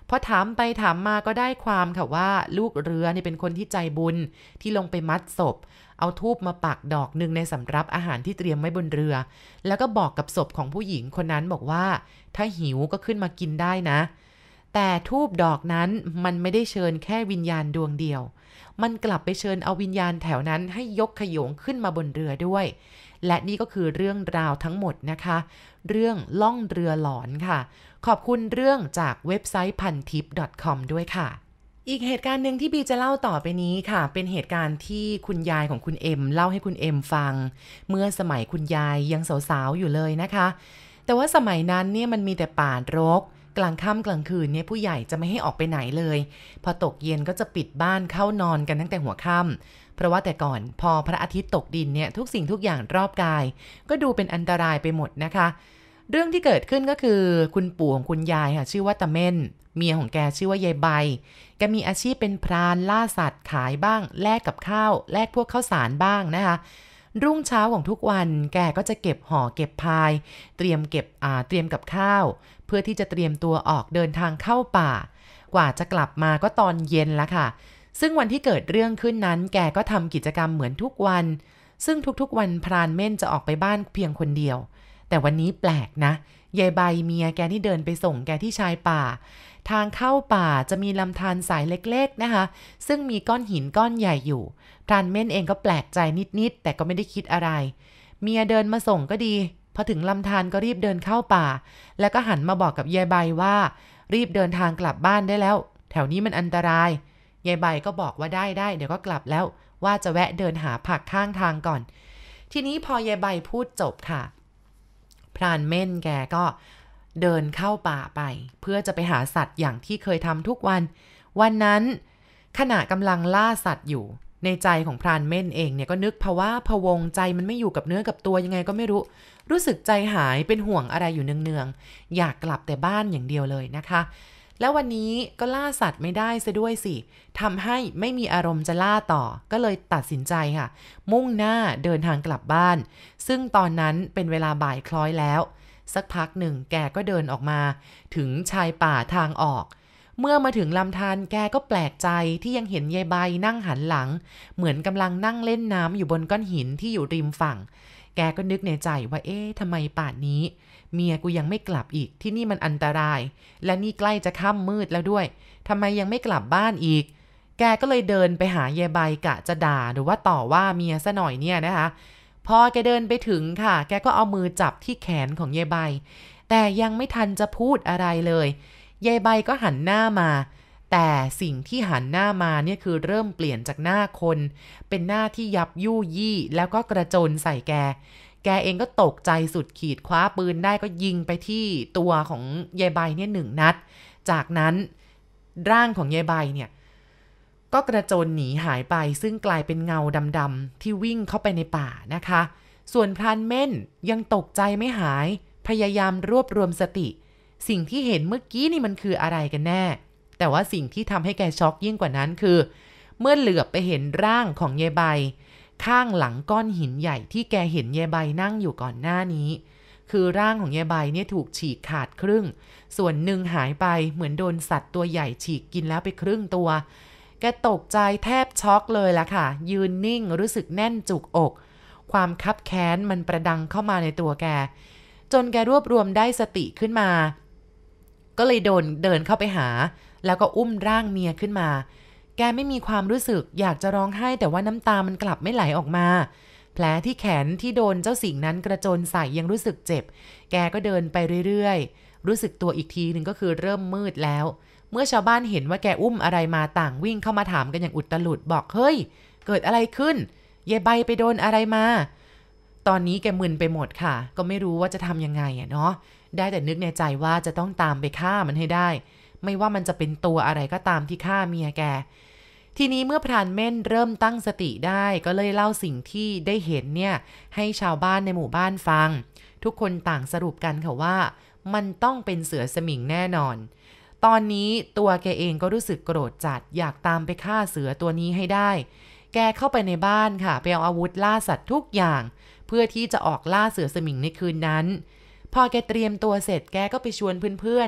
พอถามไปถามมาก็ได้ความค่ะว่าลูกเรือนี่เป็นคนที่ใจบุญที่ลงไปมัดศพเอาธูปมาปักดอกหนึ่งในสำรับอาหารที่เตรียมไว้บนเรือแล้วก็บอกกับศพของผู้หญิงคนนั้นบอกว่าถ้าหิวก็ขึ้นมากินได้นะแต่ธูปดอกนั้นมันไม่ได้เชิญแค่วิญญาณดวงเดียวมันกลับไปเชิญเอาวิญญาณแถวนั้นให้ยกขโยงขึ้นมาบนเรือด้วยและนี่ก็คือเรื่องราวทั้งหมดนะคะเรื่องล่องเรือหลอนค่ะขอบคุณเรื่องจากเว็บไซต์พันทิป .com ด้วยค่ะอีกเหตุการณ์หนึ่งที่บีจะเล่าต่อไปนี้ค่ะเป็นเหตุการณ์ที่คุณยายของคุณเอ็มเล่าให้คุณเอ็มฟังเมื่อสมัยคุณยายยังสาวๆอยู่เลยนะคะแต่ว่าสมัยนั้นเนี่ยมันมีแต่ป่ารกกลางค่ำกลางคืนเนี่ยผู้ใหญ่จะไม่ให้ออกไปไหนเลยพอตกเย็นก็จะปิดบ้านเข้านอนกันตั้งแต่หัวค่ำเพราะว่าแต่ก่อนพอพระอาทิตย์ตกดินเนี่ยทุกสิ่งทุกอย่างรอบกายก็ดูเป็นอันตรายไปหมดนะคะเรื่องที่เกิดขึ้นก็คือคุณปู่ของคุณยายค่ะชื่อว่าตาเม่นเมียของแกชื่อว่ายายใบแกมีอาชีพเป็นพรานล่าสัตว์ขายบ้างแลกกับข้าวแลกพวกข้าวสารบ้างนะคะรุ่งเช้าของทุกวันแกก็จะเก็บห่อเก็บพายเตรียมเก็บอ่าเตรียมกับข้าวเพื่อที่จะเตรียมตัวออกเดินทางเข้าป่ากว่าจะกลับมาก็ตอนเย็นแล้วค่ะซึ่งวันที่เกิดเรื่องขึ้นนั้นแกก็ทำกิจกรรมเหมือนทุกวันซึ่งทุกๆวันพรานเม่นจะออกไปบ้านเพียงคนเดียวแต่วันนี้แปลกนะยายใบเมียแกที่เดินไปส่งแกที่ชายป่าทางเข้าป่าจะมีลำธารสายเล็กๆนะคะซึ่งมีก้อนหินก้อนใหญ่อยู่พรานเม่นเองก็แปลกใจนิดๆแต่ก็ไม่ได้คิดอะไรเมียเดินมาส่งก็ดีพอถึงลำธารก็รีบเดินเข้าป่าแล้วก็หันมาบอกกับยายใบว่ารีบเดินทางกลับบ้านได้แล้วแถวนี้มันอันตรายยายใบก็บอกว่าได้ได้เดี๋ยวก็กลับแล้วว่าจะแวะเดินหาผักข้างทางก่อนทีนี้พอยายใบพูดจบค่ะพรานเม่นแกก็เดินเข้าป่าไปเพื่อจะไปหาสัตว์อย่างที่เคยทำทุกวันวันนั้นขณะกำลังล่าสัตว์อยู่ในใจของพรานเม่นเองเนี่ยก็นึกภาวะพะวงใจมันไม่อยู่กับเนื้อกับตัวยังไงก็ไม่รู้รู้สึกใจหายเป็นห่วงอะไรอยู่เนืองๆอยากกลับแต่บ้านอย่างเดียวเลยนะคะแล้ววันนี้ก็ล่าสัตว์ไม่ได้ซะด้วยสิทำให้ไม่มีอารมณ์จะล่าต่อก็เลยตัดสินใจค่ะมุ่งหน้าเดินทางกลับบ้านซึ่งตอนนั้นเป็นเวลาบ่ายคล้อยแล้วสักพักหนึ่งแกก็เดินออกมาถึงชายป่าทางออกเมื่อมาถึงลำธารแกก็แปลกใจที่ยังเห็นยายใบนั่งหันหลังเหมือนกำลังนั่งเล่นน้ำอยู่บนก้อนหินที่อยู่ริมฝั่งแกก็นึกในใจว่าเอ๊ะทำไมป่านนี้เมียกูยังไม่กลับอีกที่นี่มันอันตรายและนี่ใกล้จะค่ำมืดแล้วด้วยทำไมยังไม่กลับบ้านอีกแกก็เลยเดินไปหายายใบกะจะด่าหรือว่าต่อว่าเมียซะหน่อยเนี่ยนะคะพอแกเดินไปถึงค่ะแกก็เอามือจับที่แขนของยายใบแต่ยังไม่ทันจะพูดอะไรเลยยายใบก็หันหน้ามาแต่สิ่งที่หันหน้ามาเนี่ยคือเริ่มเปลี่ยนจากหน้าคนเป็นหน้าที่ยับยู่ยี่แล้วก็กระโจนใส่แกแกเองก็ตกใจสุดขีดคว้าปืนได้ก็ยิงไปที่ตัวของยายใบเนี่ยหนึ่งนัดจากนั้นร่างของยายใบเนี่ยก็กระโจนหนีหายไปซึ่งกลายเป็นเงาดำๆที่วิ่งเข้าไปในป่านะคะส่วนพรานเม่นยังตกใจไม่หายพยายามรวบรวมสติสิ่งที่เห็นเมื่อกี้นี่มันคืออะไรกันแน่แต่ว่าสิ่งที่ทำให้แกช็อกยิ่งกว่านั้นคือเมื่อเหลือบไปเห็นร่างของยายใบข้างหลังก้อนหินใหญ่ที่แกเห็นยายใบนั่งอยู่ก่อนหน้านี้คือร่างของยายใบเนี่ยถูกฉีกขาดครึ่งส่วนหนึ่งหายไปเหมือนโดนสัตว์ตัวใหญ่ฉีกกินแล้วไปครึ่งตัวแกตกใจแทบช็อกเลยล่ะค่ะยืนนิ่งรู้สึกแน่นจุกอกความคับแค้นมันประดังเข้ามาในตัวแกจนแกรวบรวมได้สติขึ้นมาก็เลยโดนเดินเข้าไปหาแล้วก็อุ้มร่างเมียขึ้นมาแกไม่มีความรู้สึกอยากจะร้องไห้แต่ว่าน้ำตามันกลับไม่ไหลออกมาแผลที่แขนที่โดนเจ้าสิ่งนั้นกระโจนใส่ยังรู้สึกเจ็บแกก็เดินไปเรื่อยๆรู้สึกตัวอีกทีหนึ่งก็คือเริ่มมืดแล้วเมื่อชาวบ้านเห็นว่าแกอุ้มอะไรมาต่างวิ่งเข้ามาถามกันอย่างอุตลุดบอกเฮ้ยเกิดอะไรขึ้นยายใบไปโดนอะไรมาตอนนี้แกมึนไปหมดค่ะก็ไม่รู้ว่าจะทำยังไงอ่ะเนาะได้แต่นึกในใจว่าจะต้องตามไปฆ่ามันให้ได้ไม่ว่ามันจะเป็นตัวอะไรก็ตามที่ฆ่าเมียแกทีนี้เมื่อพรานเม่นเริ่มตั้งสติได้ก็เลยเล่าสิ่งที่ได้เห็นเนี่ยให้ชาวบ้านในหมู่บ้านฟังทุกคนต่างสรุปกันค่ะว่ามันต้องเป็นเสือสมิงแน่นอนตอนนี้ตัวแกเองก็รู้สึกโกรธจัดอยากตามไปฆ่าเสือตัวนี้ให้ได้แกเข้าไปในบ้านค่ะไปเอาอาวุธล่าสัตว์ทุกอย่างเพื่อที่จะออกล่าเสือสมิงในคืนนั้นพอแกเตรียมตัวเสร็จแกก็ไปชวนเพื่อนๆ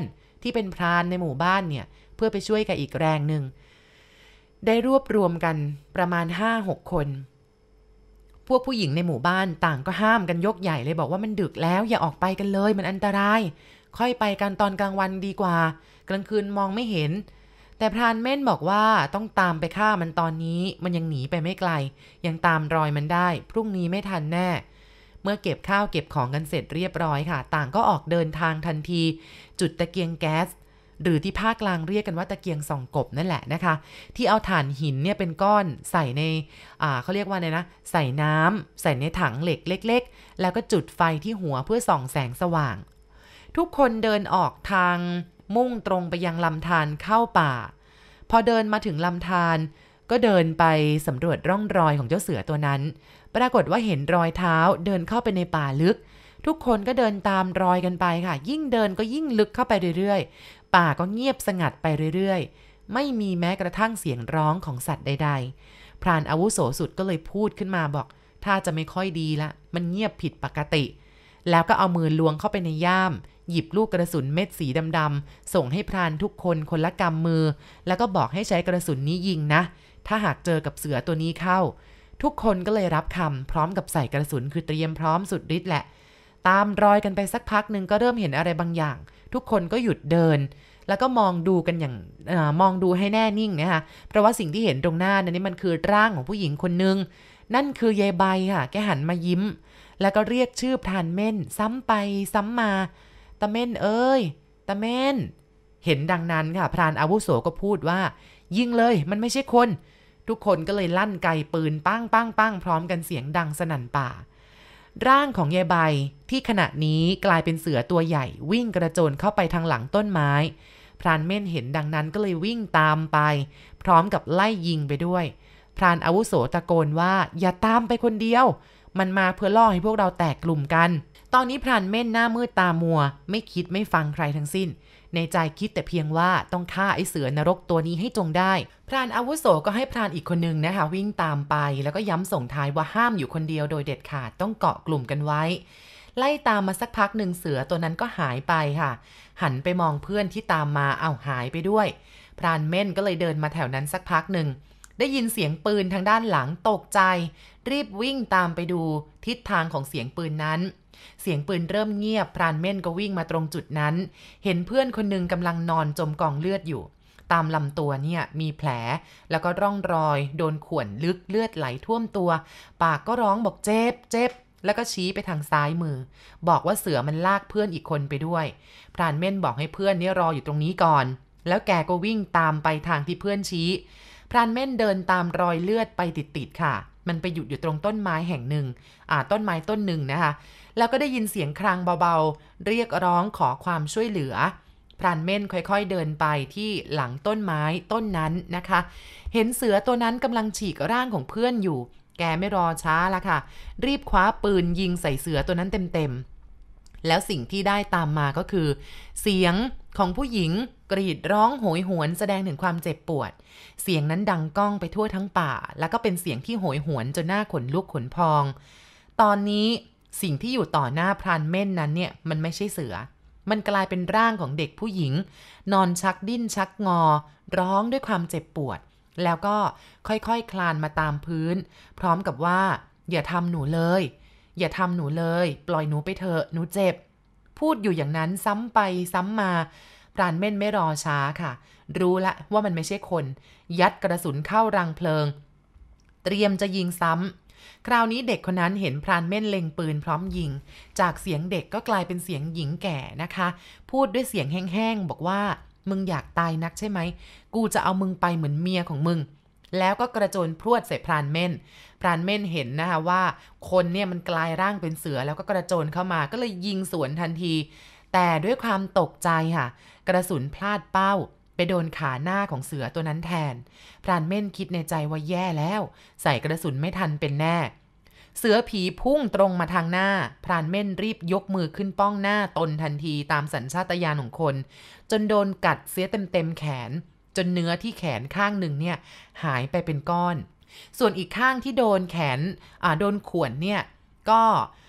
ที่เป็นพรานในหมู่บ้านเนี่ยเพื่อไปช่วยกับอีกแรงหนึ่งได้รวบรวมกันประมาณ ห้าหก คนพวกผู้หญิงในหมู่บ้านต่างก็ห้ามกันยกใหญ่เลยบอกว่ามันดึกแล้วอย่าออกไปกันเลยมันอันตรายค่อยไปกันตอนกลางวันดีกว่ากลางคืนมองไม่เห็นแต่พรานเม่นบอกว่าต้องตามไปฆ่ามันตอนนี้มันยังหนีไปไม่ไกลยังตามรอยมันได้พรุ่งนี้ไม่ทันแน่เมื่อเก็บข้าวเก็บของกันเสร็จเรียบร้อยค่ะต่างก็ออกเดินทางทันทีจุดตะเกียงแก๊สหรือที่ภาคกลางเรียกกันว่าตะเกียงส่องกบนั่นแหละนะคะที่เอาถ่านหินเนี่ยเป็นก้อนใส่ในอ่าเขาเรียกว่าไงนะใส่น้ำใส่ในถังเหล็กเล็กๆแล้วก็จุดไฟที่หัวเพื่อส่องแสงสว่างทุกคนเดินออกทางมุ่งตรงไปยังลำธารเข้าป่าพอเดินมาถึงลำธารก็เดินไปสำรวจร่องรอยของเจ้าเสือตัวนั้นปรากฏว่าเห็นรอยเท้าเดินเข้าไปในป่าลึกทุกคนก็เดินตามรอยกันไปค่ะยิ่งเดินก็ยิ่งลึกเข้าไปเรื่อยๆป่าก็เงียบสงัดไปเรื่อยๆไม่มีแม้กระทั่งเสียงร้องของสัตว์ใดๆพรานอาวุโสสุดก็เลยพูดขึ้นมาบอกถ้าจะไม่ค่อยดีละมันเงียบผิดปกติแล้วก็เอามือล้วงเข้าไปในย่ามหยิบลูกกระสุนเม็ดสีดำๆส่งให้พรานทุกคนคนละกำมือแล้วก็บอกให้ใช้กระสุนนี้ยิงนะถ้าหากเจอกับเสือตัวนี้เข้าทุกคนก็เลยรับคำพร้อมกับใส่กระสุนคือเตรียมพร้อมสุดฤทธิ์แหละตามรอยกันไปสักพักหนึ่งก็เริ่มเห็นอะไรบางอย่างทุกคนก็หยุดเดินแล้วก็มองดูกันอย่างเอ่อมองดูให้แน่นิ่งนะคะเพราะว่าสิ่งที่เห็นตรงหน้านั้นนี่มันคือร่างของผู้หญิงคนนึงนั่นคือยายใบค่ะแกหันมายิ้มแล้วก็เรียกชื่อพรานเม่นซ้ำไปซ้ำมาตะเม่นเอ้ยตะเม่นเห็นดังนั้นค่ะพรานอาวุโสก็พูดว่ายิงเลยมันไม่ใช่คนทุกคนก็เลยลั่นไกปืนปั้งปั้งปั้งพร้อมกันเสียงดังสนั่นป่าร่างของยายใบที่ขณะนี้กลายเป็นเสือตัวใหญ่วิ่งกระโจนเข้าไปทางหลังต้นไม้พรานเม่นเห็นดังนั้นก็เลยวิ่งตามไปพร้อมกับไล่ยิงไปด้วยพรานอาวุโสตะโกนว่าอย่าตามไปคนเดียวมันมาเพื่อล่อให้พวกเราแตกกลุ่มกันตอนนี้พรานเม่นหน้ามืดตามัวไม่คิดไม่ฟังใครทั้งสิ้นในใจคิดแต่เพียงว่าต้องฆ่าไอ้เสือนรกตัวนี้ให้จงได้พรานอาวุโสก็ให้พรานอีกคนนึงนะคะวิ่งตามไปแล้วก็ย้ำส่งท้ายว่าห้ามอยู่คนเดียวโดยเด็ดขาดต้องเกาะกลุ่มกันไว้ไล่ตามมาสักพักหนึ่งเสือตัวนั้นก็หายไปค่ะหันไปมองเพื่อนที่ตามมาเอ้าหายไปด้วยพรานเม่นก็เลยเดินมาแถวนั้นสักพักหนึ่งได้ยินเสียงปืนทางด้านหลังตกใจรีบวิ่งตามไปดูทิศทางของเสียงปืนนั้นเสียงปืนเริ่มเงียบพรานเม่นก็วิ่งมาตรงจุดนั้นเห็นเพื่อนคนนึงกำลังนอนจมกองเลือดอยู่ตามลำตัวเนี่ยมีแผลแล้วก็ร่องรอยโดนข่วนลึกเลือดไหลท่วมตัวปากก็ร้องบอกเจ็บเจ็บแล้วก็ชี้ไปทางซ้ายมือบอกว่าเสือมันลากเพื่อนอีกคนไปด้วยพรานเม่นบอกให้เพื่อนนี่รออยู่ตรงนี้ก่อนแล้วแกก็วิ่งตามไปทางที่เพื่อนชี้พรานเม่นเดินตามรอยเลือดไปติดๆค่ะมันไปหยุดอยู่ตรงต้นไม้แห่งหนึ่งอ่าต้นไม้ต้นหนึ่งนะคะแล้วก็ได้ยินเสียงครางเบาๆเรียกร้องขอความช่วยเหลือพรานเม่นค่อยๆเดินไปที่หลังต้นไม้ต้นนั้นนะคะเห็นเสือตัวนั้นกำลังฉีกร่างของเพื่อนอยู่แกไม่รอช้าละค่ะรีบคว้าปืนยิงใส่เสือตัวนั้นเต็มๆแล้วสิ่งที่ได้ตามมาก็คือเสียงของผู้หญิงกรีดร้องโหยหวนแสดงถึงความเจ็บปวดเสียงนั้นดังก้องไปทั่วทั้งป่าแล้วก็เป็นเสียงที่โหยหวนจนหน้าขนลุกขนพองตอนนี้สิ่งที่อยู่ต่อหน้าพรานเม่นนั้นเนี่ยมันไม่ใช่เสือมันกลายเป็นร่างของเด็กผู้หญิงนอนชักดิ้นชักงอร้องด้วยความเจ็บปวดแล้วก็ค่อยๆ ค, คลานมาตามพื้นพร้อมกับว่าอย่าทำหนูเลยอย่าทำหนูเลยปล่อยหนูไปเถอะหนูเจ็บพูดอยู่อย่างนั้นซ้ำไปซ้ำมาพรานเม่นไม่รอช้าค่ะรู้ละว่ามันไม่ใช่คนยัดกระสุนเข้ารังเพลิงเตรียมจะยิงซ้ำคราวนี้เด็กคนนั้นเห็นพรานเม่นเล็งปืนพร้อมยิงจากเสียงเด็กก็กลายเป็นเสียงหญิงแก่นะคะพูดด้วยเสียงแห้งๆบอกว่ามึงอยากตายนักใช่ไหมกูจะเอามึงไปเหมือนเมียของมึงแล้วก็กระโจนพรวดใส่พรานเม่นพรานเม่นเห็นนะคะว่าคนเนี่ยมันกลายร่างเป็นเสือแล้วก็กระโจนเข้ามาก็เลยยิงสวนทันทีแต่ด้วยความตกใจค่ะกระสุนพลาดเป้าไปโดนขาหน้าของเสือตัวนั้นแทนพรานเม่นคิดในใจว่าแย่แล้วใส่กระสุนไม่ทันเป็นแน่เสือผีพุ่งตรงมาทางหน้าพรานเม่นรีบยกมือขึ้นป้องหน้าตนทันทีตามสัญชาตญาณของคนจนโดนกัดเสียเต็มๆแขนจนเนื้อที่แขนข้างหนึ่งเนี่ยหายไปเป็นก้อนส่วนอีกข้างที่โดนแขนอ่าโดนข่วนเนี่ยก็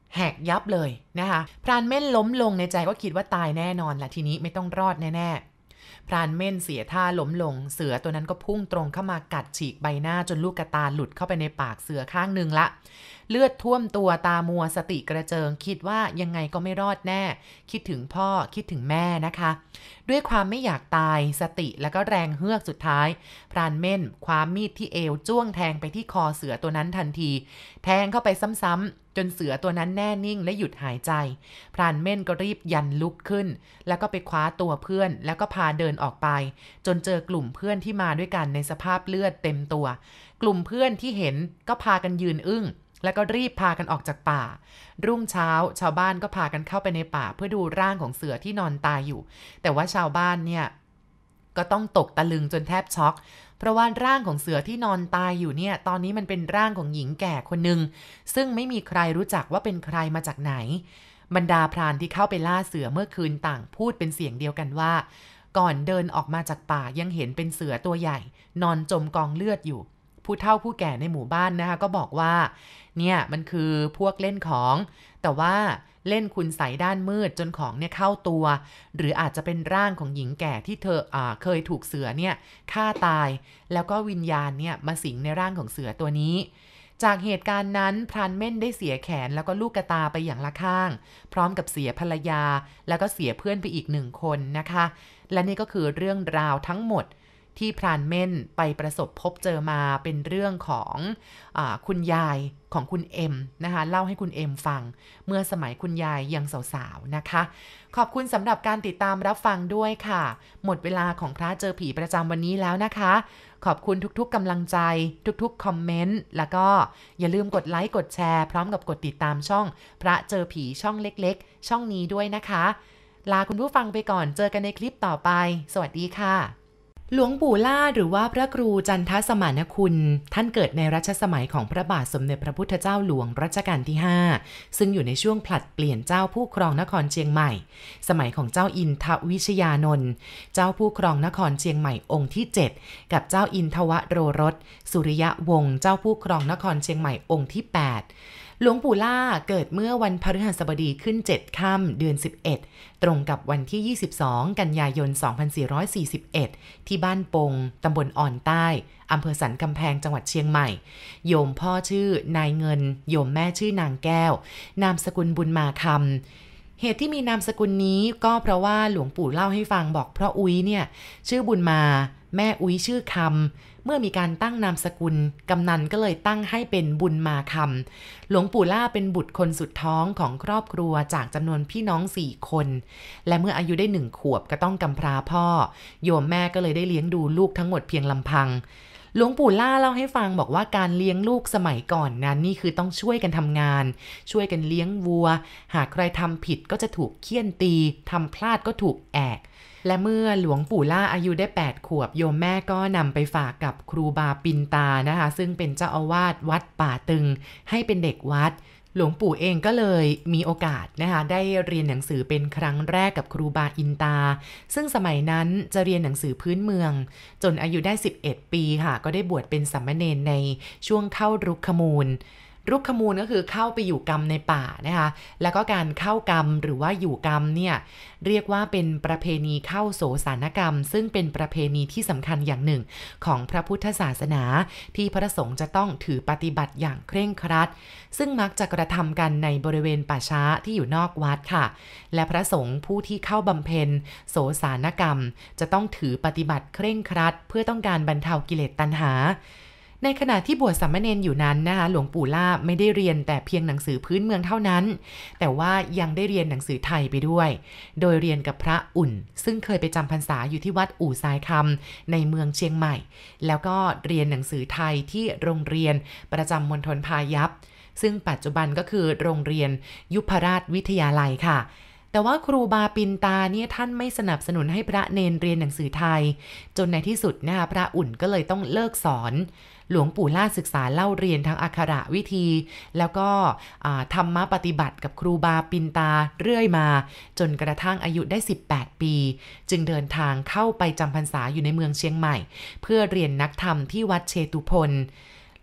แหกยับเลยนะคะพรานเม่นล้มลงในใจก็คิดว่าตายแน่นอนแหละทีนี้ไม่ต้องรอดแน่ๆพรานเม่นเสียท่าล้มลงเสือตัวนั้นก็พุ่งตรงเข้ามากัดฉีกใบหน้าจนลูกตาหลุดเข้าไปในปากเสือข้างหนึ่งละเลือดท่วมตัวตามัวสติกระเจิงคิดว่ายังไงก็ไม่รอดแน่คิดถึงพ่อคิดถึงแม่นะคะด้วยความไม่อยากตายสติแล้วก็แรงเฮือกสุดท้ายพรานเม่นคว้ามีดที่เอวจ้วงแทงไปที่คอเสือตัวนั้นทันทีแทงเข้าไปซ้ำๆจนเสือตัวนั้นแน่นิ่งและหยุดหายใจพรานเม่นก็รีบยันลุกขึ้นแล้วก็ไปคว้าตัวเพื่อนแล้วก็พาเดินออกไปจนเจอกลุ่มเพื่อนที่มาด้วยกันในสภาพเลือดเต็มตัวกลุ่มเพื่อนที่เห็นก็พากันยืนอึ้งแล้วก็รีบพากันออกจากป่ารุ่งเช้าชาวบ้านก็พากันเข้าไปในป่าเพื่อดูร่างของเสือที่นอนตายอยู่แต่ว่าชาวบ้านเนี่ยก็ต้องตกตะลึงจนแทบช็อกเพราะว่าร่างของเสือที่นอนตายอยู่เนี่ยตอนนี้มันเป็นร่างของหญิงแก่คนหนึ่งซึ่งไม่มีใครรู้จักว่าเป็นใครมาจากไหนบรรดาพรานที่เข้าไปล่าเสือเมื่อคืนต่างพูดเป็นเสียงเดียวกันว่าก่อนเดินออกมาจากป่ายังเห็นเป็นเสือตัวใหญ่นอนจมกองเลือดอยู่ผู้เฒ่าผู้แก่ในหมู่บ้านนะคะก็บอกว่าเนี่ยมันคือพวกเล่นของแต่ว่าเล่นคุณใส่ด้านมืดจนของเนี่ยเข้าตัวหรืออาจจะเป็นร่างของหญิงแก่ที่เธออ่าเคยถูกเสือเนี่ยฆ่าตายแล้วก็วิญญาณเนี่ยมาสิงในร่างของเสือตัวนี้จากเหตุการณ์นั้นพรานเม่นได้เสียแขนแล้วก็ลูกกระตาไปอย่างละข้างพร้อมกับเสียภรรยาแล้วก็เสียเพื่อนไปอีกหนึ่งคนนะคะและนี่ก็คือเรื่องราวทั้งหมดที่พรานเม่นไปประสบพบเจอมาเป็นเรื่องของอ่าคุณยายของคุณเอ็มนะคะเล่าให้คุณเอ็มฟังเมื่อสมัยคุณยายยังสาวๆนะคะขอบคุณสำหรับการติดตามรับฟังด้วยค่ะหมดเวลาของพระเจอผีประจำวันนี้แล้วนะคะขอบคุณทุกๆกำลังใจทุกๆคอมเมนต์แล้วก็อย่าลืมกดไลค์กดแชร์พร้อมกับกดติดตามช่องพระเจอผีช่องเล็กๆช่องนี้ด้วยนะคะลาคุณผู้ฟังไปก่อนเจอกันในคลิปต่อไปสวัสดีค่ะหลวงปู่ล่าหรือว่าพระครูจันทสมานคุณท่านเกิดในรัชสมัยของพระบาทสมเด็จพระพุทธเจ้าหลวงรัชกาลที่ห้าซึ่งอยู่ในช่วงผลัดเปลี่ยนเจ้าผู้ครองนครเชียงใหม่สมัยของเจ้าอินทวิชยานนท์เจ้าผู้ครองนครเชียงใหม่องค์ที่เจ็ดกับเจ้าอินทวโรรสสุริยะวงศ์เจ้าผู้ครองนครเชียงใหม่องค์ที่แปดหลวงปู่ล่าเกิดเมื่อวันพฤหัสบดีขึ้นเจ็ดค่ำเดือนสิบเอ็ดตรงกับวันที่ยี่สิบสองกันยายนสองพันสี่ร้อยสี่สิบเอ็ดที่บ้านปงตำบลอ่อนใต้อำเภอสันกำแพงจังหวัดเชียงใหม่โยมพ่อชื่อนายเงินโยมแม่ชื่อนางแก้วนามสกุลบุญมาคำเหตุที่มีนามสกุลนี้ก็เพราะว่าหลวงปู่เล่าให้ฟังบอกเพราะอุ้ยเนี่ยชื่อบุญมาแม่อุ้ยชื่อคำเมื่อมีการตั้งนามสกุลกำนันก็เลยตั้งให้เป็นบุญมาคำหลวงปู่ล่าเป็นบุตรคนสุดท้องของครอบครัวจากจำนวนพี่น้องสี่คนและเมื่ออายุได้หนึ่งขวบก็ต้องกำพร้าพ่อโยมแม่ก็เลยได้เลี้ยงดูลูกทั้งหมดเพียงลำพังหลวงปู่ล่าเล่าให้ฟังบอกว่าการเลี้ยงลูกสมัยก่อนนั้นนี่คือต้องช่วยกันทำงานช่วยกันเลี้ยงวัวหากใครทำผิดก็จะถูกเฆี่ยนตีทำพลาดก็ถูกแอกและเมื่อหลวงปู่ล่าอายุได้แปดขวบโยมแม่ก็นำไปฝากกับครูบาปินตานะคะซึ่งเป็นเจ้าอาวาสวัดป่าตึงให้เป็นเด็กวัดหลวงปู่เองก็เลยมีโอกาสนะคะได้เรียนหนังสือเป็นครั้งแรกกับครูบาอินตาซึ่งสมัยนั้นจะเรียนหนังสือพื้นเมืองจนอายุได้สิบเอ็ดปีค่ะก็ได้บวชเป็นสามเณรในช่วงเข้ารุกขมูลรุกขมูลก็คือเข้าไปอยู่กรรมในป่านะคะแล้วก็การเข้ากรรมหรือว่าอยู่กรรมเนี่ยเรียกว่าเป็นประเพณีเข้าโสสานกรรมซึ่งเป็นประเพณีที่สำคัญอย่างหนึ่งของพระพุทธศาสนาที่พระสงฆ์จะต้องถือปฏิบัติอย่างเคร่งครัดซึ่งมักจะกระทำกันในบริเวณป่าช้าที่อยู่นอกวัดค่ะและพระสงฆ์ผู้ที่เข้าบำเพ็ญโสสานกรรมจะต้องถือปฏิบัติเคร่งครัดเพื่อต้องการบรรเทากิเลสตัณหาในขณะที่บวชสามเณรอยู่นั้นนะคะหลวงปู่ล่าไม่ได้เรียนแต่เพียงหนังสือพื้นเมืองเท่านั้นแต่ว่ายังได้เรียนหนังสือไทยไปด้วยโดยเรียนกับพระอุ่นซึ่งเคยไปจำพรรษาอยู่ที่วัดอู่ทรายคำในเมืองเชียงใหม่แล้วก็เรียนหนังสือไทยที่โรงเรียนประจำมณฑลพายัพซึ่งปัจจุบันก็คือโรงเรียนยุพราชวิทยาลัยค่ะแต่ว่าครูบาปินตาเนี่ยท่านไม่สนับสนุนให้พระเนนเรียนหนังสือไทยจนในที่สุดนะคะพระอุ่นก็เลยต้องเลิกสอนหลวงปู่ล่าศึกษาเล่าเรียนทั้งอักขระวิธีแล้วก็ธรรมะปฏิบัติกับครูบาปินตาเรื่อยมาจนกระทั่งอายุได้สิบแปดปีจึงเดินทางเข้าไปจำพรรษาอยู่ในเมืองเชียงใหม่เพื่อเรียนนักธรรมที่วัดเชตุพนห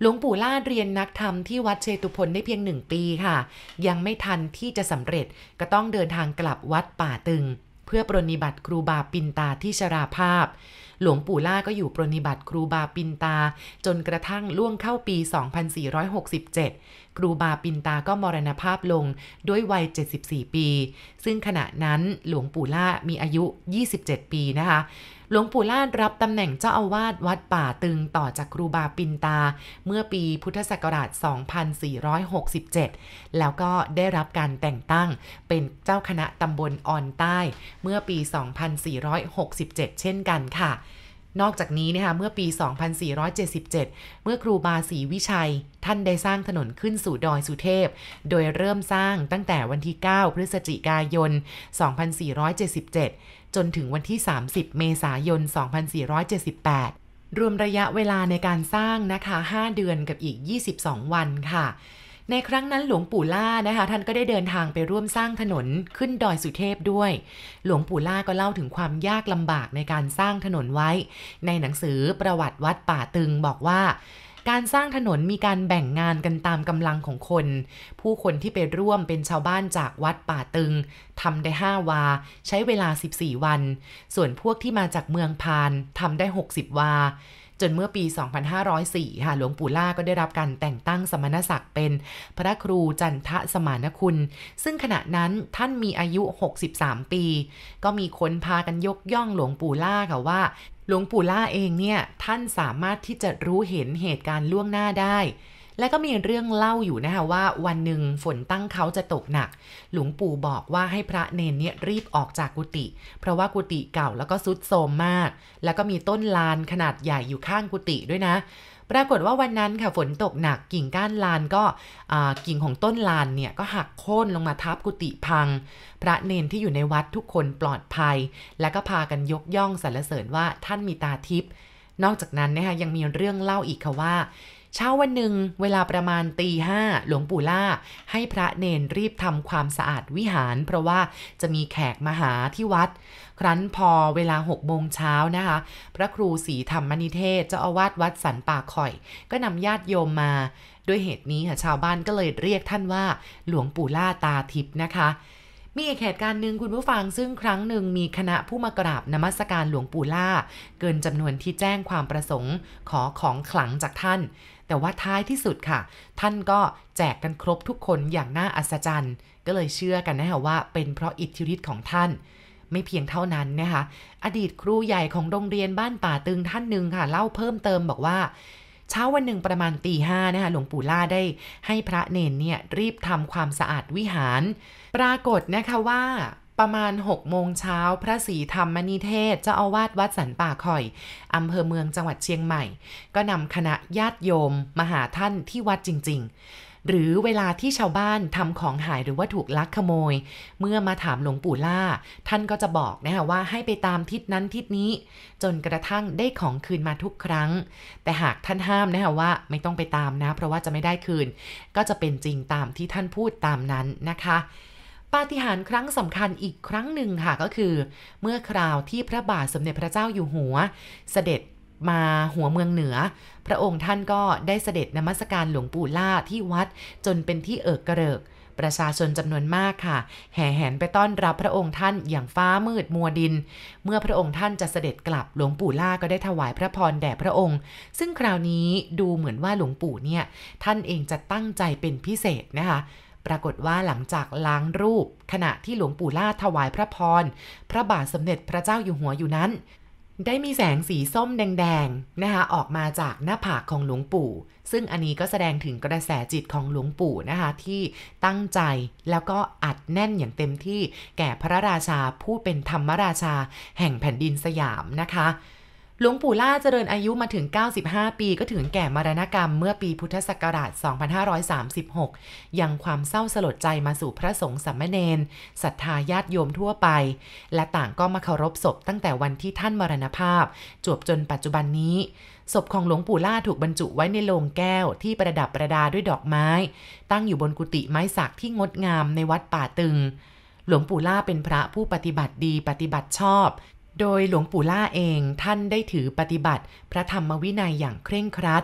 หลวงปู่ล่าเรียนนักธรรมที่วัดเชตุพนได้เพียงหนึ่งปีค่ะยังไม่ทันที่จะสำเร็จก็ต้องเดินทางกลับวัดป่าตึงเพื่อปรนนิบัติครูบาปินตาที่ชราภาพหลวงปู่ล่าก็อยู่ปรนนิบัติครูบาปินตาจนกระทั่งล่วงเข้าปี สองพันสี่ร้อยหกสิบเจ็ด ครูบาปินตาก็มรณภาพลงด้วยวัยเจ็ดสิบสี่ปีซึ่งขณะนั้นหลวงปู่ล่ามีอายุยี่สิบเจ็ดปีนะคะหลวงปู่ล่ารับตำแหน่งเจ้าอาวาสวัดป่าตึงต่อจากครูบาปินตาเมื่อปีพุทธศักราช สองพันสี่ร้อยหกสิบเจ็ด แล้วก็ได้รับการแต่งตั้งเป็นเจ้าคณะตำบลออนใต้เมื่อปี สองพันสี่ร้อยหกสิบเจ็ด เช่นกันค่ะนอกจากนี้นะคะเมื่อปี สองพันสี่ร้อยเจ็ดสิบเจ็ด เมื่อครูบาศรีวิชัยท่านได้สร้างถนนขึ้นสู่ดอยสุเทพโดยเริ่มสร้างตั้งแต่วันที่ เก้า พฤศจิกายน สองพันสี่ร้อยเจ็ดสิบเจ็ด จนถึงวันที่ สามสิบ เมษายน สองพันสี่ร้อยเจ็ดสิบแปด รวมระยะเวลาในการสร้างนะคะห้าเดือนกับอีกยี่สิบสองวันค่ะในครั้งนั้นหลวงปู่ล่านะคะท่านก็ได้เดินทางไปร่วมสร้างถนนขึ้นดอยสุเทพด้วยหลวงปู่ล่าก็เล่าถึงความยากลำบากในการสร้างถนนไว้ในหนังสือประวัติวัดป่าตึงบอกว่าการสร้างถนนมีการแบ่งงานกันตามกำลังของคนผู้คนที่ไปร่วมเป็นชาวบ้านจากวัดป่าตึงทำได้ห้าวาใช้เวลาสิบสี่วันส่วนพวกที่มาจากเมืองพานทำได้หกสิบวาจนเมื่อปี สองพันห้าร้อยสี่ ค่ะหลวงปู่ล่าก็ได้รับการแต่งตั้งสมณศักดิ์เป็นพระครูจันทสมานคุณซึ่งขณะนั้นท่านมีอายุหกสิบสามปีก็มีคนพากันยกย่องหลวงปู่ล่าค่ะว่าหลวงปู่ล่าเองเนี่ยท่านสามารถที่จะรู้เห็นเหตุการณ์ล่วงหน้าได้และก็มีเรื่องเล่าอยู่นะคะว่าวันหนึ่งฝนตั้งเขาจะตกหนักหลวงปู่บอกว่าให้พระเนนเนี่ยรีบออกจากกุฏิเพราะว่ากุฏิเก่าแล้วก็ทรุดโทรมมากแล้วก็มีต้นลานขนาดใหญ่อยู่ข้างกุฏิด้วยนะปรากฏว่าวันนั้นค่ะฝนตกหนักกิ่งก้านลานก็กิ่งของต้นลานเนี่ยก็หักโค่นลงมาทับกุฏิพังพระเนนที่อยู่ในวัดทุกคนปลอดภัยและก็พากันยกย่องสรรเสริญว่าท่านมีตาทิพย์นอกจากนั้นนะคะยังมีเรื่องเล่าอีกค่ะว่าเช้าวันหนึ่งเวลาประมาณตีห้าหลวงปู่ล่าให้พระเนนรีบทำความสะอาดวิหารเพราะว่าจะมีแขกมาหาที่วัดครั้นพอเวลาหกโมงเช้านะคะพระครูศรีธรรมนิเทศเจ้าอาวาสวัดสันป่าข่อยก็นำญาติโยมมาด้วยเหตุนี้ค่ะชาวบ้านก็เลยเรียกท่านว่าหลวงปู่ล่าตาทิพย์นะคะมีอีกเหตุการณ์หนึ่งคุณผู้ฟังซึ่งครั้งหนึ่งมีคณะผู้มากราบนมัสการหลวงปู่ล่าเกินจำนวนที่แจ้งความประสงค์ขอของขลังจากท่านแต่ว่าท้ายที่สุดค่ะท่านก็แจกกันครบทุกคนอย่างน่าอัศจรรย์ก็เลยเชื่อกันนะคะว่าเป็นเพราะอิทธิฤทธิ์ของท่านไม่เพียงเท่านั้นนะคะอดีตครูใหญ่ของโรงเรียนบ้านป่าตึงท่านหนึ่งค่ะเล่าเพิ่มเติมบอกว่าเช้าวันหนึ่งประมาณตีห้านะคะหลวงปู่ล่าได้ให้พระเนนเนี่ยรีบทำความสะอาดวิหารปรากฏนะคะว่าประมาณหกโมงเช้าพระศรีธรรมนิเทศเจ้าอาวาสวัดสันป่าข่อยอำเภอเมืองจังหวัดเชียงใหม่ก็นำคณะญาติโยมมาหาท่านที่วัดจริงๆหรือเวลาที่ชาวบ้านทำของหายหรือว่าถูกลักขโมยเมื่อมาถามหลวงปู่ล่าท่านก็จะบอกนะคะว่าให้ไปตามทิศนั้นทิศนี้จนกระทั่งได้ของคืนมาทุกครั้งแต่หากท่านห้ามนะคะว่าไม่ต้องไปตามนะเพราะว่าจะไม่ได้คืนก็จะเป็นจริงตามที่ท่านพูดตามนั้นนะคะปาฏิหาริย์ครั้งสำคัญอีกครั้งหนึ่งค่ะก็คือเมื่อคราวที่พระบาทสมเด็จพระเจ้าอยู่หัวเสด็จมาหัวเมืองเหนือพระองค์ท่านก็ได้เสด็จนมัสการหลวงปู่ล่าที่วัดจนเป็นที่เอิกกระเริกประชาชนจำนวนมากค่ะแห่แหนไปต้อนรับพระองค์ท่านอย่างฟ้ามืดมัวดินเมื่อพระองค์ท่านจะเสด็จกลับหลวงปู่ล่าก็ได้ถวายพระพรแด่พระองค์ซึ่งคราวนี้ดูเหมือนว่าหลวงปู่เนี่ยท่านเองจะตั้งใจเป็นพิเศษนะคะปรากฏว่าหลังจากล้างรูปขณะที่หลวงปู่ล่าถวายพระพรพระบาทสมเด็จพระเจ้าอยู่หัวอยู่นั้นได้มีแสงสีส้มแดงๆนะคะออกมาจากหน้าผากของหลวงปู่ซึ่งอันนี้ก็แสดงถึงกระแสจิตของหลวงปู่นะคะที่ตั้งใจแล้วก็อัดแน่นอย่างเต็มที่แก่พระราชาผู้เป็นธรรมราชาแห่งแผ่นดินสยามนะคะหลวงปู่ล่าเจริญอายุมาถึงเก้าสิบห้าปีก็ถึงแก่มรณกรรมเมื่อปีพุทธศักราชสองพันห้าร้อยสามสิบหกยังความเศร้าสลดใจมาสู่พระสงฆ์สามเณรศรัทธาญาติโยมทั่วไปและต่างก็มาเคารพศพตั้งแต่วันที่ท่านมรณภาพจวบจนปัจจุบันนี้ศพของหลวงปู่ล่าถูกบรรจุไว้ในโลงแก้วที่ประดับประดาด้วยดอกไม้ตั้งอยู่บนกุฏิไม้สักที่งดงามในวัดป่าตึงหลวงปู่ล่าเป็นพระผู้ปฏิบัติดีปฏิบัติชอบโดยหลวงปู่ล่าเองท่านได้ถือปฏิบัติพระธรรมวินัยอย่างเคร่งครัด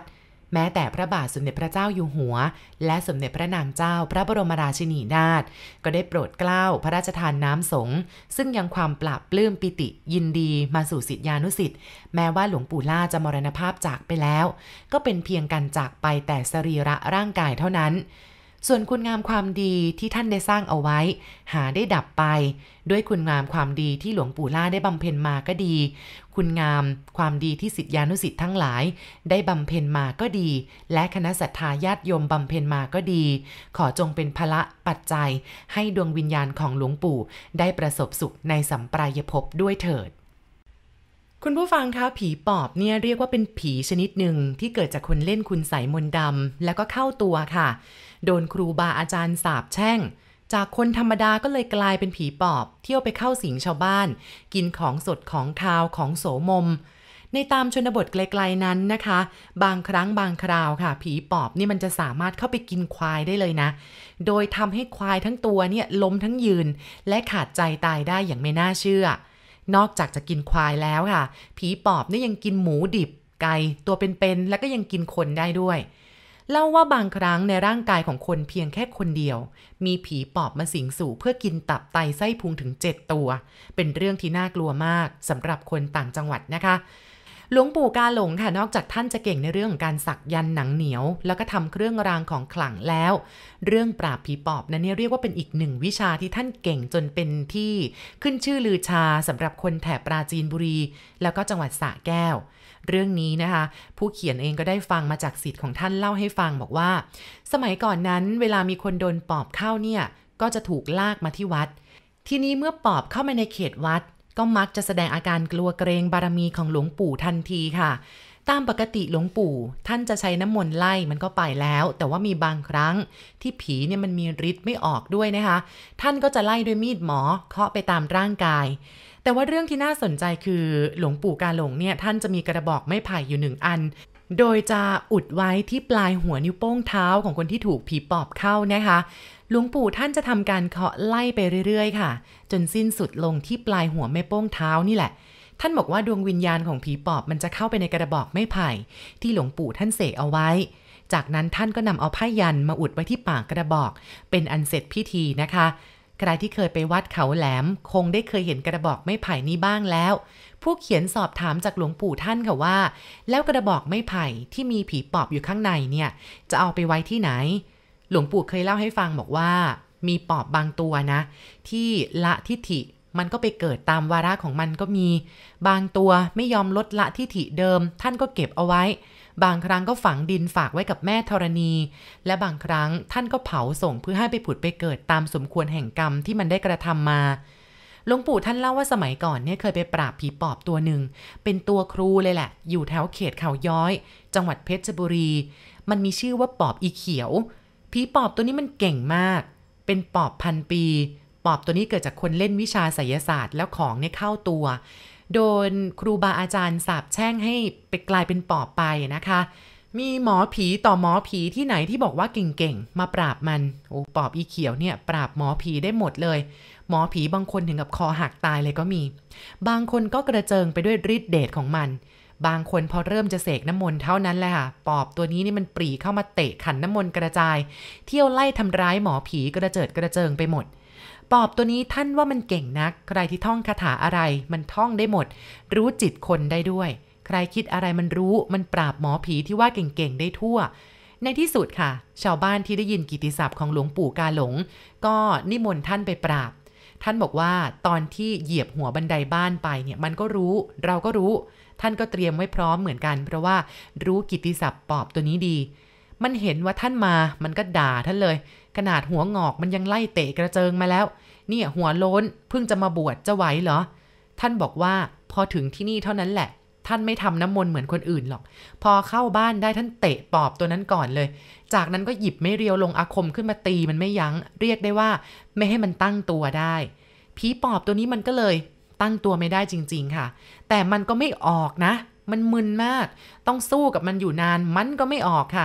แม้แต่พระบาทสมเด็จพระเจ้าอยู่หัวและสมเด็จพระนางเจ้าพระบรมราชินีนาถก็ได้โปรดเกล้าพระราชทานน้ำสงฆ์ซึ่งยังความปราบปลื้มปิติยินดีมาสู่ศิษยานุศิษย์แม้ว่าหลวงปู่ล่าจะมรณภาพจากไปแล้วก็เป็นเพียงการจากไปแต่สรีระร่างกายเท่านั้นส่วนคุณงามความดีที่ท่านได้สร้างเอาไว้หาได้ดับไปด้วยคุณงามความดีที่หลวงปู่ล่าได้บำเพ็ญมาก็ดีคุณงามความดีที่ศิษยานุศิษย์ทั้งหลายได้บำเพ็ญมาก็ดีและคณะศรัทธาญาติโยมบำเพ็ญมาก็ดีขอจงเป็นพละปัจจัยให้ดวงวิญญาณของหลวงปู่ได้ประสบสุขในสัมปรายภพด้วยเถิดคุณผู้ฟังคะผีปอบเนี่ยเรียกว่าเป็นผีชนิดหนึ่งที่เกิดจากคนเล่นคุณไสยมนต์ดำแล้วก็เข้าตัวค่ะโดนครูบาอาจารย์สาปแช่งจากคนธรรมดาก็เลยกลายเป็นผีปอบเที่ยวไปเข้าสิงชาวบ้านกินของสดของคาวของโสมมในตามชนบทไกลๆนั้นนะคะบางครั้งบางคราวค่ะผีปอบนี่มันจะสามารถเข้าไปกินควายได้เลยนะโดยทำให้ควายทั้งตัวเนี่ยล้มทั้งยืนและขาดใจตายได้อย่างไม่น่าเชื่อนอกจากจะกินควายแล้วค่ะผีปอบนี่ยังกินหมูดิบไก่ตัวเป็นๆแล้วก็ยังกินคนได้ด้วยเล่าว่าบางครั้งในร่างกายของคนเพียงแค่คนเดียวมีผีปอบมาสิงสู่เพื่อกินตับไตไส้พุงถึงเจ็ดตัวเป็นเรื่องที่น่ากลัวมากสำหรับคนต่างจังหวัดนะคะหลวงปู่กาหลงค่ะนอกจากท่านจะเก่งในเรื่องของการสักยันต์หนังเหนียวแล้วก็ทำเครื่องรางของขลังแล้วเรื่องปราบผีปอบนั้นเนี่ยเรียกว่าเป็นอีกหนึ่งวิชาที่ท่านเก่งจนเป็นที่ขึ้นชื่อลือชาสำหรับคนแถบปราจีนบุรีแล้วก็จังหวัดสระแก้วเรื่องนี้นะคะผู้เขียนเองก็ได้ฟังมาจากศิษย์ของท่านเล่าให้ฟังบอกว่าสมัยก่อนนั้นเวลามีคนโดนปอบเข้าเนี่ยก็จะถูกลากมาที่วัดทีนี้เมื่อปอบเข้ามาในเขตวัดก็มักจะแสดงอาการกลัวเกรงบารมีของหลวงปู่ทันทีค่ะตามปกติหลวงปู่ท่านจะใช้น้ำมนต์ไล่มันก็ไปแล้วแต่ว่ามีบางครั้งที่ผีเนี่ยมันมีฤทธิ์ไม่ออกด้วยนะคะท่านก็จะไล่ด้วยมีดหมอเคาะไปตามร่างกายแต่ว่าเรื่องที่น่าสนใจคือหลวงปู่กาหลงเนี่ยท่านจะมีกระบอกไม้ไผ่อยู่หนึ่งอันโดยจะอุดไว้ที่ปลายหัวนิ้วโป้งเท้าของคนที่ถูกผีปอบเข้านะคะหลวงปู่ท่านจะทำการเคาะไล่ไปเรื่อยๆค่ะจนสิ้นสุดลงที่ปลายหัวแม่โป้งเท้านี่แหละท่านบอกว่าดวงวิญญาณของผีปอบมันจะเข้าไปในกระบอกไม้ไผ่ที่หลวงปู่ท่านเสกเอาไว้จากนั้นท่านก็นำเอาผ้ายันมาอุดไว้ที่ปากกระบอกเป็นอันเสร็จพิธีนะคะใครที่เคยไปวัดเขาแหลมคงได้เคยเห็นกระบอกไม้ไผ่นี้บ้างแล้วผู้เขียนสอบถามจากหลวงปู่ท่านค่ะว่าแล้วกระบอกไม้ไผ่ที่มีผีปอบอยู่ข้างในเนี่ยจะเอาไปไว้ที่ไหนหลวงปู่เคยเล่าให้ฟังบอกว่ามีปอบบางตัวนะที่ละทิฐิมันก็ไปเกิดตามวาระของมันก็มีบางตัวไม่ยอมลดละทิฐิเดิมท่านก็เก็บเอาไว้บางครั้งก็ฝังดินฝากไว้กับแม่ธรณีและบางครั้งท่านก็เผาส่งเพื่อให้ไปผุดไปเกิดตามสมควรแห่งกรรมที่มันได้กระทำมาหลวงปู่ท่านเล่าว่าสมัยก่อนเนี่ยเคยไปปราบผีปอบตัวหนึ่งเป็นตัวครูเลยแหละอยู่แถวเขตเขาย้อยจังหวัดเพชรบุรีมันมีชื่อว่าปอบอีเขียวผีปอบตัวนี้มันเก่งมากเป็นปอบพันปีปอบตัวนี้เกิดจากคนเล่นวิชาไสยศาสตร์แล้วของเนี่ยเข้าตัวโดนครูบาอาจารย์สาปแช่งให้ไปกลายเป็นปอบไปนะคะมีหมอผีต่อหมอผีที่ไหนที่บอกว่าเก่งๆมาปราบมันโอ้ปอบอีเขียวเนี่ยปราบหมอผีได้หมดเลยหมอผีบางคนถึงกับคอหักตายเลยก็มีบางคนก็กระเจิงไปด้วยฤทธิ์เดชของมันบางคนพอเริ่มจะเสกน้ำมนต์เท่านั้นแหละค่ะปอบตัวนี้นี่มันปรีเข้ามาเตะขันน้ำมนต์กระจายเที่ยวไล่ทำร้ายหมอผีกระเจิดกระเจิงไปหมดปอบตัวนี้ท่านว่ามันเก่งนักใครที่ท่องคาถาอะไรมันท่องได้หมดรู้จิตคนได้ด้วยใครคิดอะไรมันรู้มันปราบหมอผีที่ว่าเก่งๆได้ทั่วในที่สุดค่ะชาวบ้านที่ได้ยินกิตติศัพท์ของหลวงปู่กาหลงก็นิมนต์ท่านไปปราบท่านบอกว่าตอนที่เหยียบหัวบันไดบ้านไปเนี่ยมันก็รู้เราก็รู้ท่านก็เตรียมไว้พร้อมเหมือนกันเพราะว่ารู้กิตติศัพท์ปอบตัวนี้ดีมันเห็นว่าท่านมามันก็ด่าท่านเลยขนาดหัวงอกมันยังไล่เตะกระเจิงมาแล้วเนี่ยหัวโล้นเพิ่งจะมาบวชจะไหวเหรอท่านบอกว่าพอถึงที่นี่เท่านั้นแหละท่านไม่ทำน้ำมนต์เหมือนคนอื่นหรอกพอเข้าบ้านได้ท่านเตะปอบตัวนั้นก่อนเลยจากนั้นก็หยิบไม้เรียวลงอาคมขึ้นมาตีมันไม่ยั้งเรียกได้ว่าไม่ให้มันตั้งตัวได้ผีปอบตัวนี้มันก็เลยตั้งตัวไม่ได้จริงๆค่ะแต่มันก็ไม่ออกนะมันมึนมากต้องสู้กับมันอยู่นานมันก็ไม่ออกค่ะ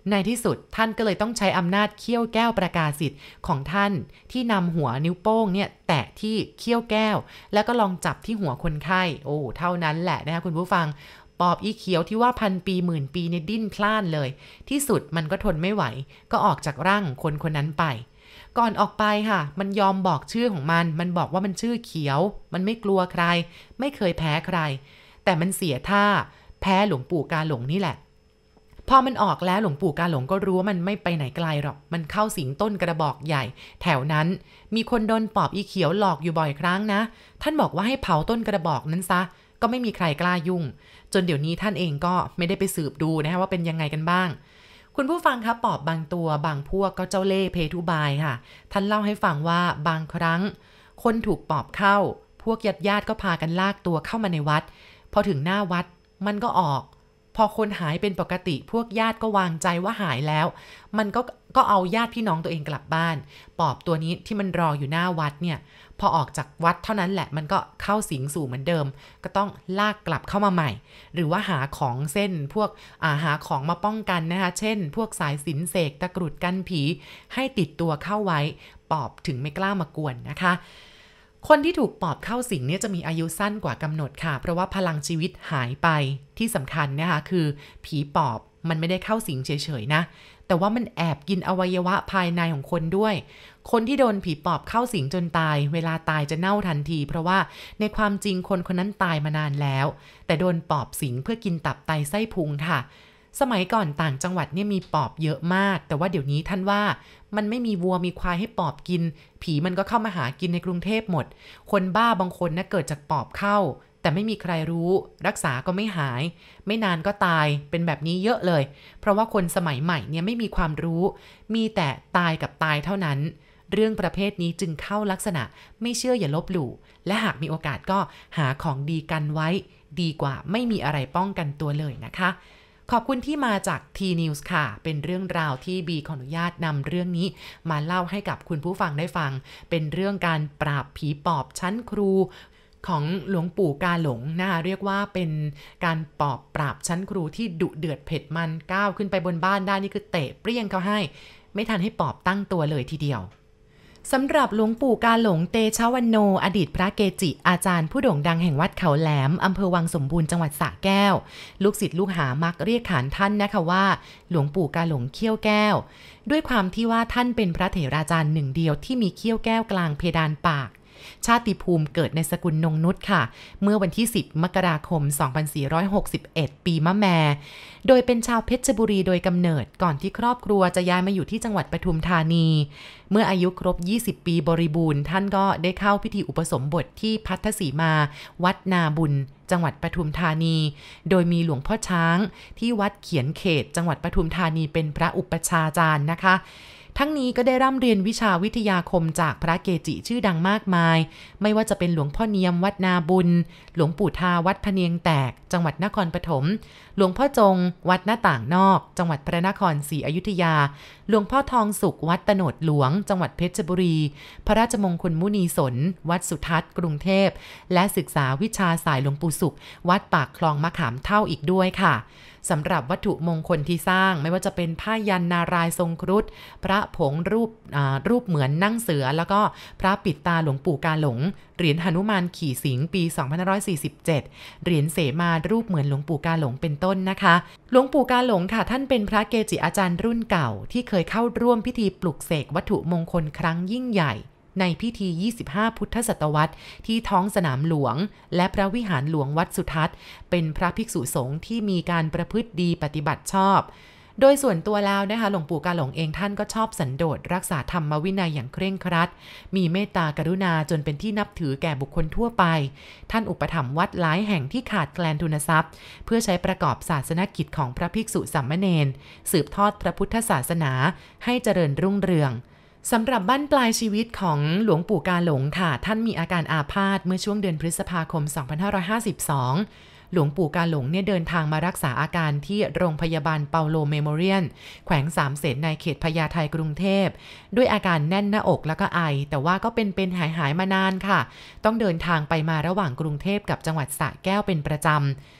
ในที่สุดท่านก็เลยต้องใช้อำนาจเขี้ยวแก้วประกาศสิทธิ์ของท่านที่นำหัวนิ้วโป้งเนี่ยแตะที่เขี้ยวแก้วแล้วก็ลองจับที่หัวคนไข้โอ้เท่านั้นแหละนะคะคุณผู้ฟังปอบอีเขียวที่ว่าพันปีหมื่นปีในดิ้นพล่านเลยที่สุดมันก็ทนไม่ไหวก็ออกจากร่างคนคนนั้นไปก่อนออกไปค่ะมันยอมบอกชื่อของมันมันบอกว่ามันชื่อเขียวมันไม่กลัวใครไม่เคยแพ้ใครแต่มันเสียท่าแพ้หลวงปู่กาหลงนี่แหละพอมันออกแล้วหลวงปู่กาหลงก็รู้ว่ามันไม่ไปไหนไกลหรอกมันเข้าสิงต้นกระบอกใหญ่แถวนั้นมีคนโดนปอบอีเขียวหลอกอยู่บ่อยครั้งนะท่านบอกว่าให้เผาต้นกระบอกนั้นซะก็ไม่มีใครกล้ายุ่งจนเดี๋ยวนี้ท่านเองก็ไม่ได้ไปสืบดูนะคะว่าเป็นยังไงกันบ้างคุณผู้ฟังครับปอบบางตัวบางพวกก็เจ้าเล่ห์เพทุบายค่ะท่านเล่าให้ฟังว่าบางครั้งคนถูกปอบเข้าพวกญาติญาติก็พากันลากตัวเข้ามาในวัดพอถึงหน้าวัดมันก็ออกพอคนหายเป็นปกติพวกญาติก็วางใจว่าหายแล้วมันก็ก็เอาญาติพี่น้องตัวเองกลับบ้านปอบตัวนี้ที่มันรออยู่หน้าวัดเนี่ยพอออกจากวัดเท่านั้นแหละมันก็เข้าสิงสู่เหมือนเดิมก็ต้องลากกลับเข้ามาใหม่หรือว่าหาของเส้นพวกอาหาของมาป้องกันนะคะเช่นพวกสายสิญจน์เสกตะกรุดกันผีให้ติดตัวเข้าไว้ปอบถึงไม่กล้ามากวนนะคะคนที่ถูกปอบเข้าสิงเนี่ยจะมีอายุสั้นกว่ากำหนดค่ะเพราะว่าพลังชีวิตหายไปที่สำคัญนะคะคือผีปอบมันไม่ได้เข้าสิงเฉยๆนะแต่ว่ามันแอบกินอวัยวะภายในของคนด้วยคนที่โดนผีปอบเข้าสิงจนตายเวลาตายจะเน่าทันทีเพราะว่าในความจริงคนคนนั้นตายมานานแล้วแต่โดนปอบสิงเพื่อกินตับไตไส้พุงค่ะสมัยก่อนต่างจังหวัดเนี่ยมีปอบเยอะมากแต่ว่าเดี๋ยวนี้ท่านว่ามันไม่มีวัวมีควายให้ปอบกินผีมันก็เข้ามาหากินในกรุงเทพหมดคนบ้าบางคนนะเกิดจากปอบเข้าแต่ไม่มีใครรู้รักษาก็ไม่หายไม่นานก็ตายเป็นแบบนี้เยอะเลยเพราะว่าคนสมัยใหม่เนี่ยไม่มีความรู้มีแต่ตายกับตายเท่านั้นเรื่องประเภทนี้จึงเข้าลักษณะไม่เชื่ออย่าลบหลู่และหากมีโอกาสก็หาของดีกันไว้ดีกว่าไม่มีอะไรป้องกันตัวเลยนะคะขอบคุณที่มาจาก ที นิวส์ ค่ะเป็นเรื่องราวที่บีขออนุญาตนำเรื่องนี้มาเล่าให้กับคุณผู้ฟังได้ฟังเป็นเรื่องการปราบผีปอบชั้นครูของหลวงปู่กาหลงนะคะเรียกว่าเป็นการปอบปราบชั้นครูที่ดุเดือดเผ็ดมันก้าวขึ้นไปบนบ้านได้นี่คือเตะเปรี้ยงเขาให้ไม่ทันให้ปอบตั้งตัวเลยทีเดียวสำหรับหลวงปู่กาหลงเตชะวันโนอดีตพระเกจิอาจารย์ผู้โด่งดังแห่งวัดเขาแหลมอำเภอวังสมบูรณ์จังหวัดสระแก้วลูกศิษย์ลูกหามักเรียกขานท่านนะคะว่าหลวงปู่กาหลงเขี้ยวแก้วด้วยความที่ว่าท่านเป็นพระเถราจารย์หนึ่งเดียวที่มีเขี้ยวแก้วกลางเพดานปากชาติภูมิเกิดในสกุลนงนุชค่ะเมื่อวันที่สิบมกราคมสองพันสี่ร้อยหกสิบเอ็ดปีมะแม่โดยเป็นชาวเพชรบุรีโดยกำเนิดก่อนที่ครอบครัวจะย้ายมาอยู่ที่จังหวัดปทุมธานีเมื่ออายุครบยี่สิบปีบริบูรณ์ท่านก็ได้เข้าพิธีอุปสมบทที่พัทธสีมาวัดนาบุญจังหวัดปทุมธานีโดยมีหลวงพ่อช้างที่วัดเขียนเขตจังหวัดปทุมธานีเป็นพระอุปชฌาจารย์นะคะทั้งนี้ก็ได้ร่ำเรียนวิชาวิทยาคมจากพระเกจิชื่อดังมากมายไม่ว่าจะเป็นหลวงพ่อเนียมวัดนาบุญหลวงปู่ทาวัดพะเนียงแตกจังหวัดนครปฐมหลวงพ่อจงวัดหน้าต่างนอกจังหวัดพระนครศรีอยุธยาหลวงพ่อทองสุขวัดตโนดหลวงจังหวัดเพชรบุรีพระราชมงคลมุนีสนวัดสุทัศน์กรุงเทพและศึกษาวิชาสายหลวงปู่สุขวัดปากคลองมะขามเท่าอีกด้วยค่ะสำหรับวัตถุมงคลที่สร้างไม่ว่าจะเป็นผ้ายันนารายณ์ทรงครุฑพระผงรูปรูปเหมือนนั่งเสือแล้วก็พระปิดตาหลวงปู่กาหลงเหรียญหนุมานขี่สิงปีสองพันห้าร้อยสี่สิบเจ็ดเหรียญเสมารูปเหมือนหลวงปู่กาหลงเป็นต้นนะคะหลวงปู่กาหลงค่ะท่านเป็นพระเกจิอาจารย์รุ่นเก่าที่เคยเข้าร่วมพิธีปลุกเสกวัตถุมงคลครั้งยิ่งใหญ่ในพิธียี่สิบห้าพุทธศตวรรษที่ท้องสนามหลวงและพระวิหารหลวงวัดสุทัศน์เป็นพระภิกษุสงฆ์ที่มีการประพฤติดีปฏิบัติชอบโดยส่วนตัวแล้วนะคะหลวงปู่กาหลงเองท่านก็ชอบสันโดษรักษาธรรมวินัยอย่างเคร่งครัดมีเมตตากรุณาจนเป็นที่นับถือแก่บุคคลทั่วไปท่านอุปถัมภ์วัดหลายแห่งที่ขาดแคลนทุนทรัพย์เพื่อใช้ประกอบศาสนกิจของพระภิกษุสามเณรสืบทอดพระพุทธศาสนาให้เจริญรุ่งเรืองสำหรับบั้นปลายชีวิตของหลวงปู่กาหลงค่ะท่านมีอาการอาพาธเมื่อช่วงเดือนพฤษภาคมสองพันห้าร้อยห้าสิบสองหลวงปู่กาหลงเนี่ยเดินทางมารักษาอาการที่โรงพยาบาลเปาโลเมโมเรียลแขวงสามเสนในเขตพญาไทกรุงเทพด้วยอาการแน่นหน้าอกแล้วก็ไอแต่ว่าก็เป็นเป็นหายหายมานานค่ะต้องเดินทางไปมาระหว่างกรุงเทพกับจังหวัดสระแก้วเป็นประจำ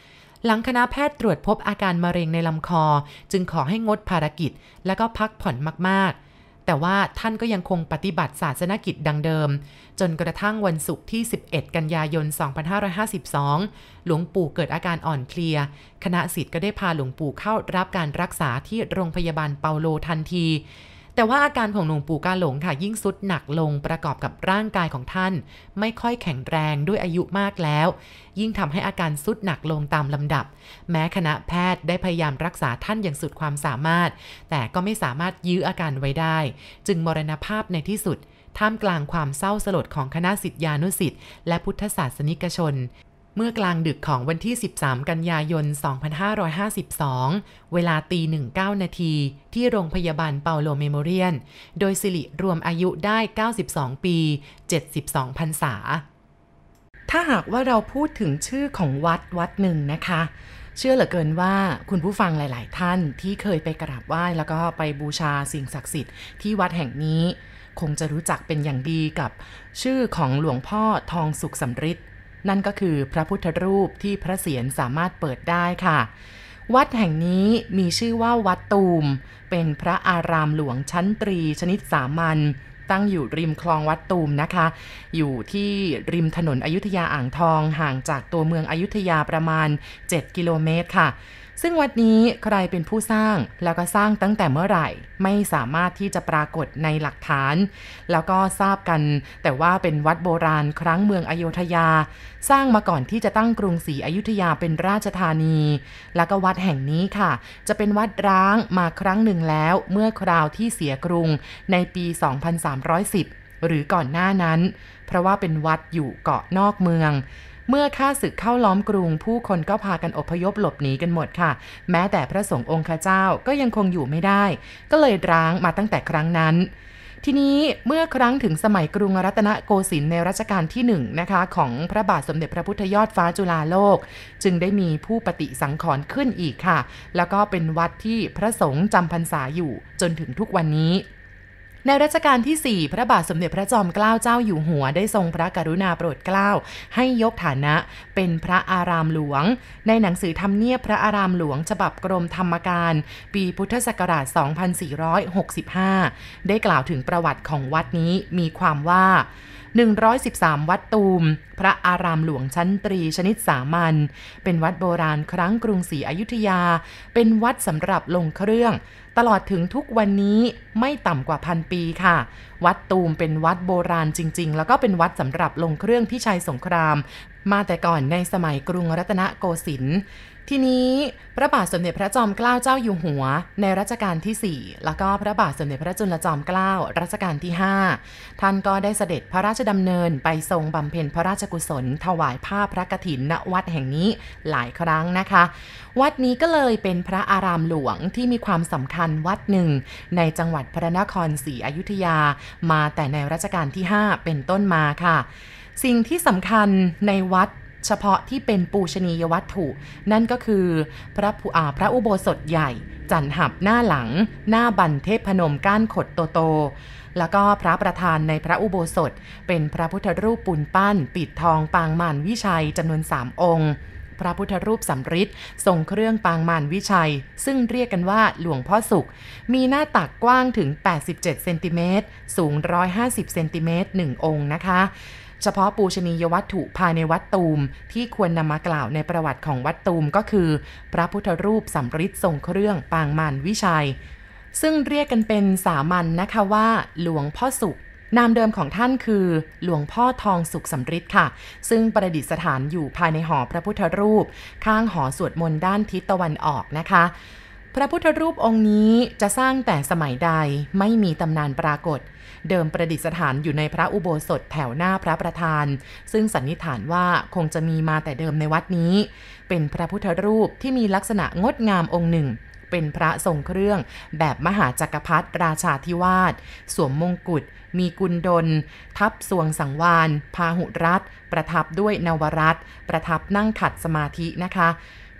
หลังคณะแพทย์ตรวจพบอาการมะเร็งในลำคอจึงขอให้งดภารกิจและก็พักผ่อนมากๆแต่ว่าท่านก็ยังคงปฏิบัติศาสนกิจดังเดิมจนกระทั่งวันศุกร์ที่สิบเอ็ดกันยายนสองพันห้าร้อยห้าสิบสองหลวงปู่เกิดอาการอ่อนเพลียคณะศิษย์ก็ได้พาหลวงปู่เข้ารับการรักษาที่โรงพยาบาลเปาโลทันทีแต่ว่าอาการของหลวงปู่กาหลงค่ะยิ่งทรุดหนักลงประกอบกับร่างกายของท่านไม่ค่อยแข็งแรงด้วยอายุมากแล้วยิ่งทำให้อาการทรุดหนักลงตามลำดับแม้คณะแพทย์ได้พยายามรักษาท่านอย่างสุดความสามารถแต่ก็ไม่สามารถยื้ออาการไว้ได้จึงมรณภาพในที่สุดท่ามกลางความเศร้าสลดของคณะศิษยานุศิษย์และพุทธศาสนิกชนเมื่อกลางดึกของวันที่สิบสามกันยายนสองพันห้าร้อยห้าสิบสองเวลาตีหนึ่งเก้านาทีที่โรงพยาบาลเปาโลเมโมเรียนโดยสิริรวมอายุได้เก้าสิบสองปีเจ็ดสิบสองพรรษาถ้าหากว่าเราพูดถึงชื่อของวัดวัดหนึ่งนะคะเชื่อเหลือเกินว่าคุณผู้ฟังหลายๆท่านที่เคยไปกราบไหว้แล้วก็ไปบูชาสิ่งศักดิ์สิทธิ์ที่วัดแห่งนี้คงจะรู้จักเป็นอย่างดีกับชื่อของหลวงพ่อทองสุขสำริดนั่นก็คือพระพุทธรูปที่พระเศียรสามารถเปิดได้ค่ะวัดแห่งนี้มีชื่อว่าวัดตูมเป็นพระอารามหลวงชั้นตรีชนิดสามัญตั้งอยู่ริมคลองวัดตูมนะคะอยู่ที่ริมถนนอยุธยาอ่างทองห่างจากตัวเมืองอยุธยาประมาณเจ็ดกิโลเมตรค่ะซึ่งวัดนี้ใครเป็นผู้สร้างแล้วก็สร้างตั้งแต่เมื่อไหร่ไม่สามารถที่จะปรากฏในหลักฐานแล้วก็ทราบกันแต่ว่าเป็นวัดโบราณครั้งเมืองอโยธยาสร้างมาก่อนที่จะตั้งกรุงศรีอยุธยาเป็นราชธานีแล้วก็วัดแห่งนี้ค่ะจะเป็นวัดร้างมาครั้งหนึ่งแล้วเมื่อคราวที่เสียกรุงในปีสองพันสามร้อยสิบหรือก่อนหน้านั้นเพราะว่าเป็นวัดอยู่เกาะนอกเมืองเมื่อข้าศึกเข้าล้อมกรุงผู้คนก็พากันอพยพหลบหนีกันหมดค่ะแม้แต่พระสงฆ์องค์เจ้าก็ยังคงอยู่ไม่ได้ก็เลยร้างมาตั้งแต่ครั้งนั้นทีนี้เมื่อครั้งถึงสมัยกรุงรัตนโกสินทร์ในรัชกาลที่หนึ่งนะคะของพระบาทสมเด็จพระพุทธยอดฟ้าจุฬาโลกจึงได้มีผู้ปฏิสังขรณ์ขึ้นอีกค่ะแล้วก็เป็นวัดที่พระสงฆ์จำพรรษาอยู่จนถึงทุกวันนี้ในรัชกาลที่สี่พระบาทสมเด็จพระจอมเกล้าเจ้าอยู่หัวได้ทรงพระกรุณาโปรดเกล้าให้ยกฐานะเป็นพระอารามหลวงในหนังสือทำเนียบพระอารามหลวงฉบับกรมธรรมการปีพุทธศักราชสองพันสี่ร้อยหกสิบห้าได้กล่าวถึงประวัติของวัดนี้มีความว่าหนึ่งร้อยสิบสามวัดตูมพระอารามหลวงชั้นตรีชนิดสามัญเป็นวัดโบราณครั้งกรุงศรีอยุธยาเป็นวัดสำหรับลงเครื่องตลอดถึงทุกวันนี้ไม่ต่ำกว่าพันปีค่ะวัดตูมเป็นวัดโบราณจริงๆแล้วก็เป็นวัดสำหรับลงเครื่องพิชัยสงครามมาแต่ก่อนในสมัยกรุงรัตนโกสินทร์ทีนี้พระบาทสมเด็จพระจอมเกล้าเจ้าอยู่หัวในรัชกาลที่สี่แล้วก็พระบาทสมเด็จพระจุลจอมเกล้ารัชกาลที่ห้าท่านก็ได้เสด็จพระราชดำเนินไปทรงบำเพ็ญพระราชกุศลถวายผ้าพระกฐินณวัดแห่งนี้หลายครั้งนะคะวัดนี้ก็เลยเป็นพระอารามหลวงที่มีความสำคัญวัดหนึ่งในจังหวัดพระนครศรีอยุธยามาแต่ในรัชกาลที่ห้าเป็นต้นมาค่ะสิ่งที่สำคัญในวัดเฉพาะที่เป็นปูชนียวัตถุนั่นก็คือพระผู้อาพระอุโบสถใหญ่จันหับหน้าหลังหน้าบันเทพพนมก้านขดโตๆแล้วก็พระประธานในพระอุโบสถเป็นพระพุทธรูปปูนปั้นปิดทองปางมารวิชัยจำนวนสามองค์พระพุทธรูปสำริดทรงเครื่องปางมารวิชัยซึ่งเรียกกันว่าหลวงพ่อสุขมีหน้าตักกว้างถึงแปดสิบเจ็ดเซนติเมตรสูงหนึ่งร้อยห้าสิบเซนติเมตรหนึ่งองค์นะคะเฉพาะปูชนียวัตถุภายในวัดตูมที่ควรนำมากล่าวในประวัติของวัดตูมก็คือพระพุทธรูปสำริดทรงเครื่องปางมารวิชัยซึ่งเรียกกันเป็นสามัญ น, นะคะว่าหลวงพ่อสุขนามเดิมของท่านคือหลวงพ่อทองสุขสำริดค่ะซึ่งประดิษฐานอยู่ภายในหอพระพุทธรูปข้างหอสวดมนต์ด้านทิศตะวันออกนะคะพระพุทธรูปองค์นี้จะสร้างแต่สมัยใดไม่มีตำนานปรากฏเดิมประดิษฐานอยู่ในพระอุโบสถแถวหน้าพระประธานซึ่งสันนิษฐานว่าคงจะมีมาแต่เดิมในวัดนี้เป็นพระพุทธรูปที่มีลักษณะงดงามองค์หนึ่งเป็นพระทรงเครื่องแบบมหาจักรพรรดิราชาธิวาสสวมมงกุฎมีกุณฑลทับสวงสังวาลพาหุรัตน์ประทับด้วยนวรัตน์ประทับนั่งขัดสมาธินะคะ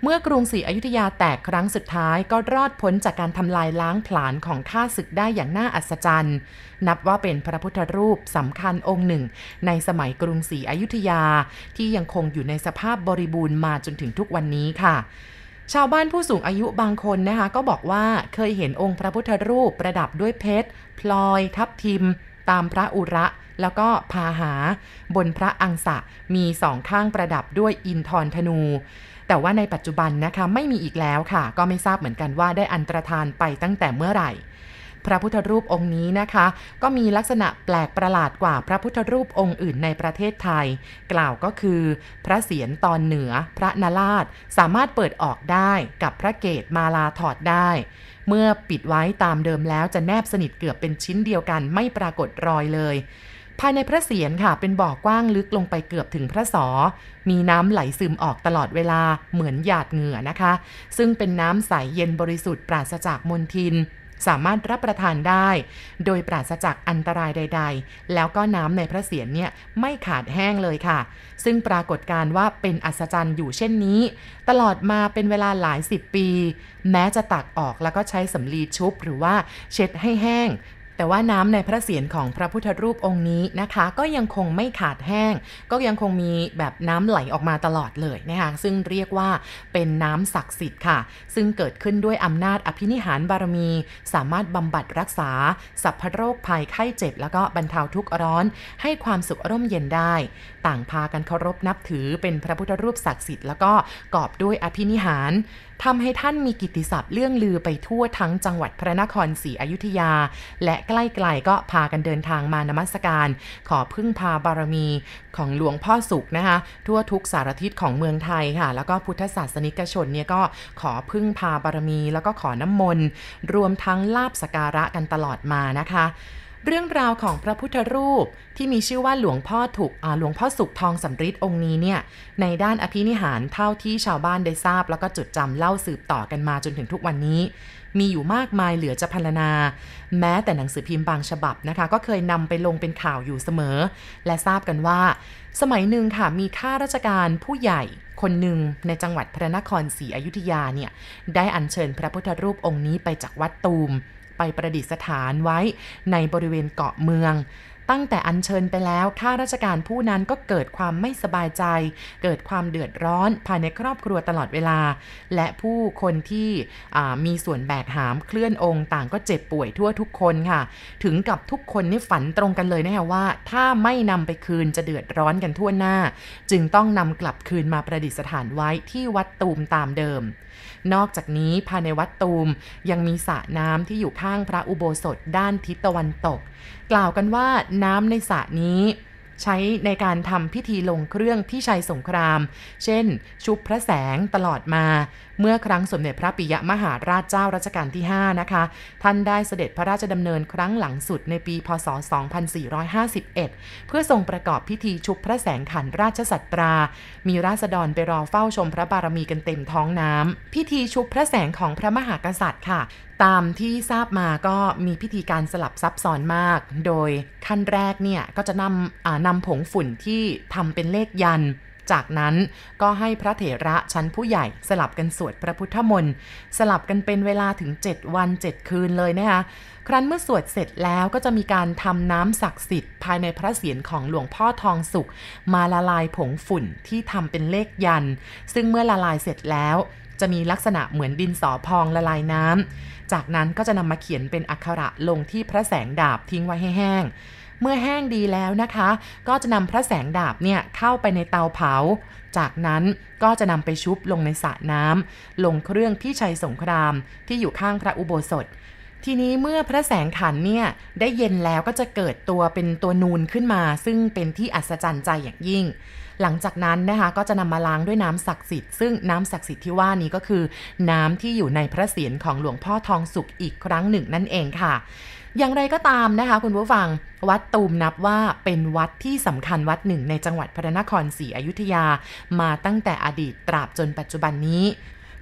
เมื่อกรุงศรีอยุธยาแตกครั้งสุดท้ายก็รอดพ้นจากการทำลายล้างผลาญของข้าศึกได้อย่างน่าอัศจรรย์นับว่าเป็นพระพุทธรูปสำคัญองค์หนึ่งในสมัยกรุงศรีอยุธยาที่ยังคงอยู่ในสภาพบริบูรณ์มาจนถึงทุกวันนี้ค่ะชาวบ้านผู้สูงอายุบางคนนะคะก็บอกว่าเคยเห็นองค์พระพุทธรูปประดับด้วยเพชรพลอยทับทิมตามพระอุระแล้วก็พาหาบนพระอังสะมีสองข้างประดับด้วยอินทรธนูแต่ว่าในปัจจุบันนะคะไม่มีอีกแล้วค่ะก็ไม่ทราบเหมือนกันว่าได้อันตรธานไปตั้งแต่เมื่อไหร่พระพุทธรูปองค์นี้นะคะก็มีลักษณะแปลกประหลาดกว่าพระพุทธรูปองค์อื่นในประเทศไทยกล่าวก็คือพระเศียรตอนเหนือพระนราชสามารถเปิดออกได้กับพระเกศมาลาถอดได้เมื่อปิดไว้ตามเดิมแล้วจะแนบสนิทเกือบเป็นชิ้นเดียวกันไม่ปรากฏรอยเลยภายในพระเศียรค่ะเป็นบ่อกว้างลึกลงไปเกือบถึงพระศอมีน้ำไหลซึมออกตลอดเวลาเหมือนหยาดเหงื่อนะคะซึ่งเป็นน้ำใสเย็นบริสุทธิ์ปราศจากมลทินสามารถรับประทานได้โดยปราศจากอันตรายใดๆแล้วก็น้ำในพระเศียรเนี่ยไม่ขาดแห้งเลยค่ะซึ่งปรากฏการณ์ว่าเป็นอัศจรรย์อยู่เช่นนี้ตลอดมาเป็นเวลาหลายสิบปีแม้จะตักออกแล้วก็ใช้สำลีชุบหรือว่าเช็ดให้แห้งแต่ว่าน้ำในพระเศียรของพระพุทธรูปองค์นี้นะคะก็ยังคงไม่ขาดแห้งก็ยังคงมีแบบน้ำไหลออกมาตลอดเลยนะคะซึ่งเรียกว่าเป็นน้ำศักดิ์สิทธิ์ค่ะซึ่งเกิดขึ้นด้วยอำนาจอภินิหารบารมีสามารถบำบัดรักษาสัพพโรคภัยไข้เจ็บแล้วก็บรรเทาทุกข์ร้อนให้ความสุขร่มเย็นได้ต่างพากันเคารพนับถือเป็นพระพุทธรูปศักดิ์สิทธิ์แล้วก็กอบด้วยอภินิหารทำให้ท่านมีกิตติศัพท์เลื่องลือไปทั่วทั้งจังหวัดพระนครศรีอยุธยาและใกล้ไกลก็พากันเดินทางมานมัสการขอพึ่งพาบารมีของหลวงพ่อสุขนะคะทั่วทุกสารทิศของเมืองไทยค่ะแล้วก็พุทธศาสนิกชนเนี่ยก็ขอพึ่งพาบารมีแล้วก็ขอน้ำมนต์รวมทั้งลาภสักการะกันตลอดมานะคะเรื่องราวของพระพุทธรูปที่มีชื่อว่าหลวงพ่อถูกหลวงพ่อสุขทองสำริดองค์นี้เนี่ยในด้านอภินิหารเท่าที่ชาวบ้านได้ทราบแล้วก็จดจำเล่าสืบต่อกันมาจนถึงทุกวันนี้มีอยู่มากมายเหลือจะพรรณนาแม้แต่หนังสือพิมพ์บางฉบับนะคะก็เคยนำไปลงเป็นข่าวอยู่เสมอและทราบกันว่าสมัยหนึ่งค่ะมีข้าราชการผู้ใหญ่คนหนึ่งในจังหวัดพระนครศรีอยุธยาเนี่ยได้อัญเชิญพระพุทธรูปองค์นี้ไปจากวัดตูมไปประดิษฐานไว้ในบริเวณเกาะเมืองตั้งแต่อัญเชิญไปแล้วข้าราชการผู้นั้นก็เกิดความไม่สบายใจเกิดความเดือดร้อนภายในครอบครัวตลอดเวลาและผู้คนที่มีส่วนแบกหามเคลื่อนองค์ต่างก็เจ็บป่วยทั่วทุกคนค่ะถึงกับทุกคนนี่ฝันตรงกันเลยนะคะว่าถ้าไม่นำไปคืนจะเดือดร้อนกันทั่วหน้าจึงต้องนำกลับคืนมาประดิษฐานไว้ที่วัดตูมตามเดิมนอกจากนี้ภายในวัดตูมยังมีสระน้ำที่อยู่ข้างพระอุโบสถด้านทิศตะวันตกกล่าวกันว่าน้ำในสระนี้ใช้ในการทำพิธีลงเครื่องพิชัยสงครามเช่นชุบพระแสงตลอดมาเมื่อครั้งสมเด็จพระปิยมหาราชเจ้ารัชกาลที่ห้านะคะท่านได้เสด็จพระราชดำเนินครั้งหลังสุดในปีพ.ศ. สองพันสี่ร้อยห้าสิบเอ็ดเพื่อทรงประกอบพิธีชุบพระแสงขันราชสัตรามีราษฎรไปรอเฝ้าชมพระบารมีกันเต็มท้องน้ำพิธีชุบพระแสงของพระมหากษัตริย์ค่ะตามที่ทราบมาก็มีพิธีการสลับซับซ้อนมากโดยขั้นแรกเนี่ยก็จะนำนำผงฝุ่นที่ทำเป็นเลขยันต์จากนั้นก็ให้พระเถระชั้นผู้ใหญ่สลับกันสวดพระพุทธมนต์สลับกันเป็นเวลาถึงเจ็ดวันเจ็ดคืนเลยนะคะครั้นเมื่อสวดเสร็จแล้วก็จะมีการทำน้ำศักดิ์สิทธิ์ภายในพระเศียรของหลวงพ่อทองสุขมาละลายผงฝุ่นที่ทำเป็นเลขยันต์ซึ่งเมื่อละลายเสร็จแล้วจะมีลักษณะเหมือนดินสอพองละลายน้ำจากนั้นก็จะนำมาเขียนเป็นอักขระลงที่พระแสงดาบทิ้งไว้ให้แห้งเมื่อแห้งดีแล้วนะคะก็จะนำพระแสงดาบเนี่ยเข้าไปในเตาเผาจากนั้นก็จะนำไปชุบลงในสระน้ำลงเครื่องพิชัยสงครามที่อยู่ข้างพระอุโบสถทีนี้เมื่อพระแสงขันเนี่ยได้เย็นแล้วก็จะเกิดตัวเป็นตัวนูนขึ้นมาซึ่งเป็นที่อัศจรรย์ใจอย่างยิ่งหลังจากนั้นนะคะก็จะนำมาล้างด้วยน้ำศักดิ์สิทธิ์ซึ่งน้ำศักดิ์สิทธิ์ที่ว่านี้ก็คือน้ำที่อยู่ในพระเศียรของหลวงพ่อทองสุขอีกครั้งหนึ่งนั่นเองค่ะอย่างไรก็ตามนะคะคุณผู้ฟังวัดตูมนับว่าเป็นวัดที่สำคัญวัดหนึ่งในจังหวัดพระนครศรีอยุธยามาตั้งแต่อดีตตราบจนปัจจุบันนี้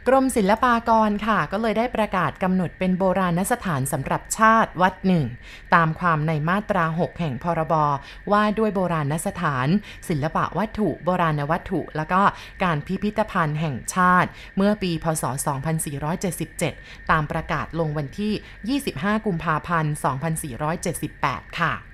กรมศิลปากรค่ะก็เลยได้ประกาศกำหนดเป็นโบราณสถานสำหรับชาติวัดหนึ่งตามความในมาตราหกแห่งพรบว่าด้วยโบราณสถานศิลปวัตถุโบราณวัตถุแล้วก็การพิพิธภัณฑ์แห่งชาติเมื่อปีพ.ศ. สองพันสี่ร้อยเจ็ดสิบเจ็ดตามประกาศลงวันที่ยี่สิบห้ากุมภาพันธ์สองพันสี่ร้อยเจ็ดสิบแปดค่ะ